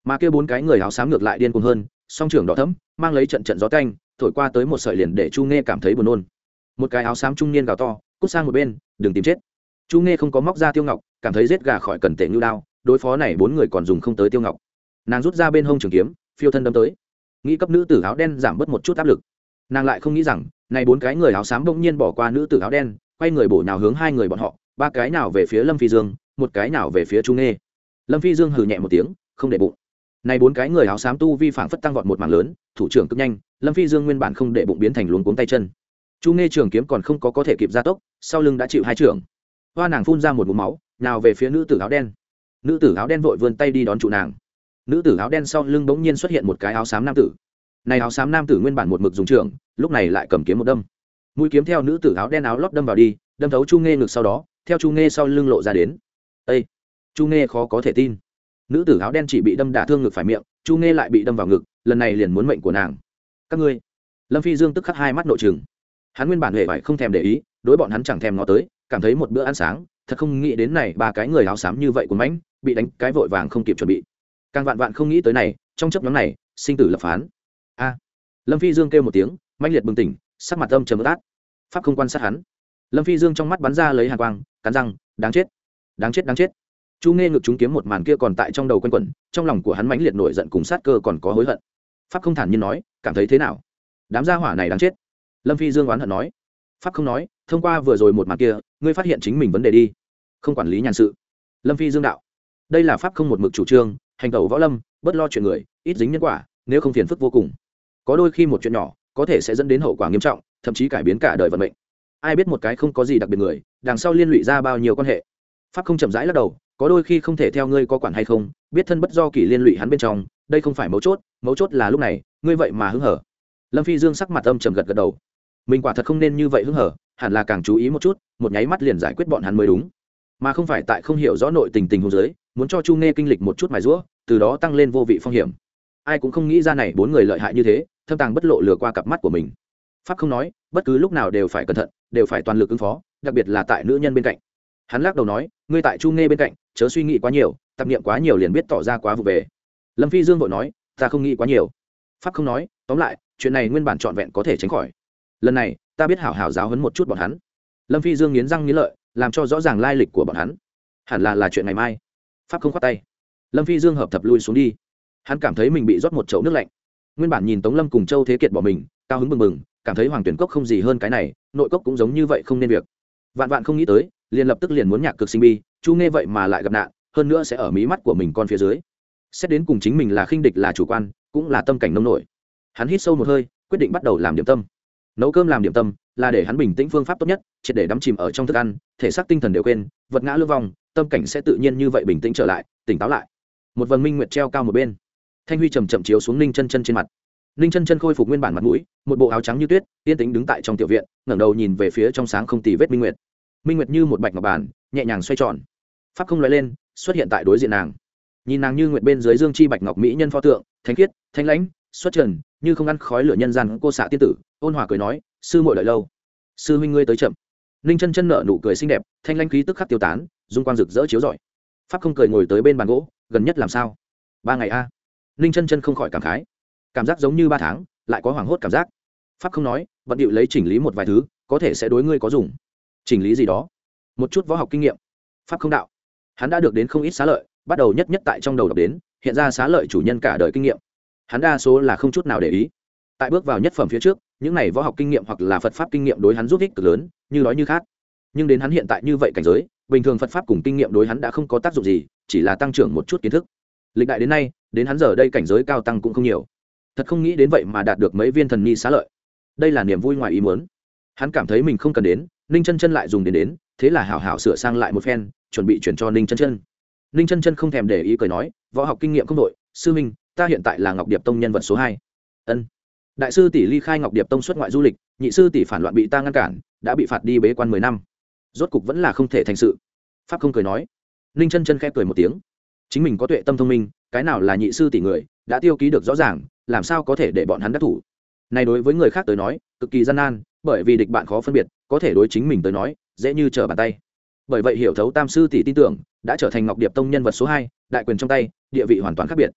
mà kia bốn cái người áo xám ngược lại điên cuồng hơn, song trưởng đỏ thẫm mang lấy trận trận gió canh thổi qua tới một sợi liền để chu nghe cảm thấy buồn nôn. Một cái áo xám trung niên gào to, cút sang một bên, đừng tìm chết. Chu nghe không có móc ra tiêu ngọc, cảm thấy giết gà khỏi cần tệ như đao, đối phó này bốn người còn dùng không tới tiêu ngọc. Nàng rút ra bên hông trường kiếm, phiêu thân đâm tới, nghĩ cấp nữ tử áo đen giảm bớt một chút áp lực. Nàng lại không nghĩ rằng này bốn cái người áo xám bỗng nhiên bỏ qua nữ tử áo đen, quay người bổ nhào hướng hai người bọn họ, ba cái nào về phía Lâm Phi Dương, một cái nào về phía Chu nghe. Lâm Phi Dương hừ nhẹ một tiếng, không để bụng. Này bốn cái người áo xám tu vi phảng phất tăng vọt một mảng lớn, thủ trưởng cực nhanh, Lâm Phi Dương nguyên bản không để bụng biến thành luống cuống tay chân. Chu nghe trường kiếm còn không có có thể kịp gia tốc, sau lưng đã chịu hai trưởng. Hoa nàng phun ra một ngụm máu, nào về phía nữ tử áo đen. Nữ tử áo đen vội vươn tay đi đón trụ nàng. Nữ tử áo đen sau lưng bỗng nhiên xuất hiện một cái áo xám nam tử. Này áo xám nam tử nguyên bản một mực dùng trường, lúc này lại cầm kiếm một đâm. Mũi kiếm theo nữ tử áo đen áo lót đâm vào đi, đâm thấu Chu nghe ngực sau đó, theo Chu nghe sau lưng lộ ra đến. Ê! Chu nghe khó có thể tin. Nữ tử áo đen chỉ bị đâm đả thương ngực phải miệng, Chu nghe lại bị đâm vào ngực, lần này liền muốn mệnh của nàng. Các ngươi! Lâm Phi Dương tức khắc hai mắt nội trừng. Hắn nguyên bản hề phải không thèm để ý, đối bọn hắn chẳng thèm ngó tới, cảm thấy một bữa ăn sáng, thật không nghĩ đến này ba cái người áo xám như vậy của mãnh, bị đánh cái vội vàng không kịp chuẩn bị. Càng vạn vạn không nghĩ tới này, trong chốc nhóm này, sinh tử lập phán. A! Lâm Phi Dương kêu một tiếng, mãnh liệt bừng tỉnh, sắc mặt âm trầm át. Pháp không quan sát hắn. Lâm Phi Dương trong mắt bắn ra lấy hàn quang, cắn răng, đáng chết, đáng chết, đáng chết. Chu nghe ngực chúng kiếm một màn kia còn tại trong đầu quanh quẩn, trong lòng của hắn mãnh liệt nổi giận cùng sát cơ còn có hối hận. Pháp không thản nhiên nói, cảm thấy thế nào? Đám gia hỏa này đáng chết. Lâm Phi Dương oán hận nói. Pháp không nói, thông qua vừa rồi một màn kia, ngươi phát hiện chính mình vấn đề đi, không quản lý nhàn sự. Lâm Phi Dương đạo, đây là Pháp không một mực chủ trương, hành tẩu võ lâm, bất lo chuyện người, ít dính nhân quả, nếu không phiền phức vô cùng. Có đôi khi một chuyện nhỏ, có thể sẽ dẫn đến hậu quả nghiêm trọng, thậm chí cải biến cả đời vận mệnh. Ai biết một cái không có gì đặc biệt người, đằng sau liên lụy ra bao nhiêu quan hệ. Pháp không chậm rãi lắc đầu, có đôi khi không thể theo ngươi có quản hay không, biết thân bất do kỷ liên lụy hắn bên trong, đây không phải mấu chốt, mấu chốt là lúc này, ngươi vậy mà hứng hở. Lâm Phi Dương sắc mặt âm trầm gật gật đầu. Mình quả thật không nên như vậy hứng hở, hẳn là càng chú ý một chút, một nháy mắt liền giải quyết bọn hắn mới đúng, mà không phải tại không hiểu rõ nội tình tình huống dưới, muốn cho Chu nghe kinh lịch một chút mài giũa, từ đó tăng lên vô vị phong hiểm. Ai cũng không nghĩ ra này bốn người lợi hại như thế, thâm tàng bất lộ lừa qua cặp mắt của mình. Pháp không nói, bất cứ lúc nào đều phải cẩn thận, đều phải toàn lực ứng phó, đặc biệt là tại nữ nhân bên cạnh. Hắn lắc đầu nói, ngươi tại Chu nghe bên cạnh, chớ suy nghĩ quá nhiều, tập niệm quá nhiều liền biết tỏ ra quá vụ về. Lâm Phi Dương vội nói, ta không nghĩ quá nhiều. Pháp không nói, tóm lại, chuyện này nguyên bản trọn vẹn có thể tránh khỏi. Lần này, ta biết hảo hảo giáo huấn một chút bọn hắn. Lâm Phi Dương nghiến răng nghiến lợi, làm cho rõ ràng lai lịch của bọn hắn. Hẳn là là chuyện ngày mai. Pháp không khoát tay. Lâm Phi Dương hợp thập lui xuống đi. Hắn cảm thấy mình bị rót một chậu nước lạnh. Nguyên bản nhìn Tống Lâm cùng Châu Thế Kiệt bỏ mình, cao hứng bừng bừng, cảm thấy Hoàng Tuyển Cốc không gì hơn cái này, nội cốc cũng giống như vậy không nên việc. Vạn vạn không nghĩ tới, liền lập tức liền muốn nhạc cực sinh bi, Chu nghe vậy mà lại gặp nạn, hơn nữa sẽ ở mí mắt của mình con phía dưới. Xét đến cùng chính mình là khinh địch là chủ quan, cũng là tâm cảnh nông nổi. Hắn hít sâu một hơi, quyết định bắt đầu làm điểm tâm. Nấu cơm làm điểm tâm là để hắn bình tĩnh phương pháp tốt nhất, triệt để đắm chìm ở trong thức ăn, thể xác tinh thần đều quên, vật ngã lưỡng vong, tâm cảnh sẽ tự nhiên như vậy bình tĩnh trở lại, tỉnh táo lại. Một vầng minh nguyệt treo cao một bên, thanh huy chậm chậm chiếu xuống Ninh Chân Chân trên mặt. Ninh Chân Chân khôi phục nguyên bản mặt mũi, một bộ áo trắng như tuyết, yên tĩnh đứng tại trong tiểu viện, ngẩng đầu nhìn về phía trong sáng không tì vết minh nguyệt. Minh nguyệt như một bạch ngọc bàn, nhẹ nhàng xoay tròn. Pháp không lóe lên, xuất hiện tại đối diện nàng. Nhìn nàng như nguyệt bên dưới dương chi bạch ngọc mỹ nhân pho tượng, thánh khiết, thanh lãnh, xuất trần, như không ăn khói lửa nhân gian cô xạ tiên tử, ôn hòa cười nói, sư muội đợi lâu. Sư huynh ngươi tới chậm. Ninh Chân Chân nở nụ cười xinh đẹp, thanh lãnh khí tức khắc tiêu tán, dung quang rực rỡ chiếu rọi. Pháp không cười ngồi tới bên bàn gỗ, gần nhất làm sao? Ba ngày a. Ninh Chân Chân không khỏi cảm khái, cảm giác giống như ba tháng, lại có hoảng hốt cảm giác. Pháp không nói, bận điệu lấy chỉnh lý một vài thứ, có thể sẽ đối ngươi có dùng. Chỉnh lý gì đó? Một chút võ học kinh nghiệm. Pháp không đạo, hắn đã được đến không ít xá lợi, bắt đầu nhất nhất tại trong đầu đọc đến, hiện ra xá lợi chủ nhân cả đời kinh nghiệm. Hắn đa số là không chút nào để ý. Tại bước vào nhất phẩm phía trước, những này võ học kinh nghiệm hoặc là Phật pháp kinh nghiệm đối hắn giúp ích cực lớn, như nói như khác. Nhưng đến hắn hiện tại như vậy cảnh giới, bình thường Phật pháp cùng kinh nghiệm đối hắn đã không có tác dụng gì, chỉ là tăng trưởng một chút kiến thức. Lịch đại đến nay, đến hắn giờ đây cảnh giới cao tăng cũng không nhiều. Thật không nghĩ đến vậy mà đạt được mấy viên thần ni xá lợi. Đây là niềm vui ngoài ý muốn. Hắn cảm thấy mình không cần đến, Ninh Chân Chân lại dùng đến đến, thế là hảo hảo sửa sang lại một phen, chuẩn bị chuyển cho Ninh Chân Chân. Ninh Chân Chân không thèm để ý cười nói, võ học kinh nghiệm không đội, sư minh, ta hiện tại là Ngọc Điệp Tông nhân vật số hai. Ân. Đại sư tỷ ly khai Ngọc Điệp Tông xuất ngoại du lịch, nhị sư tỷ phản loạn bị ta ngăn cản, đã bị phạt đi bế quan mười năm. Rốt cục vẫn là không thể thành sự. Pháp không cười nói. Ninh Chân Chân khẽ cười một tiếng. Chính mình có tuệ tâm thông minh, cái nào là nhị sư tỷ người, đã tiêu ký được rõ ràng, làm sao có thể để bọn hắn đắc thủ. Này đối với người khác tới nói, cực kỳ gian nan, bởi vì địch bạn khó phân biệt, có thể đối chính mình tới nói, dễ như trở bàn tay. Bởi vậy hiểu thấu tam sư tỷ tin tưởng, đã trở thành Ngọc Điệp Tông nhân vật số hai, đại quyền trong tay, địa vị hoàn toàn khác biệt.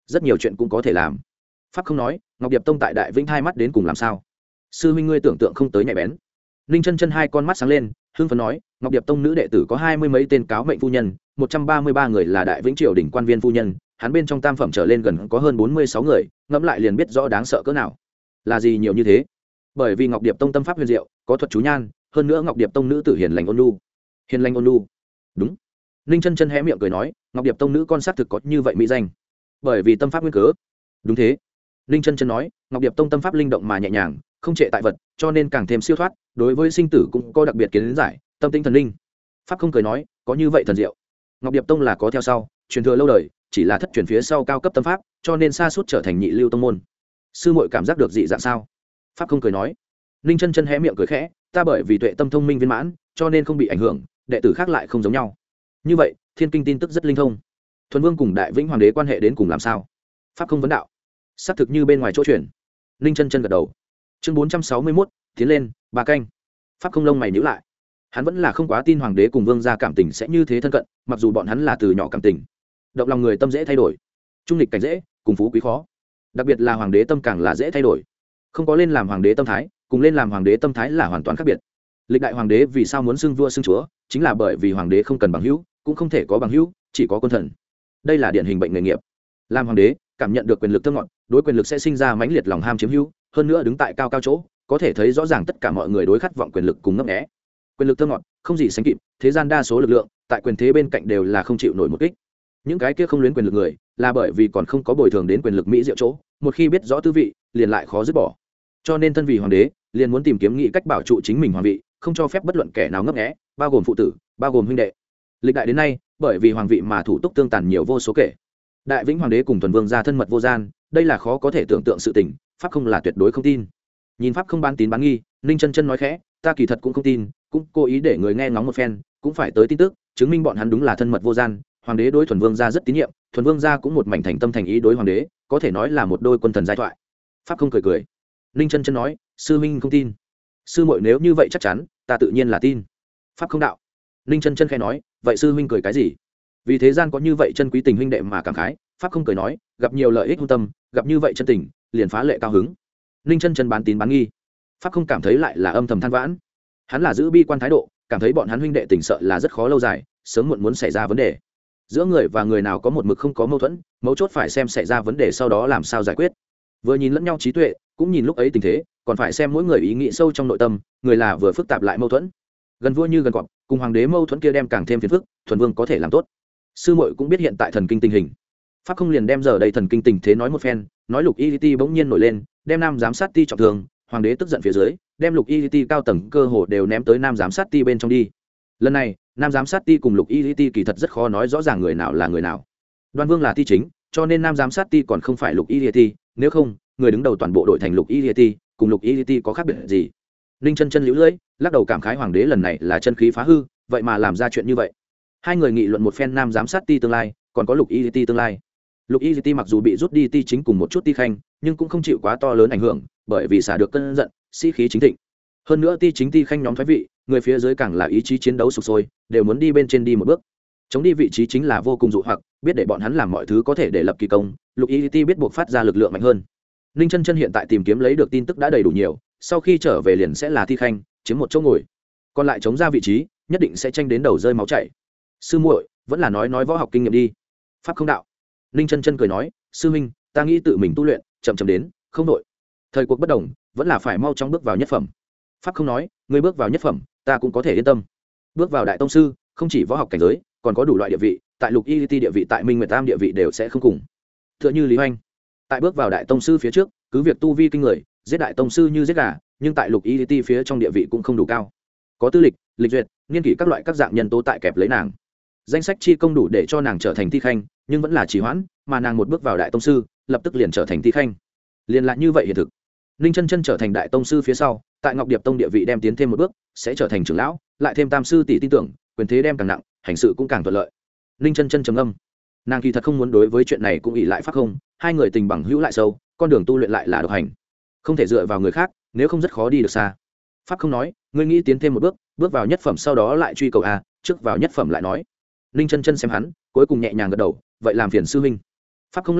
rất nhiều chuyện cũng có thể làm. Pháp không nói, Ngọc Điệp Tông tại Đại Vĩnh hai mắt đến cùng làm sao? Sư huynh ngươi tưởng tượng không tới nhạy bén. Ninh Chân Chân hai con mắt sáng lên, hưng phấn nói, Ngọc Điệp Tông nữ đệ tử có hai mươi mấy tên cáo mệnh phu nhân, một trăm ba mươi ba người là Đại Vĩnh triều đỉnh quan viên phu nhân, hắn bên trong tam phẩm trở lên gần có hơn bốn mươi sáu người, ngẫm lại liền biết rõ đáng sợ cỡ nào. Là gì nhiều như thế? Bởi vì Ngọc Điệp Tông tâm pháp huyền diệu, có thuật chú nhan, hơn nữa Ngọc Điệp Tông nữ tử hiền lành ôn nhu. Hiền lành ôn nhu. Đúng. Ninh Chân Chân hé miệng cười nói, Ngọc Điệp Tông nữ con xác thực có như vậy mỹ danh. Bởi vì tâm pháp nguyên cớ. Đúng thế. Ninh Chân Chân nói, Ngọc Điệp Tông tâm pháp linh động mà nhẹ nhàng, không trệ tại vật, cho nên càng thêm siêu thoát, đối với sinh tử cũng có đặc biệt kiến giải, tâm tinh thần linh. Pháp không cười nói, có như vậy thần diệu. Ngọc Điệp Tông là có theo sau, truyền thừa lâu đời, chỉ là thất truyền phía sau cao cấp tâm pháp, cho nên xa suốt trở thành nhị lưu tông môn. Sư muội cảm giác được dị dạng sao? Pháp không cười nói. Ninh Chân Chân hé miệng cười khẽ, ta bởi vì tuệ tâm thông minh viên mãn, cho nên không bị ảnh hưởng, đệ tử khác lại không giống nhau. Như vậy, thiên kinh tin tức rất linh thông. Thuần Vương cùng Đại Vĩnh Hoàng đế quan hệ đến cùng làm sao? Pháp không vấn đạo. Xác thực như bên ngoài chỗ truyền. Ninh Chân Chân gật đầu. Chương bốn trăm sáu mươi mốt, tiến lên, ba canh. Pháp không lông mày nhíu lại. Hắn vẫn là không quá tin hoàng đế cùng vương gia cảm tình sẽ như thế thân cận, mặc dù bọn hắn là từ nhỏ cảm tình. Động lòng người tâm dễ thay đổi, trung lịch cảnh dễ, cùng phú quý khó. Đặc biệt là hoàng đế tâm càng là dễ thay đổi. Không có lên làm hoàng đế tâm thái, cùng lên làm hoàng đế tâm thái là hoàn toàn khác biệt. Lịch đại hoàng đế vì sao muốn xưng vua xưng chúa, chính là bởi vì hoàng đế không cần bằng hữu, cũng không thể có bằng hữu, chỉ có quân thần. Đây là điển hình bệnh nghề nghiệp. Làm hoàng đế, cảm nhận được quyền lực thơm ngọt, đối quyền lực sẽ sinh ra mãnh liệt lòng ham chiếm hữu, hơn nữa đứng tại cao cao chỗ, có thể thấy rõ ràng tất cả mọi người đối khát vọng quyền lực cùng ngấp nghé. Quyền lực thơm ngọt, không gì sánh kịp, thế gian đa số lực lượng, tại quyền thế bên cạnh đều là không chịu nổi một kích. Những cái kia không luyến quyền lực người, là bởi vì còn không có bồi thường đến quyền lực mỹ diệu chỗ, một khi biết rõ tư vị, liền lại khó dứt bỏ. Cho nên thân vị hoàng đế, liền muốn tìm kiếm nghị cách bảo trụ chính mình hoàng vị, không cho phép bất luận kẻ nào ngấp nghé, bao gồm phụ tử, bao gồm huynh đệ. Lịch đại đến nay, bởi vì hoàng vị mà thủ tục tương tàn nhiều vô số kể. Đại Vĩnh Hoàng đế cùng Thuần Vương gia thân mật vô gian, đây là khó có thể tưởng tượng sự tình, pháp không là tuyệt đối không tin. Nhìn pháp không bán tín bán nghi, Ninh Chân Chân nói khẽ, ta kỳ thật cũng không tin, cũng cố ý để người nghe ngóng một phen, cũng phải tới tin tức, chứng minh bọn hắn đúng là thân mật vô gian. Hoàng đế đối Thuần Vương gia rất tín nhiệm, Thuần Vương gia cũng một mảnh thành tâm thành ý đối hoàng đế, có thể nói là một đôi quân thần giai thoại. Pháp không cười cười. Ninh Chân Chân nói, sư minh không tin. Sư muội nếu như vậy chắc chắn, ta tự nhiên là tin. Pháp không đạo. Ninh Chân Chân khẽ nói, vậy sư huynh cười cái gì? Vì thế gian có như vậy chân quý tình huynh đệ mà cảm khái. Pháp không cười nói, gặp nhiều lợi ích hung tâm, gặp như vậy chân tình, liền phá lệ cao hứng. Ninh Chân Chân bán tín bán nghi. Pháp không cảm thấy lại là âm thầm than vãn. Hắn là giữ bi quan thái độ, cảm thấy bọn hắn huynh đệ tình sợ là rất khó lâu dài, sớm muộn muốn xảy ra vấn đề. Giữa người và người nào có một mực không có mâu thuẫn, mấu chốt phải xem xảy ra vấn đề sau đó làm sao giải quyết. Vừa nhìn lẫn nhau trí tuệ, cũng nhìn lúc ấy tình thế, còn phải xem mỗi người ý nghĩ sâu trong nội tâm, người là vừa phức tạp lại mâu thuẫn. Gần vua như gần cọp, cùng hoàng đế mâu thuẫn kia đem càng thêm phiền phức, Thuần Vương có thể làm tốt. Sư muội cũng biết hiện tại thần kinh tình hình. Pháp không liền đem giờ đây thần kinh tình thế nói một phen, nói Lục Y Ti bỗng nhiên nổi lên, đem Nam giám sát ti trọng thương, hoàng đế tức giận phía dưới, đem Lục Y Ti cao tầng cơ hồ đều ném tới Nam giám sát ti bên trong đi. Lần này, Nam giám sát ti cùng Lục Y Ti kỳ thật rất khó nói rõ ràng người nào là người nào. Đoan Vương là ti chính, cho nên Nam giám sát ti còn không phải Lục Y Ti, nếu không, người đứng đầu toàn bộ đội thành Lục Y Ti, cùng Lục Y Ti có khác biệt gì? Ninh Chân Chân liễu lưỡi, lắc đầu cảm khái hoàng đế lần này là chân khí phá hư, vậy mà làm ra chuyện như vậy. Hai người nghị luận một phen Nam giám sát ti tương lai, còn có Lục Y Ti tương lai. Lục Y Ti mặc dù bị rút đi ti chính cùng một chút ti khanh, nhưng cũng không chịu quá to lớn ảnh hưởng, bởi vì xả được cơn giận, sĩ khí chính thịnh. Hơn nữa ti chính ti khanh nhóm thoái vị, người phía dưới càng là ý chí chiến đấu sục sôi, đều muốn đi bên trên đi một bước. Chống đi vị trí chính là vô cùng dụ hoặc, biết để bọn hắn làm mọi thứ có thể để lập kỳ công, Lục Y Ti biết buộc phát ra lực lượng mạnh hơn. Ninh Chân Chân hiện tại tìm kiếm lấy được tin tức đã đầy đủ nhiều, sau khi trở về liền sẽ là thi khanh, chiếm một chỗ ngồi. Còn lại chống ra vị trí, nhất định sẽ tranh đến đầu rơi máu chảy. Sư muội, vẫn là nói nói võ học kinh nghiệm đi. Pháp không đạo. Ninh Chân Chân cười nói, sư huynh, ta nghĩ tự mình tu luyện, chậm chậm đến, không đội. Thời cuộc bất đồng, vẫn là phải mau chóng bước vào nhất phẩm. Pháp không nói, ngươi bước vào nhất phẩm, ta cũng có thể yên tâm. Bước vào đại tông sư, không chỉ võ học cảnh giới, còn có đủ loại địa vị, tại Lục Y Ti địa vị, tại Minh Nguyệt Tam địa vị đều sẽ không cùng. Tựa như Lý Hoành, tại bước vào đại tông sư phía trước, cứ việc tu vi kinh người, giết đại tông sư như giết gà, nhưng tại Lục Y Ti phía trong địa vị cũng không đủ cao. Có tư lịch, lịch duyệt, nghiên kỷ các loại các dạng nhân tố tại kẹp lấy nàng. Danh sách chi công đủ để cho nàng trở thành thi khanh, nhưng vẫn là trì hoãn, mà nàng một bước vào đại tông sư, lập tức liền trở thành thi khanh. Liền lại như vậy hiện thực. Ninh Chân Chân trở thành đại tông sư phía sau, tại Ngọc Điệp Tông địa vị đem tiến thêm một bước, sẽ trở thành trưởng lão, lại thêm tam sư tỷ tin tưởng, quyền thế đem càng nặng, hành sự cũng càng thuận lợi. Ninh Chân Chân trầm ngâm. Nàng kỳ thật không muốn đối với chuyện này cũng ỷ lại pháp không, hai người tình bằng hữu lại sâu, con đường tu luyện lại là độc hành. Không thể dựa vào người khác, nếu không rất khó đi được xa. Pháp không nói, ngươi nghĩ tiến thêm một bước, bước vào nhất phẩm sau đó lại truy cầu a, trước vào nhất phẩm lại nói. Ninh Chân Chân xem hắn, cuối cùng nhẹ nhàng gật đầu, vậy làm phiền sư huynh. Pháp không lắc đầu,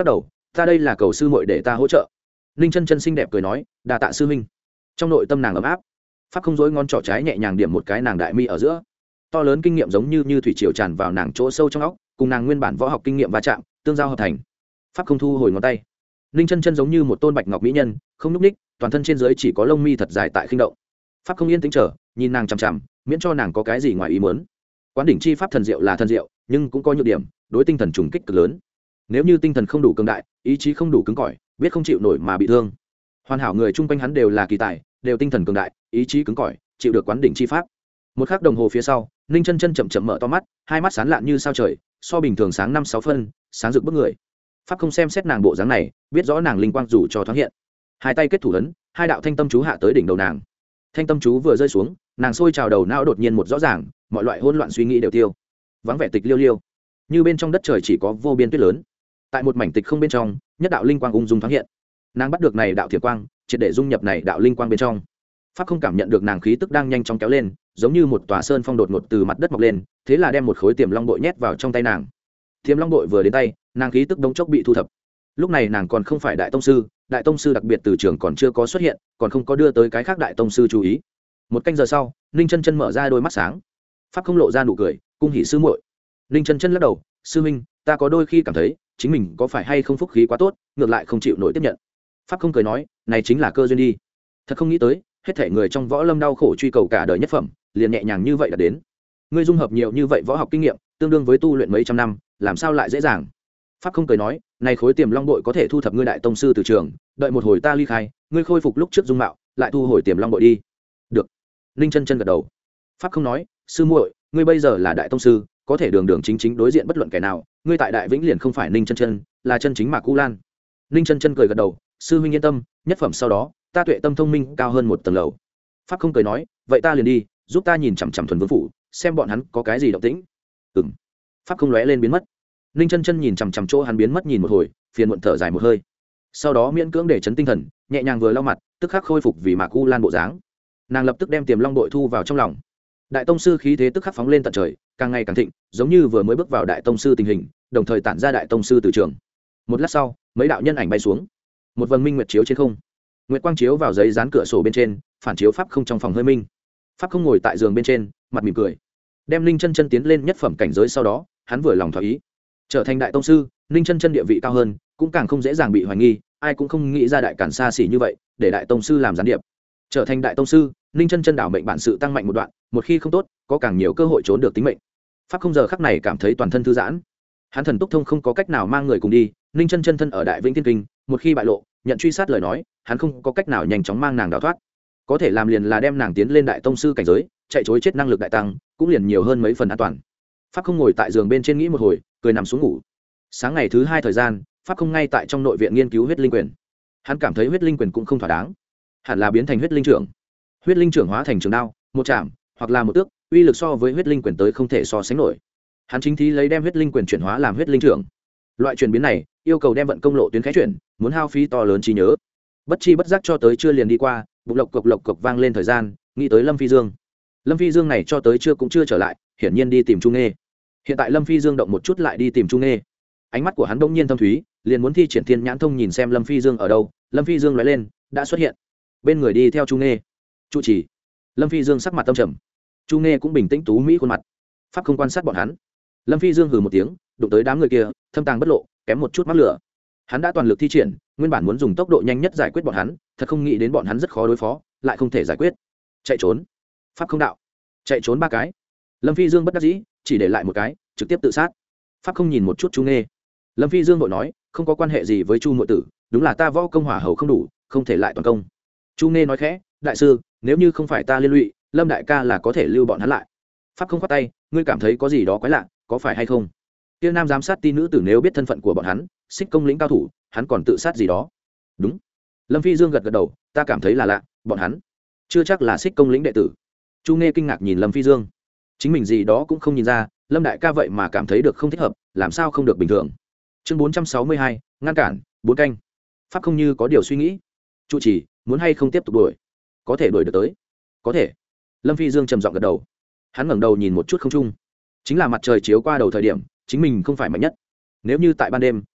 ta đây là cầu sư muội để ta hỗ trợ. Ninh chân chân xinh đẹp cười nói, đa tạ sư huynh. Trong nội tâm nàng ấm áp. Pháp không dối ngón trỏ trái nhẹ nhàng điểm một cái nàng đại mi ở giữa, to lớn kinh nghiệm giống như như thủy triều tràn vào nàng chỗ sâu trong óc, cùng nàng nguyên bản võ học kinh nghiệm va chạm tương giao hợp thành. Pháp không thu hồi ngón tay. Ninh chân chân giống như một tôn bạch ngọc mỹ nhân, không nhúc ních, toàn thân trên dưới chỉ có lông mi thật dài tại khinh động. Pháp không yên tĩnh chờ, nhìn nàng chằm chằm, miễn cho nàng có cái gì ngoài ý muốn. Quán đỉnh chi pháp thần diệu là thần diệu, nhưng cũng có nhược điểm, đối tinh thần trùng kích cực lớn. Nếu như tinh thần không đủ cường đại, ý chí không đủ cứng cỏi, biết không chịu nổi mà bị thương. Hoàn hảo người chung quanh hắn đều là kỳ tài, đều tinh thần cường đại, ý chí cứng cỏi, chịu được quán đỉnh chi pháp. Một khắc đồng hồ phía sau, Ninh chân chân chậm chậm mở to mắt, hai mắt sáng lạn như sao trời, so bình thường sáng năm sáu phân, sáng rực bức người. Pháp không xem xét nàng bộ dáng này, biết rõ nàng linh quang dù cho thoáng hiện. Hai tay kết thủ ấn, hai đạo thanh tâm chú hạ tới đỉnh đầu nàng. Thanh tâm chú vừa rơi xuống, nàng sôi trào đầu não đột nhiên một rõ ràng, mọi loại hỗn loạn suy nghĩ đều tiêu. Vắng vẻ tịch liêu liêu, như bên trong đất trời chỉ có vô biên tuyết lớn. Tại một mảnh tịch không bên trong, nhất đạo linh quang ung dung thoáng hiện. Nàng bắt được này đạo thiệp quang, triệt để dung nhập này đạo linh quang bên trong. Pháp không cảm nhận được nàng khí tức đang nhanh chóng kéo lên, giống như một tòa sơn phong đột ngột từ mặt đất mọc lên, thế là đem một khối tiềm long bội nhét vào trong tay nàng. Tiềm long bội vừa đến tay, nàng khí tức đống chốc bị thu thập. Lúc này nàng còn không phải đại tông sư, đại tông sư đặc biệt từ trường còn chưa có xuất hiện, còn không có đưa tới cái khác đại tông sư chú ý. Một canh giờ sau, Ninh chân chân mở ra đôi mắt sáng. Pháp không lộ ra nụ cười, cung hỉ sư muội. Ninh chân chân lắc đầu, sư huynh, ta có đôi khi cảm thấy chính mình có phải hay không phúc khí quá tốt, ngược lại không chịu nổi tiếp nhận. Pháp không cười nói, này chính là cơ duyên đi. Thật không nghĩ tới, hết thảy người trong võ lâm đau khổ truy cầu cả đời nhất phẩm, liền nhẹ nhàng như vậy đã đến. Ngươi dung hợp nhiều như vậy võ học kinh nghiệm, tương đương với tu luyện mấy trăm năm, làm sao lại dễ dàng? Pháp không cười nói, này khối tiềm long bội có thể thu thập ngươi đại tông sư từ trường, đợi một hồi ta ly khai, ngươi khôi phục lúc trước dung mạo, lại thu hồi tiềm long bội đi. Được. Ninh chân chân gật đầu. Pháp không nói, sư muội, ngươi bây giờ là đại tông sư, có thể đường đường chính chính đối diện bất luận kẻ nào, ngươi tại đại vĩnh liền không phải Ninh chân chân, là chân chính Mạc Cú Lan. Ninh chân chân cười gật đầu, sư huynh yên tâm, nhất phẩm sau đó, ta tuệ tâm thông minh cao hơn một tầng lầu. Pháp không cười nói, vậy ta liền đi, giúp ta nhìn chằm chằm thuần vương phủ, xem bọn hắn có cái gì động tĩnh. Ừm. Pháp không lóe lên biến mất. Ninh chân chân nhìn chằm chằm chỗ hắn biến mất nhìn một hồi, phiền muộn thở dài một hơi. Sau đó miễn cưỡng để chấn tinh thần, nhẹ nhàng vừa lau mặt, tức khắc khôi phục vì Mạc Cú Lan bộ dáng. Nàng lập tức đem tiềm long bội thu vào trong lòng. Đại tông sư khí thế tức khắc phóng lên tận trời, càng ngày càng thịnh, giống như vừa mới bước vào đại tông sư tình hình, đồng thời tản ra đại tông sư từ trường. Một lát sau, mấy đạo nhân ảnh bay xuống. Một vầng minh nguyệt chiếu trên không. Nguyệt quang chiếu vào giấy dán cửa sổ bên trên, phản chiếu pháp không trong phòng hơi minh. Pháp không ngồi tại giường bên trên, mặt mỉm cười. Đem Ninh chân chân tiến lên nhất phẩm cảnh giới sau đó, hắn vừa lòng thỏa ý. Trở thành đại tông sư, Ninh chân chân địa vị cao hơn, cũng càng không dễ dàng bị hoài nghi, ai cũng không nghĩ ra đại cản xa xỉ như vậy, để đại tông sư làm gián điệp. Trở thành đại tông sư, Ninh chân chân đảo mệnh bản sự tăng mạnh một đoạn, một khi không tốt, có càng nhiều cơ hội trốn được tính mệnh. Pháp không giờ khắc này cảm thấy toàn thân thư giãn. Hắn thần túc thông không có cách nào mang người cùng đi, Ninh chân chân thân ở đại vĩnh thiên kinh, một khi bại lộ, nhận truy sát lời nói, hắn không có cách nào nhanh chóng mang nàng đào thoát. Có thể làm liền là đem nàng tiến lên đại tông sư cảnh giới, chạy trối chết năng lực đại tăng, cũng liền nhiều hơn mấy phần an toàn. Pháp không ngồi tại giường bên trên nghĩ một hồi, cười nằm xuống ngủ. Sáng ngày thứ hai thời gian, Pháp không ngay tại trong nội viện nghiên cứu huyết linh quyền. Hắn cảm thấy huyết linh quyền cũng không thỏa đáng, hẳn là biến thành huyết linh trưởng. Huyết linh trưởng hóa thành trường đao, một chạm, hoặc là một tước, uy lực so với huyết linh quyền tới không thể so sánh nổi. Hắn chính thí lấy đem huyết linh quyền chuyển hóa làm huyết linh trưởng. Loại chuyển biến này yêu cầu đem vận công lộ tuyến khẽ chuyển, muốn hao phí to lớn trí nhớ. Bất chi bất giác cho tới chưa liền đi qua, bụng lộc cộc lộc cộc vang lên thời gian, nghĩ tới Lâm Phi Dương. Lâm Phi Dương này cho tới chưa cũng chưa trở lại, hiển nhiên đi tìm Trung Nghê. Hiện tại Lâm Phi Dương động một chút lại đi tìm Trung Nghê. Ánh mắt của hắn bỗng nhiên thâm thúy, liền muốn thi triển thiên nhãn thông nhìn xem Lâm Phi Dương ở đâu. Lâm Phi Dương lóe lên, đã xuất hiện. Bên người đi theo Trung Nghê. Trụ trì. Lâm Phi Dương sắc mặt tâm trầm. Trung Nghê cũng bình tĩnh tú mỹ khuôn mặt. Pháp không quan sát bọn hắn. Lâm Phi Dương hừ một tiếng, đụng tới đám người kia, thâm tàng bất lộ, kém một chút mắc lửa. Hắn đã toàn lực thi triển, nguyên bản muốn dùng tốc độ nhanh nhất giải quyết bọn hắn, thật không nghĩ đến bọn hắn rất khó đối phó, lại không thể giải quyết. Chạy trốn. Pháp không đạo. Chạy trốn ba cái. Lâm Phi Dương bất đắc dĩ, chỉ để lại một cái, trực tiếp tự sát. Pháp không nhìn một chút Chu Nghê. Lâm Phi Dương vội nói, không có quan hệ gì với Chu muội tử, đúng là ta võ công hỏa hầu không đủ, không thể lại toàn công. Chu Nghê nói khẽ, đại sư, nếu như không phải ta liên lụy, Lâm đại ca là có thể lưu bọn hắn lại. Pháp không khoát tay, ngươi cảm thấy có gì đó quái lạ, có phải hay không? Tiêu Nam giám sát ti nữ tử nếu biết thân phận của bọn hắn, xích công lĩnh cao thủ, hắn còn tự sát gì đó? Đúng. Lâm Phi Dương gật gật đầu, ta cảm thấy là lạ, bọn hắn chưa chắc là xích công lĩnh đệ tử. Chu Nghê kinh ngạc nhìn Lâm Phi Dương, chính mình gì đó cũng không nhìn ra, Lâm đại ca vậy mà cảm thấy được không thích hợp, làm sao không được bình thường. Chương bốn trăm sáu mươi hai, ngăn cản, bốn canh. Pháp không như có điều suy nghĩ. Trụ trì, muốn hay không tiếp tục đuổi? Có thể đuổi được tới. Có thể. Lâm Phi Dương trầm giọng gật đầu. Hắn ngẩng đầu nhìn một chút không trung, chính là mặt trời chiếu qua đầu thời điểm, chính mình không phải mạnh nhất. Nếu như tại ban đêm,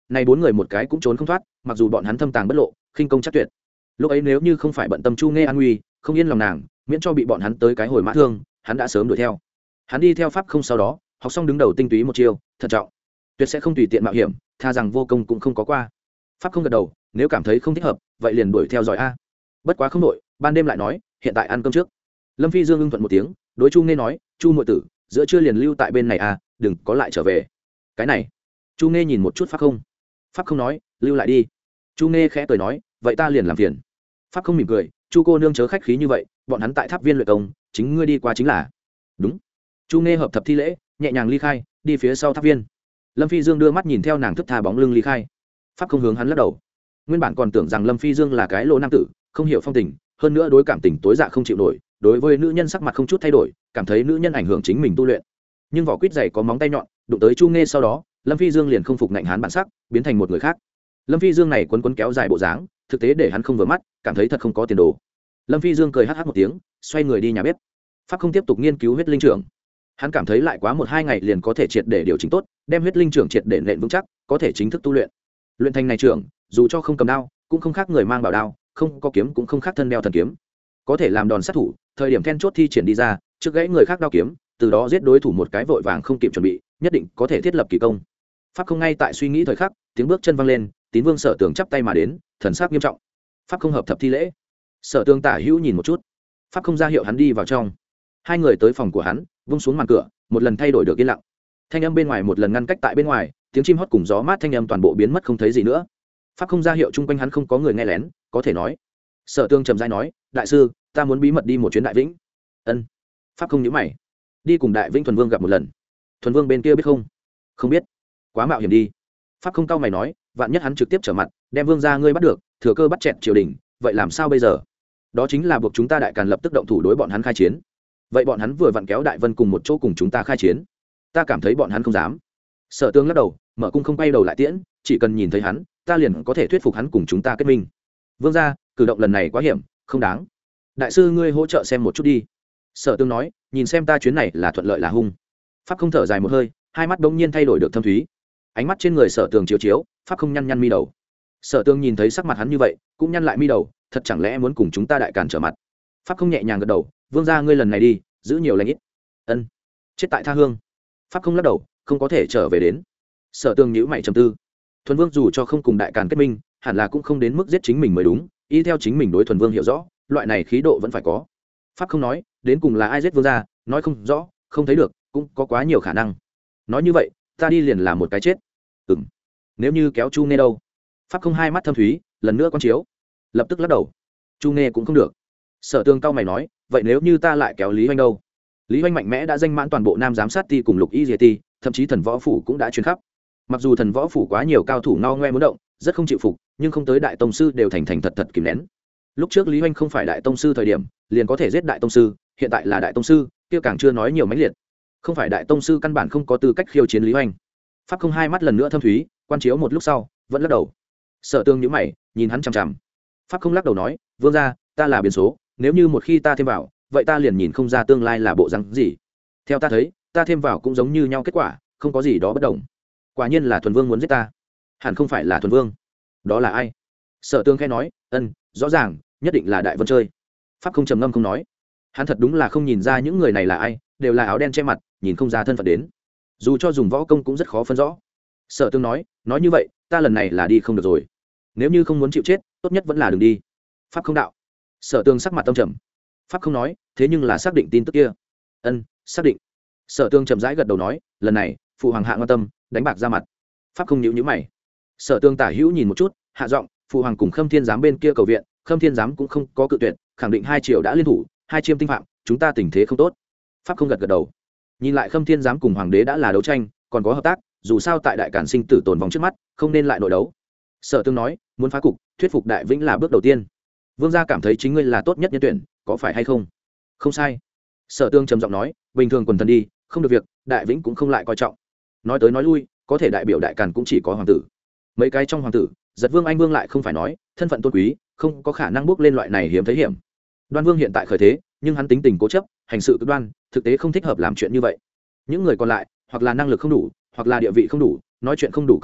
này bốn người một cái cũng trốn không thoát, mặc dù bọn hắn thâm tàng bất lộ, khinh công chắc tuyệt. Lúc ấy nếu như không phải bận tâm Chu Nghe an nguy, không yên lòng nàng, miễn cho bị bọn hắn tới cái hồi mã thương, hắn đã sớm đuổi theo. Hắn đi theo pháp không sau đó, học xong đứng đầu tinh túy một chiêu, thận trọng, tuyệt sẽ không tùy tiện mạo hiểm, tha rằng vô công cũng không có qua. Pháp không gật đầu, nếu cảm thấy không thích hợp, vậy liền đuổi theo dõi a. Bất quá không đổi, ban đêm lại nói, hiện tại ăn cơm trước. Lâm Phi Dương ưng thuận một tiếng, đối Chu Nghe nói, Chu muội tử, giữa trưa liền lưu tại bên này a, đừng có lại trở về. Cái này, Chu Nghe nhìn một chút pháp không. Pháp không nói, lưu lại đi. Chu Nghe khẽ cười nói, vậy ta liền làm phiền. Pháp không mỉm cười, Chu cô nương chớ khách khí như vậy, bọn hắn tại tháp viên luyện công, chính ngươi đi qua chính là. Đúng. Chu Nghe hợp thập thi lễ, nhẹ nhàng ly khai, đi phía sau tháp viên. Lâm Phi Dương đưa mắt nhìn theo nàng thức tha bóng lưng ly khai. Pháp không hướng hắn lắc đầu. Nguyên bản còn tưởng rằng Lâm Phi Dương là cái lỗ nam tử, không hiểu phong tình, hơn nữa đối cảm tình tối dạ không chịu nổi, đối với nữ nhân sắc mặt không chút thay đổi, cảm thấy nữ nhân ảnh hưởng chính mình tu luyện. Nhưng vỏ quýt dày có móng tay nhọn, đụng tới Chu Nghe sau đó, Lâm Phi Dương liền không phục ngạnh hán bản sắc, biến thành một người khác. Lâm Phi Dương này quấn quấn kéo dài bộ dáng, thực tế để hắn không vừa mắt, cảm thấy thật không có tiền đồ. Lâm Phi Dương cười hắc hắc một tiếng, xoay người đi nhà bếp. Pháp không tiếp tục nghiên cứu huyết linh trưởng. Hắn cảm thấy lại quá một hai ngày liền có thể triệt để điều chỉnh tốt, đem huyết linh trưởng triệt để nện vững chắc, có thể chính thức tu luyện. Luyện thành này trưởng, dù cho không cầm đao, cũng không khác người mang bảo đao, không có kiếm cũng không khác thân đeo thần kiếm, có thể làm đòn sát thủ, thời điểm then chốt thi triển đi ra, trước gãy người khác đao kiếm, từ đó giết đối thủ một cái vội vàng không kịp chuẩn bị, nhất định có thể thiết lập kỳ công. Pháp không ngay tại suy nghĩ thời khắc, tiếng bước chân vang lên, Tín Vương Sở Tường chắp tay mà đến, thần sắc nghiêm trọng. Pháp không hợp thập thi lễ. Sở Tường tả hữu nhìn một chút, Pháp không ra hiệu hắn đi vào trong. Hai người tới phòng của hắn, vung xuống màn cửa, một lần thay đổi được yên lặng. Thanh âm bên ngoài một lần ngăn cách tại bên ngoài, tiếng chim hót cùng gió mát thanh âm toàn bộ biến mất không thấy gì nữa. Pháp không ra hiệu chung quanh hắn không có người nghe lén, có thể nói. Sở Tường trầm rãi nói, đại sư, ta muốn bí mật đi một chuyến Đại Vĩnh. Ân. Pháp không nhíu mày. Đi cùng Đại Vĩnh Thuần Vương gặp một lần. Thuần Vương bên kia biết không? Không biết. Quá mạo hiểm đi. Pháp không cau mày nói, vạn nhất hắn trực tiếp trở mặt, đem vương gia ngươi bắt được, thừa cơ bắt chẹt triều đình, vậy làm sao bây giờ? Đó chính là buộc chúng ta Đại Càn lập tức động thủ đối bọn hắn khai chiến. Vậy bọn hắn vừa vặn kéo Đại Vân cùng một chỗ cùng chúng ta khai chiến. Ta cảm thấy bọn hắn không dám. Sở Tương lắc đầu, mở cung không quay đầu lại tiễn, chỉ cần nhìn thấy hắn, ta liền có thể thuyết phục hắn cùng chúng ta kết minh. Vương gia, cử động lần này quá hiểm, không đáng. Đại sư ngươi hỗ trợ xem một chút đi. Sở Tương nói, nhìn xem ta chuyến này là thuận lợi là hung. Pháp không thở dài một hơi, hai mắt đống nhiên thay đổi được thâm thúy. Ánh mắt trên người Sở Tường chiếu chiếu, Pháp không nhăn nhăn mi đầu. Sở Tường nhìn thấy sắc mặt hắn như vậy, cũng nhăn lại mi đầu, thật chẳng lẽ muốn cùng chúng ta Đại Càn trở mặt? Pháp không nhẹ nhàng gật đầu, vương gia ngươi lần này đi, giữ nhiều lãnh ít. Ân. Chết tại tha hương. Pháp không lắc đầu, không có thể trở về đến. Sở Tường nhíu mày trầm tư. Thuần Vương dù cho không cùng Đại Càn kết minh, hẳn là cũng không đến mức giết chính mình mới đúng, y theo chính mình đối Thuần Vương hiểu rõ, loại này khí độ vẫn phải có. Pháp không nói, đến cùng là ai giết vương gia, nói không rõ, không thấy được, cũng có quá nhiều khả năng. Nói như vậy, ta đi liền là một cái chết. Ừm. Nếu như kéo Chu Nghe đâu? Pháp không hai mắt thâm thúy, lần nữa quan chiếu, lập tức lắc đầu. Chu Nghe cũng không được. Sở Tường cao mày nói, vậy nếu như ta lại kéo Lý Hoành đâu? Lý Hoành mạnh mẽ đã danh mãn toàn bộ Nam giám sát ti cùng Lục Y Diệ ti, thậm chí Thần Võ phủ cũng đã truyền khắp. Mặc dù Thần Võ phủ quá nhiều cao thủ no ngoe muốn động, rất không chịu phục, nhưng không tới đại tông sư đều thành thành thật thật kìm nén. Lúc trước Lý Hoành không phải đại tông sư thời điểm, liền có thể giết đại tông sư, hiện tại là đại tông sư, kia càng chưa nói nhiều mãnh liệt. Không phải đại tông sư căn bản không có tư cách khiêu chiến Lý Hoành. Pháp không hai mắt lần nữa thâm thúy, quan chiếu một lúc sau, vẫn lắc đầu. Sở Tương nhíu mày, nhìn hắn chằm chằm. Pháp không lắc đầu nói, vương gia, ta là biến số, nếu như một khi ta thêm vào, vậy ta liền nhìn không ra tương lai là bộ rắn gì. Theo ta thấy, ta thêm vào cũng giống như nhau kết quả, không có gì đó bất đồng. Quả nhiên là Thuần Vương muốn giết ta. Hẳn không phải là Thuần Vương. Đó là ai? Sở Tương khẽ nói, ân, rõ ràng, nhất định là Đại Vân chơi. Pháp không trầm ngâm không nói. Hắn thật đúng là không nhìn ra những người này là ai, đều là áo đen che mặt, nhìn không ra thân phận đến. Dù cho dùng võ công cũng rất khó phân rõ. Sở Tương nói, nói như vậy, ta lần này là đi không được rồi. Nếu như không muốn chịu chết, tốt nhất vẫn là đừng đi. Pháp không đạo. Sở Tương sắc mặt tâm trầm. Pháp không nói, thế nhưng là xác định tin tức kia. Ân, xác định. Sở Tương chậm rãi gật đầu nói, lần này, phụ hoàng hạ quan tâm, đánh bạc ra mặt. Pháp không nhíu nhíu mày. Sở Tương tả hữu nhìn một chút, hạ giọng, phụ hoàng cùng Khâm Thiên giám bên kia cầu viện, Khâm Thiên giám cũng không có cự tuyệt, khẳng định hai triều đã liên thủ, hai chiêm tinh phạm, chúng ta tình thế không tốt. Pháp không gật gật đầu. Nhìn lại Khâm Thiên giám cùng hoàng đế đã là đấu tranh, còn có hợp tác, dù sao tại Đại Càn sinh tử tồn vong trước mắt, không nên lại nội đấu. Sở Tương nói, muốn phá cục, thuyết phục Đại Vĩnh là bước đầu tiên. Vương gia cảm thấy chính ngươi là tốt nhất nhân tuyển, có phải hay không? Không sai. Sở Tương trầm giọng nói, bình thường quần thần đi, không được việc, Đại Vĩnh cũng không lại coi trọng. Nói tới nói lui, có thể đại biểu Đại Càn cũng chỉ có hoàng tử. Mấy cái trong hoàng tử, Giật Vương Anh Vương lại không phải nói, thân phận tôn quý, không có khả năng bước lên loại này hiếm thấy hiểm. Đoan Vương hiện tại khởi thế, nhưng hắn tính tình cố chấp, hành sự cực đoan, thực tế không thích hợp làm chuyện như vậy. Những người còn lại, hoặc là năng lực không đủ, hoặc là địa vị không đủ, nói chuyện không đủ cứng khí,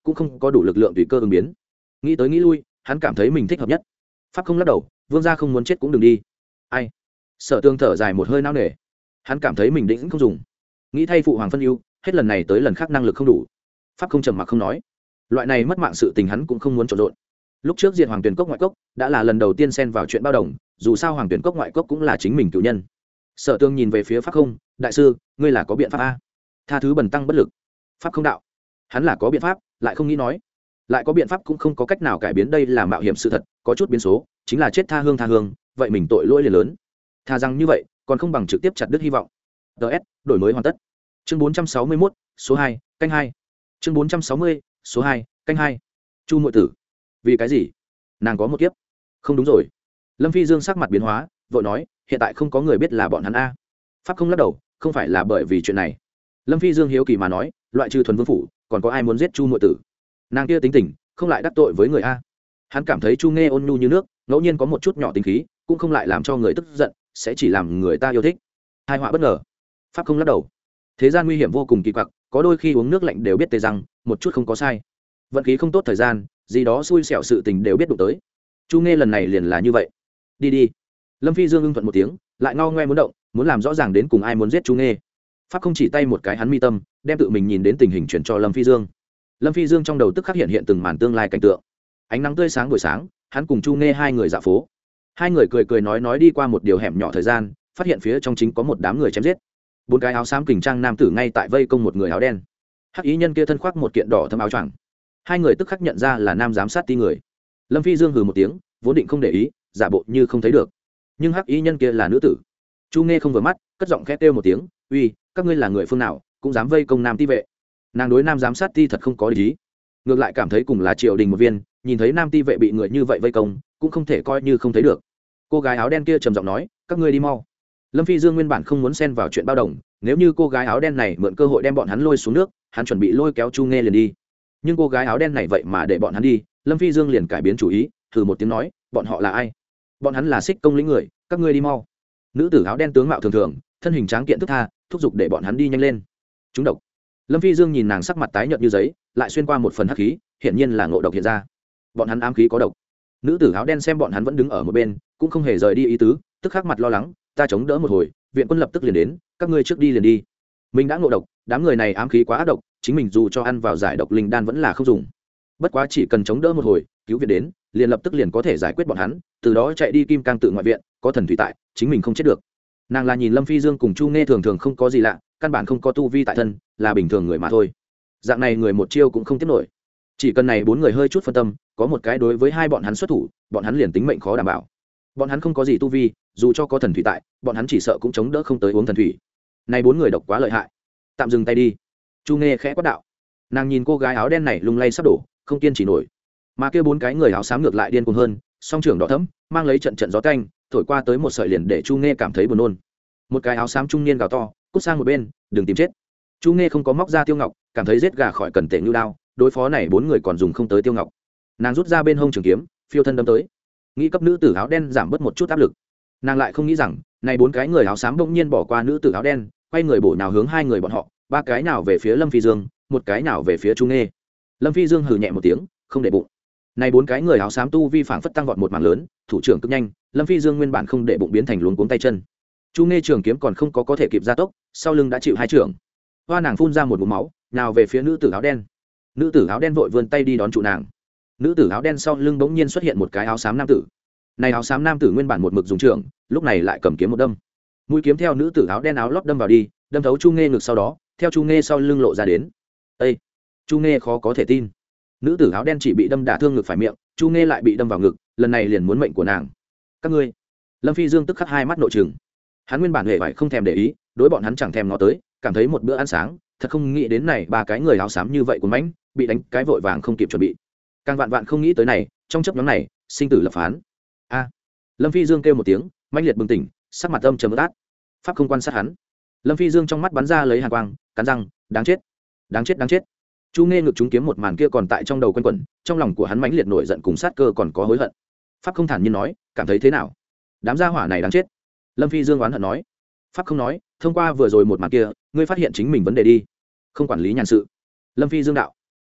cũng không có đủ lực lượng tùy cơ ứng biến. Nghĩ tới nghĩ lui, hắn cảm thấy mình thích hợp nhất. Pháp không lắc đầu, vương gia không muốn chết cũng đừng đi. Ai? Sở Tương thở dài một hơi não nề. Hắn cảm thấy mình định không dùng. Nghĩ thay phụ hoàng phân ưu, hết lần này tới lần khác năng lực không đủ. Pháp không trầm mặc không nói. Loại này mất mạng sự tình hắn cũng không muốn trộn rộn. Lúc trước diệt Hoàng Tuyển Cốc ngoại cốc, đã là lần đầu tiên xen vào chuyện bao đồng, dù sao Hoàng Tuyển Cốc ngoại cốc cũng là chính mình cựu nhân. Sở Tương nhìn về phía Pháp không, đại sư, ngươi là có biện pháp a? Tha thứ bần tăng bất lực. Pháp không đạo. Hắn là có biện pháp, lại không nghĩ nói. Lại có biện pháp cũng không có cách nào cải biến, đây là mạo hiểm sự thật, có chút biến số, chính là chết tha hương tha hương, vậy mình tội lỗi liền lớn. Tha rằng như vậy, còn không bằng trực tiếp chặt đứt hy vọng. ds đổi mới hoàn tất. Chương bốn trăm sáu mươi mốt, số hai, canh hai. Chương bốn trăm sáu mươi, số hai, canh hai. Chu muội tử. Vì cái gì? Nàng có một kiếp. Không đúng rồi. Lâm Phi Dương sắc mặt biến hóa, vội nói, hiện tại không có người biết là bọn hắn a. Pháp không lắc đầu, không phải là bởi vì chuyện này. Lâm Phi Dương hiếu kỳ mà nói, loại trừ thuần vương phủ, còn có ai muốn giết Chu muội tử? Nàng kia tính tình, không lại đắc tội với người a. Hắn cảm thấy Chu Nghe ôn nhu như nước, ngẫu nhiên có một chút nhỏ tính khí, cũng không lại làm cho người tức giận, sẽ chỉ làm người ta yêu thích. Hai họa bất ngờ. Pháp không lắc đầu. Thế gian nguy hiểm vô cùng kỳ quặc, có đôi khi uống nước lạnh đều biết tê răng, một chút không có sai. Vận khí không tốt thời gian, gì đó xui xẻo sự tình đều biết đụng tới. Chu Nghe lần này liền là như vậy. Đi đi. Lâm Phi Dương ưng thuận một tiếng, lại ngao ngoe muốn động, muốn làm rõ ràng đến cùng ai muốn giết Chu Nghe. Pháp không chỉ tay một cái hắn mi tâm, đem tự mình nhìn đến tình hình chuyển cho Lâm Phi Dương. Lâm Phi Dương trong đầu tức khắc hiện hiện từng màn tương lai cảnh tượng. Ánh nắng tươi sáng buổi sáng, hắn cùng Chu Nghe hai người dạo phố. Hai người cười cười nói nói đi qua một điều hẻm nhỏ thời gian, phát hiện phía trong chính có một đám người chém giết. Bốn cái áo xám kình trang nam tử ngay tại vây công một người áo đen. Hắc ý nhân kia thân khoác một kiện đỏ thâm áo choàng. Hai người tức khắc nhận ra là nam giám sát ti người. Lâm Phi Dương hừ một tiếng, vốn định không để ý, giả bộ như không thấy được. Nhưng hắc ý nhân kia là nữ tử. Chu Nghe không vừa mắt, cất giọng khẽ kêu một tiếng, uy, các ngươi là người phương nào, cũng dám vây công nam ti vệ? Nàng đối nam giám sát ti thật không có ý, ngược lại cảm thấy cùng là triều đình một viên, nhìn thấy nam ti vệ bị người như vậy vây công, cũng không thể coi như không thấy được. Cô gái áo đen kia trầm giọng nói, các ngươi đi mau. Lâm Phi Dương nguyên bản không muốn xen vào chuyện bao đồng, nếu như cô gái áo đen này mượn cơ hội đem bọn hắn lôi xuống nước, hắn chuẩn bị lôi kéo Chu Nghe liền đi. Nhưng cô gái áo đen này vậy mà để bọn hắn đi, Lâm Phi Dương liền cải biến chủ ý, thử một tiếng nói, bọn họ là ai? Bọn hắn là Xích Công lĩnh người, các ngươi đi mau. Nữ tử áo đen tướng mạo thường thường, thân hình tráng kiện thức tha, thúc giục để bọn hắn đi nhanh lên. Chúng độc. Lâm Phi Dương nhìn nàng sắc mặt tái nhợt như giấy, lại xuyên qua một phần hắc khí, hiển nhiên là ngộ độc hiện ra. Bọn hắn ám khí có độc. Nữ tử áo đen xem bọn hắn vẫn đứng ở một bên, cũng không hề rời đi ý tứ, tức khắc mặt lo lắng, ta chống đỡ một hồi, viện quân lập tức liền đến, các ngươi trước đi liền đi. Mình đã ngộ độc, đám người này ám khí quá ác độc, chính mình dù cho ăn vào giải độc linh đan vẫn là không dùng. Bất quá chỉ cần chống đỡ một hồi, cứu viện đến, liền lập tức liền có thể giải quyết bọn hắn, từ đó chạy đi Kim Cang tự ngoại viện, có thần thủy tại, chính mình không chết được. Nàng là nhìn Lâm Phi Dương cùng Chu Nghe thường thường không có gì lạ, căn bản không có tu vi tại thân, là bình thường người mà thôi. Dạng này người một chiêu cũng không tiếp nổi. Chỉ cần này bốn người hơi chút phân tâm, có một cái đối với hai bọn hắn xuất thủ, bọn hắn liền tính mệnh khó đảm bảo. Bọn hắn không có gì tu vi, dù cho có thần thủy tại, bọn hắn chỉ sợ cũng chống đỡ không tới uống thần thủy. Này bốn người độc quá lợi hại, tạm dừng tay đi. Chu Nghe khẽ quát đạo. Nàng nhìn cô gái áo đen này lung lay sắp đổ, không kiên trì nổi. Mà kia bốn cái người áo xám ngược lại điên cuồng hơn, song trưởng đỏ thẫm, mang lấy trận trận gió tanh, thổi qua tới một sợi liền để Chu Nghe cảm thấy buồn nôn. Một cái áo xám trung niên gào to, cút sang một bên, đừng tìm chết. Chu Nghe không có móc ra tiêu ngọc, cảm thấy giết gà khỏi cần tệ như đao, đối phó này bốn người còn dùng không tới tiêu ngọc. Nàng rút ra bên hông trường kiếm, phiêu thân đâm tới, nghĩ cấp nữ tử áo đen giảm bớt một chút áp lực. Nàng lại không nghĩ rằng, này bốn cái người áo xám bỗng nhiên bỏ qua nữ tử áo đen, quay người bổ nào hướng hai người bọn họ, ba cái nào về phía Lâm Phi Dương, một cái nào về phía Chu Nghe. Lâm Phi Dương hừ nhẹ một tiếng, không để bụng. Này bốn cái người áo xám tu vi phảng phất tăng vọt một mảng lớn, thủ trưởng cực nhanh, Lâm Phi Dương nguyên bản không để bụng biến thành luống cuống tay chân. Chu Nghe trường kiếm còn không có có thể kịp gia tốc, sau lưng đã chịu hai trưởng. Hoa nàng phun ra một ngụm máu, nào về phía nữ tử áo đen. Nữ tử áo đen vội vươn tay đi đón trụ nàng. Nữ tử áo đen sau lưng bỗng nhiên xuất hiện một cái áo xám nam tử. Này áo xám nam tử nguyên bản một mực dùng trường, lúc này lại cầm kiếm một đâm. Mũi kiếm theo nữ tử áo đen áo lót đâm vào đi, đâm thấu Chu Nghe ngực, sau đó theo Chu Nghe sau lưng lộ ra đến. Ê! Chu Nghe khó có thể tin. Nữ tử áo đen chỉ bị đâm đả thương ngực phải miệng, Chu Nghe lại bị đâm vào ngực, lần này liền muốn mệnh của nàng. Các ngươi! Lâm Phi Dương tức khắc hai mắt nội trừng. Hắn nguyên bản hề phải không thèm để ý, đối bọn hắn chẳng thèm ngó tới, cảm thấy một bữa ăn sáng, thật không nghĩ đến này ba cái người áo xám như vậy của mãnh, bị đánh cái vội vàng không kịp chuẩn bị. Càng vạn vạn không nghĩ tới này, trong chớp nhoáng này, sinh tử lập phán. A! Lâm Phi Dương kêu một tiếng, mãnh liệt bừng tỉnh, sắc mặt âm trầm ướt át. Pháp không quan sát hắn. Lâm Phi Dương trong mắt bắn ra lấy hàn quang, cắn răng, đáng chết, đáng chết, đáng chết. Chu Nghe ngực chúng kiếm một màn kia còn tại trong đầu quanh quẩn, trong lòng của hắn mãnh liệt nổi giận cùng sát cơ còn có hối hận. Pháp không thản nhiên nói, cảm thấy thế nào? Đám gia hỏa này đáng chết. Lâm Phi Dương oán hận nói. Pháp không nói, thông qua vừa rồi một màn kia, ngươi phát hiện chính mình vấn đề đi, không quản lý nhàn sự. Lâm Phi Dương đạo.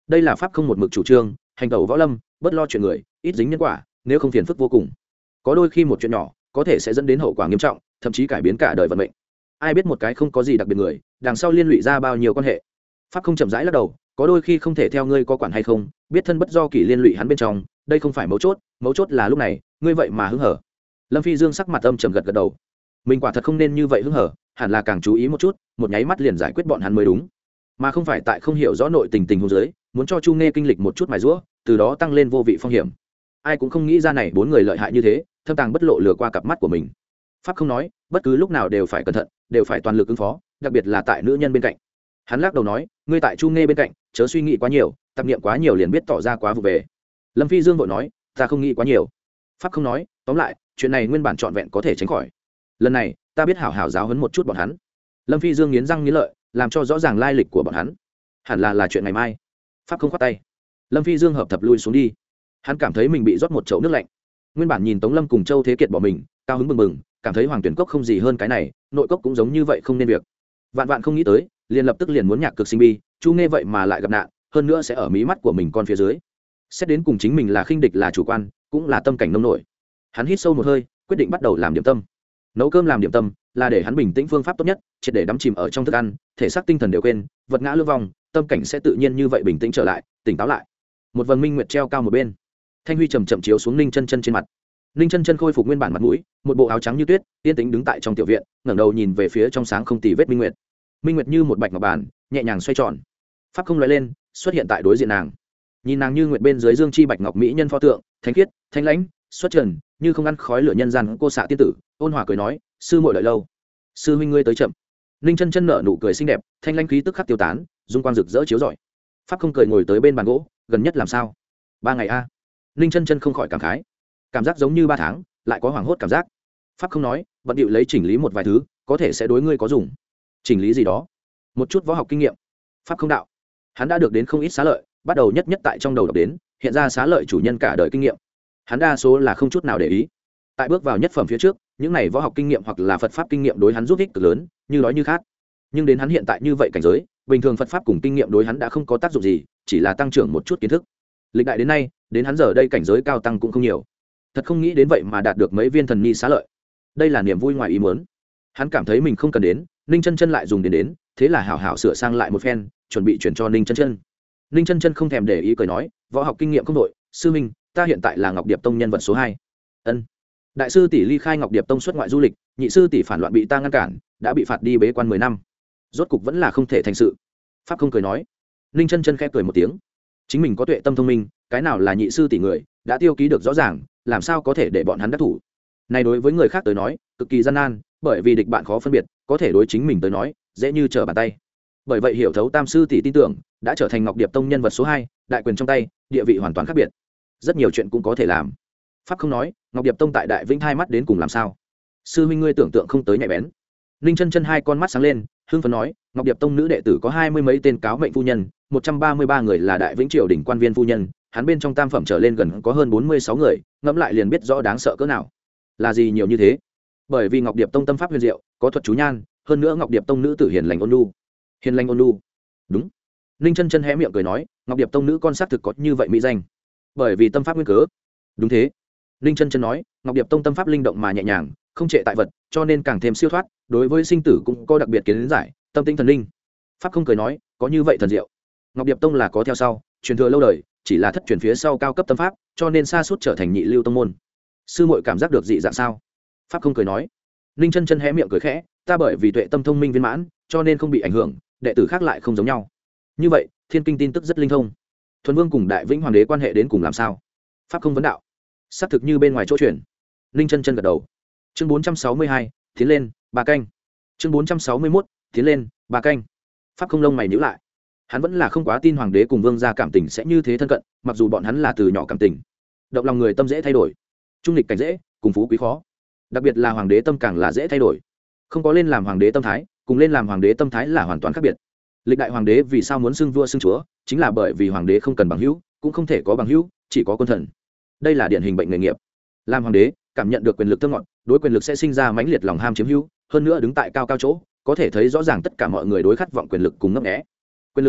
đây là pháp không một mực chủ trương, hành tẩu võ lâm bất lo chuyện người, ít dính nhân quả, nếu không phiền phức vô cùng. Có đôi khi một chuyện nhỏ có thể sẽ dẫn đến hậu quả nghiêm trọng, thậm chí cải biến cả đời vận mệnh. Ai biết một cái không có gì đặc biệt người đằng sau liên lụy ra bao nhiêu quan hệ. Pháp không chậm rãi lắc đầu, có đôi khi không thể theo ngươi có quản hay không, biết thân bất do kỷ liên lụy hắn bên trong, đây không phải mấu chốt, mấu chốt là lúc này ngươi vậy mà hứng hở. Lâm Phi Dương sắc mặt âm trầm gật gật đầu, mình quả thật không nên như vậy hứng hở, hẳn là càng chú ý một chút, một nháy mắt liền giải quyết bọn hắn mới đúng, mà không phải tại không hiểu rõ nội tình tình huống dưới muốn cho Chu Nghe kinh lịch một chút mài giũa, từ đó tăng lên vô vị phong hiểm. Ai cũng không nghĩ ra này bốn người lợi hại như thế, thâm tàng bất lộ lừa qua cặp mắt của mình. Pháp không nói, bất cứ lúc nào đều phải cẩn thận, đều phải toàn lực ứng phó, đặc biệt là tại nữ nhân bên cạnh. Hắn lắc đầu nói, ngươi tại Chu Nghe bên cạnh chớ suy nghĩ quá nhiều, tập niệm quá nhiều liền biết tỏ ra quá vụ về. Lâm Phi Dương vội nói, ta không nghĩ quá nhiều. Pháp không nói, tóm lại chuyện này nguyên bản trọn vẹn có thể tránh khỏi, lần này ta biết hảo hảo giáo huấn một chút bọn hắn. Lâm Phi Dương nghiến răng nghiến lợi, làm cho rõ ràng lai lịch của bọn hắn, hẳn là là chuyện ngày mai. Pháp không khoát tay, Lâm Phi Dương hợp thập lui xuống đi. Hắn cảm thấy mình bị rót một chậu nước lạnh. Nguyên bản nhìn Tống Lâm cùng Châu Thế Kiệt bỏ mình, cao hứng bừng bừng, cảm thấy Hoàng Tuyển Cốc không gì hơn cái này, nội cốc cũng giống như vậy không nên việc. Vạn vạn không nghĩ tới, liền lập tức liền muốn nhạc cực sinh bi, Chu Nghe vậy mà lại gặp nạn, hơn nữa sẽ ở mí mắt của mình con phía dưới. Xét đến cùng chính mình là khinh địch là chủ quan, cũng là tâm cảnh nông nổi. Hắn hít sâu một hơi, quyết định bắt đầu làm điểm tâm. Nấu cơm làm điểm tâm là để hắn bình tĩnh phương pháp tốt nhất, triệt để đắm chìm ở trong thức ăn, thể xác tinh thần đều quên, vật ngã lưu vong, tâm cảnh sẽ tự nhiên như vậy bình tĩnh trở lại, tỉnh táo lại. Một vầng minh nguyệt treo cao một bên, thanh huy chậm chậm chiếu xuống Ninh Chân Chân trên mặt. Ninh Chân Chân khôi phục nguyên bản mặt mũi, một bộ áo trắng như tuyết, yên tĩnh đứng tại trong tiểu viện, ngẩng đầu nhìn về phía trong sáng không tì vết minh nguyệt. Minh nguyệt như một bạch ngọc bàn, nhẹ nhàng xoay tròn. Pháp không lóe lên, xuất hiện tại đối diện nàng. Nhìn nàng như nguyệt bên dưới dương chi bạch ngọc mỹ nhân pho tượng, thánh khiết, thanh lãnh, xuất trần, như không ăn khói lửa nhân gian cô xạ tiên tử, ôn hòa cười nói, sư muội đợi lâu. Sư huynh ngươi tới chậm. Ninh Chân Chân nở nụ cười xinh đẹp, thanh lãnh khí tức khắc tiêu tán, dung quang rực rỡ chiếu rọi. Pháp không cười ngồi tới bên bàn gỗ, gần nhất làm sao? Ba ngày a. Ninh Chân Chân không khỏi cảm khái, cảm giác giống như ba tháng, lại có hoảng hốt cảm giác. Pháp không nói, bận điệu lấy chỉnh lý một vài thứ, có thể sẽ đối ngươi có dùng. Chỉnh lý gì đó? Một chút võ học kinh nghiệm. Pháp không đạo, hắn đã được đến không ít xá lợi, bắt đầu nhất nhất tại trong đầu đọc đến, hiện ra xá lợi chủ nhân cả đời kinh nghiệm. Hắn đa số là không chút nào để ý. Tại bước vào nhất phẩm phía trước, những này võ học kinh nghiệm hoặc là Phật pháp kinh nghiệm đối hắn giúp ích cực lớn, như đói như khát. Nhưng đến hắn hiện tại như vậy cảnh giới, bình thường Phật pháp cùng kinh nghiệm đối hắn đã không có tác dụng gì, chỉ là tăng trưởng một chút kiến thức. Lịch đại đến nay, đến hắn giờ đây cảnh giới cao tăng cũng không nhiều. Thật không nghĩ đến vậy mà đạt được mấy viên thần ni xá lợi. Đây là niềm vui ngoài ý muốn. Hắn cảm thấy mình không cần đến, Ninh Chân Chân lại dùng đến đến, thế là hảo hảo sửa sang lại một phen, chuẩn bị chuyển cho Ninh Chân Chân. Ninh Chân Chân không thèm để ý cười nói, võ học kinh nghiệm không đội, sư minh, ta hiện tại là Ngọc Điệp Tông nhân vật số hai. Ân. Đại sư tỷ ly khai Ngọc Điệp Tông xuất ngoại du lịch, nhị sư tỷ phản loạn bị ta ngăn cản, đã bị phạt đi bế quan mười năm. Rốt cục vẫn là không thể thành sự. Pháp không cười nói. Ninh Chân Chân khẽ cười một tiếng. Chính mình có tuệ tâm thông minh, cái nào là nhị sư tỷ người, đã tiêu ký được rõ ràng, làm sao có thể để bọn hắn đắc thủ. Này đối với người khác tới nói, cực kỳ gian nan, bởi vì địch bạn khó phân biệt, có thể đối chính mình tới nói, dễ như trở bàn tay. Bởi vậy hiểu thấu tam sư tỷ tin tưởng, đã trở thành Ngọc Điệp Tông nhân vật số hai, đại quyền trong tay, địa vị hoàn toàn khác biệt. Rất nhiều chuyện cũng có thể làm. Pháp không nói, Ngọc Điệp Tông tại Đại Vĩnh hai mắt đến cùng làm sao? Sư huynh ngươi tưởng tượng không tới nhạy bén. Ninh Chân Chân hai con mắt sáng lên, hưng phấn nói, Ngọc Điệp Tông nữ đệ tử có hai mươi mấy tên cáo mệnh phu nhân, một trăm ba mươi ba người là Đại Vĩnh triều đỉnh quan viên phu nhân, hắn bên trong tam phẩm trở lên gần có hơn bốn mươi sáu người, ngẫm lại liền biết rõ đáng sợ cỡ nào. Là gì nhiều như thế? Bởi vì Ngọc Điệp Tông tâm pháp huyền diệu, có thuật chú nhan, hơn nữa Ngọc Điệp Tông nữ tử hiền lành ôn nhu. Hiền lành ôn nhu. Đúng. Ninh Chân Chân hé miệng cười nói, Ngọc Điệp Tông nữ con xác thực có như vậy mỹ danh. Bởi vì tâm pháp nguyên cớ. Đúng thế. Ninh Chân Chân nói, Ngọc Điệp Tông tâm pháp linh động mà nhẹ nhàng, không trệ tại vật, cho nên càng thêm siêu thoát, đối với sinh tử cũng có đặc biệt kiến giải, tâm tinh thần linh. Pháp không cười nói, có như vậy thần diệu. Ngọc Điệp Tông là có theo sau, truyền thừa lâu đời, chỉ là thất truyền phía sau cao cấp tâm pháp, cho nên xa suốt trở thành nhị lưu tông môn. Sư muội cảm giác được dị dạng sao? Pháp không cười nói. Ninh Chân Chân hé miệng cười khẽ, ta bởi vì tuệ tâm thông minh viên mãn, cho nên không bị ảnh hưởng, đệ tử khác lại không giống nhau. Như vậy, thiên kinh tin tức rất linh thông. Thuần Vương cùng Đại Vĩnh Hoàng đế quan hệ đến cùng làm sao? Pháp không vấn đạo. Xác thực như bên ngoài chỗ truyền. Ninh Chân Chân gật đầu. Chương bốn trăm sáu mươi hai, tiến lên, ba canh. Chương bốn trăm sáu mươi mốt, tiến lên, ba canh. Pháp không lông mày nhíu lại. Hắn vẫn là không quá tin hoàng đế cùng vương gia cảm tình sẽ như thế thân cận, mặc dù bọn hắn là từ nhỏ cảm tình. Động lòng người tâm dễ thay đổi, trung lịch cảnh dễ, cùng phú quý khó. Đặc biệt là hoàng đế tâm càng là dễ thay đổi. Không có lên làm hoàng đế tâm thái, cùng lên làm hoàng đế tâm thái là hoàn toàn khác biệt. Lịch đại hoàng đế vì sao muốn xưng vua xưng chúa, chính là bởi vì hoàng đế không cần bằng hữu, cũng không thể có bằng hữu, chỉ có quân thần. Đây là điển hình bệnh nghề nghiệp. Làm hoàng đế, cảm nhận được quyền lực thơ ngọn, đối quyền lực sẽ sinh ra mãnh liệt lòng ham chiếm hữu, hơn nữa đứng tại cao cao chỗ, có thể thấy rõ ràng tất cả mọi người đối khát vọng quyền lực cùng ngấp nghé. Quyền lực thơ ngọn,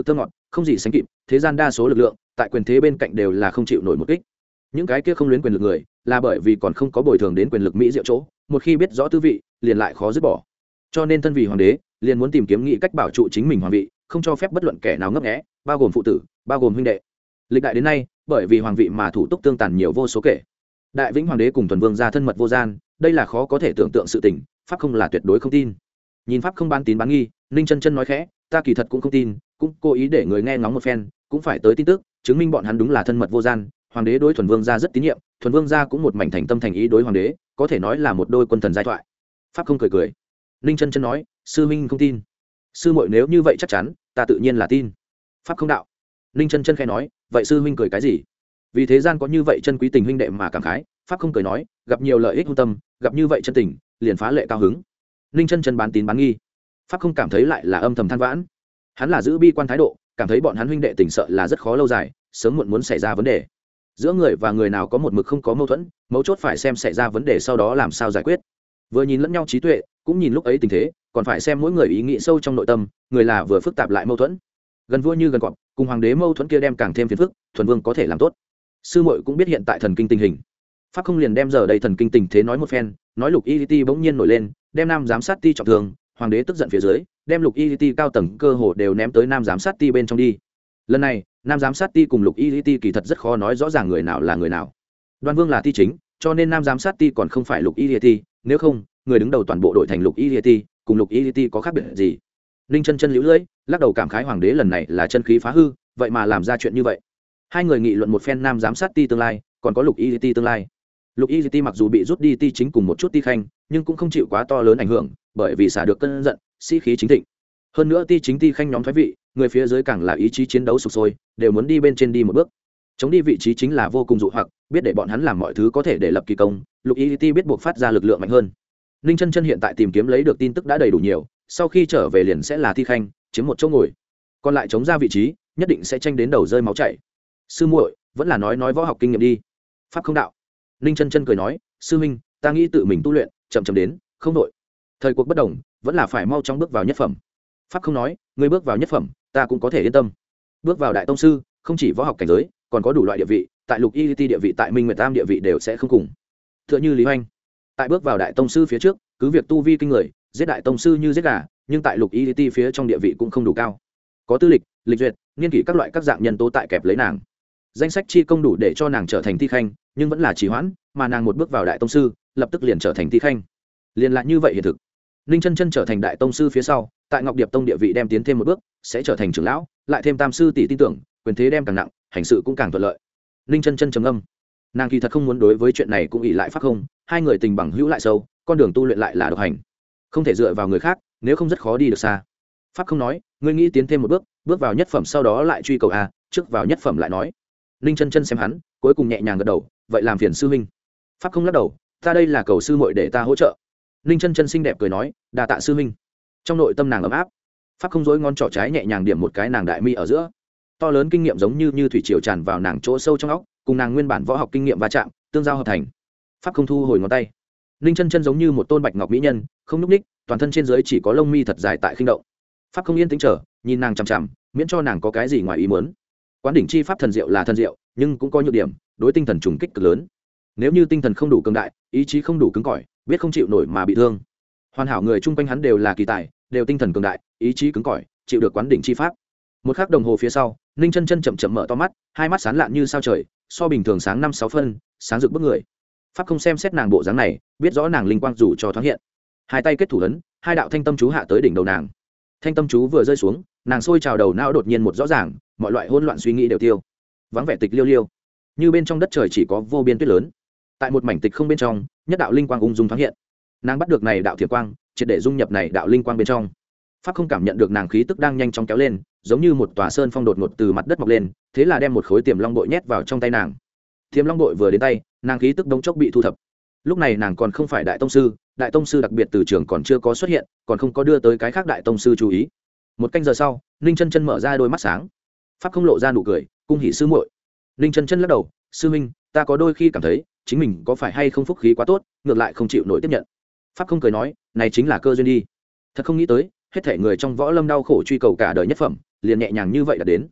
không gì sánh kịp, thế gian đa số lực lượng tại quyền thế bên cạnh đều là không chịu nổi một kích. Những cái kia không luyến quyền lực người là bởi vì còn không có bồi thường đến quyền lực mỹ diệu chỗ, một khi biết rõ tư vị liền lại khó dứt bỏ. Cho nên thân vị hoàng đế liền muốn tìm kiếm nghị cách bảo trụ chính mình hoàng vị, không cho phép bất luận kẻ nào ngấp nghé, bao gồm phụ tử, bao gồm huynh đệ. Lịch đại đến nay, bởi vì hoàng vị mà thủ tục tương tàn nhiều vô số kể. Đại Vĩnh hoàng đế cùng Thuần Vương gia thân mật vô gian, đây là khó có thể tưởng tượng sự tình, pháp không là tuyệt đối không tin. Nhìn pháp không bán tín bán nghi, Ninh Chân Chân nói khẽ, ta kỳ thật cũng không tin, cũng cố ý để người nghe ngóng một phen, cũng phải tới tin tức, chứng minh bọn hắn đúng là thân mật vô gian. Hoàng đế đối Thuần Vương gia rất tín nhiệm, Thuần Vương gia cũng một mảnh thành tâm thành ý đối hoàng đế, có thể nói là một đôi quân thần giai thoại. Pháp không cười cười. Ninh Chân Chân nói, sư huynh không tin. Sư muội nếu như vậy chắc chắn, ta tự nhiên là tin. Pháp không đạo. Ninh Chân Chân khẽ nói, vậy sư huynh cười cái gì? Vì thế gian có như vậy chân quý tình huynh đệ mà cảm khái. Pháp không cười nói, gặp nhiều lợi ích hôn tâm, gặp như vậy chân tình, liền phá lệ cao hứng. Ninh Chân Chân bán tín bán nghi. Pháp không cảm thấy lại là âm thầm than vãn. Hắn là giữ bi quan thái độ, cảm thấy bọn hắn huynh đệ tình sợ là rất khó lâu dài, sớm muộn muốn xảy ra vấn đề. Giữa người và người nào có một mực không có mâu thuẫn, mấu chốt phải xem xảy ra vấn đề sau đó làm sao giải quyết. Vừa nhìn lẫn nhau trí tuệ, cũng nhìn lúc ấy tình thế, còn phải xem mỗi người ý nghĩ sâu trong nội tâm, người là vừa phức tạp lại mâu thuẫn. Gần vua như gần cọp, cùng hoàng đế mâu thuẫn kia đem càng thêm phiền phức, Thuần Vương có thể làm tốt. Sư muội cũng biết hiện tại thần kinh tình hình. Pháp không liền đem giờ đây thần kinh tình thế nói một phen, nói Lục Y Ti bỗng nhiên nổi lên, đem Nam giám sát ti trọng thương, hoàng đế tức giận phía dưới, đem Lục Y Ti cao tầng cơ hồ đều ném tới Nam giám sát ti bên trong đi. Lần này, Nam giám sát ti cùng Lục Y Ti kỳ thật rất khó nói rõ ràng người nào là người nào. Đoan Vương là ti chính, cho nên Nam giám sát ti còn không phải Lục Y Ti, nếu không, người đứng đầu toàn bộ đội thành Lục Y Ti, cùng Lục Y Ti có khác biệt gì? Ninh Chân Chân liễu lưỡi, lắc đầu cảm khái hoàng đế lần này là chân khí phá hư, vậy mà làm ra chuyện như vậy. Hai người nghị luận một phen Nam giám sát ti tương lai, còn có Lục Y Ti tương lai. Lục Y Ti mặc dù bị rút đi ti chính cùng một chút ti khanh, nhưng cũng không chịu quá to lớn ảnh hưởng, bởi vì xả được cơn giận, sĩ khí chính thịnh. Hơn nữa ti chính ti khanh nhóm thoái vị, người phía dưới càng là ý chí chiến đấu sục sôi, đều muốn đi bên trên đi một bước. Chống đi vị trí chính là vô cùng dụ hoặc, biết để bọn hắn làm mọi thứ có thể để lập kỳ công, Lục Y Ti biết buộc phát ra lực lượng mạnh hơn. Ninh Chân Chân hiện tại tìm kiếm lấy được tin tức đã đầy đủ nhiều, sau khi trở về liền sẽ là thi khanh, chiếm một chỗ ngồi. Còn lại chống ra vị trí, nhất định sẽ tranh đến đầu rơi máu chảy. Sư muội, vẫn là nói nói võ học kinh nghiệm đi. Pháp không đạo. Ninh Chân Chân cười nói, sư minh, ta nghĩ tự mình tu luyện, chậm chậm đến, không đội. Thời cuộc bất đồng, vẫn là phải mau chóng bước vào nhất phẩm. Pháp không nói, ngươi bước vào nhất phẩm, ta cũng có thể yên tâm. Bước vào đại tông sư, không chỉ võ học cảnh giới, còn có đủ loại địa vị, tại Lục Y Ti địa vị, tại Minh Nguyệt Tam địa vị đều sẽ không cùng. Tựa như Lý Hoành, tại bước vào đại tông sư phía trước, cứ việc tu vi kinh người, giết đại tông sư như giết gà, nhưng tại Lục Y Ti phía trong địa vị cũng không đủ cao. Có tư lịch, lịch duyệt, nghiên kỷ các loại các dạng nhân tố tại kẹp lấy nàng. Danh sách chi công đủ để cho nàng trở thành thi khanh, nhưng vẫn là trì hoãn, mà nàng một bước vào đại tông sư, lập tức liền trở thành thi khanh. Liên lại như vậy hiện thực. Ninh Chân Chân trở thành đại tông sư phía sau, tại Ngọc Điệp tông địa vị đem tiến thêm một bước, sẽ trở thành trưởng lão, lại thêm tam sư tỷ tin tưởng, quyền thế đem càng nặng, hành sự cũng càng thuận lợi. Ninh Chân Chân trầm ngâm. Nàng kỳ thật không muốn đối với chuyện này cũng ỷ lại pháp không, hai người tình bằng hữu lại sâu, con đường tu luyện lại là độc hành, không thể dựa vào người khác, nếu không rất khó đi được xa. Pháp không nói, ngươi nghĩ tiến thêm một bước, bước vào nhất phẩm sau đó lại truy cầu a, trước vào nhất phẩm lại nói. Ninh Chân Chân xem hắn, cuối cùng nhẹ nhàng gật đầu, vậy làm phiền sư huynh. Pháp không lắc đầu, ta đây là cầu sư muội để ta hỗ trợ. Ninh Chân Chân xinh đẹp cười nói, đa tạ sư huynh. Trong nội tâm nàng ấm áp. Pháp không dối ngón trỏ trái nhẹ nhàng điểm một cái nàng đại mi ở giữa, to lớn kinh nghiệm giống như như thủy triều tràn vào nàng chỗ sâu trong óc, cùng nàng nguyên bản võ học kinh nghiệm va chạm, tương giao hợp thành. Pháp không thu hồi ngón tay. Ninh Chân Chân giống như một tôn bạch ngọc mỹ nhân, không nhúc ních, toàn thân trên dưới chỉ có lông mi thật dài tại khinh động. Pháp không yên tĩnh chờ, nhìn nàng chằm chằm, miễn cho nàng có cái gì ngoài ý muốn. Quán đỉnh chi pháp thần diệu là thần diệu, nhưng cũng có nhược điểm, đối tinh thần trùng kích cực lớn. Nếu như tinh thần không đủ cường đại, ý chí không đủ cứng cỏi, biết không chịu nổi mà bị thương. Hoàn hảo người chung quanh hắn đều là kỳ tài, đều tinh thần cường đại, ý chí cứng cỏi, chịu được quán đỉnh chi pháp. Một khắc đồng hồ phía sau, Ninh Chân Chân chậm chậm mở to mắt, hai mắt sáng lạn như sao trời, so bình thường sáng năm sáu phân, sáng rực bức người. Pháp không xem xét nàng bộ dáng này, biết rõ nàng linh quang dù cho thoáng hiện. Hai tay kết thủ ấn, hai đạo thanh tâm chú hạ tới đỉnh đầu nàng. Thanh tâm chú vừa rơi xuống, nàng sôi trào đầu não đột nhiên một rõ ràng, mọi loại hỗn loạn suy nghĩ đều tiêu. Vắng vẻ tịch liêu liêu, như bên trong đất trời chỉ có vô biên tuyết lớn. Tại một mảnh tịch không bên trong, nhất đạo linh quang ung dung thoáng hiện. Nàng bắt được này đạo thiểm quang, triệt để dung nhập này đạo linh quang bên trong. Pháp không cảm nhận được nàng khí tức đang nhanh chóng kéo lên, giống như một tòa sơn phong đột ngột từ mặt đất mọc lên, thế là đem một khối tiềm long bội nhét vào trong tay nàng. Tiềm long bội vừa đến tay, nàng khí tức đống chốc bị thu thập. Lúc này nàng còn không phải đại tông sư, đại tông sư đặc biệt từ trường còn chưa có xuất hiện, còn không có đưa tới cái khác đại tông sư chú ý. Một canh giờ sau, Ninh Chân Chân mở ra đôi mắt sáng. Pháp không lộ ra nụ cười, cung hỉ sư muội. Ninh Chân Chân lắc đầu, sư minh, ta có đôi khi cảm thấy chính mình có phải hay không phúc khí quá tốt, ngược lại không chịu nổi tiếp nhận. Pháp không cười nói, này chính là cơ duyên đi. Thật không nghĩ tới, hết thảy người trong võ lâm đau khổ truy cầu cả đời nhất phẩm, liền nhẹ nhàng như vậy đã đến.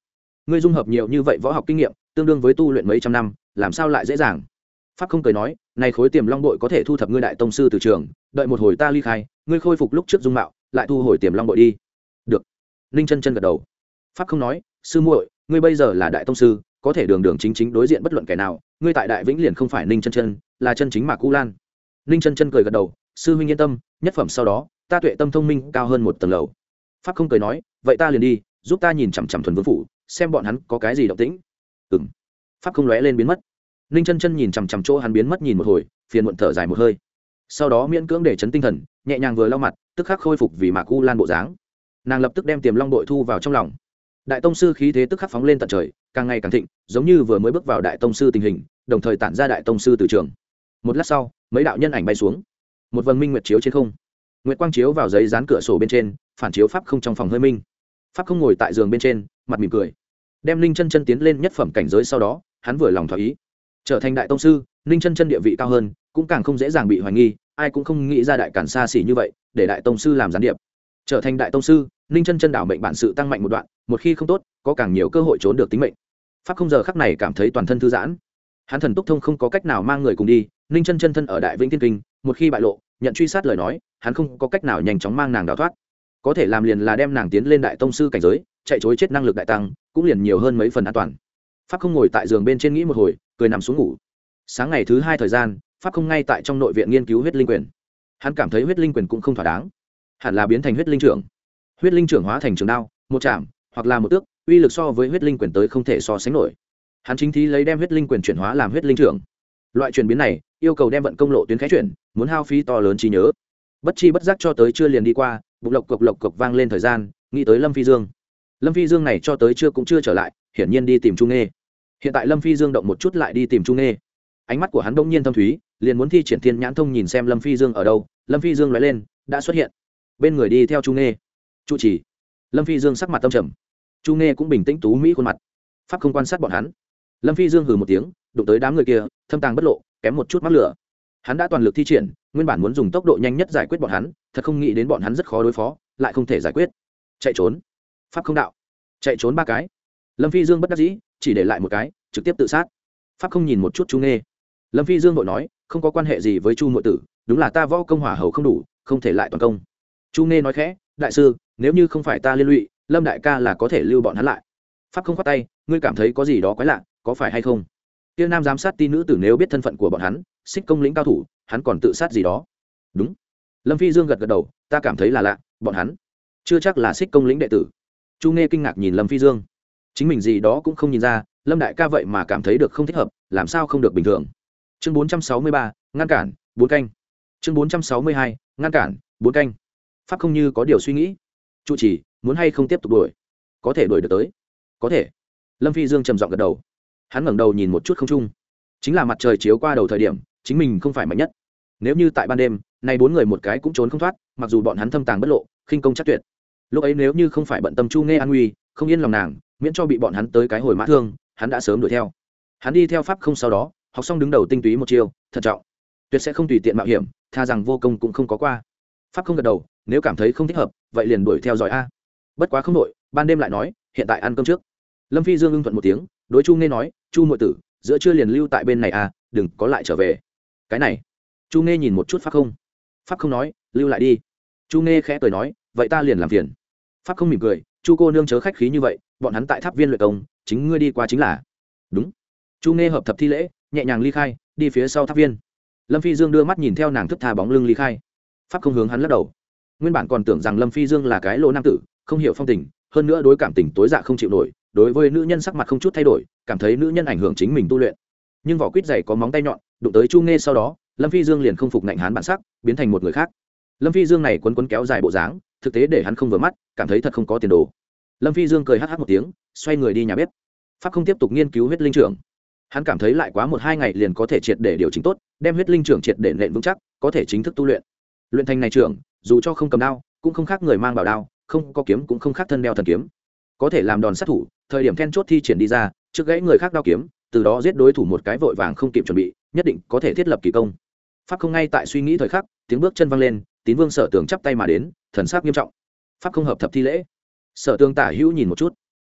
ngươi dung hợp nhiều như vậy võ học kinh nghiệm tương đương với tu luyện mấy trăm năm làm sao lại dễ dàng. Pháp không cười nói, này khối tiềm long bội có thể thu thập ngươi đại tông sư từ trường, đợi một hồi ta ly khai, ngươi khôi phục lúc trước dung mạo lại thu hồi tiềm long bội đi. Được. Ninh chân chân gật đầu. Pháp không nói, sư muội, ngươi bây giờ là đại tông sư, có thể đường đường chính chính đối diện bất luận kẻ nào, ngươi tại đại vĩnh liền không phải Ninh chân chân, là chân chính Mạc Cú Lan. Ninh chân chân cười gật đầu, sư huynh yên tâm, nhất phẩm sau đó ta tuệ tâm thông minh cao hơn một tầng lầu. Pháp không cười nói, vậy ta liền đi, giúp ta nhìn chằm chằm thuần vương phủ, xem bọn hắn có cái gì động tĩnh. Ừm. Pháp không lóe lên biến mất. Ninh chân chân nhìn chằm chằm chỗ hắn biến mất nhìn một hồi, phiền muộn thở dài một hơi, sau đó miễn cưỡng để chấn tinh thần, nhẹ nhàng vừa lau mặt, tức khắc khôi phục vì Mạc Cú Lan bộ dáng. Nàng lập tức đem tiềm long đội thu vào trong lòng. Đại tông sư khí thế tức khắc phóng lên tận trời, càng ngày càng thịnh, giống như vừa mới bước vào đại tông sư tình hình, đồng thời tản ra đại tông sư từ trường. Một lát sau, mấy đạo nhân ảnh bay xuống, một vầng minh nguyệt chiếu trên không, nguyệt quang chiếu vào giấy dán cửa sổ bên trên, phản chiếu pháp không trong phòng hơi minh. Pháp không ngồi tại giường bên trên, mặt mỉm cười, đem Ninh chân chân tiến lên nhất phẩm cảnh giới sau đó, hắn vừa lòng thỏa ý, trở thành đại tông sư. Ninh chân chân địa vị cao hơn, cũng càng không dễ dàng bị hoài nghi, ai cũng không nghĩ ra đại cản xa xỉ như vậy, để đại tông sư làm gián điệp. Trở thành đại tông sư, Ninh chân chân đảo mệnh bản sự tăng mạnh một đoạn, một khi không tốt, có càng nhiều cơ hội trốn được tính mệnh. Pháp không giờ khắc này cảm thấy toàn thân thư giãn, hắn thần túc thông không có cách nào mang người cùng đi, Ninh chân chân thân ở đại vĩnh thiên kinh, một khi bại lộ, nhận truy sát lời nói, hắn không có cách nào nhanh chóng mang nàng đào thoát, có thể làm liền là đem nàng tiến lên đại tông sư cảnh giới, chạy chối chết năng lực đại tăng, cũng liền nhiều hơn mấy phần an toàn. Pháp không ngồi tại giường bên trên nghĩ một hồi, cười nằm xuống ngủ. Sáng ngày thứ hai thời gian, Pháp không ngay tại trong nội viện nghiên cứu huyết linh quyền, hắn cảm thấy huyết linh quyền cũng không thỏa đáng, hẳn là biến thành huyết linh trưởng. Huyết linh trưởng hóa thành trường đao, một chạm hoặc là một tước, uy lực so với huyết linh quyền tới không thể so sánh nổi. Hắn chính thí lấy đem huyết linh quyền chuyển hóa làm huyết linh trưởng. Loại chuyển biến này yêu cầu đem vận công lộ tuyến khé chuyển, muốn hao phí to lớn trí nhớ. Bất chi bất giác cho tới chưa liền đi qua, bụng lộc cộc lộc cộc vang lên thời gian, nghĩ tới Lâm Phi Dương. Lâm Phi Dương này cho tới chưa cũng chưa trở lại, hiển nhiên đi tìm Trung Nghê. Hiện tại Lâm Phi Dương động một chút lại đi tìm Trung Nghê. Ánh mắt của hắn bỗng nhiên thâm thúy, liền muốn thi triển thiên nhãn thông nhìn xem Lâm Phi Dương ở đâu. Lâm Phi Dương lóe lên, đã xuất hiện. Bên người đi theo Trung Nghê. Chu Chỉ. Lâm Phi Dương sắc mặt tâm trầm. Chu Nghê cũng bình tĩnh tú mỹ khuôn mặt. Pháp không quan sát bọn hắn. Lâm Phi Dương hừ một tiếng, đụng tới đám người kia, thâm tàng bất lộ, kém một chút mắc lửa. Hắn đã toàn lực thi triển, nguyên bản muốn dùng tốc độ nhanh nhất giải quyết bọn hắn, thật không nghĩ đến bọn hắn rất khó đối phó, lại không thể giải quyết. Chạy trốn. Pháp không đạo. Chạy trốn ba cái. Lâm Phi Dương bất đắc dĩ, chỉ để lại một cái, trực tiếp tự sát. Pháp không nhìn một chút Chu Nghê. Lâm Phi Dương vội nói, không có quan hệ gì với Chu muội tử, đúng là ta võ công hỏa hầu không đủ, không thể lại toàn công. Chu Nghê nói khẽ, đại sư, nếu như không phải ta liên lụy, Lâm đại ca là có thể lưu bọn hắn lại. Pháp không khoát tay, ngươi cảm thấy có gì đó quái lạ, có phải hay không? Kia nam giám sát ti nữ tử nếu biết thân phận của bọn hắn, xích công lĩnh cao thủ, hắn còn tự sát gì đó? Đúng. Lâm Phi Dương gật gật đầu, ta cảm thấy là lạ, bọn hắn chưa chắc là xích công lĩnh đệ tử. Chu Nghê kinh ngạc nhìn Lâm Phi Dương, chính mình gì đó cũng không nhìn ra, Lâm đại ca vậy mà cảm thấy được không thích hợp, làm sao không được bình thường. Chương bốn trăm sáu mươi ba, ngăn cản, bốn canh. Chương bốn trăm sáu mươi hai, ngăn cản, bốn canh. Pháp không như có điều suy nghĩ. Chu Chỉ, muốn hay không tiếp tục đuổi? Có thể đuổi được tới. Có thể. Lâm Phi Dương trầm giọng gật đầu. Hắn ngẩng đầu nhìn một chút không trung, chính là mặt trời chiếu qua đầu thời điểm, chính mình không phải mạnh nhất. Nếu như tại ban đêm, nay bốn người một cái cũng trốn không thoát, mặc dù bọn hắn thâm tàng bất lộ, khinh công chắc tuyệt. Lúc ấy nếu như không phải bận tâm Chu Nghê an nguy, không yên lòng nàng, miễn cho bị bọn hắn tới cái hồi mã thương, hắn đã sớm đuổi theo. Hắn đi theo Pháp không sau đó, học xong đứng đầu tinh túy một chiêu, thận trọng, tuyệt sẽ không tùy tiện mạo hiểm, tha rằng vô công cũng không có qua. Pháp không gật đầu, nếu cảm thấy không thích hợp, vậy liền đuổi theo dõi a. Bất quá không đổi, ban đêm lại nói, hiện tại ăn cơm trước. Lâm Phi Dương ưng thuận một tiếng, đối Chu Nghê nói, Chu muội tử, giữa trưa liền lưu tại bên này à, đừng có lại trở về. Cái này. Chu Nghê nhìn một chút Pháp không. Pháp không nói, lưu lại đi. Chu Nghê khẽ cười nói, vậy ta liền làm phiền. Pháp không mỉm cười, Chu cô nương chớ khách khí như vậy, bọn hắn tại tháp viên luyện công, chính ngươi đi qua chính là. Đúng. Chu Nghê hợp thập thi lễ, nhẹ nhàng ly khai, đi phía sau tháp viên. Lâm Phi Dương đưa mắt nhìn theo nàng thức tha bóng lưng ly khai. Pháp không hướng hắn lắc đầu. Nguyên bản còn tưởng rằng Lâm Phi Dương là cái lỗ nam tử, không hiểu phong tình, hơn nữa đối cảm tình tối dạ không chịu nổi, đối với nữ nhân sắc mặt không chút thay đổi, cảm thấy nữ nhân ảnh hưởng chính mình tu luyện. Nhưng vỏ quýt dày có móng tay nhọn, đụng tới Chu Nghê sau đó, Lâm Phi Dương liền không phục ngạnh hán bản sắc, biến thành một người khác. Lâm Phi Dương này quấn quấn kéo dài bộ dáng, thực tế để hắn không vừa mắt, cảm thấy thật không có tiền đồ. Lâm Phi Dương cười hắc hắc một tiếng, xoay người đi nhà bếp. Pháp không tiếp tục nghiên cứu huyết linh trưởng. Hắn cảm thấy lại quá một hai ngày liền có thể triệt để điều chỉnh tốt, đem huyết linh trưởng triệt để nện vững chắc, có thể chính thức tu luyện. Luyện thành này trưởng, dù cho không cầm đao, cũng không khác người mang bảo đao, không có kiếm cũng không khác thân đeo thần kiếm, có thể làm đòn sát thủ, thời điểm then chốt thi triển đi ra, trước gãy người khác đao kiếm, từ đó giết đối thủ một cái vội vàng không kịp chuẩn bị, nhất định có thể thiết lập kỳ công. Pháp không ngay tại suy nghĩ thời khắc, tiếng bước chân văng lên, Tín Vương Sở Tường chắp tay mà đến, thần sắc nghiêm trọng. Pháp không hợp thập thi lễ. Sở Tường tả hữu nhìn một chút,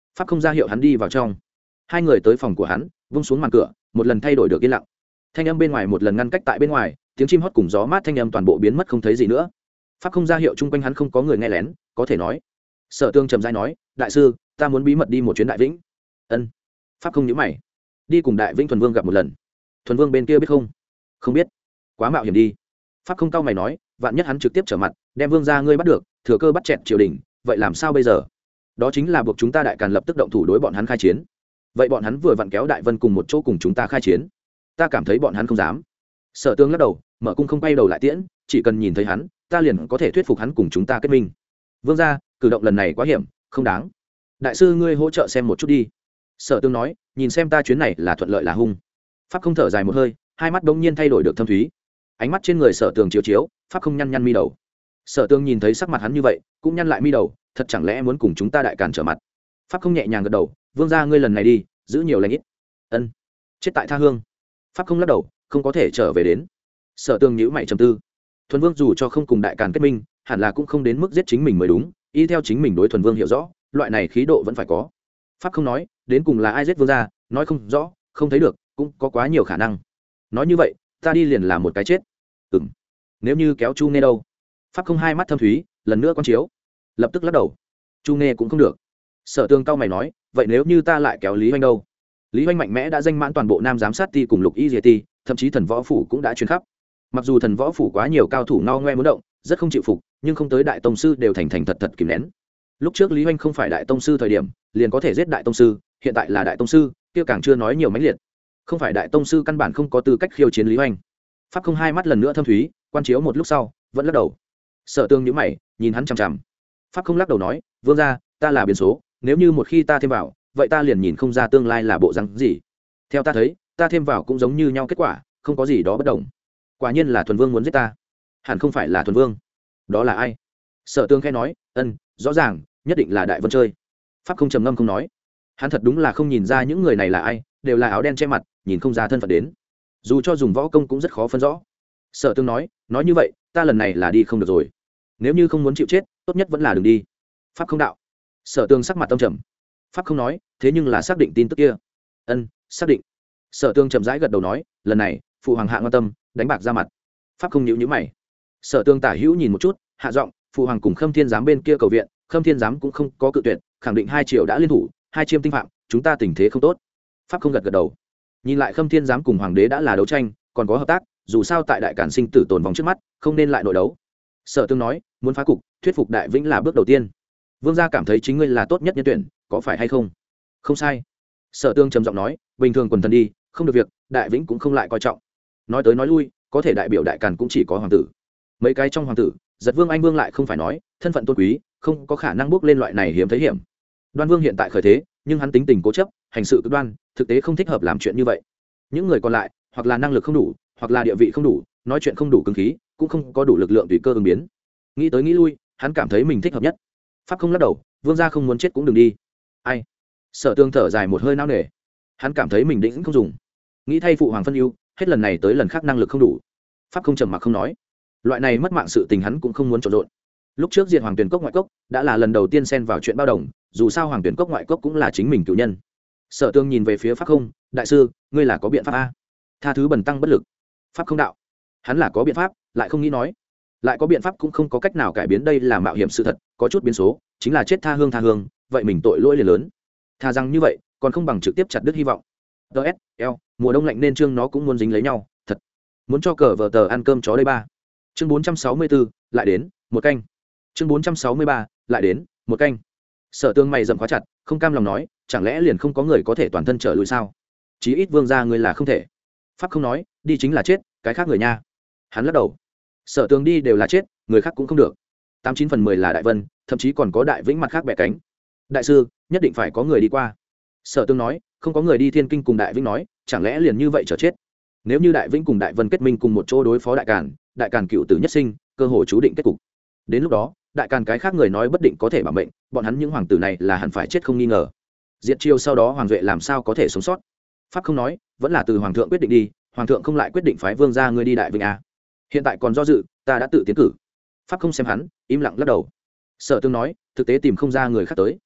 pháp không ra hiệu hắn đi vào trong. Hai người tới phòng của hắn, vung xuống màn cửa, một lần thay đổi được yên lặng. Thanh âm bên ngoài một lần ngăn cách tại bên ngoài, tiếng chim hót cùng gió mát thanh âm toàn bộ biến mất không thấy gì nữa. Pháp không ra hiệu chung quanh hắn không có người nghe lén, có thể nói. Sở Tương trầm rãi nói, đại sư, ta muốn bí mật đi một chuyến Đại Vĩnh. Ân. Pháp không nhíu mày. Đi cùng Đại Vĩnh Thuần Vương gặp một lần. Thuần Vương bên kia biết không? Không biết. Quá mạo hiểm đi. Pháp không cau mày nói, vạn nhất hắn trực tiếp trở mặt, đem Vương gia ngươi bắt được, thừa cơ bắt chẹt triều đình, vậy làm sao bây giờ? Đó chính là buộc chúng ta Đại Càn lập tức động thủ đối bọn hắn khai chiến. Vậy bọn hắn vừa vặn kéo Đại Vân cùng một chỗ cùng chúng ta khai chiến. Ta cảm thấy bọn hắn không dám. Sở Tương lắc đầu, mở cung không quay đầu lại tiễn, chỉ cần nhìn thấy hắn, ta liền có thể thuyết phục hắn cùng chúng ta kết minh. Vương gia, cử động lần này quá hiểm, không đáng. Đại sư ngươi hỗ trợ xem một chút đi. Sở Tương nói, nhìn xem ta chuyến này là thuận lợi là hung. Pháp không thở dài một hơi, hai mắt bỗng nhiên thay đổi được thâm thúy. Ánh mắt trên người Sở Tường chiếu chiếu, Pháp không nhăn nhăn mi đầu. Sở Tương nhìn thấy sắc mặt hắn như vậy, cũng nhăn lại mi đầu, thật chẳng lẽ muốn cùng chúng ta Đại Càn trở mặt? Pháp không nhẹ nhàng gật đầu, vương gia ngươi lần này đi, giữ nhiều lãnh ít. Ân. Chết tại tha hương. Pháp không lắc đầu, không có thể trở về đến. Sở Tương nhíu mày trầm tư. Thuần Vương dù cho không cùng Đại Càn kết minh, hẳn là cũng không đến mức giết chính mình mới đúng, y theo chính mình đối Thuần Vương hiểu rõ, loại này khí độ vẫn phải có. Pháp không nói, đến cùng là ai giết vương gia, nói không rõ, không thấy được, cũng có quá nhiều khả năng. Nói như vậy, ta đi liền là một cái chết. Ừm. Nếu như kéo Chu Nê đâu? Pháp không hai mắt thâm thúy, lần nữa con chiếu, lập tức lắc đầu. Chu Nê cũng không được. Sở Tương cao mày nói, vậy nếu như ta lại kéo Lý Hoành đâu? Lý Hoành mạnh mẽ đã danh mãn toàn bộ Nam giám sát ti cùng Lục Y Diệ ti, thậm chí Thần Võ phủ cũng đã truyền khắp. Mặc dù Thần Võ phủ quá nhiều cao thủ no ngoe muốn động, rất không chịu phục, nhưng không tới đại tông sư đều thành thành thật thật kìm nén. Lúc trước Lý Hoành không phải đại tông sư thời điểm, liền có thể giết đại tông sư, hiện tại là đại tông sư, kia càng chưa nói nhiều mãnh liệt. Không phải đại tông sư căn bản không có tư cách khiêu chiến Lý Hoành. Pháp không hai mắt lần nữa thâm thúy, quan chiếu một lúc sau, vẫn lắc đầu. Sở Tương nhíu mày, nhìn hắn chằm chằm. Pháp không lắc đầu nói, vương gia, ta là biến số, nếu như một khi ta thêm vào, vậy ta liền nhìn không ra tương lai là bộ rắn gì. Theo ta thấy, ta thêm vào cũng giống như nhau kết quả, không có gì đó bất đồng. Quả nhiên là Thuần Vương muốn giết ta. Hẳn không phải là Thuần Vương. Đó là ai? Sở Tương khẽ nói, ân, rõ ràng, nhất định là Đại Vân chơi. Pháp không trầm ngâm không nói. Hắn thật đúng là không nhìn ra những người này là ai, đều là áo đen che mặt, nhìn không ra thân phận đến. Dù cho dùng võ công cũng rất khó phân rõ. Sở Tương nói, nói như vậy, ta lần này là đi không được rồi. Nếu như không muốn chịu chết, tốt nhất vẫn là đừng đi. Pháp không đạo. Sở Tương sắc mặt tâm trầm. Pháp không nói, thế nhưng là xác định tin tức kia. Ân, xác định. Sở Tương chậm rãi gật đầu nói, lần này, phụ hoàng hạ quan tâm, đánh bạc ra mặt. Pháp không nhíu nhíu mày. Sở Tương tả hữu nhìn một chút, hạ giọng, phụ hoàng cùng Khâm Thiên giám bên kia cầu viện, Khâm Thiên giám cũng không có cự tuyệt, khẳng định hai triều đã liên thủ, hai chiêm tinh phạm, chúng ta tình thế không tốt. Pháp không gật gật đầu. Nhìn lại Khâm Thiên giám cùng hoàng đế đã là đấu tranh, còn có hợp tác, dù sao tại Đại Càn sinh tử tồn vong trước mắt, không nên lại nội đấu. Sở Tương nói, muốn phá cục, thuyết phục Đại Vĩnh là bước đầu tiên. Vương gia cảm thấy chính ngươi là tốt nhất nhân tuyển, có phải hay không? Không sai. Sở Tương trầm giọng nói, bình thường quần thần đi, không được việc, Đại Vĩnh cũng không lại coi trọng. Nói tới nói lui, có thể đại biểu Đại Càn cũng chỉ có hoàng tử. Mấy cái trong hoàng tử, Giật Vương Anh Vương lại không phải nói, thân phận tôn quý, không có khả năng bước lên loại này hiếm thấy hiểm. Đoan Vương hiện tại khởi thế, nhưng hắn tính tình cố chấp, hành sự cực đoan, thực tế không thích hợp làm chuyện như vậy. Những người còn lại, hoặc là năng lực không đủ, hoặc là địa vị không đủ, nói chuyện không đủ cứng khí, cũng không có đủ lực lượng tùy cơ ứng biến. Nghĩ tới nghĩ lui, hắn cảm thấy mình thích hợp nhất. Pháp không lắc đầu, vương gia không muốn chết cũng đừng đi. Ai? Sở Tương thở dài một hơi nao nề. Hắn cảm thấy mình đĩnh không dùng. Nghĩ thay phụ hoàng phân ưu, hết lần này tới lần khác năng lực không đủ. Pháp không trầm mặc không nói. Loại này mất mạng sự tình hắn cũng không muốn trộn rộn. Lúc trước diệt Hoàng Tuyển Cốc ngoại cốc, đã là lần đầu tiên xen vào chuyện bao đồng, dù sao Hoàng Tuyển Cốc ngoại cốc cũng là chính mình cựu nhân. Sở Tương nhìn về phía Pháp không, đại sư, ngươi là có biện pháp a? Tha thứ bần tăng bất lực. Pháp không đạo. Hắn là có biện pháp, lại không nghĩ nói. Lại có biện pháp cũng không có cách nào cải biến đây là mạo hiểm sự thật, có chút biến số, chính là chết tha hương tha hương, vậy mình tội lỗi liền lớn. Tha rằng như vậy, còn không bằng trực tiếp chặt đứt hy vọng. ts eo mùa đông lạnh nên chương nó cũng muốn dính lấy nhau, thật. Muốn cho cờ vờ tờ ăn cơm chó đây ba. Chương bốn trăm sáu mươi bốn, lại đến, một canh. Chương bốn trăm sáu mươi ba, lại đến, một canh. Sở Tương mày dầm khóa chặt, không cam lòng nói, chẳng lẽ liền không có người có thể toàn thân trở lùi sao? Chí ít vương gia ngươi là không thể. Pháp không nói, đi chính là chết, cái khác người nha. Hắn lắc đầu. Sở Tương đi đều là chết, người khác cũng không được. Tám chín phần mười là Đại Vân, thậm chí còn có Đại Vĩnh mặt khác bẻ cánh. Đại sư, nhất định phải có người đi qua. Sở Tương nói, không có người đi Thiên Kinh cùng Đại Vĩnh nói, chẳng lẽ liền như vậy chờ chết? Nếu như Đại Vĩnh cùng Đại Vân kết minh cùng một chỗ đối phó Đại Càn, Đại Càn cựu tử nhất sinh, cơ hội chú định kết cục. Đến lúc đó, Đại Càn cái khác người nói bất định có thể bảo mệnh, bọn hắn những hoàng tử này là hẳn phải chết không nghi ngờ. Diệt chiêu sau đó hoàng duệ làm sao có thể sống sót? Pháp không nói, vẫn là từ hoàng thượng quyết định đi, hoàng thượng không lại quyết định phái vương gia ngươi đi Đại Vĩnh à? Hiện tại còn do dự, ta đã tự tiến cử. Pháp không xem hắn, im lặng lắc đầu. Sở Tương nói, thực tế tìm không ra người khác tới.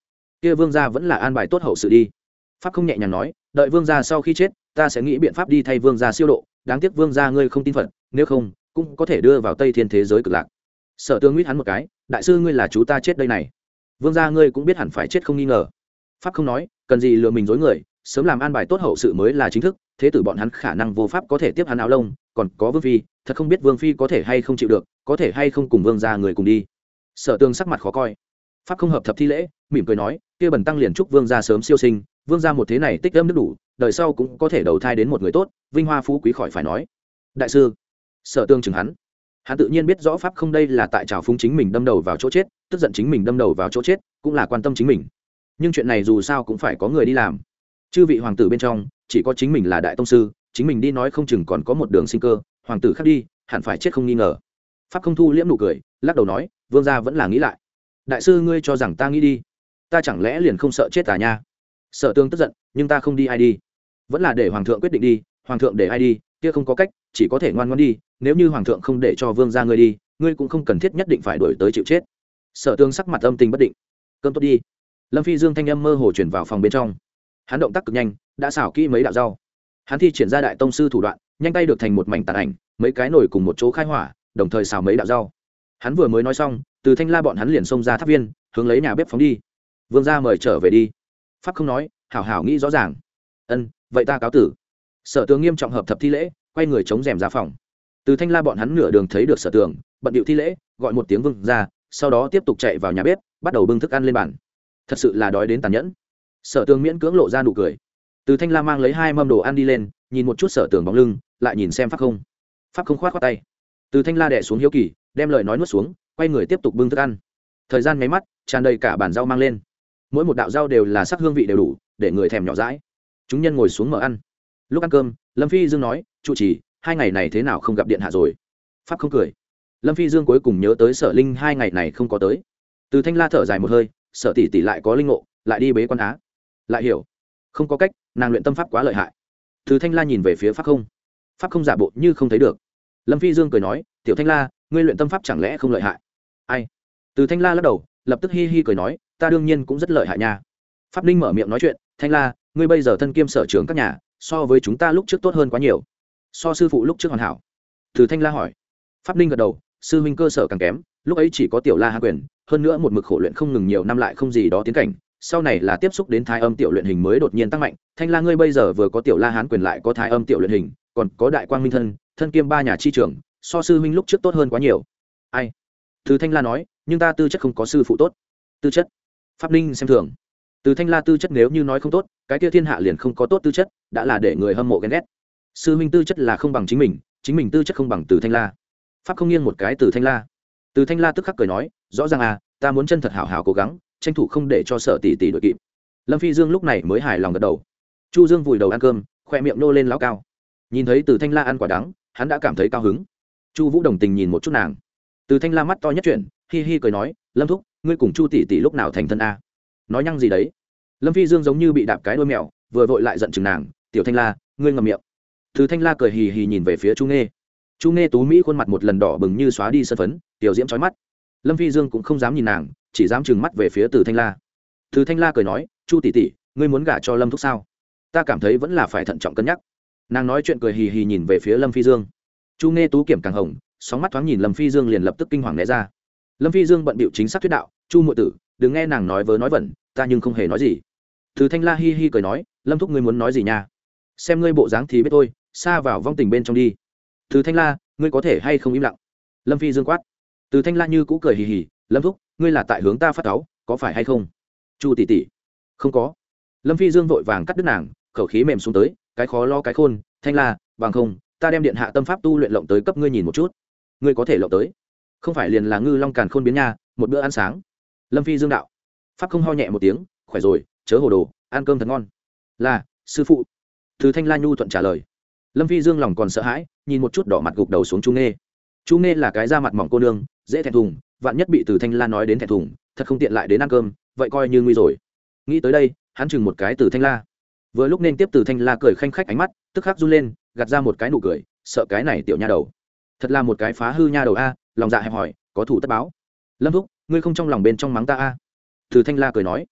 kia vương gia vẫn là an bài tốt hậu sự đi. Pháp không nhẹ nhàng nói, đợi vương gia sau khi chết ta sẽ nghĩ biện pháp đi thay vương gia siêu độ, đáng tiếc vương gia ngươi không tin phật, nếu không cũng có thể đưa vào tây thiên thế giới cực lạc. Sở Tương nguyết hắn một cái, đại sư ngươi là chú ta chết đây này, vương gia ngươi cũng biết hẳn phải chết không nghi ngờ. Pháp không nói, cần gì lừa mình dối người, sớm làm an bài tốt hậu sự mới là chính thức, thế tử bọn hắn khả năng vô pháp có thể tiếp hắn áo lông, còn có vương phi, thật không biết vương phi có thể hay không chịu được, có thể hay không cùng vương gia người cùng đi. Sở Tương sắc mặt khó coi. Pháp không hợp thập thi lễ, mỉm cười nói, kia bần tăng liền chúc vương gia sớm siêu sinh, vương gia một thế này tích âm nước đủ, đời sau cũng có thể đầu thai đến một người tốt, vinh hoa phú quý khỏi phải nói. Đại sư. Sở Tương chừng hắn, hắn tự nhiên biết rõ Pháp không đây là tại trào phúng chính mình đâm đầu vào chỗ chết, tức giận chính mình đâm đầu vào chỗ chết cũng là quan tâm chính mình, nhưng chuyện này dù sao cũng phải có người đi làm. Chư vị hoàng tử bên trong chỉ có chính mình là đại tông sư, chính mình đi nói không chừng còn có một đường sinh cơ, hoàng tử khác đi hẳn phải chết không nghi ngờ. Pháp không thu liễm nụ cười, lắc đầu nói, vương gia vẫn là nghĩ lại. Đại sư ngươi cho rằng ta nghĩ đi, ta chẳng lẽ liền không sợ chết à nha. Sở Tương tức giận, nhưng ta không đi ai đi, vẫn là để hoàng thượng quyết định đi, hoàng thượng để ai đi kia không có cách, chỉ có thể ngoan ngoãn đi, nếu như hoàng thượng không để cho vương gia ngươi đi, ngươi cũng không cần thiết nhất định phải đuổi tới chịu chết. Sở Tương sắc mặt âm tình bất định. Cơm tốt đi. Lâm Phi Dương thanh âm mơ hồ chuyển vào phòng bên trong, hắn động tác cực nhanh, đã xảo kỹ mấy đạo rau, hắn thi triển ra đại tông sư thủ đoạn, nhanh tay được thành một mảnh tàn ảnh, mấy cái nồi cùng một chỗ khai hỏa, đồng thời xào mấy đạo rau. Hắn vừa mới nói xong, Từ Thanh La bọn hắn liền xông ra tháp viên, hướng lấy nhà bếp phóng đi. Vương gia mời trở về đi. Pháp không nói, hảo hảo nghĩ rõ ràng. Ân, vậy ta cáo tử. Sở Tướng nghiêm trọng hợp thập thi lễ, quay người chống rèm ra phòng. Từ Thanh La bọn hắn nửa đường thấy được Sở Tướng, bận điệu thi lễ, gọi một tiếng vương gia, sau đó tiếp tục chạy vào nhà bếp, bắt đầu bưng thức ăn lên bàn. Thật sự là đói đến tàn nhẫn. Sở Tướng miễn cưỡng lộ ra nụ cười. Từ Thanh La mang lấy hai mâm đồ ăn đi lên, nhìn một chút Sở Tướng bóng lưng, lại nhìn xem Pháp không. Pháp không khoát khoát tay. Từ Thanh La đè xuống hiếu kỳ, đem lời nói nuốt xuống, quay người tiếp tục bưng thức ăn. Thời gian mấy mắt, tràn đầy cả bàn rau mang lên, mỗi một đạo rau đều là sắc hương vị đều đủ để người thèm nhỏ dãi. Chúng nhân ngồi xuống mở ăn. Lúc ăn cơm, Lâm Phi Dương nói, trụ trì, hai ngày này thế nào không gặp điện hạ rồi? Pháp không cười. Lâm Phi Dương cuối cùng nhớ tới Sở Linh hai ngày này không có tới. Từ Thanh La thở dài một hơi, Sở tỷ tỷ lại có linh ngộ, lại đi bế quan á. Lại hiểu, không có cách, nàng luyện tâm pháp quá lợi hại. Từ Thanh La nhìn về phía Pháp không. Pháp không giả bộ như không thấy được. Lâm Phi Dương cười nói, tiểu Thanh La, ngươi luyện tâm pháp chẳng lẽ không lợi hại? Ai? Từ Thanh La lắc đầu, lập tức hi hi cười nói, ta đương nhiên cũng rất lợi hại nha. Pháp Ninh mở miệng nói chuyện, Thanh La, ngươi bây giờ thân kiêm sở trưởng các nhà, so với chúng ta lúc trước tốt hơn quá nhiều. So sư phụ lúc trước hoàn hảo. Từ Thanh La hỏi. Pháp Ninh gật đầu, sư huynh cơ sở càng kém, lúc ấy chỉ có tiểu La Hán quyền, hơn nữa một mực khổ luyện không ngừng nhiều năm lại không gì đó tiến cảnh, sau này là tiếp xúc đến thái âm tiểu luyện hình mới đột nhiên tăng mạnh. Thanh La ngươi bây giờ vừa có tiểu La Hán quyền lại có thái âm tiểu luyện hình, còn có đại quang minh thân, thân kiêm ba nhà chi trưởng, so sư huynh lúc trước tốt hơn quá nhiều. Ai? Từ Thanh La nói, nhưng ta tư chất không có sư phụ tốt. Tư chất? Pháp Ninh xem thường. Từ Thanh La tư chất nếu như nói không tốt, cái kia thiên hạ liền không có tốt tư chất, đã là để người hâm mộ ghen ghét. Sư huynh tư chất là không bằng chính mình, chính mình tư chất không bằng Từ Thanh La. Pháp không nghiêng một cái Từ Thanh La. Từ Thanh La tức khắc cười nói, rõ ràng à, ta muốn chân thật hảo hảo cố gắng, tranh thủ không để cho Sở tỷ tỷ đội kịp. Lâm Phi Dương lúc này mới hài lòng gật đầu. Chu Dương vùi đầu ăn cơm, khoe miệng nô lên lão cao. Nhìn thấy Từ Thanh La ăn quả đắng, hắn đã cảm thấy cao hứng. Chu Vũ đồng tình nhìn một chút nàng. Từ Thanh La mắt to nhất chuyển, hi hi cười nói, Lâm thúc, ngươi cùng Chu tỷ tỷ lúc nào thành thân a? Nói nhăng gì đấy? Lâm Phi Dương giống như bị đạp cái đuôi mèo, vừa vội lại giận chừng nàng, tiểu Thanh La, ngươi ngậm miệng. Từ Thanh La cười hì hì nhìn về phía Chu Nghê. Chu Nghê tú mỹ khuôn mặt một lần đỏ bừng như xóa đi sân phấn, tiểu diễm chói mắt. Lâm Phi Dương cũng không dám nhìn nàng, chỉ dám trừng mắt về phía Từ Thanh La. Từ Thanh La cười nói, Chu tỷ tỷ, ngươi muốn gả cho Lâm thúc sao? Ta cảm thấy vẫn là phải thận trọng cân nhắc. Nàng nói chuyện cười hì hì nhìn về phía Lâm Phi Dương. Chu Nghê tú kiểm càng hồng, sóng mắt thoáng nhìn Lâm Phi Dương liền lập tức kinh hoàng né ra. Lâm Phi Dương bận bịu chính xác thuyết đạo, Chu muội tử, đừng nghe nàng nói vớ nói vẩn, ta nhưng không hề nói gì. Từ Thanh La hi hi cười nói, Lâm thúc ngươi muốn nói gì nha? Xem ngươi bộ dáng thì biết thôi, xa vào vong tình bên trong đi. Từ Thanh La, ngươi có thể hay không im lặng? Lâm Phi Dương quát. Từ Thanh La như cũ cười hì hì, Lâm thúc, ngươi là tại hướng ta phát cáu, có phải hay không? Chu tỷ tỷ, không có. Lâm Phi Dương vội vàng cắt đứt nàng, khẩu khí mềm xuống tới, cái khó lo cái khôn, Thanh La, bằng không, ta đem điện hạ tâm pháp tu luyện lộng tới cấp ngươi nhìn một chút. Ngươi có thể lộng tới? Không phải liền là ngư long càn khôn biến nha, một bữa ăn sáng. Lâm Phi Dương đạo. Pháp không ho nhẹ một tiếng, khỏe rồi, chớ hồ đồ, ăn cơm thật ngon. Là, sư phụ. Từ Thanh La nhu thuận trả lời. Lâm Phi Dương lòng còn sợ hãi, nhìn một chút đỏ mặt gục đầu xuống Chu Nghê. Chu Nghê là cái da mặt mỏng cô nương, dễ thẹn thùng, vạn nhất bị Từ Thanh La nói đến thẹn thùng, thật không tiện lại đến ăn cơm, vậy coi như nguy rồi. Nghĩ tới đây, hắn chừng một cái Từ Thanh La. Vừa lúc nên tiếp Từ Thanh La cười khanh khách ánh mắt, tức khắc run lên, gạt ra một cái nụ cười, sợ cái này tiểu nha đầu. Thật là một cái phá hư nha đầu a, lòng dạ hẹp hỏi, có thủ tất báo. Lâm thúc, ngươi không trong lòng bên trong mắng ta a? Từ Thanh La cười nói.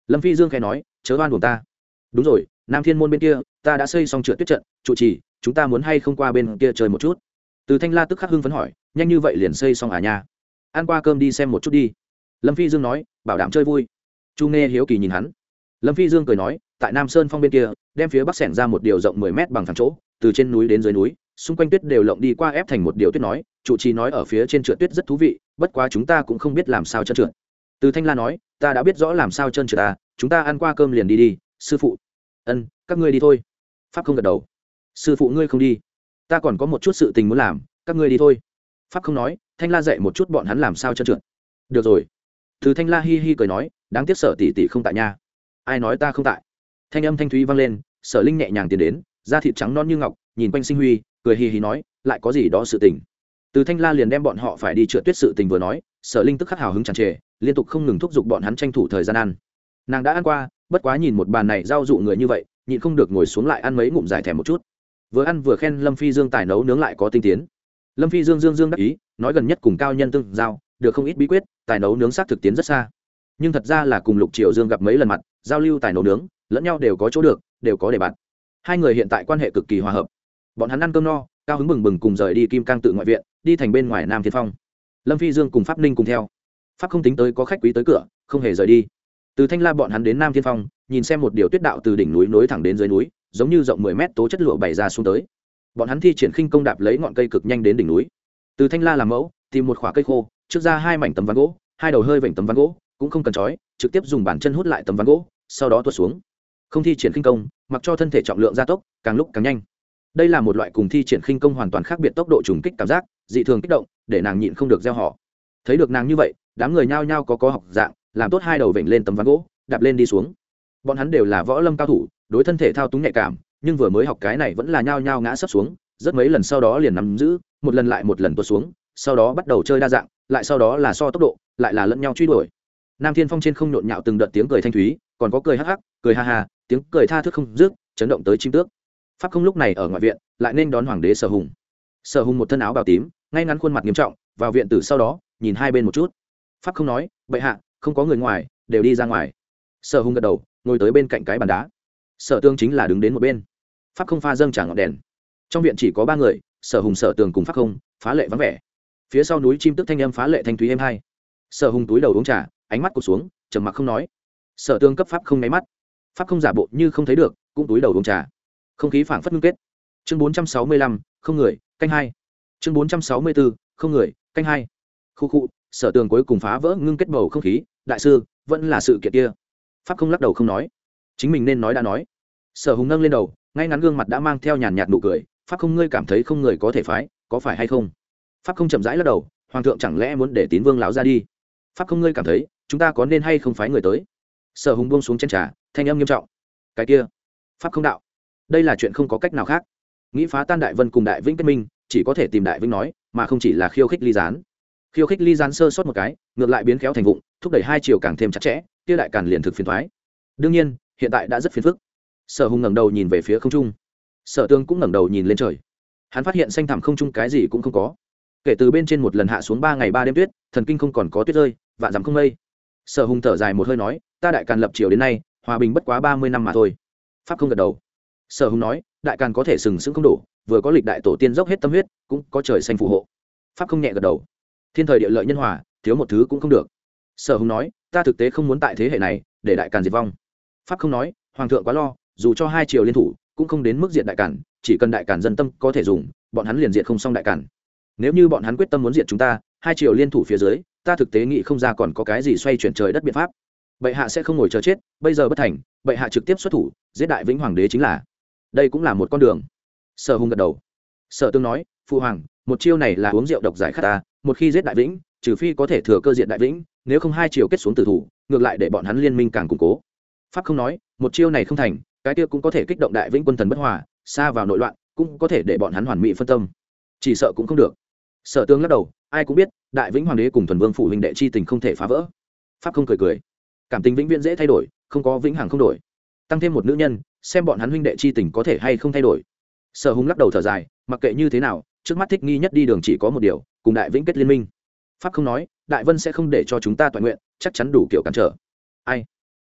Lâm Phi Dương khẽ nói, chớ oan uổng ta. Đúng rồi, Nam Thiên môn bên kia ta đã xây xong trượt tuyết trận, trụ trì, chúng ta muốn hay không qua bên kia chơi một chút? Từ Thanh La tức khắc hưng phấn hỏi, nhanh như vậy liền xây xong à nha? Ăn qua cơm đi xem một chút đi. Lâm Phi Dương nói, bảo đảm chơi vui. Chu Nghe hiếu kỳ nhìn hắn. Lâm Phi Dương cười nói, tại Nam Sơn Phong bên kia, đem phía bắc xẻng ra một điều rộng mười mét bằng phẳng chỗ, từ trên núi đến dưới núi, xung quanh tuyết đều lộng đi qua ép thành một điều tuyết nói, trụ trì nói ở phía trên trượt tuyết rất thú vị, bất quá chúng ta cũng không biết làm sao trơn trượt. Từ Thanh La nói, ta đã biết rõ làm sao trơn trượt à, chúng ta ăn qua cơm liền đi đi, sư phụ. Ân, các ngươi đi thôi. Pháp không gật đầu. Sư phụ ngươi không đi, ta còn có một chút sự tình muốn làm, các ngươi đi thôi. Pháp không nói, Thanh La dạy một chút bọn hắn làm sao trơn trượt. Được rồi. Từ Thanh La hi hi cười nói, đáng tiếc Sở tỷ tỷ không tại nha. Ai nói ta không tại? Thanh âm thanh thúy vang lên, Sở Linh nhẹ nhàng tiến đến, da thịt trắng non như ngọc, nhìn quanh Sinh Huy, cười hi hi nói, lại có gì đó sự tình. Từ Thanh La liền đem bọn họ phải đi trượt tuyết sự tình vừa nói, Sở Linh tức khắc hào hứng tràn trề, liên tục không ngừng thúc giục bọn hắn tranh thủ thời gian ăn. Nàng đã ăn qua, bất quá nhìn một bàn này giao dụ người như vậy, nhịn không được ngồi xuống lại ăn mấy ngụm giải thèm một chút. Vừa ăn vừa khen Lâm Phi Dương tài nấu nướng lại có tinh tiến. Lâm Phi Dương dương dương đắc ý, nói gần nhất cùng cao nhân tương giao, được không ít bí quyết, tài nấu nướng xác thực tiến rất xa. Nhưng thật ra là cùng Lục Triều Dương gặp mấy lần mặt, giao lưu tài nấu nướng, lẫn nhau đều có chỗ được, đều có để bạn. Hai người hiện tại quan hệ cực kỳ hòa hợp. Bọn hắn ăn cơm no, cao hứng bừng bừng cùng rời đi Kim Cang tự ngoại viện, đi thành bên ngoài Nam Thiên Phong. Lâm Phi Dương cùng Pháp Ninh cùng theo. Pháp không tính tới có khách quý tới cửa, không hề rời đi. Từ Thanh La bọn hắn đến Nam Thiên Phong, nhìn xem một điều tuyết đạo từ đỉnh núi nối thẳng đến dưới núi, giống như rộng mười mét tố chất lụa bày ra xuống tới. Bọn hắn thi triển khinh công đạp lấy ngọn cây cực nhanh đến đỉnh núi. Từ Thanh La làm mẫu, tìm một khỏa cây khô, trước ra hai mảnh tấm ván gỗ, hai đầu hơi vểnh tấm ván gỗ, cũng không cần chói, trực tiếp dùng bàn chân hút lại tấm ván gỗ, sau đó tuột xuống. Không thi triển khinh công, mặc cho thân thể trọng lượng gia tốc, càng lúc càng nhanh. Đây là một loại cùng thi triển khinh công hoàn toàn khác biệt tốc độ trùng kích cảm giác, dị thường kích động, để nàng nhịn không được reo hò. Thấy được nàng như vậy, đám người nhao nhao có có học dạng, làm tốt hai đầu vểnh lên tấm ván gỗ, đạp lên đi xuống. Bọn hắn đều là võ lâm cao thủ, đối thân thể thao túng nhạy cảm, nhưng vừa mới học cái này vẫn là nhao nhao ngã sấp xuống, rất mấy lần sau đó liền nắm giữ, một lần lại một lần tuột xuống, sau đó bắt đầu chơi đa dạng, lại sau đó là so tốc độ, lại là lẫn nhau truy đuổi. Nam Thiên Phong trên không nhộn nhạo từng đợt tiếng cười thanh thúy, còn có cười hắc hắc, cười ha ha, tiếng cười tha thước không dứt, chấn động tới chim tước. Pháp không lúc này ở ngoại viện, lại nên đón hoàng đế Sở Hùng. Sở Hùng một thân áo bào tím, ngay ngắn khuôn mặt nghiêm trọng, vào viện từ sau đó, nhìn hai bên một chút. Pháp không nói, bệ hạ, không có người ngoài, đều đi ra ngoài. Sở Hùng gật đầu, ngồi tới bên cạnh cái bàn đá. Sở Tương chính là đứng đến một bên. Pháp không pha dâng trà ngọn đèn. Trong viện chỉ có ba người, Sở Hùng, Sở Tường cùng Pháp không, phá lệ vắng vẻ. Phía sau núi chim tức thanh âm phá lệ thanh thúy êm hai. Sở Hùng túi đầu uống trà, ánh mắt cụp xuống, trầm mặc không nói. Sở Tương cấp Pháp không nháy mắt. Pháp không giả bộ như không thấy được, cũng túi đầu uống trà. Không khí phảng phất ngưng kết. Chương bốn trăm sáu mươi lăm, không người, canh hai. Chương bốn trăm sáu mươi bốn, không người, canh hai. Khu khu, Sở Tường cuối cùng phá vỡ ngưng kết bầu không khí, đại sư, vẫn là sự kiện kia. Pháp không lắc đầu không nói. Chính mình nên nói đã nói. Sở Hùng nâng lên đầu, ngay ngắn gương mặt đã mang theo nhàn nhạt nụ cười. Pháp không, ngươi cảm thấy không người có thể phái, có phải hay không? Pháp không chậm rãi lắc đầu, hoàng thượng chẳng lẽ muốn để Tín Vương lão ra đi? Pháp không, ngươi cảm thấy chúng ta có nên hay không phái người tới? Sở Hùng buông xuống chén trà, thanh âm nghiêm trọng. Cái kia, Pháp không đạo, đây là chuyện không có cách nào khác. Nghĩ phá tan Đại Vân cùng Đại Vĩnh kết minh, chỉ có thể tìm Đại Vĩnh nói, mà không chỉ là khiêu khích ly gián. Khiêu khích ly gián sơ sót một cái, ngược lại biến khéo thành vụng, thúc đẩy hai chiều càng thêm chặt chẽ, kia đại càn liền thực phiền toái. Đương nhiên, hiện tại đã rất phiền phức. Sở Hùng ngẩng đầu nhìn về phía không trung. Sở Tương cũng ngẩng đầu nhìn lên trời. Hắn phát hiện xanh thẳm không trung cái gì cũng không có. Kể từ bên trên một lần hạ xuống ba ngày ba đêm tuyết, thần kinh không còn có tuyết rơi, vạn dặm không mây. Sở Hùng thở dài một hơi nói, ta đại càn lập triều đến nay, hòa bình bất quá ba mươi năm mà thôi. Pháp không gật đầu. Sở Hùng nói, đại càn có thể sừng sững không đủ, vừa có lịch đại tổ tiên dốc hết tâm huyết, cũng có trời xanh phù hộ. Pháp không nhẹ gật đầu. Thiên thời địa lợi nhân hòa, thiếu một thứ cũng không được. Sở Hùng nói, ta thực tế không muốn tại thế hệ này để đại càn diệt vong. Pháp không nói, hoàng thượng quá lo, dù cho hai triều liên thủ cũng không đến mức diệt đại càn, chỉ cần đại càn dân tâm có thể dùng, bọn hắn liền diệt không xong đại càn. Nếu như bọn hắn quyết tâm muốn diệt chúng ta, hai triều liên thủ phía dưới, ta thực tế nghĩ không ra còn có cái gì xoay chuyển trời đất biện pháp. Bệ hạ sẽ không ngồi chờ chết, bây giờ bất thành, bệ hạ trực tiếp xuất thủ, giết đại vĩnh hoàng đế chính là. Đây cũng là một con đường. Sở Hùng gật đầu. Sở Tương nói, phụ hoàng, một chiêu này là uống rượu độc giải khát ta, một khi giết đại vĩnh, trừ phi có thể thừa cơ diện đại vĩnh, nếu không hai triều kết xuống tử thủ, ngược lại để bọn hắn liên minh càng củng cố. Pháp không nói, một chiêu này không thành, cái kia cũng có thể kích động đại vĩnh quân thần bất hòa, xa vào nội loạn, cũng có thể để bọn hắn hoàn mỹ phân tâm. Chỉ sợ cũng không được. Sở Tương lắc đầu, ai cũng biết, đại vĩnh hoàng đế cùng thuần vương phủ huynh đệ chi tình không thể phá vỡ. Pháp không cười cười, cảm tình vĩnh viễn dễ thay đổi, không có vĩnh hằng không đổi. Tăng thêm một nữ nhân, xem bọn hắn huynh đệ chi tình có thể hay không thay đổi. Sở Hùng lắc đầu thở dài, mặc kệ như thế nào, trước mắt thích nghi nhất đi đường chỉ có một điều, cùng đại vĩnh kết liên minh. Pháp không nói, đại vân sẽ không để cho chúng ta toàn nguyện, chắc chắn đủ kiểu cản trở. Ai?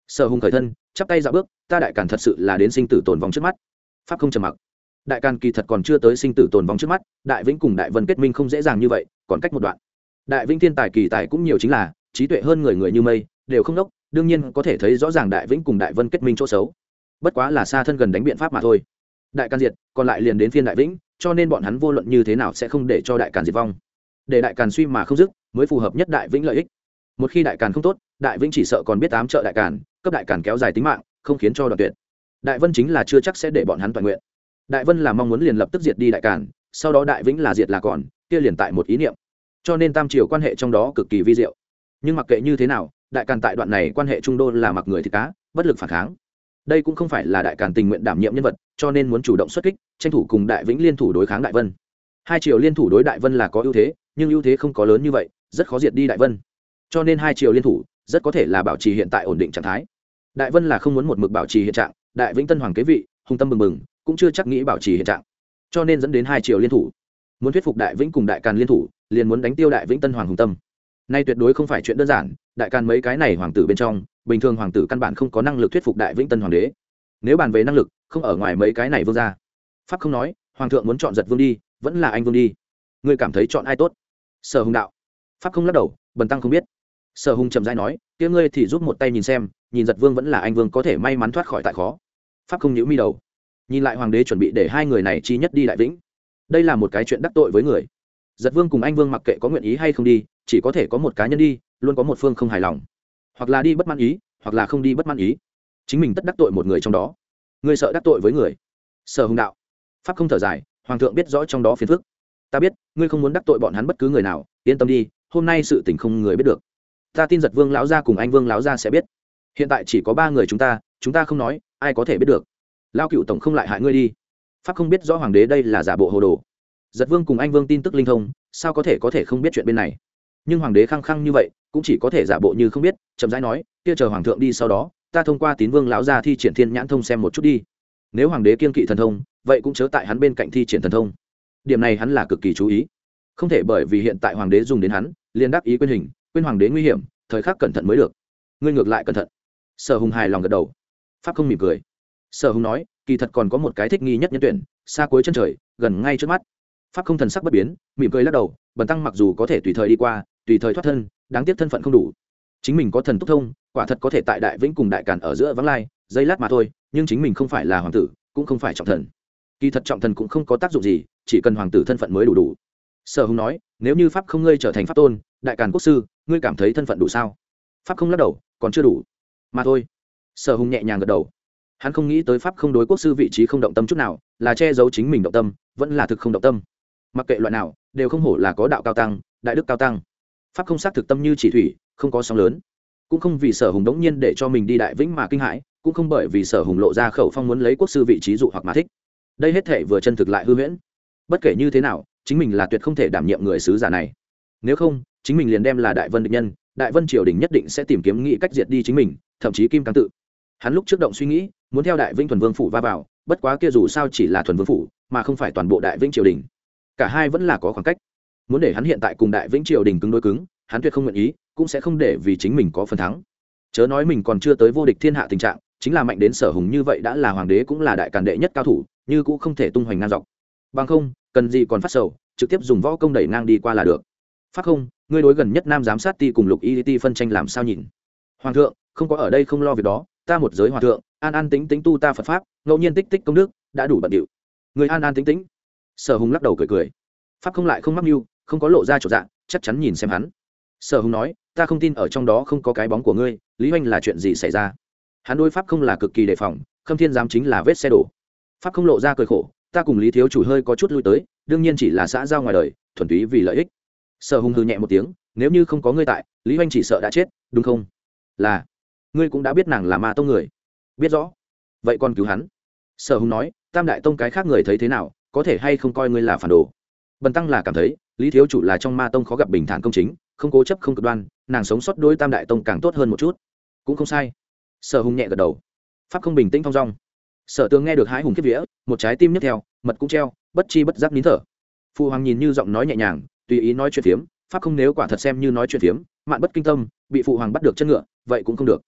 Sở Hùng khởi thân chắp tay dạo bước, ta đại càn thật sự là đến sinh tử tồn vong trước mắt. Pháp không trầm mặc. Đại càn kỳ thật còn chưa tới sinh tử tồn vong trước mắt, đại vĩnh cùng đại vân kết minh không dễ dàng như vậy, còn cách một đoạn. Đại vĩnh thiên tài kỳ tài cũng nhiều, chính là trí tuệ hơn người người như mây, đều không đốc, đương nhiên có thể thấy rõ ràng đại vĩnh cùng đại vân kết minh chỗ xấu, bất quá là xa thân gần đánh biện pháp mà thôi. Đại càn diệt, còn lại liền đến phiên đại vĩnh, cho nên bọn hắn vô luận như thế nào sẽ không để cho đại càn diệt vong, để đại càn suy mà không dứt mới phù hợp nhất đại vĩnh lợi ích. Một khi đại càn không tốt, đại vĩnh chỉ sợ còn biết ám trợ đại càn, cấp đại càn kéo dài tính mạng, không khiến cho đoạn tuyệt. Đại vân chính là chưa chắc sẽ để bọn hắn toàn nguyện. Đại vân là mong muốn liền lập tức diệt đi đại càn, sau đó đại vĩnh là diệt là còn, kia liền tại một ý niệm. Cho nên tam triều quan hệ trong đó cực kỳ vi diệu. Nhưng mặc kệ như thế nào, đại càn tại đoạn này quan hệ trung đô là mặc người thịt cá, bất lực phản kháng. Đây cũng không phải là đại càn tình nguyện đảm nhiệm nhân vật, cho nên muốn chủ động xuất kích, tranh thủ cùng đại vĩnh liên thủ đối kháng đại vân. Hai triều liên thủ đối đại vân là có ưu thế, nhưng ưu thế không có lớn như vậy, rất khó diệt đi đại vân. Cho nên hai triều liên thủ rất có thể là bảo trì hiện tại ổn định trạng thái. Đại vân là không muốn một mực bảo trì hiện trạng, đại vĩnh tân hoàng kế vị, hùng tâm bừng bừng, cũng chưa chắc nghĩ bảo trì hiện trạng, cho nên dẫn đến hai triều liên thủ. Muốn thuyết phục đại vĩnh cùng đại càn liên thủ, liền muốn đánh tiêu đại vĩnh tân hoàng hùng tâm. Nay tuyệt đối không phải chuyện đơn giản, đại càn mấy cái này hoàng tử bên trong, bình thường hoàng tử căn bản không có năng lực thuyết phục đại vĩnh tân hoàng đế. Nếu bàn về năng lực, không ở ngoài mấy cái này vương gia. Pháp không nói, hoàng thượng muốn chọn giật vương đi, vẫn là anh vương đi. Ngươi cảm thấy chọn ai tốt? Sở Hùng đạo. Pháp không lắc đầu, bần tăng không biết. Sở Hùng chậm rãi nói, kia ngươi thì giúp một tay nhìn xem, nhìn giật vương vẫn là anh vương có thể may mắn thoát khỏi tại khó. Pháp không nhíu mi đầu, nhìn lại hoàng đế chuẩn bị để hai người này chi nhất đi đại vĩnh, đây là một cái chuyện đắc tội với người. Giật vương cùng anh vương mặc kệ có nguyện ý hay không đi, chỉ có thể có một cá nhân đi, luôn có một phương không hài lòng, hoặc là đi bất mãn ý, hoặc là không đi bất mãn ý, chính mình tất đắc tội một người trong đó. Ngươi sợ đắc tội với người? Sở Hùng đạo. Pháp không thở dài, hoàng thượng biết rõ trong đó phiền phức. Ta biết, ngươi không muốn đắc tội bọn hắn bất cứ người nào, yên tâm đi, hôm nay sự tình không người biết được. Ta tin giật vương lão gia cùng anh vương lão gia sẽ biết. Hiện tại chỉ có ba người chúng ta, chúng ta không nói, ai có thể biết được? Lao cựu tổng không lại hại ngươi đi. Pháp không biết rõ hoàng đế đây là giả bộ hồ đồ. Giật vương cùng anh vương tin tức linh thông, sao có thể có thể không biết chuyện bên này? Nhưng hoàng đế khăng khăng như vậy, cũng chỉ có thể giả bộ như không biết, chậm rãi nói, kia chờ hoàng thượng đi sau đó, ta thông qua tín vương lão gia thi triển thiên nhãn thông xem một chút đi. Nếu hoàng đế kiên kỵ thần thông, vậy cũng chớ tại hắn bên cạnh thi triển thần thông. Điểm này hắn là cực kỳ chú ý, không thể bởi vì hiện tại hoàng đế dùng đến hắn, liền đắc ý quên hình, quên hoàng đế nguy hiểm, thời khắc cẩn thận mới được. Ngươi ngược lại cẩn thận. Sở Hùng hài lòng gật đầu. Pháp không mỉm cười. Sở Hùng nói, kỳ thật còn có một cái thích nghi nhất nhân tuyển, xa cuối chân trời, gần ngay trước mắt. Pháp không thần sắc bất biến, mỉm cười lắc đầu, bần tăng mặc dù có thể tùy thời đi qua, tùy thời thoát thân, đáng tiếc thân phận không đủ. Chính mình có thần túc thông, quả thật có thể tại đại vĩnh cùng đại càn ở giữa vắng lai, giây lát mà thôi, nhưng chính mình không phải là hoàng tử, cũng không phải trọng thần. Kỳ thật trọng thần cũng không có tác dụng gì, chỉ cần hoàng tử thân phận mới đủ đủ. Sở Hùng nói, nếu như pháp không ngươi trở thành pháp tôn, đại càn quốc sư, ngươi cảm thấy thân phận đủ sao? Pháp không lắc đầu, còn chưa đủ mà thôi. Sở Hùng nhẹ nhàng gật đầu. Hắn không nghĩ tới pháp không đối quốc sư vị trí không động tâm chút nào, là che giấu chính mình động tâm, vẫn là thực không động tâm. Mặc kệ loại nào, đều không hổ là có đạo cao tăng, đại đức cao tăng. Pháp không xác thực tâm như chỉ thủy, không có sóng lớn, cũng không vì Sở Hùng đống nhiên để cho mình đi đại vĩnh mà kinh hãi, cũng không bởi vì Sở Hùng lộ ra khẩu phong muốn lấy quốc sư vị trí dụ hoặc mà thích. Đây hết thể vừa chân thực lại hư huyễn. Bất kể như thế nào, chính mình là tuyệt không thể đảm nhiệm người sứ giả này. Nếu không, chính mình liền đem là đại vân địch nhân, đại vân triều đình nhất định sẽ tìm kiếm nghĩ cách diệt đi chính mình, thậm chí kim cang tự. Hắn lúc trước động suy nghĩ muốn theo đại vĩnh thuần vương phủ va vào, bất quá kia dù sao chỉ là thuần vương phủ, mà không phải toàn bộ đại vĩnh triều đình, cả hai vẫn là có khoảng cách. Muốn để hắn hiện tại cùng đại vĩnh triều đình cứng đối cứng, hắn tuyệt không nguyện ý, cũng sẽ không để vì chính mình có phần thắng. Chớ nói mình còn chưa tới vô địch thiên hạ tình trạng, chính là mạnh đến Sở Hùng như vậy đã là hoàng đế cũng là đại càn đệ nhất cao thủ, như cũng không thể tung hoành ngang dọc. Bằng không, cần gì còn phát sầu, trực tiếp dùng võ công đẩy ngang đi qua là được. Pháp không, ngươi đối gần nhất nam giám sát ti cùng lục y ti phân tranh làm sao nhìn? Hoàng thượng không có ở đây không lo việc đó, ta một giới hòa thượng, an an tính tính tu ta Phật pháp, ngẫu nhiên tích tích công đức, đã đủ bận điệu. Người an an tính tính. Sở Hùng lắc đầu cười cười. Pháp không lại không mắc mưu, không có lộ ra chỗ dạng, chắc chắn nhìn xem hắn. Sở Hùng nói, ta không tin ở trong đó không có cái bóng của ngươi, Lý Hoành là chuyện gì xảy ra? Hắn đối pháp không là cực kỳ đề phòng, Khâm Thiên giám chính là vết xe đổ. Pháp không lộ ra cười khổ, ta cùng Lý thiếu chủ hơi có chút lui tới, đương nhiên chỉ là xã giao ngoài đời, thuần túy vì lợi ích. Sở Hùng hừ nhẹ một tiếng, nếu như không có ngươi tại, Lý Hoành chỉ sợ đã chết, đúng không? Là, ngươi cũng đã biết nàng là ma tông người. Biết rõ. Vậy còn cứu hắn? Sở Hùng nói, tam đại tông cái khác người thấy thế nào, có thể hay không coi ngươi là phản đồ? Bần tăng là cảm thấy, Lý thiếu chủ là trong ma tông khó gặp bình thản công chính, không cố chấp không cực đoan, nàng sống sót đối tam đại tông càng tốt hơn một chút. Cũng không sai. Sở Hùng nhẹ gật đầu. Pháp không bình tĩnh thong dong. Sở Tường nghe được hái hùng kiếp vía, một trái tim nhấp theo, mật cũng treo, bất chi bất giác nín thở. Phụ hoàng nhìn như giọng nói nhẹ nhàng, tùy ý nói chuyện phiếm, pháp không nếu quả thật xem như nói chuyện phiếm, mạn bất kinh tâm, bị phụ hoàng bắt được chân ngựa, vậy cũng không được.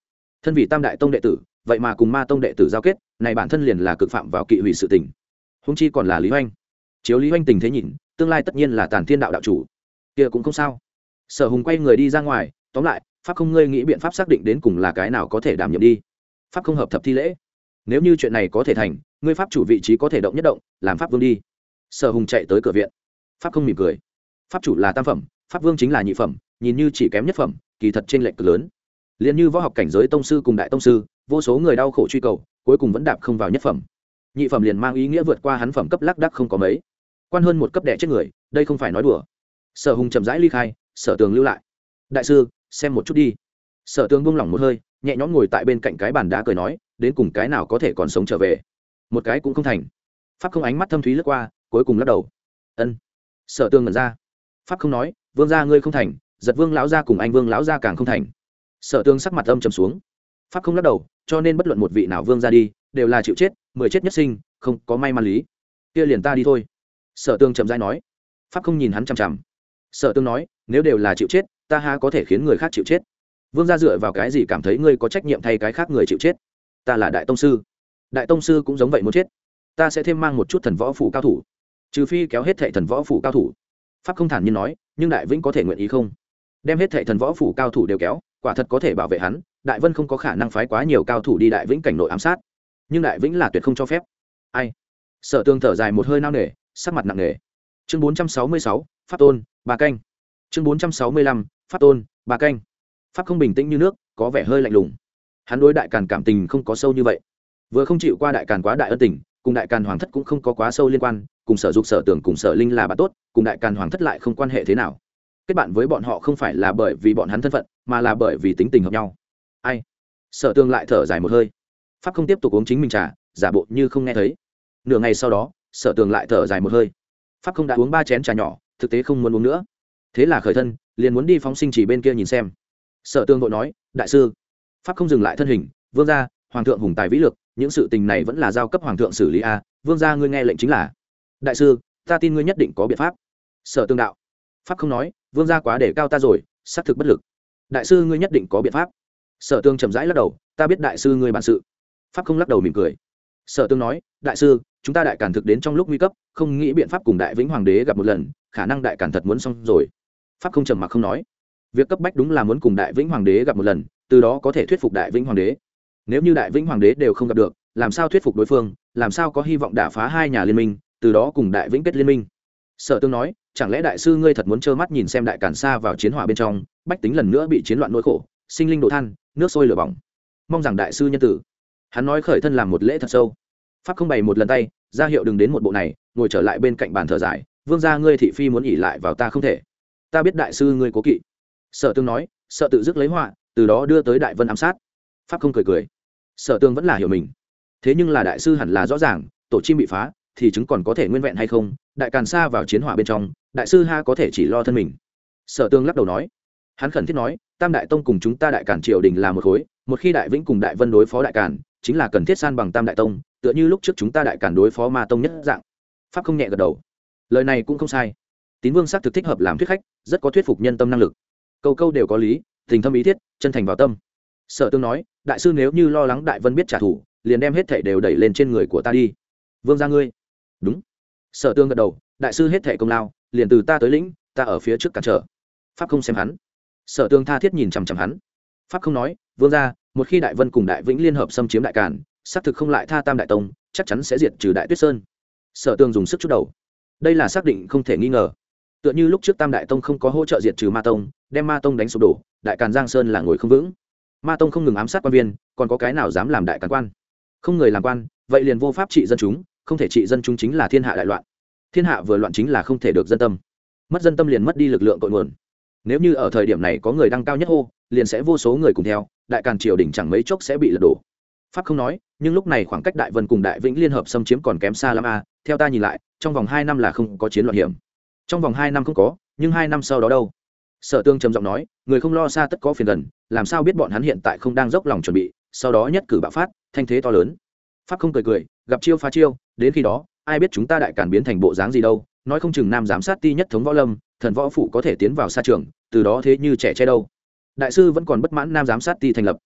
thân vị tam đại tông đệ tử vậy mà cùng ma tông đệ tử giao kết, này bản thân liền là cực phạm vào kỵ hủy sự tình. Húng chi còn là Lý Hoành. Chiếu Lý Hoành tình thế nhìn, tương lai tất nhiên là Tản Thiên đạo đạo chủ, kia cũng không sao. Sở Hùng quay người đi ra ngoài, tóm lại pháp không ngươi nghĩ biện pháp xác định đến cùng là cái nào có thể đảm nhiệm đi. Pháp không hợp thập thi lễ, nếu như chuyện này có thể thành, ngươi pháp chủ vị trí có thể động nhất động, làm pháp vương đi. Sở Hùng chạy tới cửa viện, pháp không mỉm cười. Pháp chủ là tam phẩm, pháp vương chính là nhị phẩm, nhìn như chỉ kém nhất phẩm, kỳ thật trên lệch cực lớn. Liên như võ học cảnh giới tông sư cùng đại tông sư, vô số người đau khổ truy cầu, cuối cùng vẫn đạp không vào nhất phẩm. Nhị phẩm liền mang ý nghĩa vượt qua hắn phẩm cấp lác đác không có mấy, quan hơn một cấp đẻ chết người, đây không phải nói đùa. Sở Hùng chậm rãi ly khai, Sở Tường lưu lại. Đại sư, xem một chút đi. Sở Tường buông lỏng một hơi, nhẹ nhõm ngồi tại bên cạnh cái bàn đá cười nói, đến cùng cái nào có thể còn sống trở về, một cái cũng không thành. Pháp không ánh mắt thâm thúy lướt qua, cuối cùng lắc đầu. Ân. Sở Tường ngẩn ra. Pháp không nói, vương gia ngươi không thành, giật vương lão gia cùng anh vương lão gia càng không thành. Sở Tường sắc mặt âm trầm xuống. Pháp không lắc đầu, cho nên bất luận một vị nào vương gia đi, đều là chịu chết, mười chết nhất sinh, không có may mắn lý. Kia liền ta đi thôi. Sở Tường chậm rãi nói. Pháp không nhìn hắn chằm chằm. Sở Tường nói, nếu đều là chịu chết, ta ha có thể khiến người khác chịu chết. Vương gia dựa vào cái gì cảm thấy ngươi có trách nhiệm thay cái khác người chịu chết? Ta là đại tông sư, đại tông sư cũng giống vậy muốn chết. Ta sẽ thêm mang một chút thần võ phủ cao thủ, trừ phi kéo hết thệ thần võ phủ cao thủ. Pháp không thản nhiên nói, nhưng đại vĩnh có thể nguyện ý không? Đem hết thệ thần võ phủ cao thủ đều kéo, quả thật có thể bảo vệ hắn. Đại vân không có khả năng phái quá nhiều cao thủ đi đại vĩnh cảnh nội ám sát, nhưng đại vĩnh là tuyệt không cho phép. Ai? Sở Tường thở dài một hơi nao nề, sắc mặt nặng nề. Chương bốn trăm sáu mươi sáu, pháp tôn, ba canh. Chương bốn trăm sáu mươi lăm, pháp tôn, ba canh. Pháp không bình tĩnh như nước, có vẻ hơi lạnh lùng. Hắn đối đại càn cảm tình không có sâu như vậy, vừa không chịu qua đại càn quá đại ân tình, cùng đại càn hoàng thất cũng không có quá sâu liên quan, cùng Sở Dục Sở Tưởng cùng Sở Linh là bạn tốt, cùng đại càn hoàng thất lại không quan hệ thế nào. Kết bạn với bọn họ không phải là bởi vì bọn hắn thân phận, mà là bởi vì tính tình hợp nhau. Ai? Sở Tường lại thở dài một hơi. Pháp không tiếp tục uống chính mình trà, giả bộ như không nghe thấy. Nửa ngày sau đó, Sở Tường lại thở dài một hơi. Pháp không đã uống ba chén trà nhỏ, thực tế không muốn uống nữa. Thế là khởi thân, liền muốn đi phóng sinh chỉ bên kia nhìn xem. Sở Tường vội nói, đại sư. Pháp không dừng lại thân hình, vương gia, hoàng thượng hùng tài vĩ lực, những sự tình này vẫn là giao cấp hoàng thượng xử lý a. Vương gia ngươi nghe lệnh chính là. Đại sư, ta tin ngươi nhất định có biện pháp. Sở Tường đạo. Pháp không nói, vương gia quá để cao ta rồi, xác thực bất lực. Đại sư ngươi nhất định có biện pháp. Sở Tường chậm rãi lắc đầu, ta biết đại sư ngươi bản sự. Pháp không lắc đầu mỉm cười. Sở Tường nói, đại sư, chúng ta đại càn thực đến trong lúc nguy cấp, không nghĩ biện pháp cùng đại vĩnh hoàng đế gặp một lần, khả năng đại càn thật muốn xong rồi. Pháp không trầm mặc không nói. Việc cấp bách đúng là muốn cùng đại vĩnh hoàng đế gặp một lần, từ đó có thể thuyết phục đại vĩnh hoàng đế. Nếu như đại vĩnh hoàng đế đều không gặp được, làm sao thuyết phục đối phương, làm sao có hy vọng đả phá hai nhà liên minh, từ đó cùng đại vĩnh kết liên minh. Sở Tường nói, chẳng lẽ đại sư ngươi thật muốn trơ mắt nhìn xem đại càn xa vào chiến hỏa bên trong, bách tính lần nữa bị chiến loạn nỗi khổ, sinh linh đổ than, nước sôi lửa bỏng. Mong rằng đại sư nhân tử. Hắn nói khởi thân làm một lễ thật sâu. Pháp không bày một lần tay, ra hiệu đừng đến một bộ này, ngồi trở lại bên cạnh bàn thở dài, vương gia ngươi thị phi muốn ỉ lại vào ta không thể. Ta biết đại sư ngươi cố kỵ. Sở Tường nói, sợ tự dứt lấy họa, từ đó đưa tới đại vân ám sát. Pháp không cười cười. Sở Tường vẫn là hiểu mình. Thế nhưng là đại sư hẳn là rõ ràng, tổ chim bị phá, thì chứng còn có thể nguyên vẹn hay không, đại càn xa vào chiến hỏa bên trong, đại sư ha có thể chỉ lo thân mình. Sở Tường lắc đầu nói. Hắn khẩn thiết nói, tam đại tông cùng chúng ta đại càn triều đình là một khối, một khi đại vĩnh cùng đại vân đối phó đại càn, chính là cần thiết san bằng tam đại tông, tựa như lúc trước chúng ta đại càn đối phó ma tông nhất dạng. Pháp không nhẹ gật đầu. Lời này cũng không sai. Tín vương xác thực thích hợp làm thuyết khách, rất có thuyết phục nhân tâm năng lực. Câu câu đều có lý, tình thâm ý thiết, chân thành vào tâm. Sở Tường nói, đại sư nếu như lo lắng đại vân biết trả thù, liền đem hết thảy đều đẩy lên trên người của ta đi. Vương gia ngươi. Đúng. Sở Tường gật đầu, đại sư hết thảy công lao, liền từ ta tới lĩnh, ta ở phía trước cản trở. Pháp không xem hắn. Sở Tường tha thiết nhìn chằm chằm hắn. Pháp không nói, vương gia, một khi đại vân cùng đại vĩnh liên hợp xâm chiếm đại càn, xác thực không lại tha tam đại tông, chắc chắn sẽ diệt trừ đại tuyết sơn. Sở Tường dùng sức chút đầu. Đây là xác định không thể nghi ngờ. Tựa như lúc trước tam đại tông không có hỗ trợ diệt trừ ma tông, đem ma tông đánh sụp đổ, đại càn giang sơn là ngồi không vững. Ma tông không ngừng ám sát quan viên, còn có cái nào dám làm đại càn quan? Không người làm quan, vậy liền vô pháp trị dân chúng, không thể trị dân chúng chính là thiên hạ đại loạn. Thiên hạ vừa loạn chính là không thể được dân tâm, mất dân tâm liền mất đi lực lượng cội nguồn. Nếu như ở thời điểm này có người đăng cao nhất hô, liền sẽ vô số người cùng theo, đại càn triều đình chẳng mấy chốc sẽ bị lật đổ. Pháp không nói, nhưng lúc này khoảng cách đại vân cùng đại vĩnh liên hợp xâm chiếm còn kém xa lắm a. Theo ta nhìn lại, trong vòng hai năm là không có chiến loạn hiểm. Trong vòng hai năm không có, nhưng hai năm sau đó đâu? Sở Tương trầm giọng nói, người không lo xa tất có phiền gần, làm sao biết bọn hắn hiện tại không đang dốc lòng chuẩn bị, sau đó nhất cử bạo phát, thanh thế to lớn. Pháp không cười cười, gặp chiêu phá chiêu, đến khi đó, ai biết chúng ta đại càn biến thành bộ dáng gì đâu, nói không chừng nam giám sát ti nhất thống võ lâm, thần võ phủ có thể tiến vào xa trường, từ đó thế như trẻ che đâu. Đại sư vẫn còn bất mãn nam giám sát ti thành lập.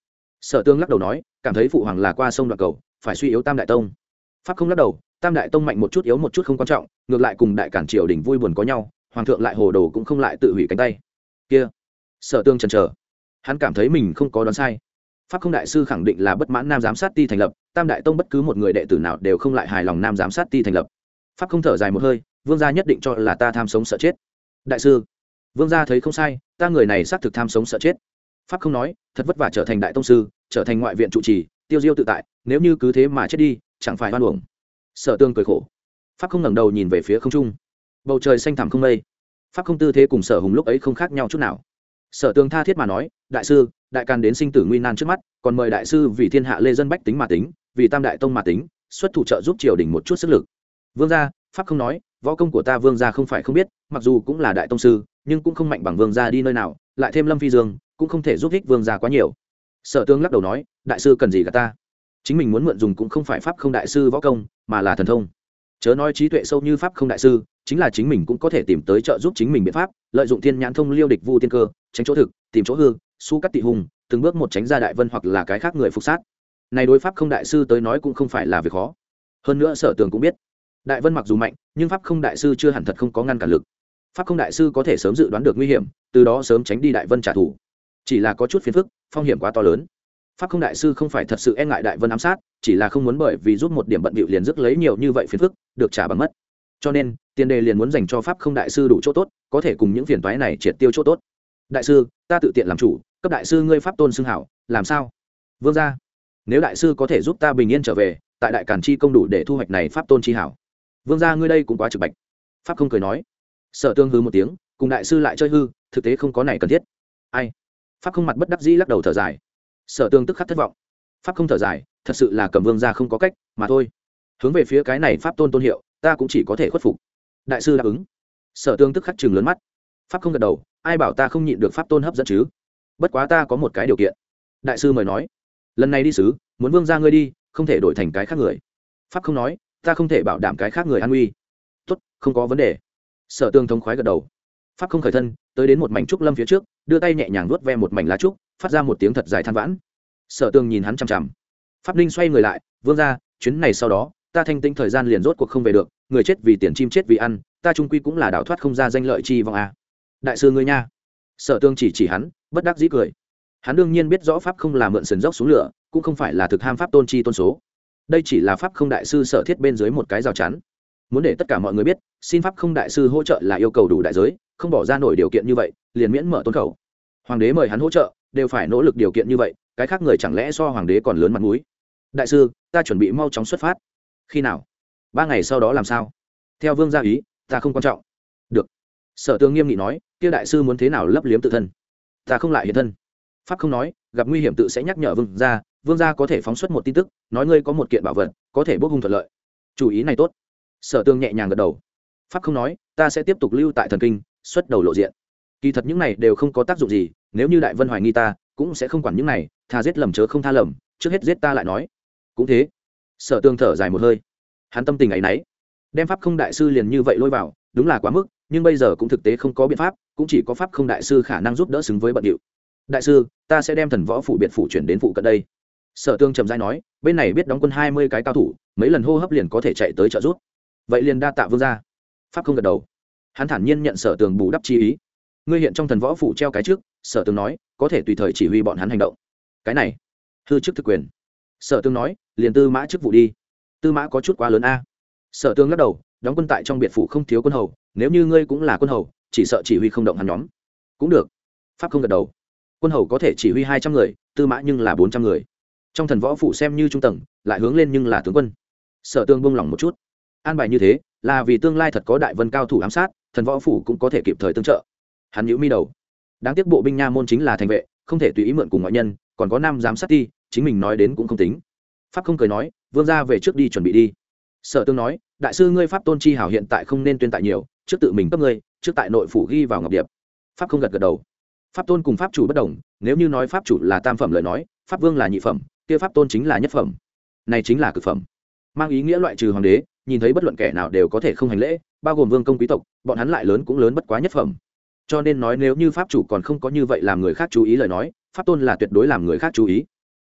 Sở Tương lắc đầu nói, cảm thấy phụ hoàng là qua sông đoạn cầu, phải suy yếu Tam Đại Tông. Pháp không lắc đầu, Tam Đại Tông mạnh một chút yếu một chút không quan trọng, ngược lại cùng đại cản triều đình vui buồn có nhau, hoàng thượng lại hồ đồ cũng không lại tự hủy cánh tay. Kia, Sở Tương chần chờ, hắn cảm thấy mình không có đoán sai. Pháp không đại sư khẳng định là bất mãn Nam giám sát ti thành lập, Tam Đại Tông bất cứ một người đệ tử nào đều không lại hài lòng Nam giám sát ti thành lập. Pháp không thở dài một hơi, vương gia nhất định cho là ta tham sống sợ chết. Đại sư, vương gia thấy không sai, ta người này xác thực tham sống sợ chết. Pháp không nói, thật vất vả trở thành đại tông sư, trở thành ngoại viện trụ trì, tiêu diêu tự tại, nếu như cứ thế mà chết đi, chẳng phải oan uổng. Sở Tương cười khổ. Pháp không ngẩng đầu nhìn về phía không trung, bầu trời xanh thẳm không mây. Pháp không tư thế cùng Sở Hùng lúc ấy không khác nhau chút nào. Sở Tương tha thiết mà nói, đại sư, đại càn đến sinh tử nguy nan trước mắt, còn mời đại sư vì thiên hạ lê dân bách tính mà tính, vì Tam Đại Tông mà tính, xuất thủ trợ giúp triều đình một chút sức lực. Vương gia, Pháp không nói, võ công của ta vương gia không phải không biết, mặc dù cũng là đại tông sư, nhưng cũng không mạnh bằng vương gia đi nơi nào, lại thêm Lâm Phi Dương, cũng không thể giúp ích vương gia quá nhiều. Sở Tương lắc đầu nói, đại sư cần gì cả ta, chính mình muốn mượn dùng cũng không phải pháp không đại sư võ công, mà là thần thông. Chớ nói trí tuệ sâu như pháp không đại sư, chính là chính mình cũng có thể tìm tới trợ giúp chính mình biện pháp, lợi dụng thiên nhãn thông liêu địch vu tiên cơ, tránh chỗ thực, tìm chỗ hư, su cắt tị hùng, từng bước một tránh ra đại vân hoặc là cái khác người phục sát. Này đối pháp không đại sư tới nói cũng không phải là việc khó. Hơn nữa Sở Tường cũng biết, đại vân mặc dù mạnh, nhưng pháp không đại sư chưa hẳn thật không có ngăn cản lực. Pháp không đại sư có thể sớm dự đoán được nguy hiểm, từ đó sớm tránh đi đại vân trả thù. Chỉ là có chút phiền phức, phong hiểm quá to lớn. Pháp không đại sư không phải thật sự e ngại đại vân ám sát, chỉ là không muốn bởi vì giúp một điểm bận bịu liền rước lấy nhiều như vậy phiền phức, được trả bằng mất. Cho nên, tiền đề liền muốn dành cho pháp không đại sư đủ chỗ tốt, có thể cùng những phiền toái này triệt tiêu chỗ tốt. Đại sư, ta tự tiện làm chủ, cấp đại sư ngươi pháp tôn xưng hảo, làm sao? Vương gia, nếu đại sư có thể giúp ta bình yên trở về, tại đại càn chi công đủ để thu hoạch này pháp tôn chi hảo. Vương gia ngươi đây cũng quá trực bạch. Pháp không cười nói. Sở Tương hư một tiếng, cùng đại sư lại chơi hư, thực tế không có này cần thiết. Ai? Pháp không mặt bất đắc dĩ lắc đầu thở dài. Sở Tương tức khắc thất vọng. Pháp không thở dài, thật sự là cầm vương gia không có cách, mà thôi. Hướng về phía cái này pháp tôn tôn hiệu, ta cũng chỉ có thể khuất phục. Đại sư đáp ứng. Sở Tương tức khắc trừng lớn mắt. Pháp không gật đầu, ai bảo ta không nhịn được pháp tôn hấp dẫn chứ? Bất quá ta có một cái điều kiện. Đại sư mời nói. Lần này đi sứ, muốn vương gia ngươi đi, không thể đổi thành cái khác người. Pháp không nói, ta không thể bảo đảm cái khác người an nguy. Tốt, không có vấn đề. Sở Tương thống khoái gật đầu. Pháp không khởi thân, tới đến một mảnh trúc lâm phía trước, đưa tay nhẹ nhàng vuốt ve một mảnh lá trúc, phát ra một tiếng thật dài than vãn. Sở Tương nhìn hắn chằm chằm. Pháp Ninh xoay người lại, vương gia, chuyến này sau đó, ta thanh tĩnh thời gian liền rốt cuộc không về được, người chết vì tiền chim chết vì ăn, ta trung quy cũng là đào thoát không ra danh lợi chi vong a. Đại sư ngươi nha. Sở Tương chỉ chỉ hắn, bất đắc dĩ cười. Hắn đương nhiên biết rõ pháp không là mượn sườn dốc xuống lửa, cũng không phải là thực ham pháp tôn chi tôn số. Đây chỉ là pháp không đại sư sở thiết bên dưới một cái rào chắn. Muốn để tất cả mọi người biết, xin pháp không đại sư hỗ trợ là yêu cầu đủ đại giới, không bỏ ra nổi điều kiện như vậy, liền miễn mở tôn khẩu. Hoàng đế mời hắn hỗ trợ, đều phải nỗ lực điều kiện như vậy, cái khác người chẳng lẽ so hoàng đế còn lớn mặt mũi? Đại sư, ta chuẩn bị mau chóng xuất phát. Khi nào? Ba ngày sau đó làm sao? Theo vương gia ý, ta không quan trọng. Được. Sở Tương nghiêm nghị nói, kia đại sư muốn thế nào lấp liếm tự thân? Ta không lại hiện thân. Pháp không nói, gặp nguy hiểm tự sẽ nhắc nhở vương gia, vương gia có thể phóng xuất một tin tức, nói ngươi có một kiện bảo vật, có thể bốc hung thuận lợi. Chủ ý này tốt. Sở Tương nhẹ nhàng gật đầu. Pháp không nói, ta sẽ tiếp tục lưu tại thần kinh, xuất đầu lộ diện. Kỳ thật những này đều không có tác dụng gì, nếu như đại vân hoài nghi ta, cũng sẽ không quản những này, tha giết lầm chớ không tha lầm, trước hết giết ta lại nói. Cũng thế. Sở Tương thở dài một hơi. Hắn tâm tình ấy nấy, đem pháp không đại sư liền như vậy lôi vào, đúng là quá mức, nhưng bây giờ cũng thực tế không có biện pháp, cũng chỉ có pháp không đại sư khả năng giúp đỡ xứng với bận điệu. Đại sư, ta sẽ đem thần võ phủ biệt phủ chuyển đến phụ cận đây. Sở Tương trầm rãi nói, bên này biết đóng quân hai mươi cái cao thủ, mấy lần hô hấp liền có thể chạy tới trợ giúp. Vậy liền đa tạ vương gia. Pháp không gật đầu. Hắn thản nhiên nhận Sở Tường bù đắp chi ý. Ngươi hiện trong thần võ phủ treo cái trước, Sở Tường nói, có thể tùy thời chỉ huy bọn hắn hành động. Cái này, hư chức thực quyền. Sở Tường nói, liền tư mã chức vụ đi. Tư mã có chút quá lớn a. Sở Tường lắc đầu, đóng quân tại trong biệt phủ không thiếu quân hầu, nếu như ngươi cũng là quân hầu, chỉ sợ chỉ huy không động hắn nhóm. Cũng được. Pháp không gật đầu. Quân hầu có thể chỉ huy hai trăm người, tư mã nhưng là bốn trăm người. Trong thần võ phủ xem như trung tầng, lại hướng lên nhưng là tướng quân. Sở Tường buông lỏng một chút. An bài như thế, là vì tương lai thật có đại vân cao thủ ám sát, thần võ phủ cũng có thể kịp thời tương trợ. Hắn nhíu mi đầu. Đáng tiếc bộ binh nha môn chính là thành vệ, không thể tùy ý mượn cùng ngoại nhân, còn có nam giám sát ti, chính mình nói đến cũng không tính. Pháp không cười nói, vương gia về trước đi chuẩn bị đi. Sở Tương nói, đại sư ngươi pháp tôn chi hảo hiện tại không nên tuyên tại nhiều, trước tự mình cấp ngươi, trước tại nội phủ ghi vào ngọc điệp. Pháp không gật gật đầu. Pháp tôn cùng pháp chủ bất đồng, nếu như nói pháp chủ là tam phẩm lời nói, pháp vương là nhị phẩm, kia pháp tôn chính là nhất phẩm. Này chính là cực phẩm, mang ý nghĩa loại trừ hoàng đế, nhìn thấy bất luận kẻ nào đều có thể không hành lễ, bao gồm vương công quý tộc, bọn hắn lại lớn cũng lớn bất quá nhất phẩm. Cho nên nói nếu như pháp chủ còn không có như vậy làm người khác chú ý lời nói, pháp tôn là tuyệt đối làm người khác chú ý.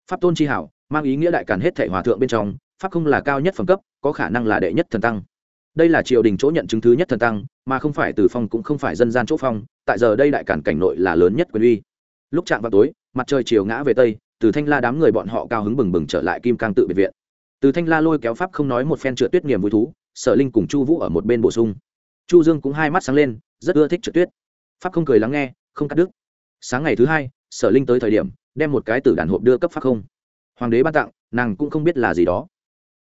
pháp tôn chi hảo mang ý nghĩa đại càn hết thể hòa thượng bên trong pháp không là cao nhất phẩm cấp, có khả năng là đệ nhất thần tăng. Đây là triều đình chỗ nhận chứng thứ nhất thần tăng, mà không phải từ phong cũng không phải dân gian chỗ phong, tại giờ đây đại càn cảnh nội là lớn nhất quyền uy. Lúc chạm vào tối, mặt trời chiều ngã về tây, từ Thanh La đám người bọn họ cao hứng bừng bừng trở lại Kim Cang tự biệt viện. Từ Thanh La lôi kéo pháp không nói một phen trượt tuyết niềm vui thú, Sở Linh cùng Chu Vũ ở một bên bổ sung. Chu Dương cũng hai mắt sáng lên, rất ưa thích trượt tuyết. Pháp không cười lắng nghe, không cắt đứt. Sáng ngày thứ hai, Sở Linh tới thời điểm, đem một cái tử đàn hộp đưa cấp pháp không. Hoàng đế ban tặng, nàng cũng không biết là gì đó.